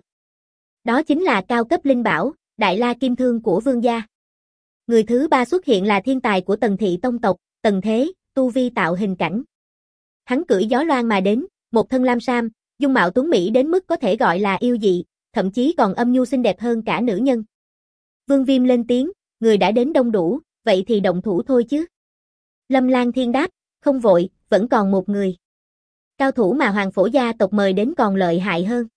Đó chính là cao cấp linh bảo, Đại La Kim Thương của Vương gia. Người thứ ba xuất hiện là thiên tài của Tần Thị tông tộc, Tần Thế, tu vi tạo hình cảnh. Hắn cưỡi gió loan mà đến, một thân lam sam, dung mạo tuấn mỹ đến mức có thể gọi là yêu dị, thậm chí còn âm nhu xinh đẹp hơn cả nữ nhân. Vương Viêm lên tiếng, người đã đến đông đủ, vậy thì động thủ thôi chứ. Lâm Lang Thiên đáp, không vội, vẫn còn một người. Cao thủ mà Hoàng Phổ gia tộc mời đến còn lợi hại hơn.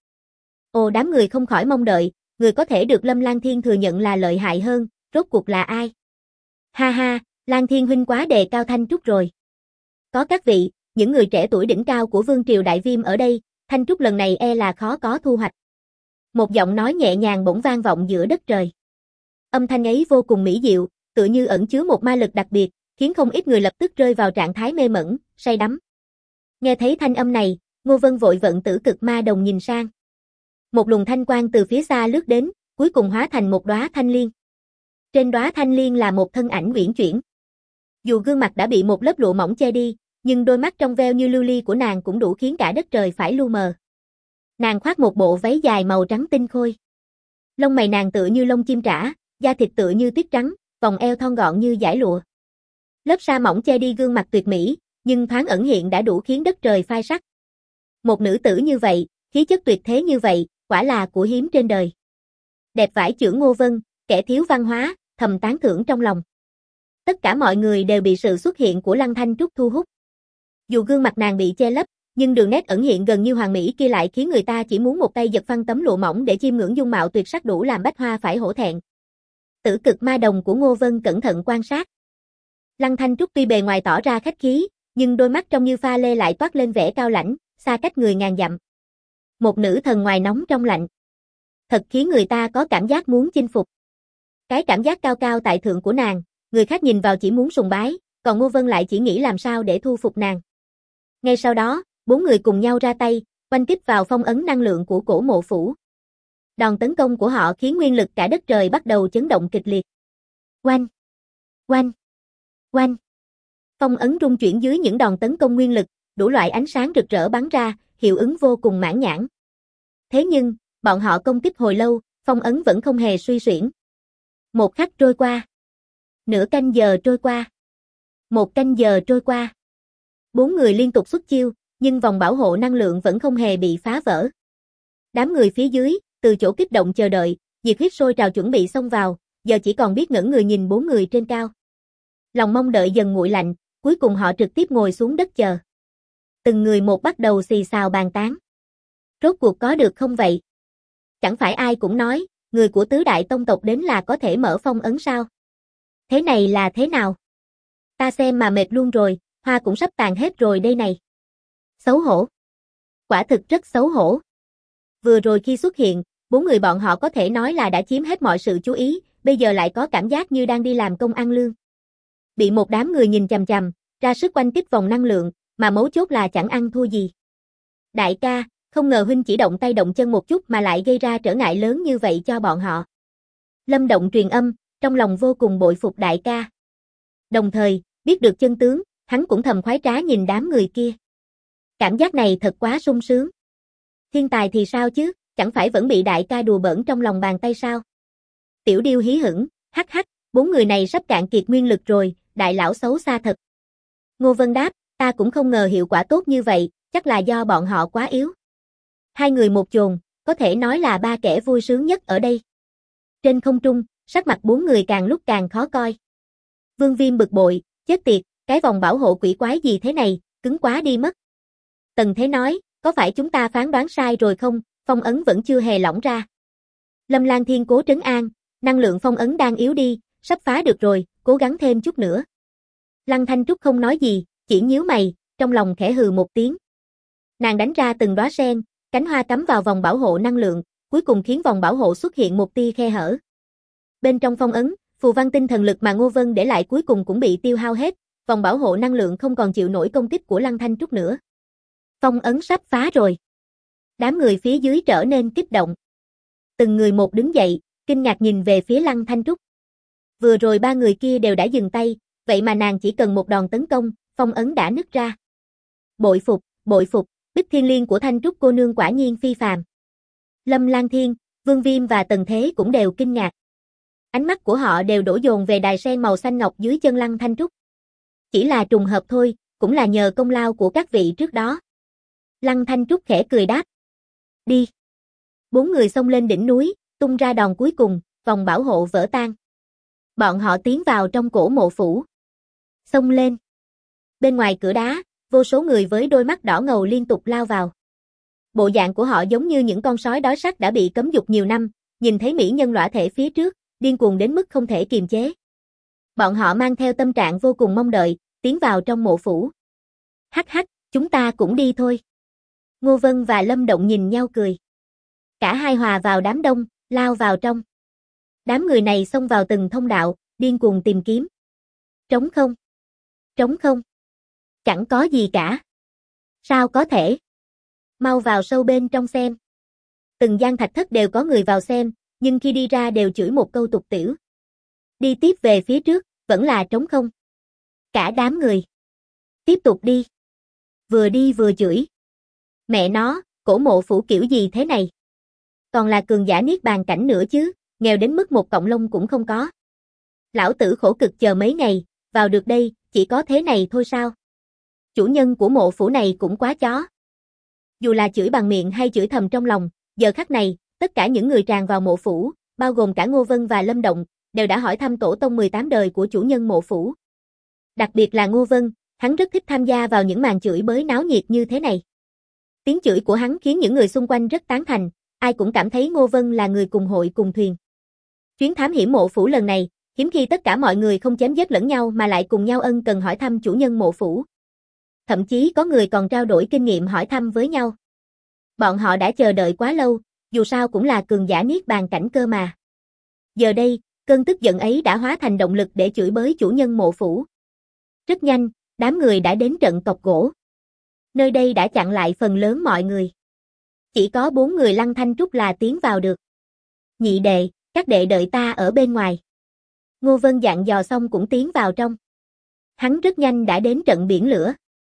Ồ, đám người không khỏi mong đợi, người có thể được Lâm Lang Thiên thừa nhận là lợi hại hơn, rốt cuộc là ai? Ha ha, Lang Thiên huynh quá đề cao thanh trúc rồi. Có các vị, những người trẻ tuổi đỉnh cao của Vương triều Đại Viêm ở đây, thanh trúc lần này e là khó có thu hoạch. Một giọng nói nhẹ nhàng bỗng vang vọng giữa đất trời. Âm thanh ấy vô cùng mỹ diệu, tựa như ẩn chứa một ma lực đặc biệt, khiến không ít người lập tức rơi vào trạng thái mê mẩn, say đắm. Nghe thấy thanh âm này, Ngô Vân vội vận Tử Cực Ma Đồng nhìn sang. Một luồng thanh quang từ phía xa lướt đến, cuối cùng hóa thành một đóa thanh liên. Trên đóa thanh liên là một thân ảnh uyển chuyển. Dù gương mặt đã bị một lớp lụa mỏng che đi, nhưng đôi mắt trong veo như lưu ly của nàng cũng đủ khiến cả đất trời phải lu mờ. Nàng khoác một bộ váy dài màu trắng tinh khôi. Lông mày nàng tựa như lông chim trả, da thịt tựa như tuyết trắng, vòng eo thon gọn như dải lụa. Lớp sa mỏng che đi gương mặt tuyệt mỹ, nhưng thoáng ẩn hiện đã đủ khiến đất trời phai sắc. Một nữ tử như vậy, khí chất tuyệt thế như vậy, quả là của hiếm trên đời. Đẹp vải chưởng Ngô Vân, kẻ thiếu văn hóa, thầm tán thưởng trong lòng. Tất cả mọi người đều bị sự xuất hiện của Lăng Thanh Trúc thu hút. Dù gương mặt nàng bị che lấp, nhưng đường nét ẩn hiện gần như hoàn mỹ kia lại khiến người ta chỉ muốn một tay giật phăng tấm lụa mỏng để chiêm ngưỡng dung mạo tuyệt sắc đủ làm Bách Hoa phải hổ thẹn. Tử cực ma đồng của Ngô Vân cẩn thận quan sát. Lăng Thanh Trúc tuy bề ngoài tỏ ra khách khí, nhưng đôi mắt trong như pha lê lại toát lên vẻ cao lãnh, xa cách người ngàn dặm. Một nữ thần ngoài nóng trong lạnh. Thật khiến người ta có cảm giác muốn chinh phục. Cái cảm giác cao cao tại thượng của nàng, người khác nhìn vào chỉ muốn sùng bái, còn Ngô Vân lại chỉ nghĩ làm sao để thu phục nàng. Ngay sau đó, 4 người cùng nhau ra tay, oanh kích vào phong ấn năng lượng của cổ mộ phủ. Đòn tấn công của họ khiến nguyên lực cả đất trời bắt đầu chấn động kịch liệt. Oanh! Oanh! Oanh! Phong ấn rung chuyển dưới những đòn tấn công nguyên lực, đủ loại ánh sáng rực rỡ bắn ra, hiệu ứng vô cùng mãn nhãn. Thế nhưng, bọn họ công kích hồi lâu, phong ấn vẫn không hề suy xuyển. Một khắc trôi qua. Nửa canh giờ trôi qua. Một canh giờ trôi qua. 4 người liên tục xuất chiêu, nhưng vòng bảo hộ năng lượng vẫn không hề bị phá vỡ. Đám người phía dưới, từ chỗ kích động chờ đợi, nhiệt huyết sôi trào chuẩn bị xông vào, giờ chỉ còn biết ngẩng người nhìn 4 người trên cao. Lòng mong đợi dần nguội lạnh, cuối cùng họ trực tiếp ngồi xuống đất chờ. Từng người một bắt đầu xì xào bàn tán. Rốt cuộc có được không vậy? Chẳng phải ai cũng nói, người của tứ đại tông tộc đến là có thể mở phong ấn sao? Thế này là thế nào? Ta xem mà mệt luôn rồi, hoa cũng sắp tàn hết rồi đây này. Xấu hổ. Quả thực rất xấu hổ. Vừa rồi khi xuất hiện, 4 người bọn họ có thể nói là đã chiếm hết mọi sự chú ý, bây giờ lại có cảm giác như đang đi làm công ăn lương. Bị một đám người nhìn chằm chằm, ra sức oanh kích vòng năng lượng, mà mấu chốt là chẳng ăn thua gì. Đại ca, không ngờ huynh chỉ động tay động chân một chút mà lại gây ra trở ngại lớn như vậy cho bọn họ. Lâm Động truyền âm, trong lòng vô cùng bội phục đại ca. Đồng thời, biết được chân tướng, hắn cũng thầm khoái trá nhìn đám người kia. Cảm giác này thật quá sung sướng. Thiên tài thì sao chứ, chẳng phải vẫn bị đại ca đùa bỡn trong lòng bàn tay sao? Tiểu Điêu hí hửng, hắc hắc, 4 người này sắp cạn kiệt nguyên lực rồi, đại lão xấu xa thật. Ngô Vân đáp, ta cũng không ngờ hiệu quả tốt như vậy, chắc là do bọn họ quá yếu. Hai người một chồn, có thể nói là 3 kẻ vui sướng nhất ở đây. Trên không trung, sắc mặt 4 người càng lúc càng khó coi. Vương Viêm bực bội, chết tiệt, cái vòng bảo hộ quỷ quái gì thế này, cứng quá đi mất. Tần Thế nói, có phải chúng ta phán đoán sai rồi không, phong ấn vẫn chưa hề lỏng ra. Lâm Lan Thiên cố trấn an, năng lượng phong ấn đang yếu đi, sắp phá được rồi, cố gắng thêm chút nữa. Lăng Thanh Trúc không nói gì, chỉ nhíu mày, trong lòng khẽ hừ một tiếng. Nàng đánh ra từng đóa sen, cánh hoa cắm vào vòng bảo hộ năng lượng, cuối cùng khiến vòng bảo hộ xuất hiện một tia khe hở. Bên trong phong ấn, phù văn tinh thần lực mà Ngô Vân để lại cuối cùng cũng bị tiêu hao hết, vòng bảo hộ năng lượng không còn chịu nổi công kích của Lăng Thanh Trúc nữa. Phong ấn sắp phá rồi. Đám người phía dưới trở nên kích động. Từng người một đứng dậy, kinh ngạc nhìn về phía Lăng Thanh Trúc. Vừa rồi 3 người kia đều đã dừng tay, vậy mà nàng chỉ cần một đòn tấn công, phong ấn đã nứt ra. Bội phục, Bích Thiên Liên của Thanh Trúc cô nương quả nhiên phi phàm. Lâm Lan Thiên, Vương Viêm và Tần Thế cũng đều kinh ngạc. Ánh mắt của họ đều đổ dồn về đài sen màu xanh ngọc dưới chân Lăng Thanh Trúc. Chỉ là trùng hợp thôi, cũng là nhờ công lao của các vị trước đó. Lăng Thanh Trúc khẽ cười đáp. Đi. 4 người xông lên đỉnh núi, tung ra đòn cuối cùng, vòng bảo hộ vỡ tan. Bọn họ tiến vào trong cổ mộ phủ. Xông lên. Bên ngoài cửa đá, vô số người với đôi mắt đỏ ngầu liên tục lao vào. Bộ dạng của họ giống như những con sói đói sắc đã bị cấm dục nhiều năm, nhìn thấy mỹ nhân lõa thể phía trước, điên cuồng đến mức không thể kiềm chế. Bọn họ mang theo tâm trạng vô cùng mong đợi, tiến vào trong mộ phủ. Hắc hắc, chúng ta cũng đi thôi. Ngô Vân và Lâm Động nhìn nhau cười. Cả hai hòa vào đám đông, lao vào trong. Đám người này xông vào từng thông đạo, điên cuồng tìm kiếm. Trống không. Trống không. Chẳng có gì cả. Sao có thể? Mau vào sâu bên trong xem. Từng gian thạch thất đều có người vào xem, nhưng khi đi ra đều chửi một câu tục tĩu. Đi tiếp về phía trước, vẫn là trống không. Cả đám người. Tiếp tục đi. Vừa đi vừa chửi. Mẹ nó, cổ mộ phủ kiểu gì thế này? Còn là cường giả niết bàn cảnh nữa chứ, nghèo đến mức một cọng lông cũng không có. Lão tử khổ cực chờ mấy ngày, vào được đây, chỉ có thế này thôi sao? Chủ nhân của mộ phủ này cũng quá chó. Dù là chửi bằng miệng hay chửi thầm trong lòng, giờ khắc này, tất cả những người tràn vào mộ phủ, bao gồm cả Ngô Vân và Lâm Động, đều đã hỏi thăm tổ tông 18 đời của chủ nhân mộ phủ. Đặc biệt là Ngô Vân, hắn rất thích tham gia vào những màn chửi bới náo nhiệt như thế này. Tiếng chửi của hắn khiến những người xung quanh rất tán thành, ai cũng cảm thấy Ngô Vân là người cùng hội cùng thuyền. Chuyến thám hiểm mộ phủ lần này, hiếm khi tất cả mọi người không chém giết lẫn nhau mà lại cùng nhau ân cần hỏi thăm chủ nhân mộ phủ. Thậm chí có người còn trao đổi kinh nghiệm hỏi thăm với nhau. Bọn họ đã chờ đợi quá lâu, dù sao cũng là cường giả niết bàn cảnh cơ mà. Giờ đây, cơn tức giận ấy đã hóa thành động lực để chửi bới chủ nhân mộ phủ. Rất nhanh, đám người đã đến trận cọc gỗ. Nơi đây đã chặn lại phần lớn mọi người. Chỉ có 4 người Lăng Thanh Trúc là tiến vào được. Nhị đệ, các đệ đợi ta ở bên ngoài. Ngô Vân dặn dò xong cũng tiến vào trong. Hắn rất nhanh đã đến trận biển lửa.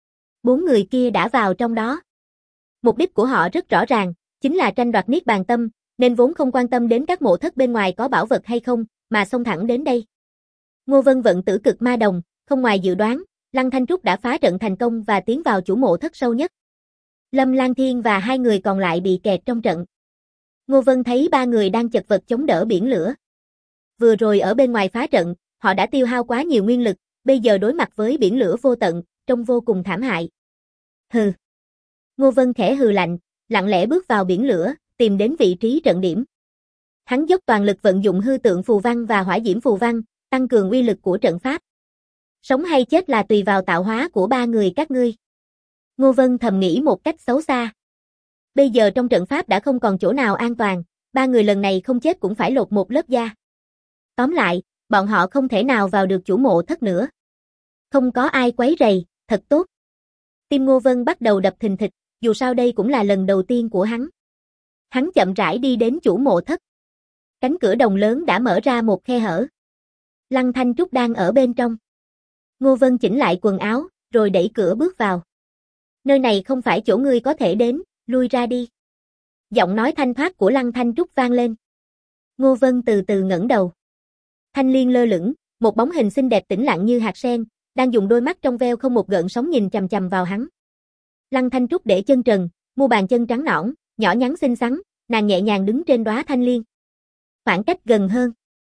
4 người kia đã vào trong đó. Mục đích của họ rất rõ ràng, chính là tranh đoạt niết bàn tâm, nên vốn không quan tâm đến các mộ thất bên ngoài có bảo vật hay không, mà xông thẳng đến đây. Ngô Vân vận tử cực ma đồng, không ngoài dự đoán, Lăng Thanh Trúc đã phá trận thành công và tiến vào chủ mộ thất sâu nhất. Lâm Lan Thiên và 2 người còn lại bị kẹt trong trận. Ngô Vân thấy 3 người đang chật vật chống đỡ biển lửa. Vừa rồi ở bên ngoài phá trận, họ đã tiêu hao quá nhiều nguyên lực, bây giờ đối mặt với biển lửa vô tận, trông vô cùng thảm hại. Hừ. Ngô Vân khẽ hừ lạnh, lặng lẽ bước vào biển lửa, tìm đến vị trí trận điểm. Hắn dốc toàn lực vận dụng hư tượng phù văn và hỏa diễm phù văn, tăng cường uy lực của trận pháp. Sống hay chết là tùy vào tạo hóa của 3 người các ngươi. Ngô Vân thầm nghĩ một cách xấu xa. Bây giờ trong trận pháp đã không còn chỗ nào an toàn, 3 người lần này không chết cũng phải lột một lớp da. Tóm lại, bọn họ không thể nào vào được chủ mộ thất nữa. Không có ai quấy rầy, thật tốt. Tim Ngô Vân bắt đầu đập thình thịch, dù sao đây cũng là lần đầu tiên của hắn. Hắn chậm rãi đi đến chủ mộ thất. Cánh cửa đồng lớn đã mở ra một khe hở. Lăng Thanh Trúc đang ở bên trong. Ngô Vân chỉnh lại quần áo, rồi đẩy cửa bước vào. Nơi này không phải chỗ ngươi có thể đến, lui ra đi. Giọng nói thanh thoát của Lăng Thanh Trúc vang lên. Ngô Vân từ từ ngẩng đầu. Thanh Liên lơ lửng, một bóng hình xinh đẹp tĩnh lặng như hạt sen, đang dùng đôi mắt trong veo không một gợn sóng nhìn chằm chằm vào hắn. Lăng Thanh Trúc để chân trần, mu bàn chân trắng nõn, nhỏ nhắn xinh xắn, nàng nhẹ nhàng đứng trên đóa thanh liên. Khoảng cách gần hơn.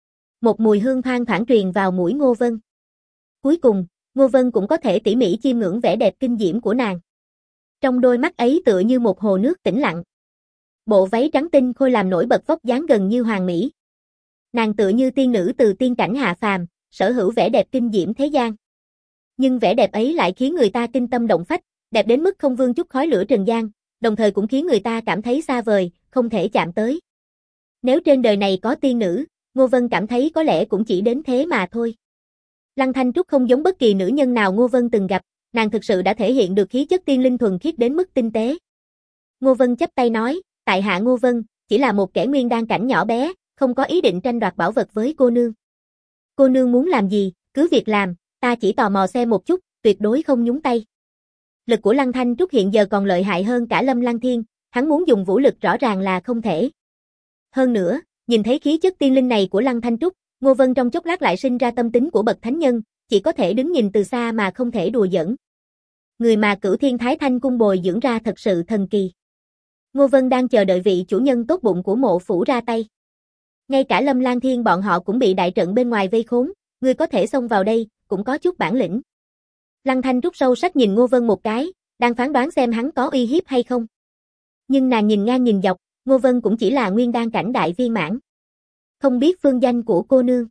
Một mùi hương thoang thoảng truyền vào mũi Ngô Vân. Cuối cùng, Ngô Vân cũng có thể tỉ mỉ chiêm ngưỡng vẻ đẹp kinh diễm của nàng. Trong đôi mắt ấy tựa như một hồ nước tĩnh lặng. Bộ váy trắng tinh khôi làm nổi bật vóc dáng gần như hoàn mỹ. Nàng tựa như tiên nữ từ tiên cảnh hạ phàm, sở hữu vẻ đẹp kinh diễm thế gian. Nhưng vẻ đẹp ấy lại khiến người ta kinh tâm động phách, đẹp đến mức không vương chút khói lửa trần gian, đồng thời cũng khiến người ta cảm thấy xa vời, không thể chạm tới. Nếu trên đời này có tiên nữ, Ngô Vân cảm thấy có lẽ cũng chỉ đến thế mà thôi. Lăng Thanh Trúc không giống bất kỳ nữ nhân nào Ngô Vân từng gặp, nàng thực sự đã thể hiện được khí chất tiên linh thuần khiết đến mức tinh tế. Ngô Vân chắp tay nói, tại hạ Ngô Vân, chỉ là một kẻ nguyên đan cảnh nhỏ bé, không có ý định tranh đoạt bảo vật với cô nương. Cô nương muốn làm gì, cứ việc làm, ta chỉ tò mò xem một chút, tuyệt đối không nhúng tay. Lực của Lăng Thanh Trúc hiện giờ còn lợi hại hơn cả Lâm Lan Thiên, hắn muốn dùng vũ lực rõ ràng là không thể. Hơn nữa, nhìn thấy khí chất tiên linh này của Lăng Thanh Trúc, Ngô Vân trong chốc lát lại sinh ra tâm tính của bậc thánh nhân, chỉ có thể đứng nhìn từ xa mà không thể đùa giỡn. Người mà Cửu Thiên Thái Thanh cung bồi dưỡng ra thật sự thần kỳ. Ngô Vân đang chờ đợi vị chủ nhân tốt bụng của mộ phủ ra tay. Ngay cả Lâm Lan Thiên bọn họ cũng bị đại trận bên ngoài vây khốn, ngươi có thể xông vào đây, cũng có chút bản lĩnh. Lăng Thanh Trúc sâu sắc nhìn Ngô Vân một cái, đang phán đoán xem hắn có uy hiếp hay không. Nhưng nàng nhìn ngang nhìn dọc, Ngô Vân cũng chỉ là nguyên đan cảnh đại viên mãn. Không biết phương danh của cô nương.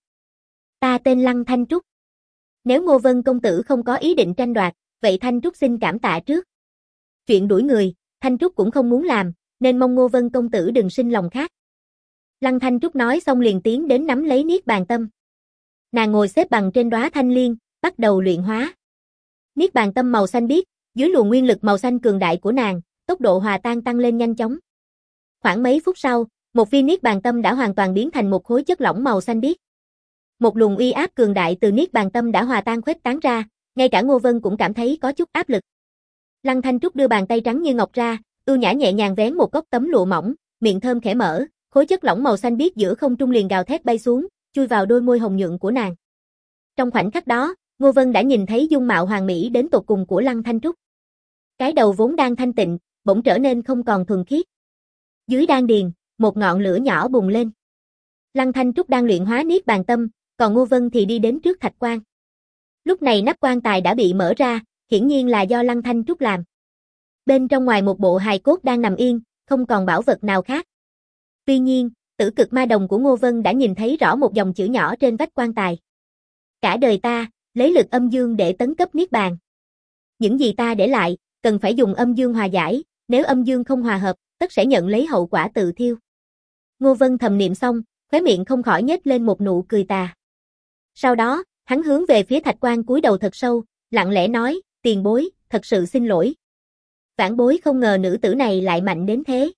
Ta tên Lăng Thanh Trúc. Nếu Ngô Vân công tử không có ý định tranh đoạt, vậy Thanh Trúc xin cảm tạ trước. Chuyện đuổi người, Thanh Trúc cũng không muốn làm, nên mong Ngô Vân công tử đừng sinh lòng khác. Lăng Thanh Trúc nói xong liền tiến đến nắm lấy niết bàn tâm. Nàng ngồi xếp bằng trên đóa thanh liên, bắt đầu luyện hóa. Niết bàn tâm màu xanh biếc, dưới luồng nguyên lực màu xanh cường đại của nàng, tốc độ hòa tan tăng lên nhanh chóng. Khoảng mấy phút sau, một viên niết bàn tâm đã hoàn toàn biến thành một khối chất lỏng màu xanh biếc. Một luồng uy áp cường đại từ niết bàn tâm đã hòa tan khuếch tán ra, ngay cả Ngô Vân cũng cảm thấy có chút áp lực. Lăng Thanh Trúc đưa bàn tay trắng như ngọc ra, ưu nhã nhẹ nhàng vén một góc tấm lụa mỏng, miệng thơm khẽ mở, khối chất lỏng màu xanh biếc giữa không trung liền gào thét bay xuống, chui vào đôi môi hồng nhuận của nàng. Trong khoảnh khắc đó, Ngô Vân đã nhìn thấy dung mạo hoàn mỹ đến tột cùng của Lăng Thanh Trúc. Cái đầu vốn đang thanh tịnh, bỗng trở nên không còn thuần khiết. Dưới đan điền, một ngọn lửa nhỏ bùng lên. Lăng Thanh Trúc đang luyện hóa niết bàn tâm, còn Ngô Vân thì đi đến trước thạch quan. Lúc này nắp quan tài đã bị mở ra, hiển nhiên là do Lăng Thanh Trúc làm. Bên trong ngoài một bộ hài cốt đang nằm yên, không còn bảo vật nào khác. Tuy nhiên, tử cực ma đồng của Ngô Vân đã nhìn thấy rõ một dòng chữ nhỏ trên vách quan tài. Cả đời ta, lấy lực âm dương để tấn cấp niết bàn. Những gì ta để lại, cần phải dùng âm dương hòa giải, nếu âm dương không hòa hợp, tất sẽ nhận lấy hậu quả tự thiêu. Ngô Vân thầm niệm xong, khóe miệng không khỏi nhếch lên một nụ cười tà. Sau đó, hắn hướng về phía thạch quan cúi đầu thật sâu, lặng lẽ nói, tiền bối, thật sự xin lỗi. Vãn bối không ngờ nữ tử này lại mạnh đến thế.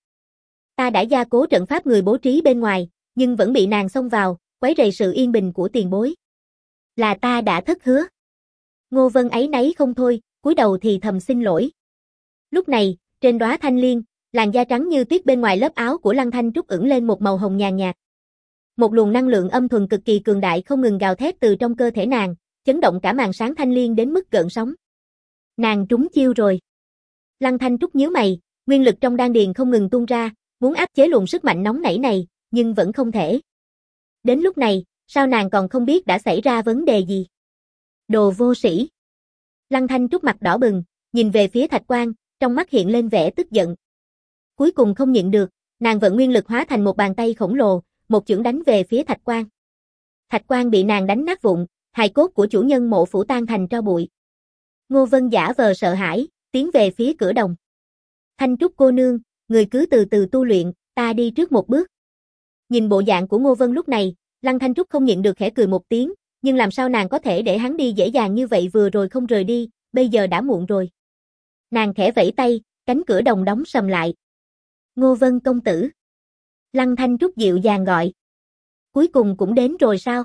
Ta đã gia cố trận pháp người bố trí bên ngoài, nhưng vẫn bị nàng xông vào, quấy rầy sự yên bình của tiền bối. Là ta đã thất hứa. Ngô Vân áy náy không thôi, cúi đầu thì thầm xin lỗi. Lúc này, trên đóa thanh liên, làn da trắng như tuyết bên ngoài lớp áo của Lăng Thanh Trúc ửng lên một màu hồng nhàn nhạt. Một luồng năng lượng âm thuần cực kỳ cường đại không ngừng gào thét từ trong cơ thể nàng, chấn động cả màn sáng thanh liên đến mức gợn sóng. Nàng trúng chiêu rồi. Lăng Thanh Trúc nhíu mày, nguyên lực trong đan điền không ngừng tuôn ra, muốn áp chế luồng sức mạnh nóng nảy này, nhưng vẫn không thể. Đến lúc này, sao nàng còn không biết đã xảy ra vấn đề gì? Đồ vô sĩ. Lăng Thanh Trúc mặt đỏ bừng, nhìn về phía thạch quan, trong mắt hiện lên vẻ tức giận. Cuối cùng không nhịn được, nàng vận nguyên lực hóa thành một bàn tay khổng lồ, một chưởng đánh về phía thạch quan. Thạch quan bị nàng đánh nát vụn, hài cốt của chủ nhân mộ phủ tan thành tro bụi. Ngô Vân giả vờ sợ hãi, tiến về phía cửa đồng. Thanh Trúc cô nương, người cứ từ từ tu luyện, ta đi trước một bước. Nhìn bộ dạng của Ngô Vân lúc này, Lăng Thanh Trúc không nhịn được khẽ cười một tiếng, nhưng làm sao nàng có thể để hắn đi dễ dàng như vậy, vừa rồi không rời đi, bây giờ đã muộn rồi. Nàng khẽ vẫy tay, cánh cửa đồng đóng sầm lại. Ngô Vân công tử. Lăng Thanh Trúc dịu dàng gọi. Cuối cùng cũng đến rồi sao?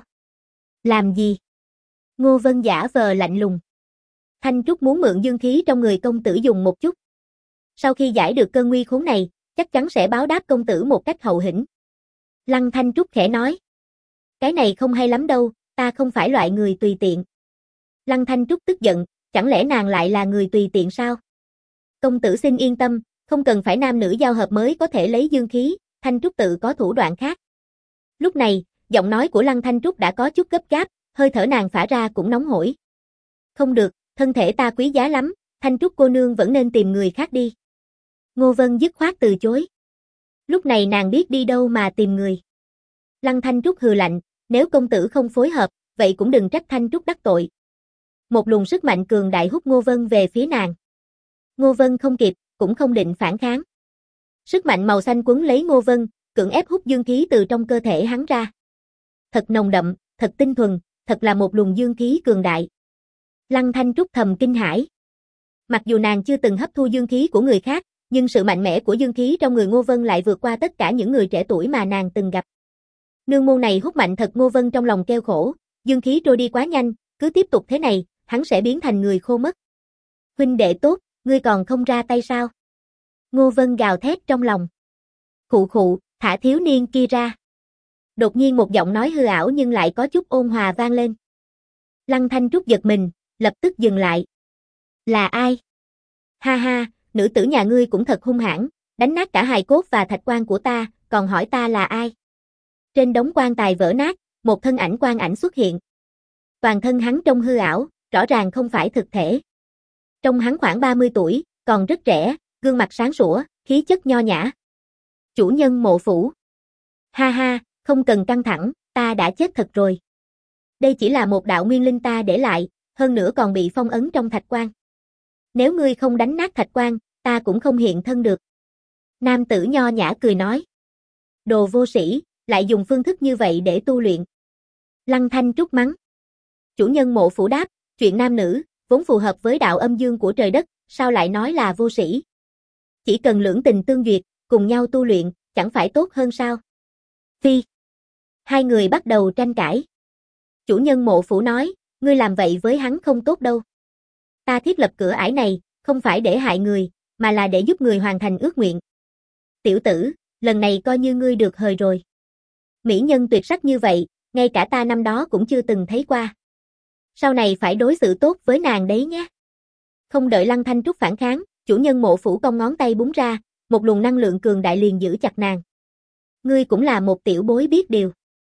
Làm gì? Ngô Vân giả vờ lạnh lùng. Thanh Trúc muốn mượn dương khí trong người công tử dùng một chút. Sau khi giải được cơn nguy khốn này, chắc chắn sẽ báo đáp công tử một cách hậu hĩnh. Lăng Thanh Trúc khẽ nói. Cái này không hay lắm đâu, ta không phải loại người tùy tiện. Lăng Thanh Trúc tức giận, chẳng lẽ nàng lại là người tùy tiện sao? Công tử xin yên tâm, không cần phải nam nữ giao hợp mới có thể lấy dương khí, Thanh Trúc tự có thủ đoạn khác. Lúc này, giọng nói của Lăng Thanh Trúc đã có chút gấp gáp, hơi thở nàng phả ra cũng nóng hổi. Không được, thân thể ta quý giá lắm, Thanh Trúc cô nương vẫn nên tìm người khác đi. Ngô Vân dứt khoát từ chối. Lúc này nàng biết đi đâu mà tìm người. Lăng Thanh Trúc hừ lạnh, nếu công tử không phối hợp, vậy cũng đừng trách Thanh Trúc đắc tội. Một luồng sức mạnh cường đại hút Ngô Vân về phía nàng. Ngô Vân không kịp, cũng không định phản kháng. Sức mạnh màu xanh quấn lấy Ngô Vân, cưỡng ép hút dương khí từ trong cơ thể hắn ra. Thật nồng đậm, thật tinh thuần, thật là một luồng dương khí cường đại. Lăng Thanh Trúc thầm kinh hãi. Mặc dù nàng chưa từng hấp thu dương khí của người khác, nhưng sự mạnh mẽ của dương khí trong người Ngô Vân lại vượt qua tất cả những người trẻ tuổi mà nàng từng gặp. Nương môn này hút mạnh thật, Ngô Vân trong lòng kêu khổ, dương khí trôi đi quá nhanh, cứ tiếp tục thế này, hắn sẽ biến thành người khô mất. Huynh đệ tốt, ngươi còn không ra tay sao? Ngô Vân gào thét trong lòng. Khụ khụ, thả thiếu niên kia ra. Đột nhiên một giọng nói hư ảo nhưng lại có chút ôn hòa vang lên. Lăng Thanh Trúc giật mình, lập tức dừng lại. Là ai? Ha ha, nữ tử nhà ngươi cũng thật hung hãn, đánh nát cả hài cốt và thạch quan của ta, còn hỏi ta là ai? Trên đống quan tài vỡ nát, một thân ảnh quan ảnh xuất hiện. Toàn thân hắn trông hư ảo, rõ ràng không phải thực thể. Trông hắn khoảng 30 tuổi, còn rất trẻ, gương mặt sáng sủa, khí chất nho nhã. Chủ nhân mộ phủ. Ha ha, không cần căng thẳng, ta đã chết thật rồi. Đây chỉ là một đạo nguyên linh ta để lại, hơn nữa còn bị phong ấn trong thạch quan. Nếu ngươi không đánh nát thạch quan, ta cũng không hiện thân được. Nam tử nho nhã cười nói. Đồ vô sĩ, lại dùng phương thức như vậy để tu luyện. Lăng Thanh Trúc mắng. Chủ nhân mộ phủ đáp, chuyện nam nữ, vốn phù hợp với đạo âm dương của trời đất, sao lại nói là vô sĩ? Chỉ cần lưỡng tình tương duyệt, cùng nhau tu luyện, chẳng phải tốt hơn sao? Phi. Hai người bắt đầu tranh cãi. Chủ nhân mộ phủ nói, ngươi làm vậy với hắn không tốt đâu. Ta thiết lập cửa ải này, không phải để hại người, mà là để giúp người hoàn thành ước nguyện. Tiểu tử, lần này coi như ngươi được hời rồi. Mỹ nhân tuyệt sắc như vậy, ngay cả ta năm đó cũng chưa từng thấy qua. Sau này phải đối xử tốt với nàng đấy nhé. Không đợi Lăng Thanh Trúc phản kháng, chủ nhân mộ phủ cong ngón tay búng ra, một luồng năng lượng cường đại liền giữ chặt nàng. Ngươi cũng là một tiểu bối biết điều.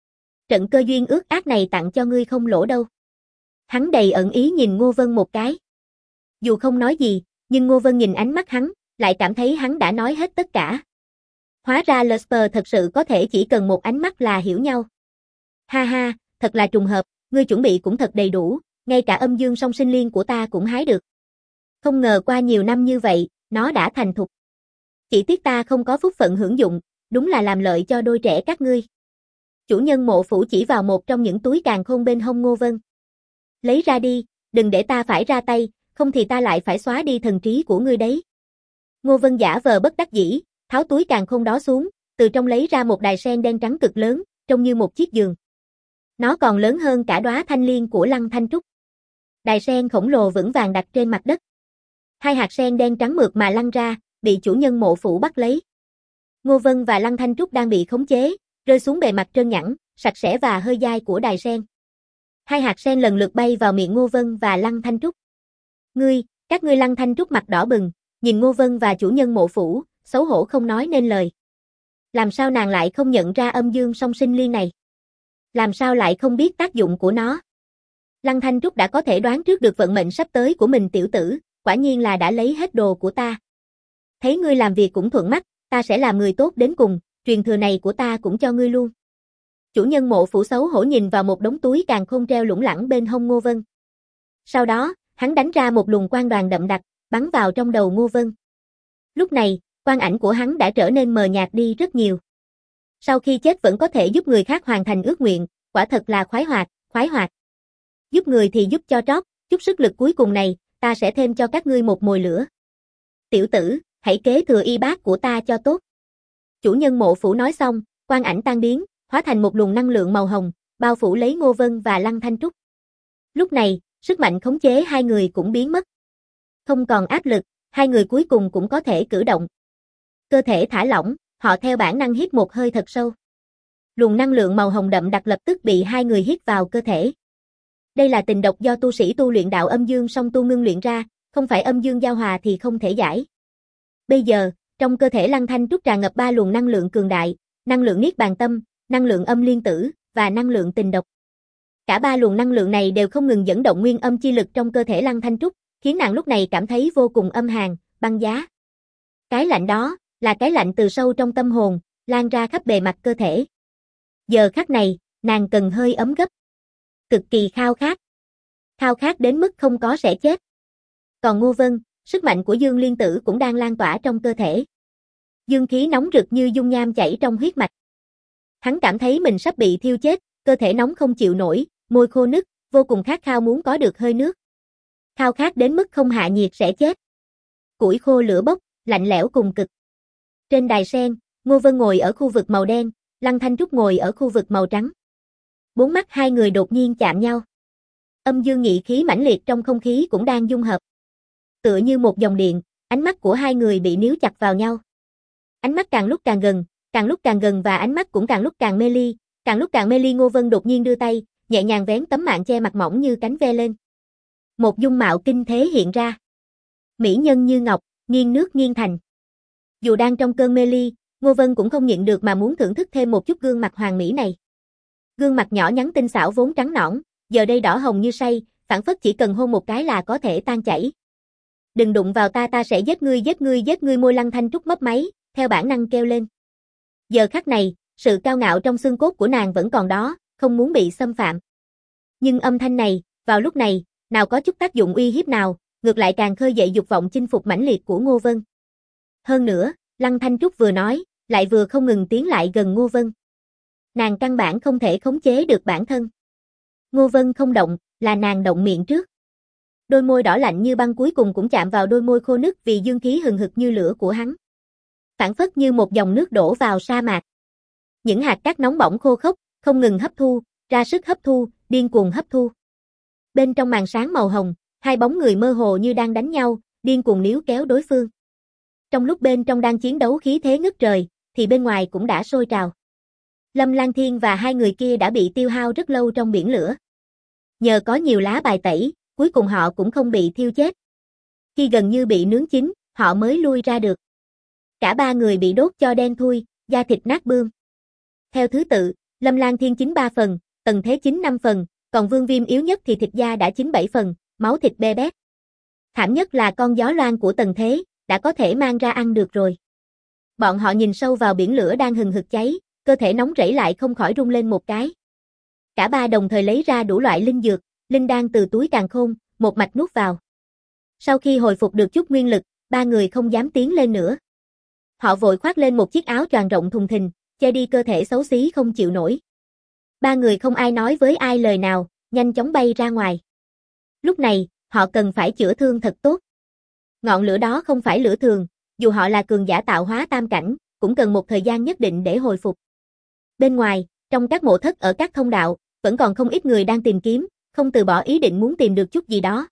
Trận cơ duyên ước ác này tặng cho ngươi không lỗ đâu. Hắn đầy ẩn ý nhìn Ngô Vân một cái. Dù không nói gì, nhưng Ngô Vân nhìn ánh mắt hắn, lại cảm thấy hắn đã nói hết tất cả. Hóa ra Lester thật sự có thể chỉ cần một ánh mắt là hiểu nhau. Ha ha, thật là trùng hợp, ngươi chuẩn bị cũng thật đầy đủ, ngay cả âm dương song sinh liên của ta cũng hái được. Không ngờ qua nhiều năm như vậy, nó đã thành thục. Chỉ tiếc ta không có phúc phận hưởng dụng, đúng là làm lợi cho đôi trẻ các ngươi. Chủ nhân Mộ Phủ chỉ vào một trong những túi càn khôn bên hông Ngô Vân. Lấy ra đi, đừng để ta phải ra tay, không thì ta lại phải xóa đi thần trí của ngươi đấy. Ngô Vân giả vờ bất đắc dĩ, tháo túi càn khôn đó xuống, từ trong lấy ra một đài sen đen trắng cực lớn, trông như một chiếc giường. Nó còn lớn hơn cả đóa thanh liên của Lăng Thanh Trúc. Đài sen khổng lồ vững vàng đặt trên mặt đất. Hai hạt sen đen trắng mượt mà lăn ra, bị chủ nhân Mộ Phủ bắt lấy. Ngô Vân và Lăng Thanh Trúc đang bị khống chế, rơi xuống bề mặt trơn nhẵn, sạch sẽ và hơi dai của đài sen. Hai hạt sen lần lượt bay vào miệng Ngô Vân và Lăng Thanh Trúc. Các ngươi Lăng Thanh Trúc mặt đỏ bừng, nhìn Ngô Vân và chủ nhân Mộ Phủ, xấu hổ không nói nên lời. Làm sao nàng lại không nhận ra âm dương song sinh liên này? Làm sao lại không biết tác dụng của nó? Lăng Thanh Trúc đã có thể đoán trước được vận mệnh sắp tới của mình tiểu tử, quả nhiên là đã lấy hết đồ của ta. Thấy ngươi làm việc cũng thuận mắt, ta sẽ làm người tốt đến cùng, truyền thừa này của ta cũng cho ngươi luôn. Chủ nhân Mộ Phủ xấu hổ nhìn vào một đống túi càn khôn treo lủng lẳng bên hông Ngô Vân. Sau đó, hắn đánh ra một luồng quang đoàn đậm đặc, bắn vào trong đầu Ngô Vân. Lúc này, quang ảnh của hắn đã trở nên mờ nhạt đi rất nhiều. Sau khi chết vẫn có thể giúp người khác hoàn thành ước nguyện, quả thật là khoái hoạt. Giúp người thì giúp cho trót, chút sức lực cuối cùng này, ta sẽ thêm cho các ngươi một mồi lửa. Tiểu tử, hãy kế thừa y bát của ta cho tốt. Chủ nhân Mộ Phủ nói xong, quang ảnh tan biến, hóa thành một luồng năng lượng màu hồng, bao phủ lấy Ngô Vân và Lăng Thanh Trúc. Lúc này, sức mạnh khống chế hai người cũng biến mất. Không còn áp lực, hai người cuối cùng cũng có thể cử động. Cơ thể thả lỏng, họ theo bản năng hít một hơi thật sâu. Luồng năng lượng màu hồng đậm đặc lập tức bị hai người hít vào cơ thể. Đây là tình độc do tu sĩ tu luyện đạo âm dương song tu ngưng luyện ra, không phải âm dương giao hòa thì không thể giải. Bây giờ, trong cơ thể Lăng Thanh Trúc tràn ngập ba luồng năng lượng cường đại, năng lượng niết bàn tâm, năng lượng âm liên tử và năng lượng tình độc. Cả ba luồng năng lượng này đều không ngừng dẫn động nguyên âm chi lực trong cơ thể Lăng Thanh Trúc, khiến nàng lúc này cảm thấy vô cùng âm hàn, băng giá. Cái lạnh đó, là cái lạnh từ sâu trong tâm hồn, lan ra khắp bề mặt cơ thể. Giờ khắc này, nàng cần hơi ấm gấp. Cực kỳ khao khát. Khao khát đến mức không có sẽ chết. Còn Ngô Vân, sức mạnh của dương liên tử cũng đang lan tỏa trong cơ thể. Dương khí nóng rực như dung nham chảy trong huyết mạch. Hắn cảm thấy mình sắp bị thiêu chết, cơ thể nóng không chịu nổi, môi khô nứt, vô cùng khát khao muốn có được hơi nước. Khao khát đến mức không hạ nhiệt sẽ chết. Củi khô lửa bốc, lạnh lẽo cùng cực. Trên đài sen, Ngô Vân ngồi ở khu vực màu đen, Lăng Thanh Trúc ngồi ở khu vực màu trắng. Bốn mắt hai người đột nhiên chạm nhau. Âm dương nghị khí mãnh liệt trong không khí cũng đang dung hợp. Tựa như một dòng điện, ánh mắt của hai người bị níu chặt vào nhau. Ánh mắt càng lúc càng gần và ánh mắt cũng càng lúc càng mê ly. Càng lúc càng mê ly. Ngô Vân đột nhiên đưa tay, nhẹ nhàng vén tấm màn che mặt mỏng như cánh ve lên. Một dung mạo kinh thế hiện ra. Mỹ nhân như ngọc, nghiêng nước nghiêng thành. Dù đang trong cơn mê ly, Ngô Vân cũng không nhịn được mà muốn thưởng thức thêm một chút gương mặt hoàn mỹ này. Gương mặt nhỏ nhắn tinh xảo vốn trắng nõn, giờ đây đỏ hồng như say, phảng phất chỉ cần hôn một cái là có thể tan chảy. Đừng đụng vào ta sẽ giết ngươi môi Lăng Thanh Trúc mấp máy, theo bản năng kêu lên. Giờ khắc này, sự cao ngạo trong xương cốt của nàng vẫn còn đó, không muốn bị xâm phạm. Nhưng âm thanh này, vào lúc này, nào có chút tác dụng uy hiếp nào, ngược lại càng khơi dậy dục vọng chinh phục mãnh liệt của Ngô Vân. Hơn nữa, Lăng Thanh Trúc vừa nói, lại vừa không ngừng tiến lại gần Ngô Vân. Nàng căn bản không thể khống chế được bản thân. Ngô Vân không động, là nàng động miệng trước. Đôi môi đỏ lạnh như băng cuối cùng cũng chạm vào đôi môi khô nứt vì dương khí hừng hực như lửa của hắn. Phảng phất như một dòng nước đổ vào sa mạc. Những hạt cát nóng bỏng khô khốc, không ngừng hấp thu, ra sức hấp thu, điên cuồng hấp thu. Bên trong màn sáng màu hồng, hai bóng người mơ hồ như đang đánh nhau, điên cuồng níu kéo đối phương. Trong lúc bên trong đang chiến đấu khí thế ngất trời, thì bên ngoài cũng đã sôi trào. Lâm Lan Thiên và hai người kia đã bị tiêu hao rất lâu trong biển lửa. Nhờ có nhiều lá bài tẩy, cuối cùng họ cũng không bị thiêu chết. Khi gần như bị nướng chín, họ mới lui ra được. Cả ba người bị đốt cho đen thui, da thịt nát bươm. Theo thứ tự, Lâm Lang Thiên chín 3 phần, Tần Thế chín 5 phần, còn Vương Viêm yếu nhất thì thịt da đã chín 7 phần, máu thịt be bét. Thảm nhất là con gió loan của Tần Thế, đã có thể mang ra ăn được rồi. Bọn họ nhìn sâu vào biển lửa đang hừng hực cháy, cơ thể nóng rẫy lại không khỏi rung lên một cái. Cả ba đồng thời lấy ra đủ loại linh dược, linh đan từ túi càn khôn, một mạch nuốt vào. Sau khi hồi phục được chút nguyên lực, ba người không dám tiến lên nữa. Họ vội khoác lên một chiếc áo choàng rộng thùng thình, che đi cơ thể xấu xí không chịu nổi. Ba người không ai nói với ai lời nào, nhanh chóng bay ra ngoài. Lúc này, họ cần phải chữa thương thật tốt. Ngọn lửa đó không phải lửa thường, dù họ là cường giả tạo hóa tam cảnh, cũng cần một thời gian nhất định để hồi phục. Bên ngoài, trong các mộ thất ở các thông đạo, vẫn còn không ít người đang tìm kiếm, không từ bỏ ý định muốn tìm được chút gì đó.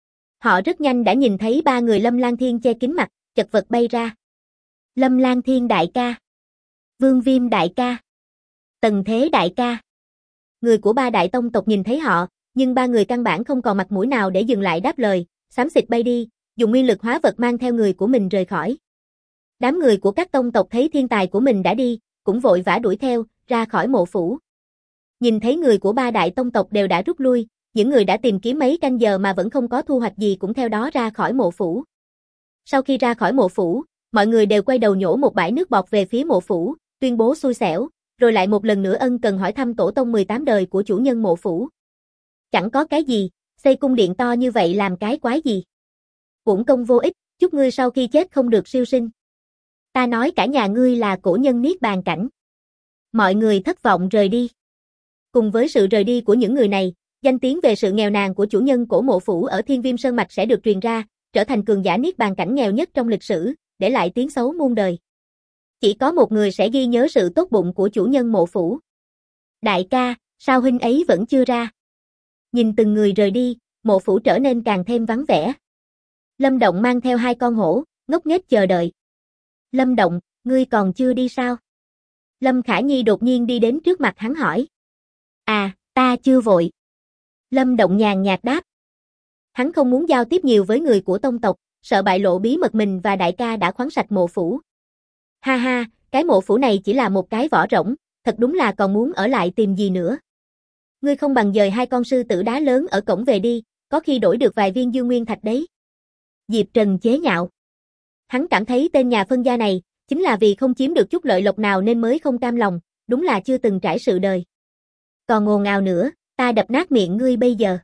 Họ rất nhanh đã nhìn thấy ba người Lâm Lang Thiên che kín mặt, chật vật bay ra. Lâm Lang Thiên đại ca, Vương Viêm đại ca, Tần Thế đại ca. Người của ba đại tông tộc nhìn thấy họ, nhưng ba người căn bản không còn mặt mũi nào để dừng lại đáp lời, xám xịt bay đi, dùng nguyên lực hóa vật mang theo người của mình rời khỏi. Đám người của các tông tộc thấy thiên tài của mình đã đi, cũng vội vã đuổi theo, ra khỏi mộ phủ. Nhìn thấy người của ba đại tông tộc đều đã rút lui, những người đã tìm kiếm mấy canh giờ mà vẫn không có thu hoạch gì cũng theo đó ra khỏi mộ phủ. Sau khi ra khỏi mộ phủ, mọi người đều quay đầu nhổ một bãi nước bọt về phía mộ phủ, tuyên bố xui xẻo, rồi lại một lần nữa ân cần hỏi thăm tổ tông 18 đời của chủ nhân mộ phủ. Chẳng có cái gì, xây cung điện to như vậy làm cái quái gì? Uổng công vô ích, chúc ngươi sau khi chết không được siêu sinh. Ta nói cả nhà ngươi là cổ nhân niết bàn cảnh. Mọi người thất vọng rời đi. Cùng với sự rời đi của những người này, danh tiếng về sự nghèo nàn của chủ nhân cổ mộ phủ ở Thiên Viêm Sơn Mạch sẽ được truyền ra, trở thành cường giả niết bàn cảnh nghèo nhất trong lịch sử, để lại tiếng xấu muôn đời. Chỉ có một người sẽ ghi nhớ sự tốt bụng của chủ nhân mộ phủ. Đại ca, sao huynh ấy vẫn chưa ra? Nhìn từng người rời đi, mộ phủ trở nên càng thêm vắng vẻ. Lâm Động mang theo hai con hổ, ngốc nghếch chờ đợi. Lâm Động, ngươi còn chưa đi sao? Lâm Khả Nhi đột nhiên đi đến trước mặt hắn hỏi. À, ta chưa vội. Lâm Động nhàn nhạt đáp. Hắn không muốn giao tiếp nhiều với người của tông tộc, sợ bại lộ bí mật mình và đại ca đã khoáng sạch mộ phủ. Ha ha, cái mộ phủ này chỉ là một cái vỏ rỗng, thật đúng là còn muốn ở lại tìm gì nữa. Ngươi không bằng dời hai con sư tử đá lớn ở cổng về đi, có khi đổi được vài viên dương nguyên thạch đấy. Diệp Trần chế nhạo. Hắn cảm thấy tên nhà phân gia này, chính là vì không chiếm được chút lợi lộc nào nên mới không cam lòng, đúng là chưa từng trải sự đời. Còn ngồn ngào nữa, ta đập nát miệng ngươi bây giờ.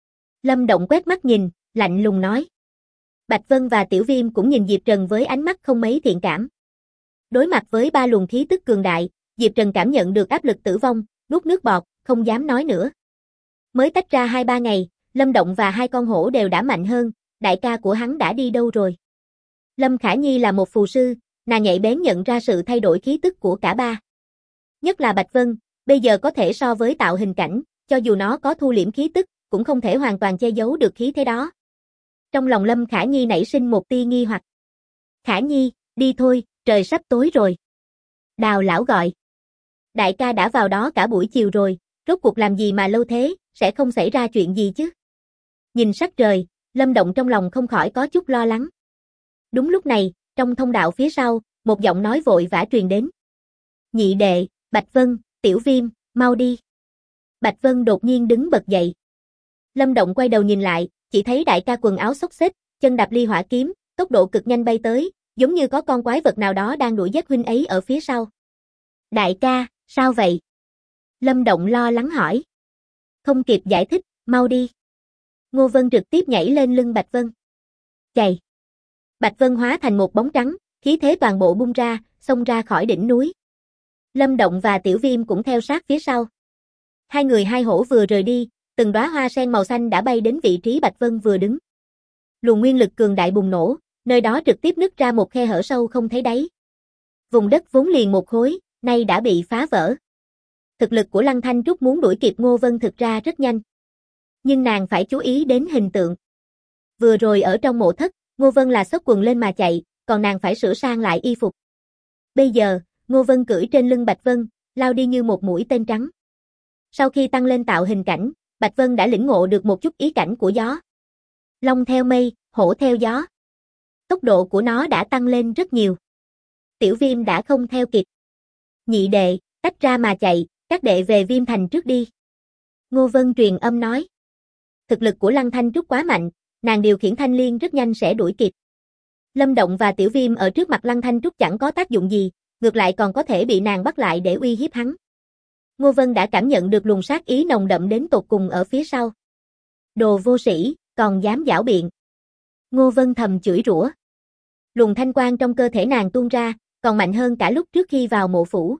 Lâm Động quét mắt nhìn, lạnh lùng nói. Bạch Vân và Tiểu Viêm cũng nhìn Diệp Trần với ánh mắt không mấy thiện cảm. Đối mặt với ba luồng khí tức cường đại, Diệp Trần cảm nhận được áp lực tử vong, nuốt nước bọt, không dám nói nữa. Mới tách ra 2-3 ngày, Lâm Động và hai con hổ đều đã mạnh hơn, đại ca của hắn đã đi đâu rồi? Lâm Khả Nhi là một phù sư, nàng nhạy bén nhận ra sự thay đổi khí tức của cả ba. Nhất là Bạch Vân, bây giờ có thể so với tạo hình cảnh, cho dù nó có thu liễm khí tức, cũng không thể hoàn toàn che giấu được khí thế đó. Trong lòng Lâm Khả Nhi nảy sinh một tia nghi hoặc. Khả Nhi, đi thôi, trời sắp tối rồi. Đào lão gọi. Đại ca đã vào đó cả buổi chiều rồi, rốt cuộc làm gì mà lâu thế, sẽ không xảy ra chuyện gì chứ. Nhìn sắc trời, Lâm Động trong lòng không khỏi có chút lo lắng. Đúng lúc này, trong thông đạo phía sau, một giọng nói vội vã truyền đến. Nhị đệ, Bạch Vân, Tiểu Viêm, mau đi. Bạch Vân đột nhiên đứng bật dậy. Lâm Động quay đầu nhìn lại, chỉ thấy đại ca quần áo xốc xếch, chân đạp ly hỏa kiếm, tốc độ cực nhanh bay tới, giống như có con quái vật nào đó đang đuổi giết huynh ấy ở phía sau. Đại ca, sao vậy? Lâm Động lo lắng hỏi. Không kịp giải thích, mau đi. Ngô Vân trực tiếp nhảy lên lưng Bạch Vân. Chạy. Bạch Vân hóa thành một bóng trắng, khí thế toàn bộ bung ra, xông ra khỏi đỉnh núi. Lâm Động và Tiểu Viêm cũng theo sát phía sau. Hai người hai hổ vừa rời đi, từng đóa hoa sen màu xanh đã bay đến vị trí Bạch Vân vừa đứng. Luồng nguyên lực cường đại bùng nổ, nơi đó trực tiếp nứt ra một khe hở sâu không thấy đáy. Vùng đất vốn liền một khối, nay đã bị phá vỡ. Thực lực của Lăng Thanh Trúc muốn đuổi kịp Ngô Vân thực ra rất nhanh. Nhưng nàng phải chú ý đến hình tượng. Vừa rồi ở trong mộ thất, Ngô Vân là xốc quần lên mà chạy, còn nàng phải sửa sang lại y phục. Bây giờ, Ngô Vân cưỡi trên lưng Bạch Vân, lao đi như một mũi tên trắng. Sau khi tăng lên tạo hình cảnh, Bạch Vân đã lĩnh ngộ được một chút ý cảnh của gió. Long theo mây, hổ theo gió. Tốc độ của nó đã tăng lên rất nhiều. Tiểu Viêm đã không theo kịp. Nhị đệ, tách ra mà chạy, Các đệ về Viêm Thành trước đi. Ngô Vân truyền âm nói. Thực lực của Lăng Thanh Trúc quá mạnh, nàng điều khiển Thanh Liên rất nhanh sẽ đuổi kịp. Lâm Động và Tiểu Viêm ở trước mặt Lăng Thanh Trúc chẳng có tác dụng gì, ngược lại còn có thể bị nàng bắt lại để uy hiếp hắn. Ngô Vân đã cảm nhận được luồng sát ý nồng đậm đến tột cùng ở phía sau. Đồ vô sĩ, còn dám giảo biện. Ngô Vân thầm chửi rủa. Luồng thanh quang trong cơ thể nàng tuôn ra, còn mạnh hơn cả lúc trước khi vào mộ phủ.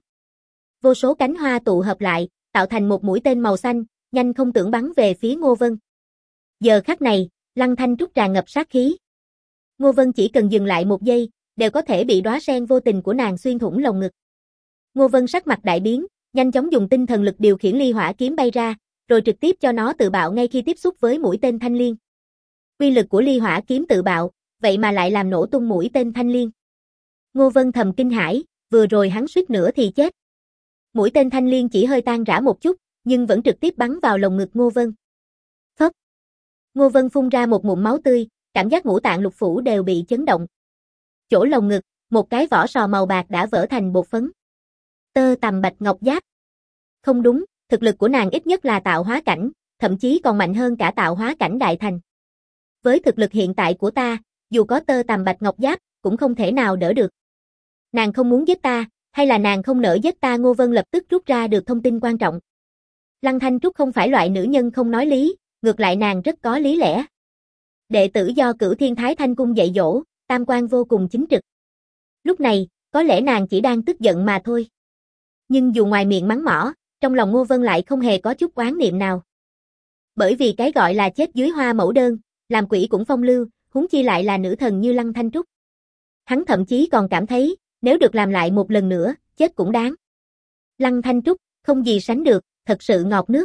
Vô số cánh hoa tụ hợp lại, tạo thành một mũi tên màu xanh, nhanh không tưởng bắn về phía Ngô Vân. Giờ khắc này, Lăng Thanh Trúc tràn ngập sát khí. Ngô Vân chỉ cần dừng lại một giây, đều có thể bị đóa sen vô tình của nàng xuyên thủng lồng ngực. Ngô Vân sắc mặt đại biến, nhanh chóng dùng tinh thần lực điều khiển ly hỏa kiếm bay ra, rồi trực tiếp cho nó tự bạo ngay khi tiếp xúc với mũi tên thanh liên. Uy lực của ly hỏa kiếm tự bạo, vậy mà lại làm nổ tung mũi tên thanh liên. Ngô Vân thầm kinh hãi, vừa rồi hắn suýt nữa thì chết. Mũi tên thanh liên chỉ hơi tan rã một chút, nhưng vẫn trực tiếp bắn vào lồng ngực Ngô Vân. Phốc. Ngô Vân phun ra một ngụm máu tươi, cảm giác ngũ tạng lục phủ đều bị chấn động. Chỗ lồng ngực, một cái vỏ sò màu bạc đã vỡ thành bột phấn. Tơ tằm bạch ngọc giáp. Không đúng, thực lực của nàng ít nhất là tạo hóa cảnh, thậm chí còn mạnh hơn cả tạo hóa cảnh đại thành. Với thực lực hiện tại của ta, dù có tơ tằm bạch ngọc giáp, cũng không thể nào đỡ được. Nàng không muốn giết ta, hay là nàng không nỡ giết ta? Ngô Vân lập tức rút ra được thông tin quan trọng. Lăng Thanh Trúc không phải loại nữ nhân không nói lý, ngược lại nàng rất có lý lẽ. Đệ tử do Cửu Thiên Thái Thanh Cung dạy dỗ, tam quan vô cùng chính trực. Lúc này, có lẽ nàng chỉ đang tức giận mà thôi. Nhưng dù ngoài miệng mắng mỏ, trong lòng Ngô Vân lại không hề có chút oán niệm nào. Bởi vì cái gọi là chết dưới hoa mẫu đơn, làm quỷ cũng phong lưu, huống chi lại là nữ thần như Lăng Thanh Trúc. Hắn thậm chí còn cảm thấy, nếu được làm lại một lần nữa, chết cũng đáng. Lăng Thanh Trúc, không gì sánh được, thật sự ngọt nước.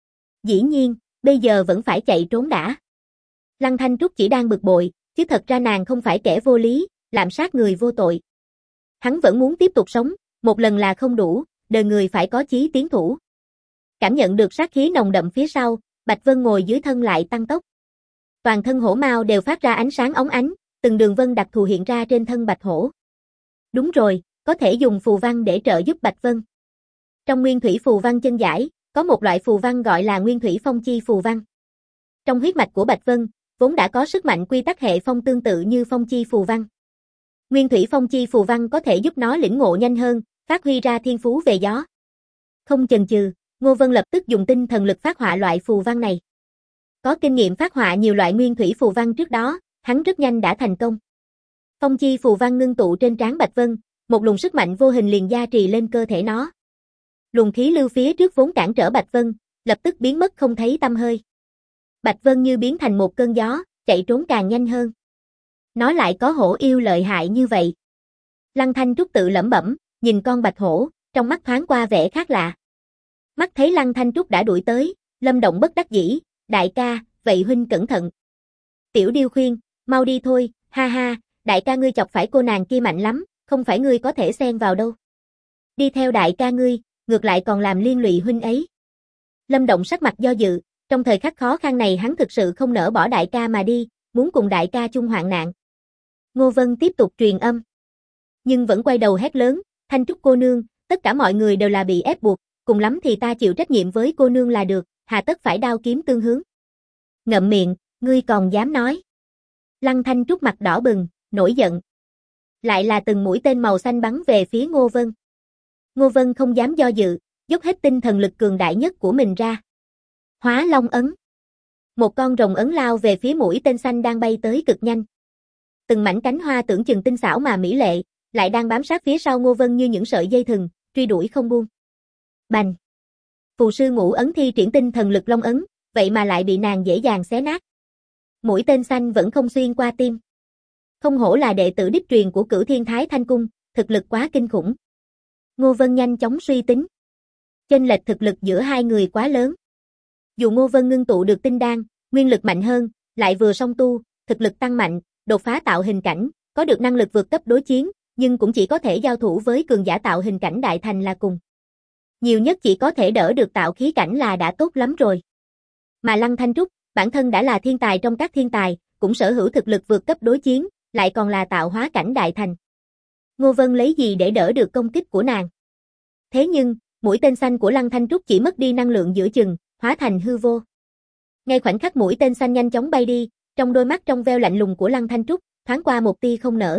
Dĩ nhiên, bây giờ vẫn phải chạy trốn đã. Lăng Thanh Trúc chỉ đang bực bội, chứ thật ra nàng không phải kẻ vô lý, lạm sát người vô tội. Hắn vẫn muốn tiếp tục sống, một lần là không đủ, đời người phải có chí tiến thủ. Cảm nhận được sát khí nồng đậm phía sau, Bạch Vân ngồi dưới thân lại tăng tốc. Toàn thân hổ mao đều phát ra ánh sáng óng ánh, từng đường vân đặc thù hiện ra trên thân Bạch Hổ. Đúng rồi, có thể dùng phù văn để trợ giúp Bạch Vân. Trong nguyên thủy phù văn chân giải, có một loại phù văn gọi là nguyên thủy phong chi phù văn. Trong huyết mạch của Bạch Vân, vốn đã có sức mạnh quy tắc hệ phong tương tự như phong chi phù văn. Nguyên thủy phong chi phù văn có thể giúp nó lĩnh ngộ nhanh hơn, phát huy ra thiên phú về gió. Không chần chừ, Ngô Vân lập tức dùng tinh thần lực phát họa loại phù văn này. Có kinh nghiệm phát họa nhiều loại nguyên thủy phù văn trước đó, hắn rất nhanh đã thành công. Phong chi phù văn ngưng tụ trên trán Bạch Vân, một luồng sức mạnh vô hình liền gia trì lên cơ thể nó. Luồng khí lưu phía trước vốn cản trở Bạch Vân, lập tức biến mất không thấy tăm hơi. Bạch Vân như biến thành một cơn gió, chạy trốn càng nhanh hơn. Nó lại có hổ yêu lợi hại như vậy. Lăng Thanh Trúc tự lẩm bẩm, nhìn con bạch hổ, trong mắt thoáng qua vẻ khác lạ. Mắt thấy Lăng Thanh Trúc đã đuổi tới, Lâm Động bất đắc dĩ, đại ca, vậy huynh cẩn thận. Tiểu Điêu khuyên, mau đi thôi, ha ha, đại ca ngươi chọc phải cô nàng kia mạnh lắm, không phải ngươi có thể xen vào đâu. Đi theo đại ca ngươi, ngược lại còn làm liên lụy huynh ấy. Lâm Động sắc mặt do dự, trong thời khắc khó khăn này hắn thực sự không nỡ bỏ đại ca mà đi, muốn cùng đại ca chung hoạn nạn. Ngô Vân tiếp tục truyền âm. Nhưng vẫn quay đầu hét lớn, Thanh Trúc cô nương, tất cả mọi người đều là bị ép buộc, cùng lắm thì ta chịu trách nhiệm với cô nương là được, hà tất phải đao kiếm tương hướng. Ngậm miệng, ngươi còn dám nói. Lăng Thanh Trúc mặt đỏ bừng, nổi giận. Lại là từng mũi tên màu xanh bắn về phía Ngô Vân. Ngô Vân không dám do dự, dốc hết tinh thần lực cường đại nhất của mình ra. Hóa Long ấn. Một con rồng ấn lao về phía mũi tên xanh đang bay tới cực nhanh. Từng mảnh cánh hoa tưởng chừng tinh xảo mà mỹ lệ, lại đang bám sát phía sau Ngô Vân như những sợi dây thừng, truy đuổi không buông. Bành! Phù sư Ngũ ấn thi triển tinh thần lực long ấn, vậy mà lại bị nàng dễ dàng xé nát. Mũi tên xanh vẫn không xuyên qua tim. Không hổ là đệ tử đích truyền của Cửu Thiên Thái Thanh Cung, thực lực quá kinh khủng. Ngô Vân nhanh chóng suy tính. Chênh lệch thực lực giữa hai người quá lớn. Dù Ngô Vân ngưng tụ được tinh đan, nguyên lực mạnh hơn, lại vừa song tu, thực lực tăng mạnh, đột phá tạo hình cảnh, có được năng lực vượt cấp đối chiến, nhưng cũng chỉ có thể giao thủ với cường giả tạo hình cảnh đại thành là cùng. Nhiều nhất chỉ có thể đỡ được tạo khí cảnh là đã tốt lắm rồi. Mà Lăng Thanh Trúc, bản thân đã là thiên tài trong các thiên tài, cũng sở hữu thực lực vượt cấp đối chiến, lại còn là tạo hóa cảnh đại thành. Ngô Vân lấy gì để đỡ được công kích của nàng? Thế nhưng, Mũi tên xanh của Lăng Thanh Trúc chỉ mất đi năng lượng giữa chừng, hóa thành hư vô. Ngay khoảnh khắc mũi tên xanh nhanh chóng bay đi, trong đôi mắt trong veo lạnh lùng của Lăng Thanh Trúc, thoáng qua một tia không nở.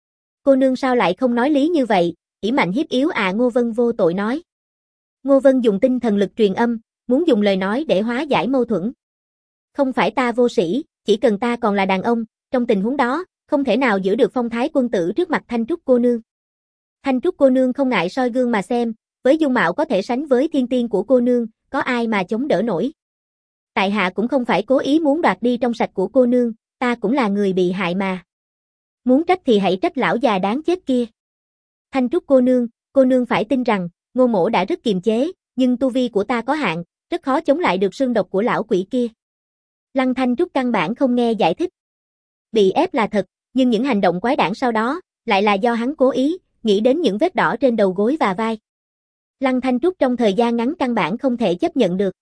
Cô nương sao lại không nói lý như vậy, ỷ mạnh hiếp yếu à, Ngô Vân vô tội nói. Ngô Vân dùng tinh thần lực truyền âm, muốn dùng lời nói để hóa giải mâu thuẫn. Không phải ta vô sĩ, chỉ cần ta còn là đàn ông, trong tình huống đó, không thể nào giữ được phong thái quân tử trước mặt Thanh Trúc cô nương. Thanh Trúc cô nương không ngại soi gương mà xem, với dung mạo có thể sánh với thiên tiên của cô nương, có ai mà chống đỡ nổi. Tại hạ cũng không phải cố ý muốn đoạt đi trong sạch của cô nương, ta cũng là người bị hại mà. Muốn trách thì hãy trách lão già đáng chết kia. Thanh Trúc cô nương phải tin rằng, Ngô mỗ đã rất kiềm chế, nhưng tu vi của ta có hạn, rất khó chống lại được sương độc của lão quỷ kia. Lăng Thanh Trúc căn bản không nghe giải thích. Bị ép là thật, nhưng những hành động quái đản sau đó, lại là do hắn cố ý, nghĩ đến những vết đỏ trên đầu gối và vai. Lăng Thanh Trúc trong thời gian ngắn căn bản không thể chấp nhận được.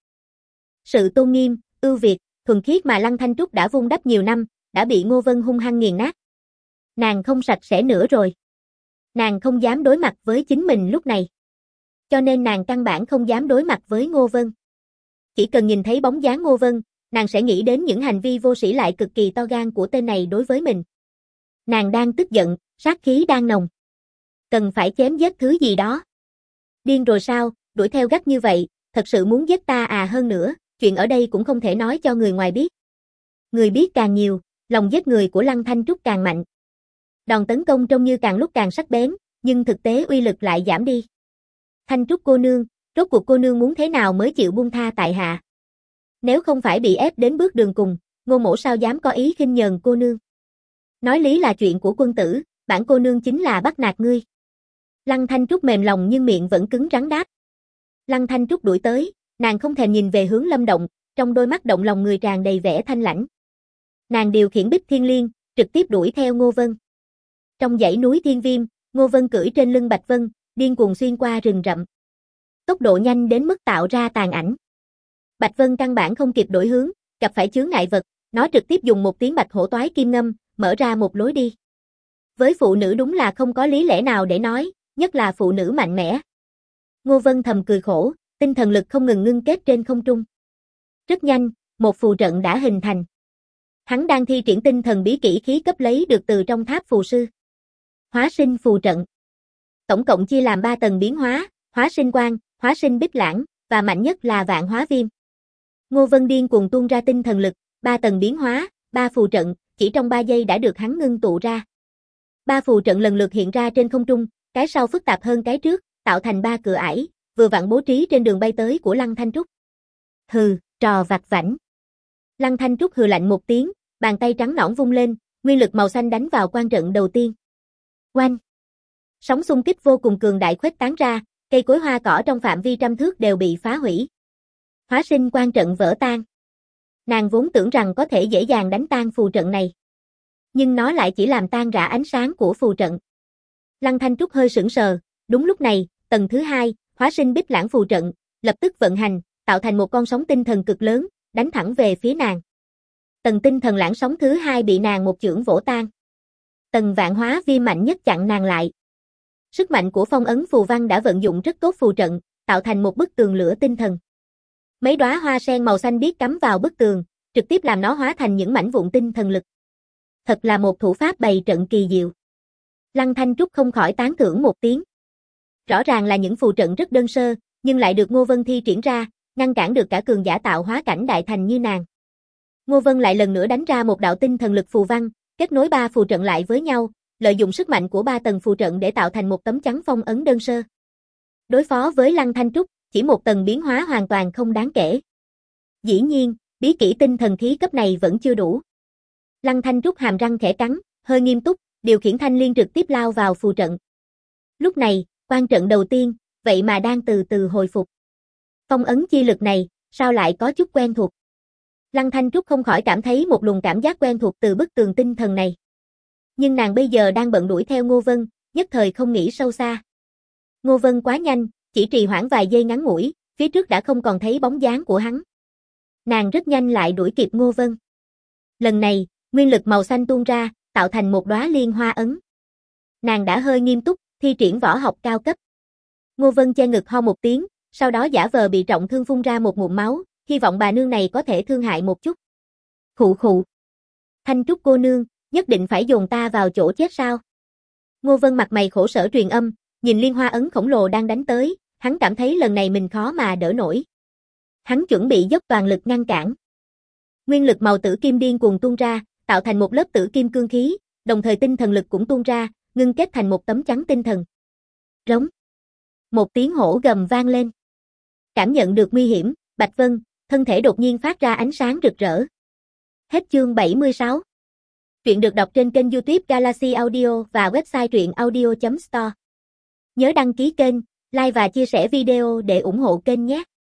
Sự tôn nghiêm, ưu việt, thuần khiết mà Lăng Thanh Trúc đã vun đắp nhiều năm, đã bị Ngô Vân hung hăng nghiền nát. Nàng không sạch sẽ nữa rồi. Nàng không dám đối mặt với chính mình lúc này. Cho nên nàng căn bản không dám đối mặt với Ngô Vân. Chỉ cần nhìn thấy bóng dáng Ngô Vân, nàng sẽ nghĩ đến những hành vi vô sĩ lại cực kỳ to gan của tên này đối với mình. Nàng đang tức giận, sát khí đang nồng. Cần phải chém giết thứ gì đó. Điên rồi sao, đuổi theo gắt như vậy, thật sự muốn giết ta à, hơn nữa, chuyện ở đây cũng không thể nói cho người ngoài biết. Người biết càng nhiều, lòng giết người của Lăng Thanh Trúc càng mạnh. Đòn tấn công trông như càng lúc càng sắc bén, nhưng thực tế uy lực lại giảm đi. Thanh Trúc cô nương, rốt cuộc cô nương muốn thế nào mới chịu buông tha tại hạ? Nếu không phải bị ép đến bước đường cùng, Ngô mỗ sao dám có ý khinh nhờn cô nương? Nói lý là chuyện của quân tử, bản cô nương chính là bắt nạt ngươi. Lăng Thanh Trúc mềm lòng nhưng miệng vẫn cứng rắn đáp. Lăng Thanh Trúc đuổi tới, nàng không thèm nhìn về hướng Lâm Động, trong đôi mắt động lòng người tràn đầy vẻ thanh lãnh. Nàng điều khiển Bích Thiên Liên, trực tiếp đuổi theo Ngô Vân. Trong dãy núi Thiên Viêm, Ngô Vân cưỡi trên lưng Bạch Vân, điên cuồng xuyên qua rừng rậm. Tốc độ nhanh đến mức tạo ra tàn ảnh. Bạch Vân căn bản không kịp đổi hướng, gặp phải chướng ngại vật, nó trực tiếp dùng một tiếng bạch hổ toái kim ngâm, mở ra một lối đi. Với phụ nữ đúng là không có lý lẽ nào để nói, nhất là phụ nữ mạnh mẽ. Ngô Vân thầm cười khổ, tinh thần lực không ngừng ngưng kết trên không trung. Rất nhanh, một phù trận đã hình thành. Hắn đang thi triển tinh thần bí kỹ khí cấp lấy được từ trong tháp phù sư. Hóa sinh phù trận. Tổng cộng chia làm 3 tầng biến hóa, hóa sinh quang, hóa sinh bích lãng, và mạnh nhất là vạn hóa viêm. Ngô Vân điên cuồng tuôn ra tinh thần lực, 3 tầng biến hóa, 3 phù trận, chỉ trong 3 giây đã được hắn ngưng tụ ra. 3 phù trận lần lượt hiện ra trên không trung, cái sau phức tạp hơn cái trước, tạo thành 3 cửa ải, vừa vặn bố trí trên đường bay tới của Lăng Thanh Trúc. Hừ, trò vặt vãnh. Lăng Thanh Trúc hừ lạnh một tiếng, bàn tay trắng nõn vung lên, nguyên lực màu xanh đánh vào quan trận đầu tiên. Oanh! Sóng xung kích vô cùng cường đại khuếch tán ra, cây cối hoa cỏ trong phạm vi trăm thước đều bị phá hủy. Hóa sinh quan trận vỡ tan. Nàng vốn tưởng rằng có thể dễ dàng đánh tan phù trận này. Nhưng nó lại chỉ làm tan rã ánh sáng của phù trận. Lăng Thanh Trúc hơi sững sờ, đúng lúc này, tầng thứ 2, hóa sinh bích lãng phù trận, lập tức vận hành, tạo thành một con sóng tinh thần cực lớn, đánh thẳng về phía nàng. Tầng tinh thần lãng sóng thứ 2 bị nàng một chưởng vỗ tan. Tầng vạn hóa viêm mạnh nhất chặn nàng lại. Sức mạnh của phong ấn phù văn đã vận dụng rất tốt phù trận, tạo thành một bức tường lửa tinh thần. Mấy đóa hoa sen màu xanh biếc cắm vào bức tường, trực tiếp làm nó hóa thành những mảnh vụn tinh thần lực. Thật là một thủ pháp bày trận kỳ diệu. Lăng Thanh Trúc không khỏi tán thưởng một tiếng. Rõ ràng là những phù trận rất đơn sơ, nhưng lại được Ngô Vân thi triển ra, ngăn cản được cả cường giả tạo hóa cảnh đại thành như nàng. Ngô Vân lại lần nữa đánh ra một đạo tinh thần lực phù văn, kết nối 3 phù trận lại với nhau, lợi dụng sức mạnh của 3 tầng phù trận để tạo thành một tấm chắn phong ấn đơn sơ. Đối phó với Lăng Thanh Trúc, chỉ một tầng biến hóa hoàn toàn không đáng kể. Dĩ nhiên, bí kỹ tinh thần khí cấp này vẫn chưa đủ. Lăng Thanh Trúc hàm răng khẽ cắn, hơi nghiêm túc, điều khiển thanh liên trực tiếp lao vào phù trận. Lúc này, quan trận đầu tiên, vậy mà đang từ từ hồi phục. Phong ấn chi lực này, sao lại có chút quen thuộc? Lăng Thanh Trúc không khỏi cảm thấy một luồng cảm giác quen thuộc từ bức tường tinh thần này. Nhưng nàng bây giờ đang bận đuổi theo Ngô Vân, nhất thời không nghĩ sâu xa. Ngô Vân quá nhanh, chỉ trì hoãn vài giây ngắn ngủi, phía trước đã không còn thấy bóng dáng của hắn. Nàng rất nhanh lại đuổi kịp Ngô Vân. Lần này, nguyên lực màu xanh tuôn ra, tạo thành một đóa liên hoa ấn. Nàng đã hơi nghiêm túc, thi triển võ học cao cấp. Ngô Vân che ngực ho một tiếng, sau đó giả vờ bị trọng thương phun ra một ngụm máu, hy vọng bà nương này có thể thương hại một chút. Khụ khụ. Thanh Trúc cô nương, nhất định phải dồn ta vào chỗ chết sao? Ngô Vân mặt mày khổ sở truyền âm, nhìn liên hoa ấn khổng lồ đang đánh tới, hắn cảm thấy lần này mình khó mà đỡ nổi. Hắn chuẩn bị dốc toàn lực ngăn cản. Nguyên lực màu tử kim điên cuồng tuôn ra, tạo thành một lớp tử kim cương khí, đồng thời tinh thần lực cũng tuôn ra, ngưng kết thành một tấm chắn tinh thần. Rống. Một tiếng hổ gầm vang lên. Cảm nhận được nguy hiểm, Bạch Vân, thân thể đột nhiên phát ra ánh sáng rực rỡ. Hết chương 76. Truyện được đọc trên kênh YouTube Galaxy Audio và website truyệnaudio.store. Nhớ đăng ký kênh, like và chia sẻ video để ủng hộ kênh nhé.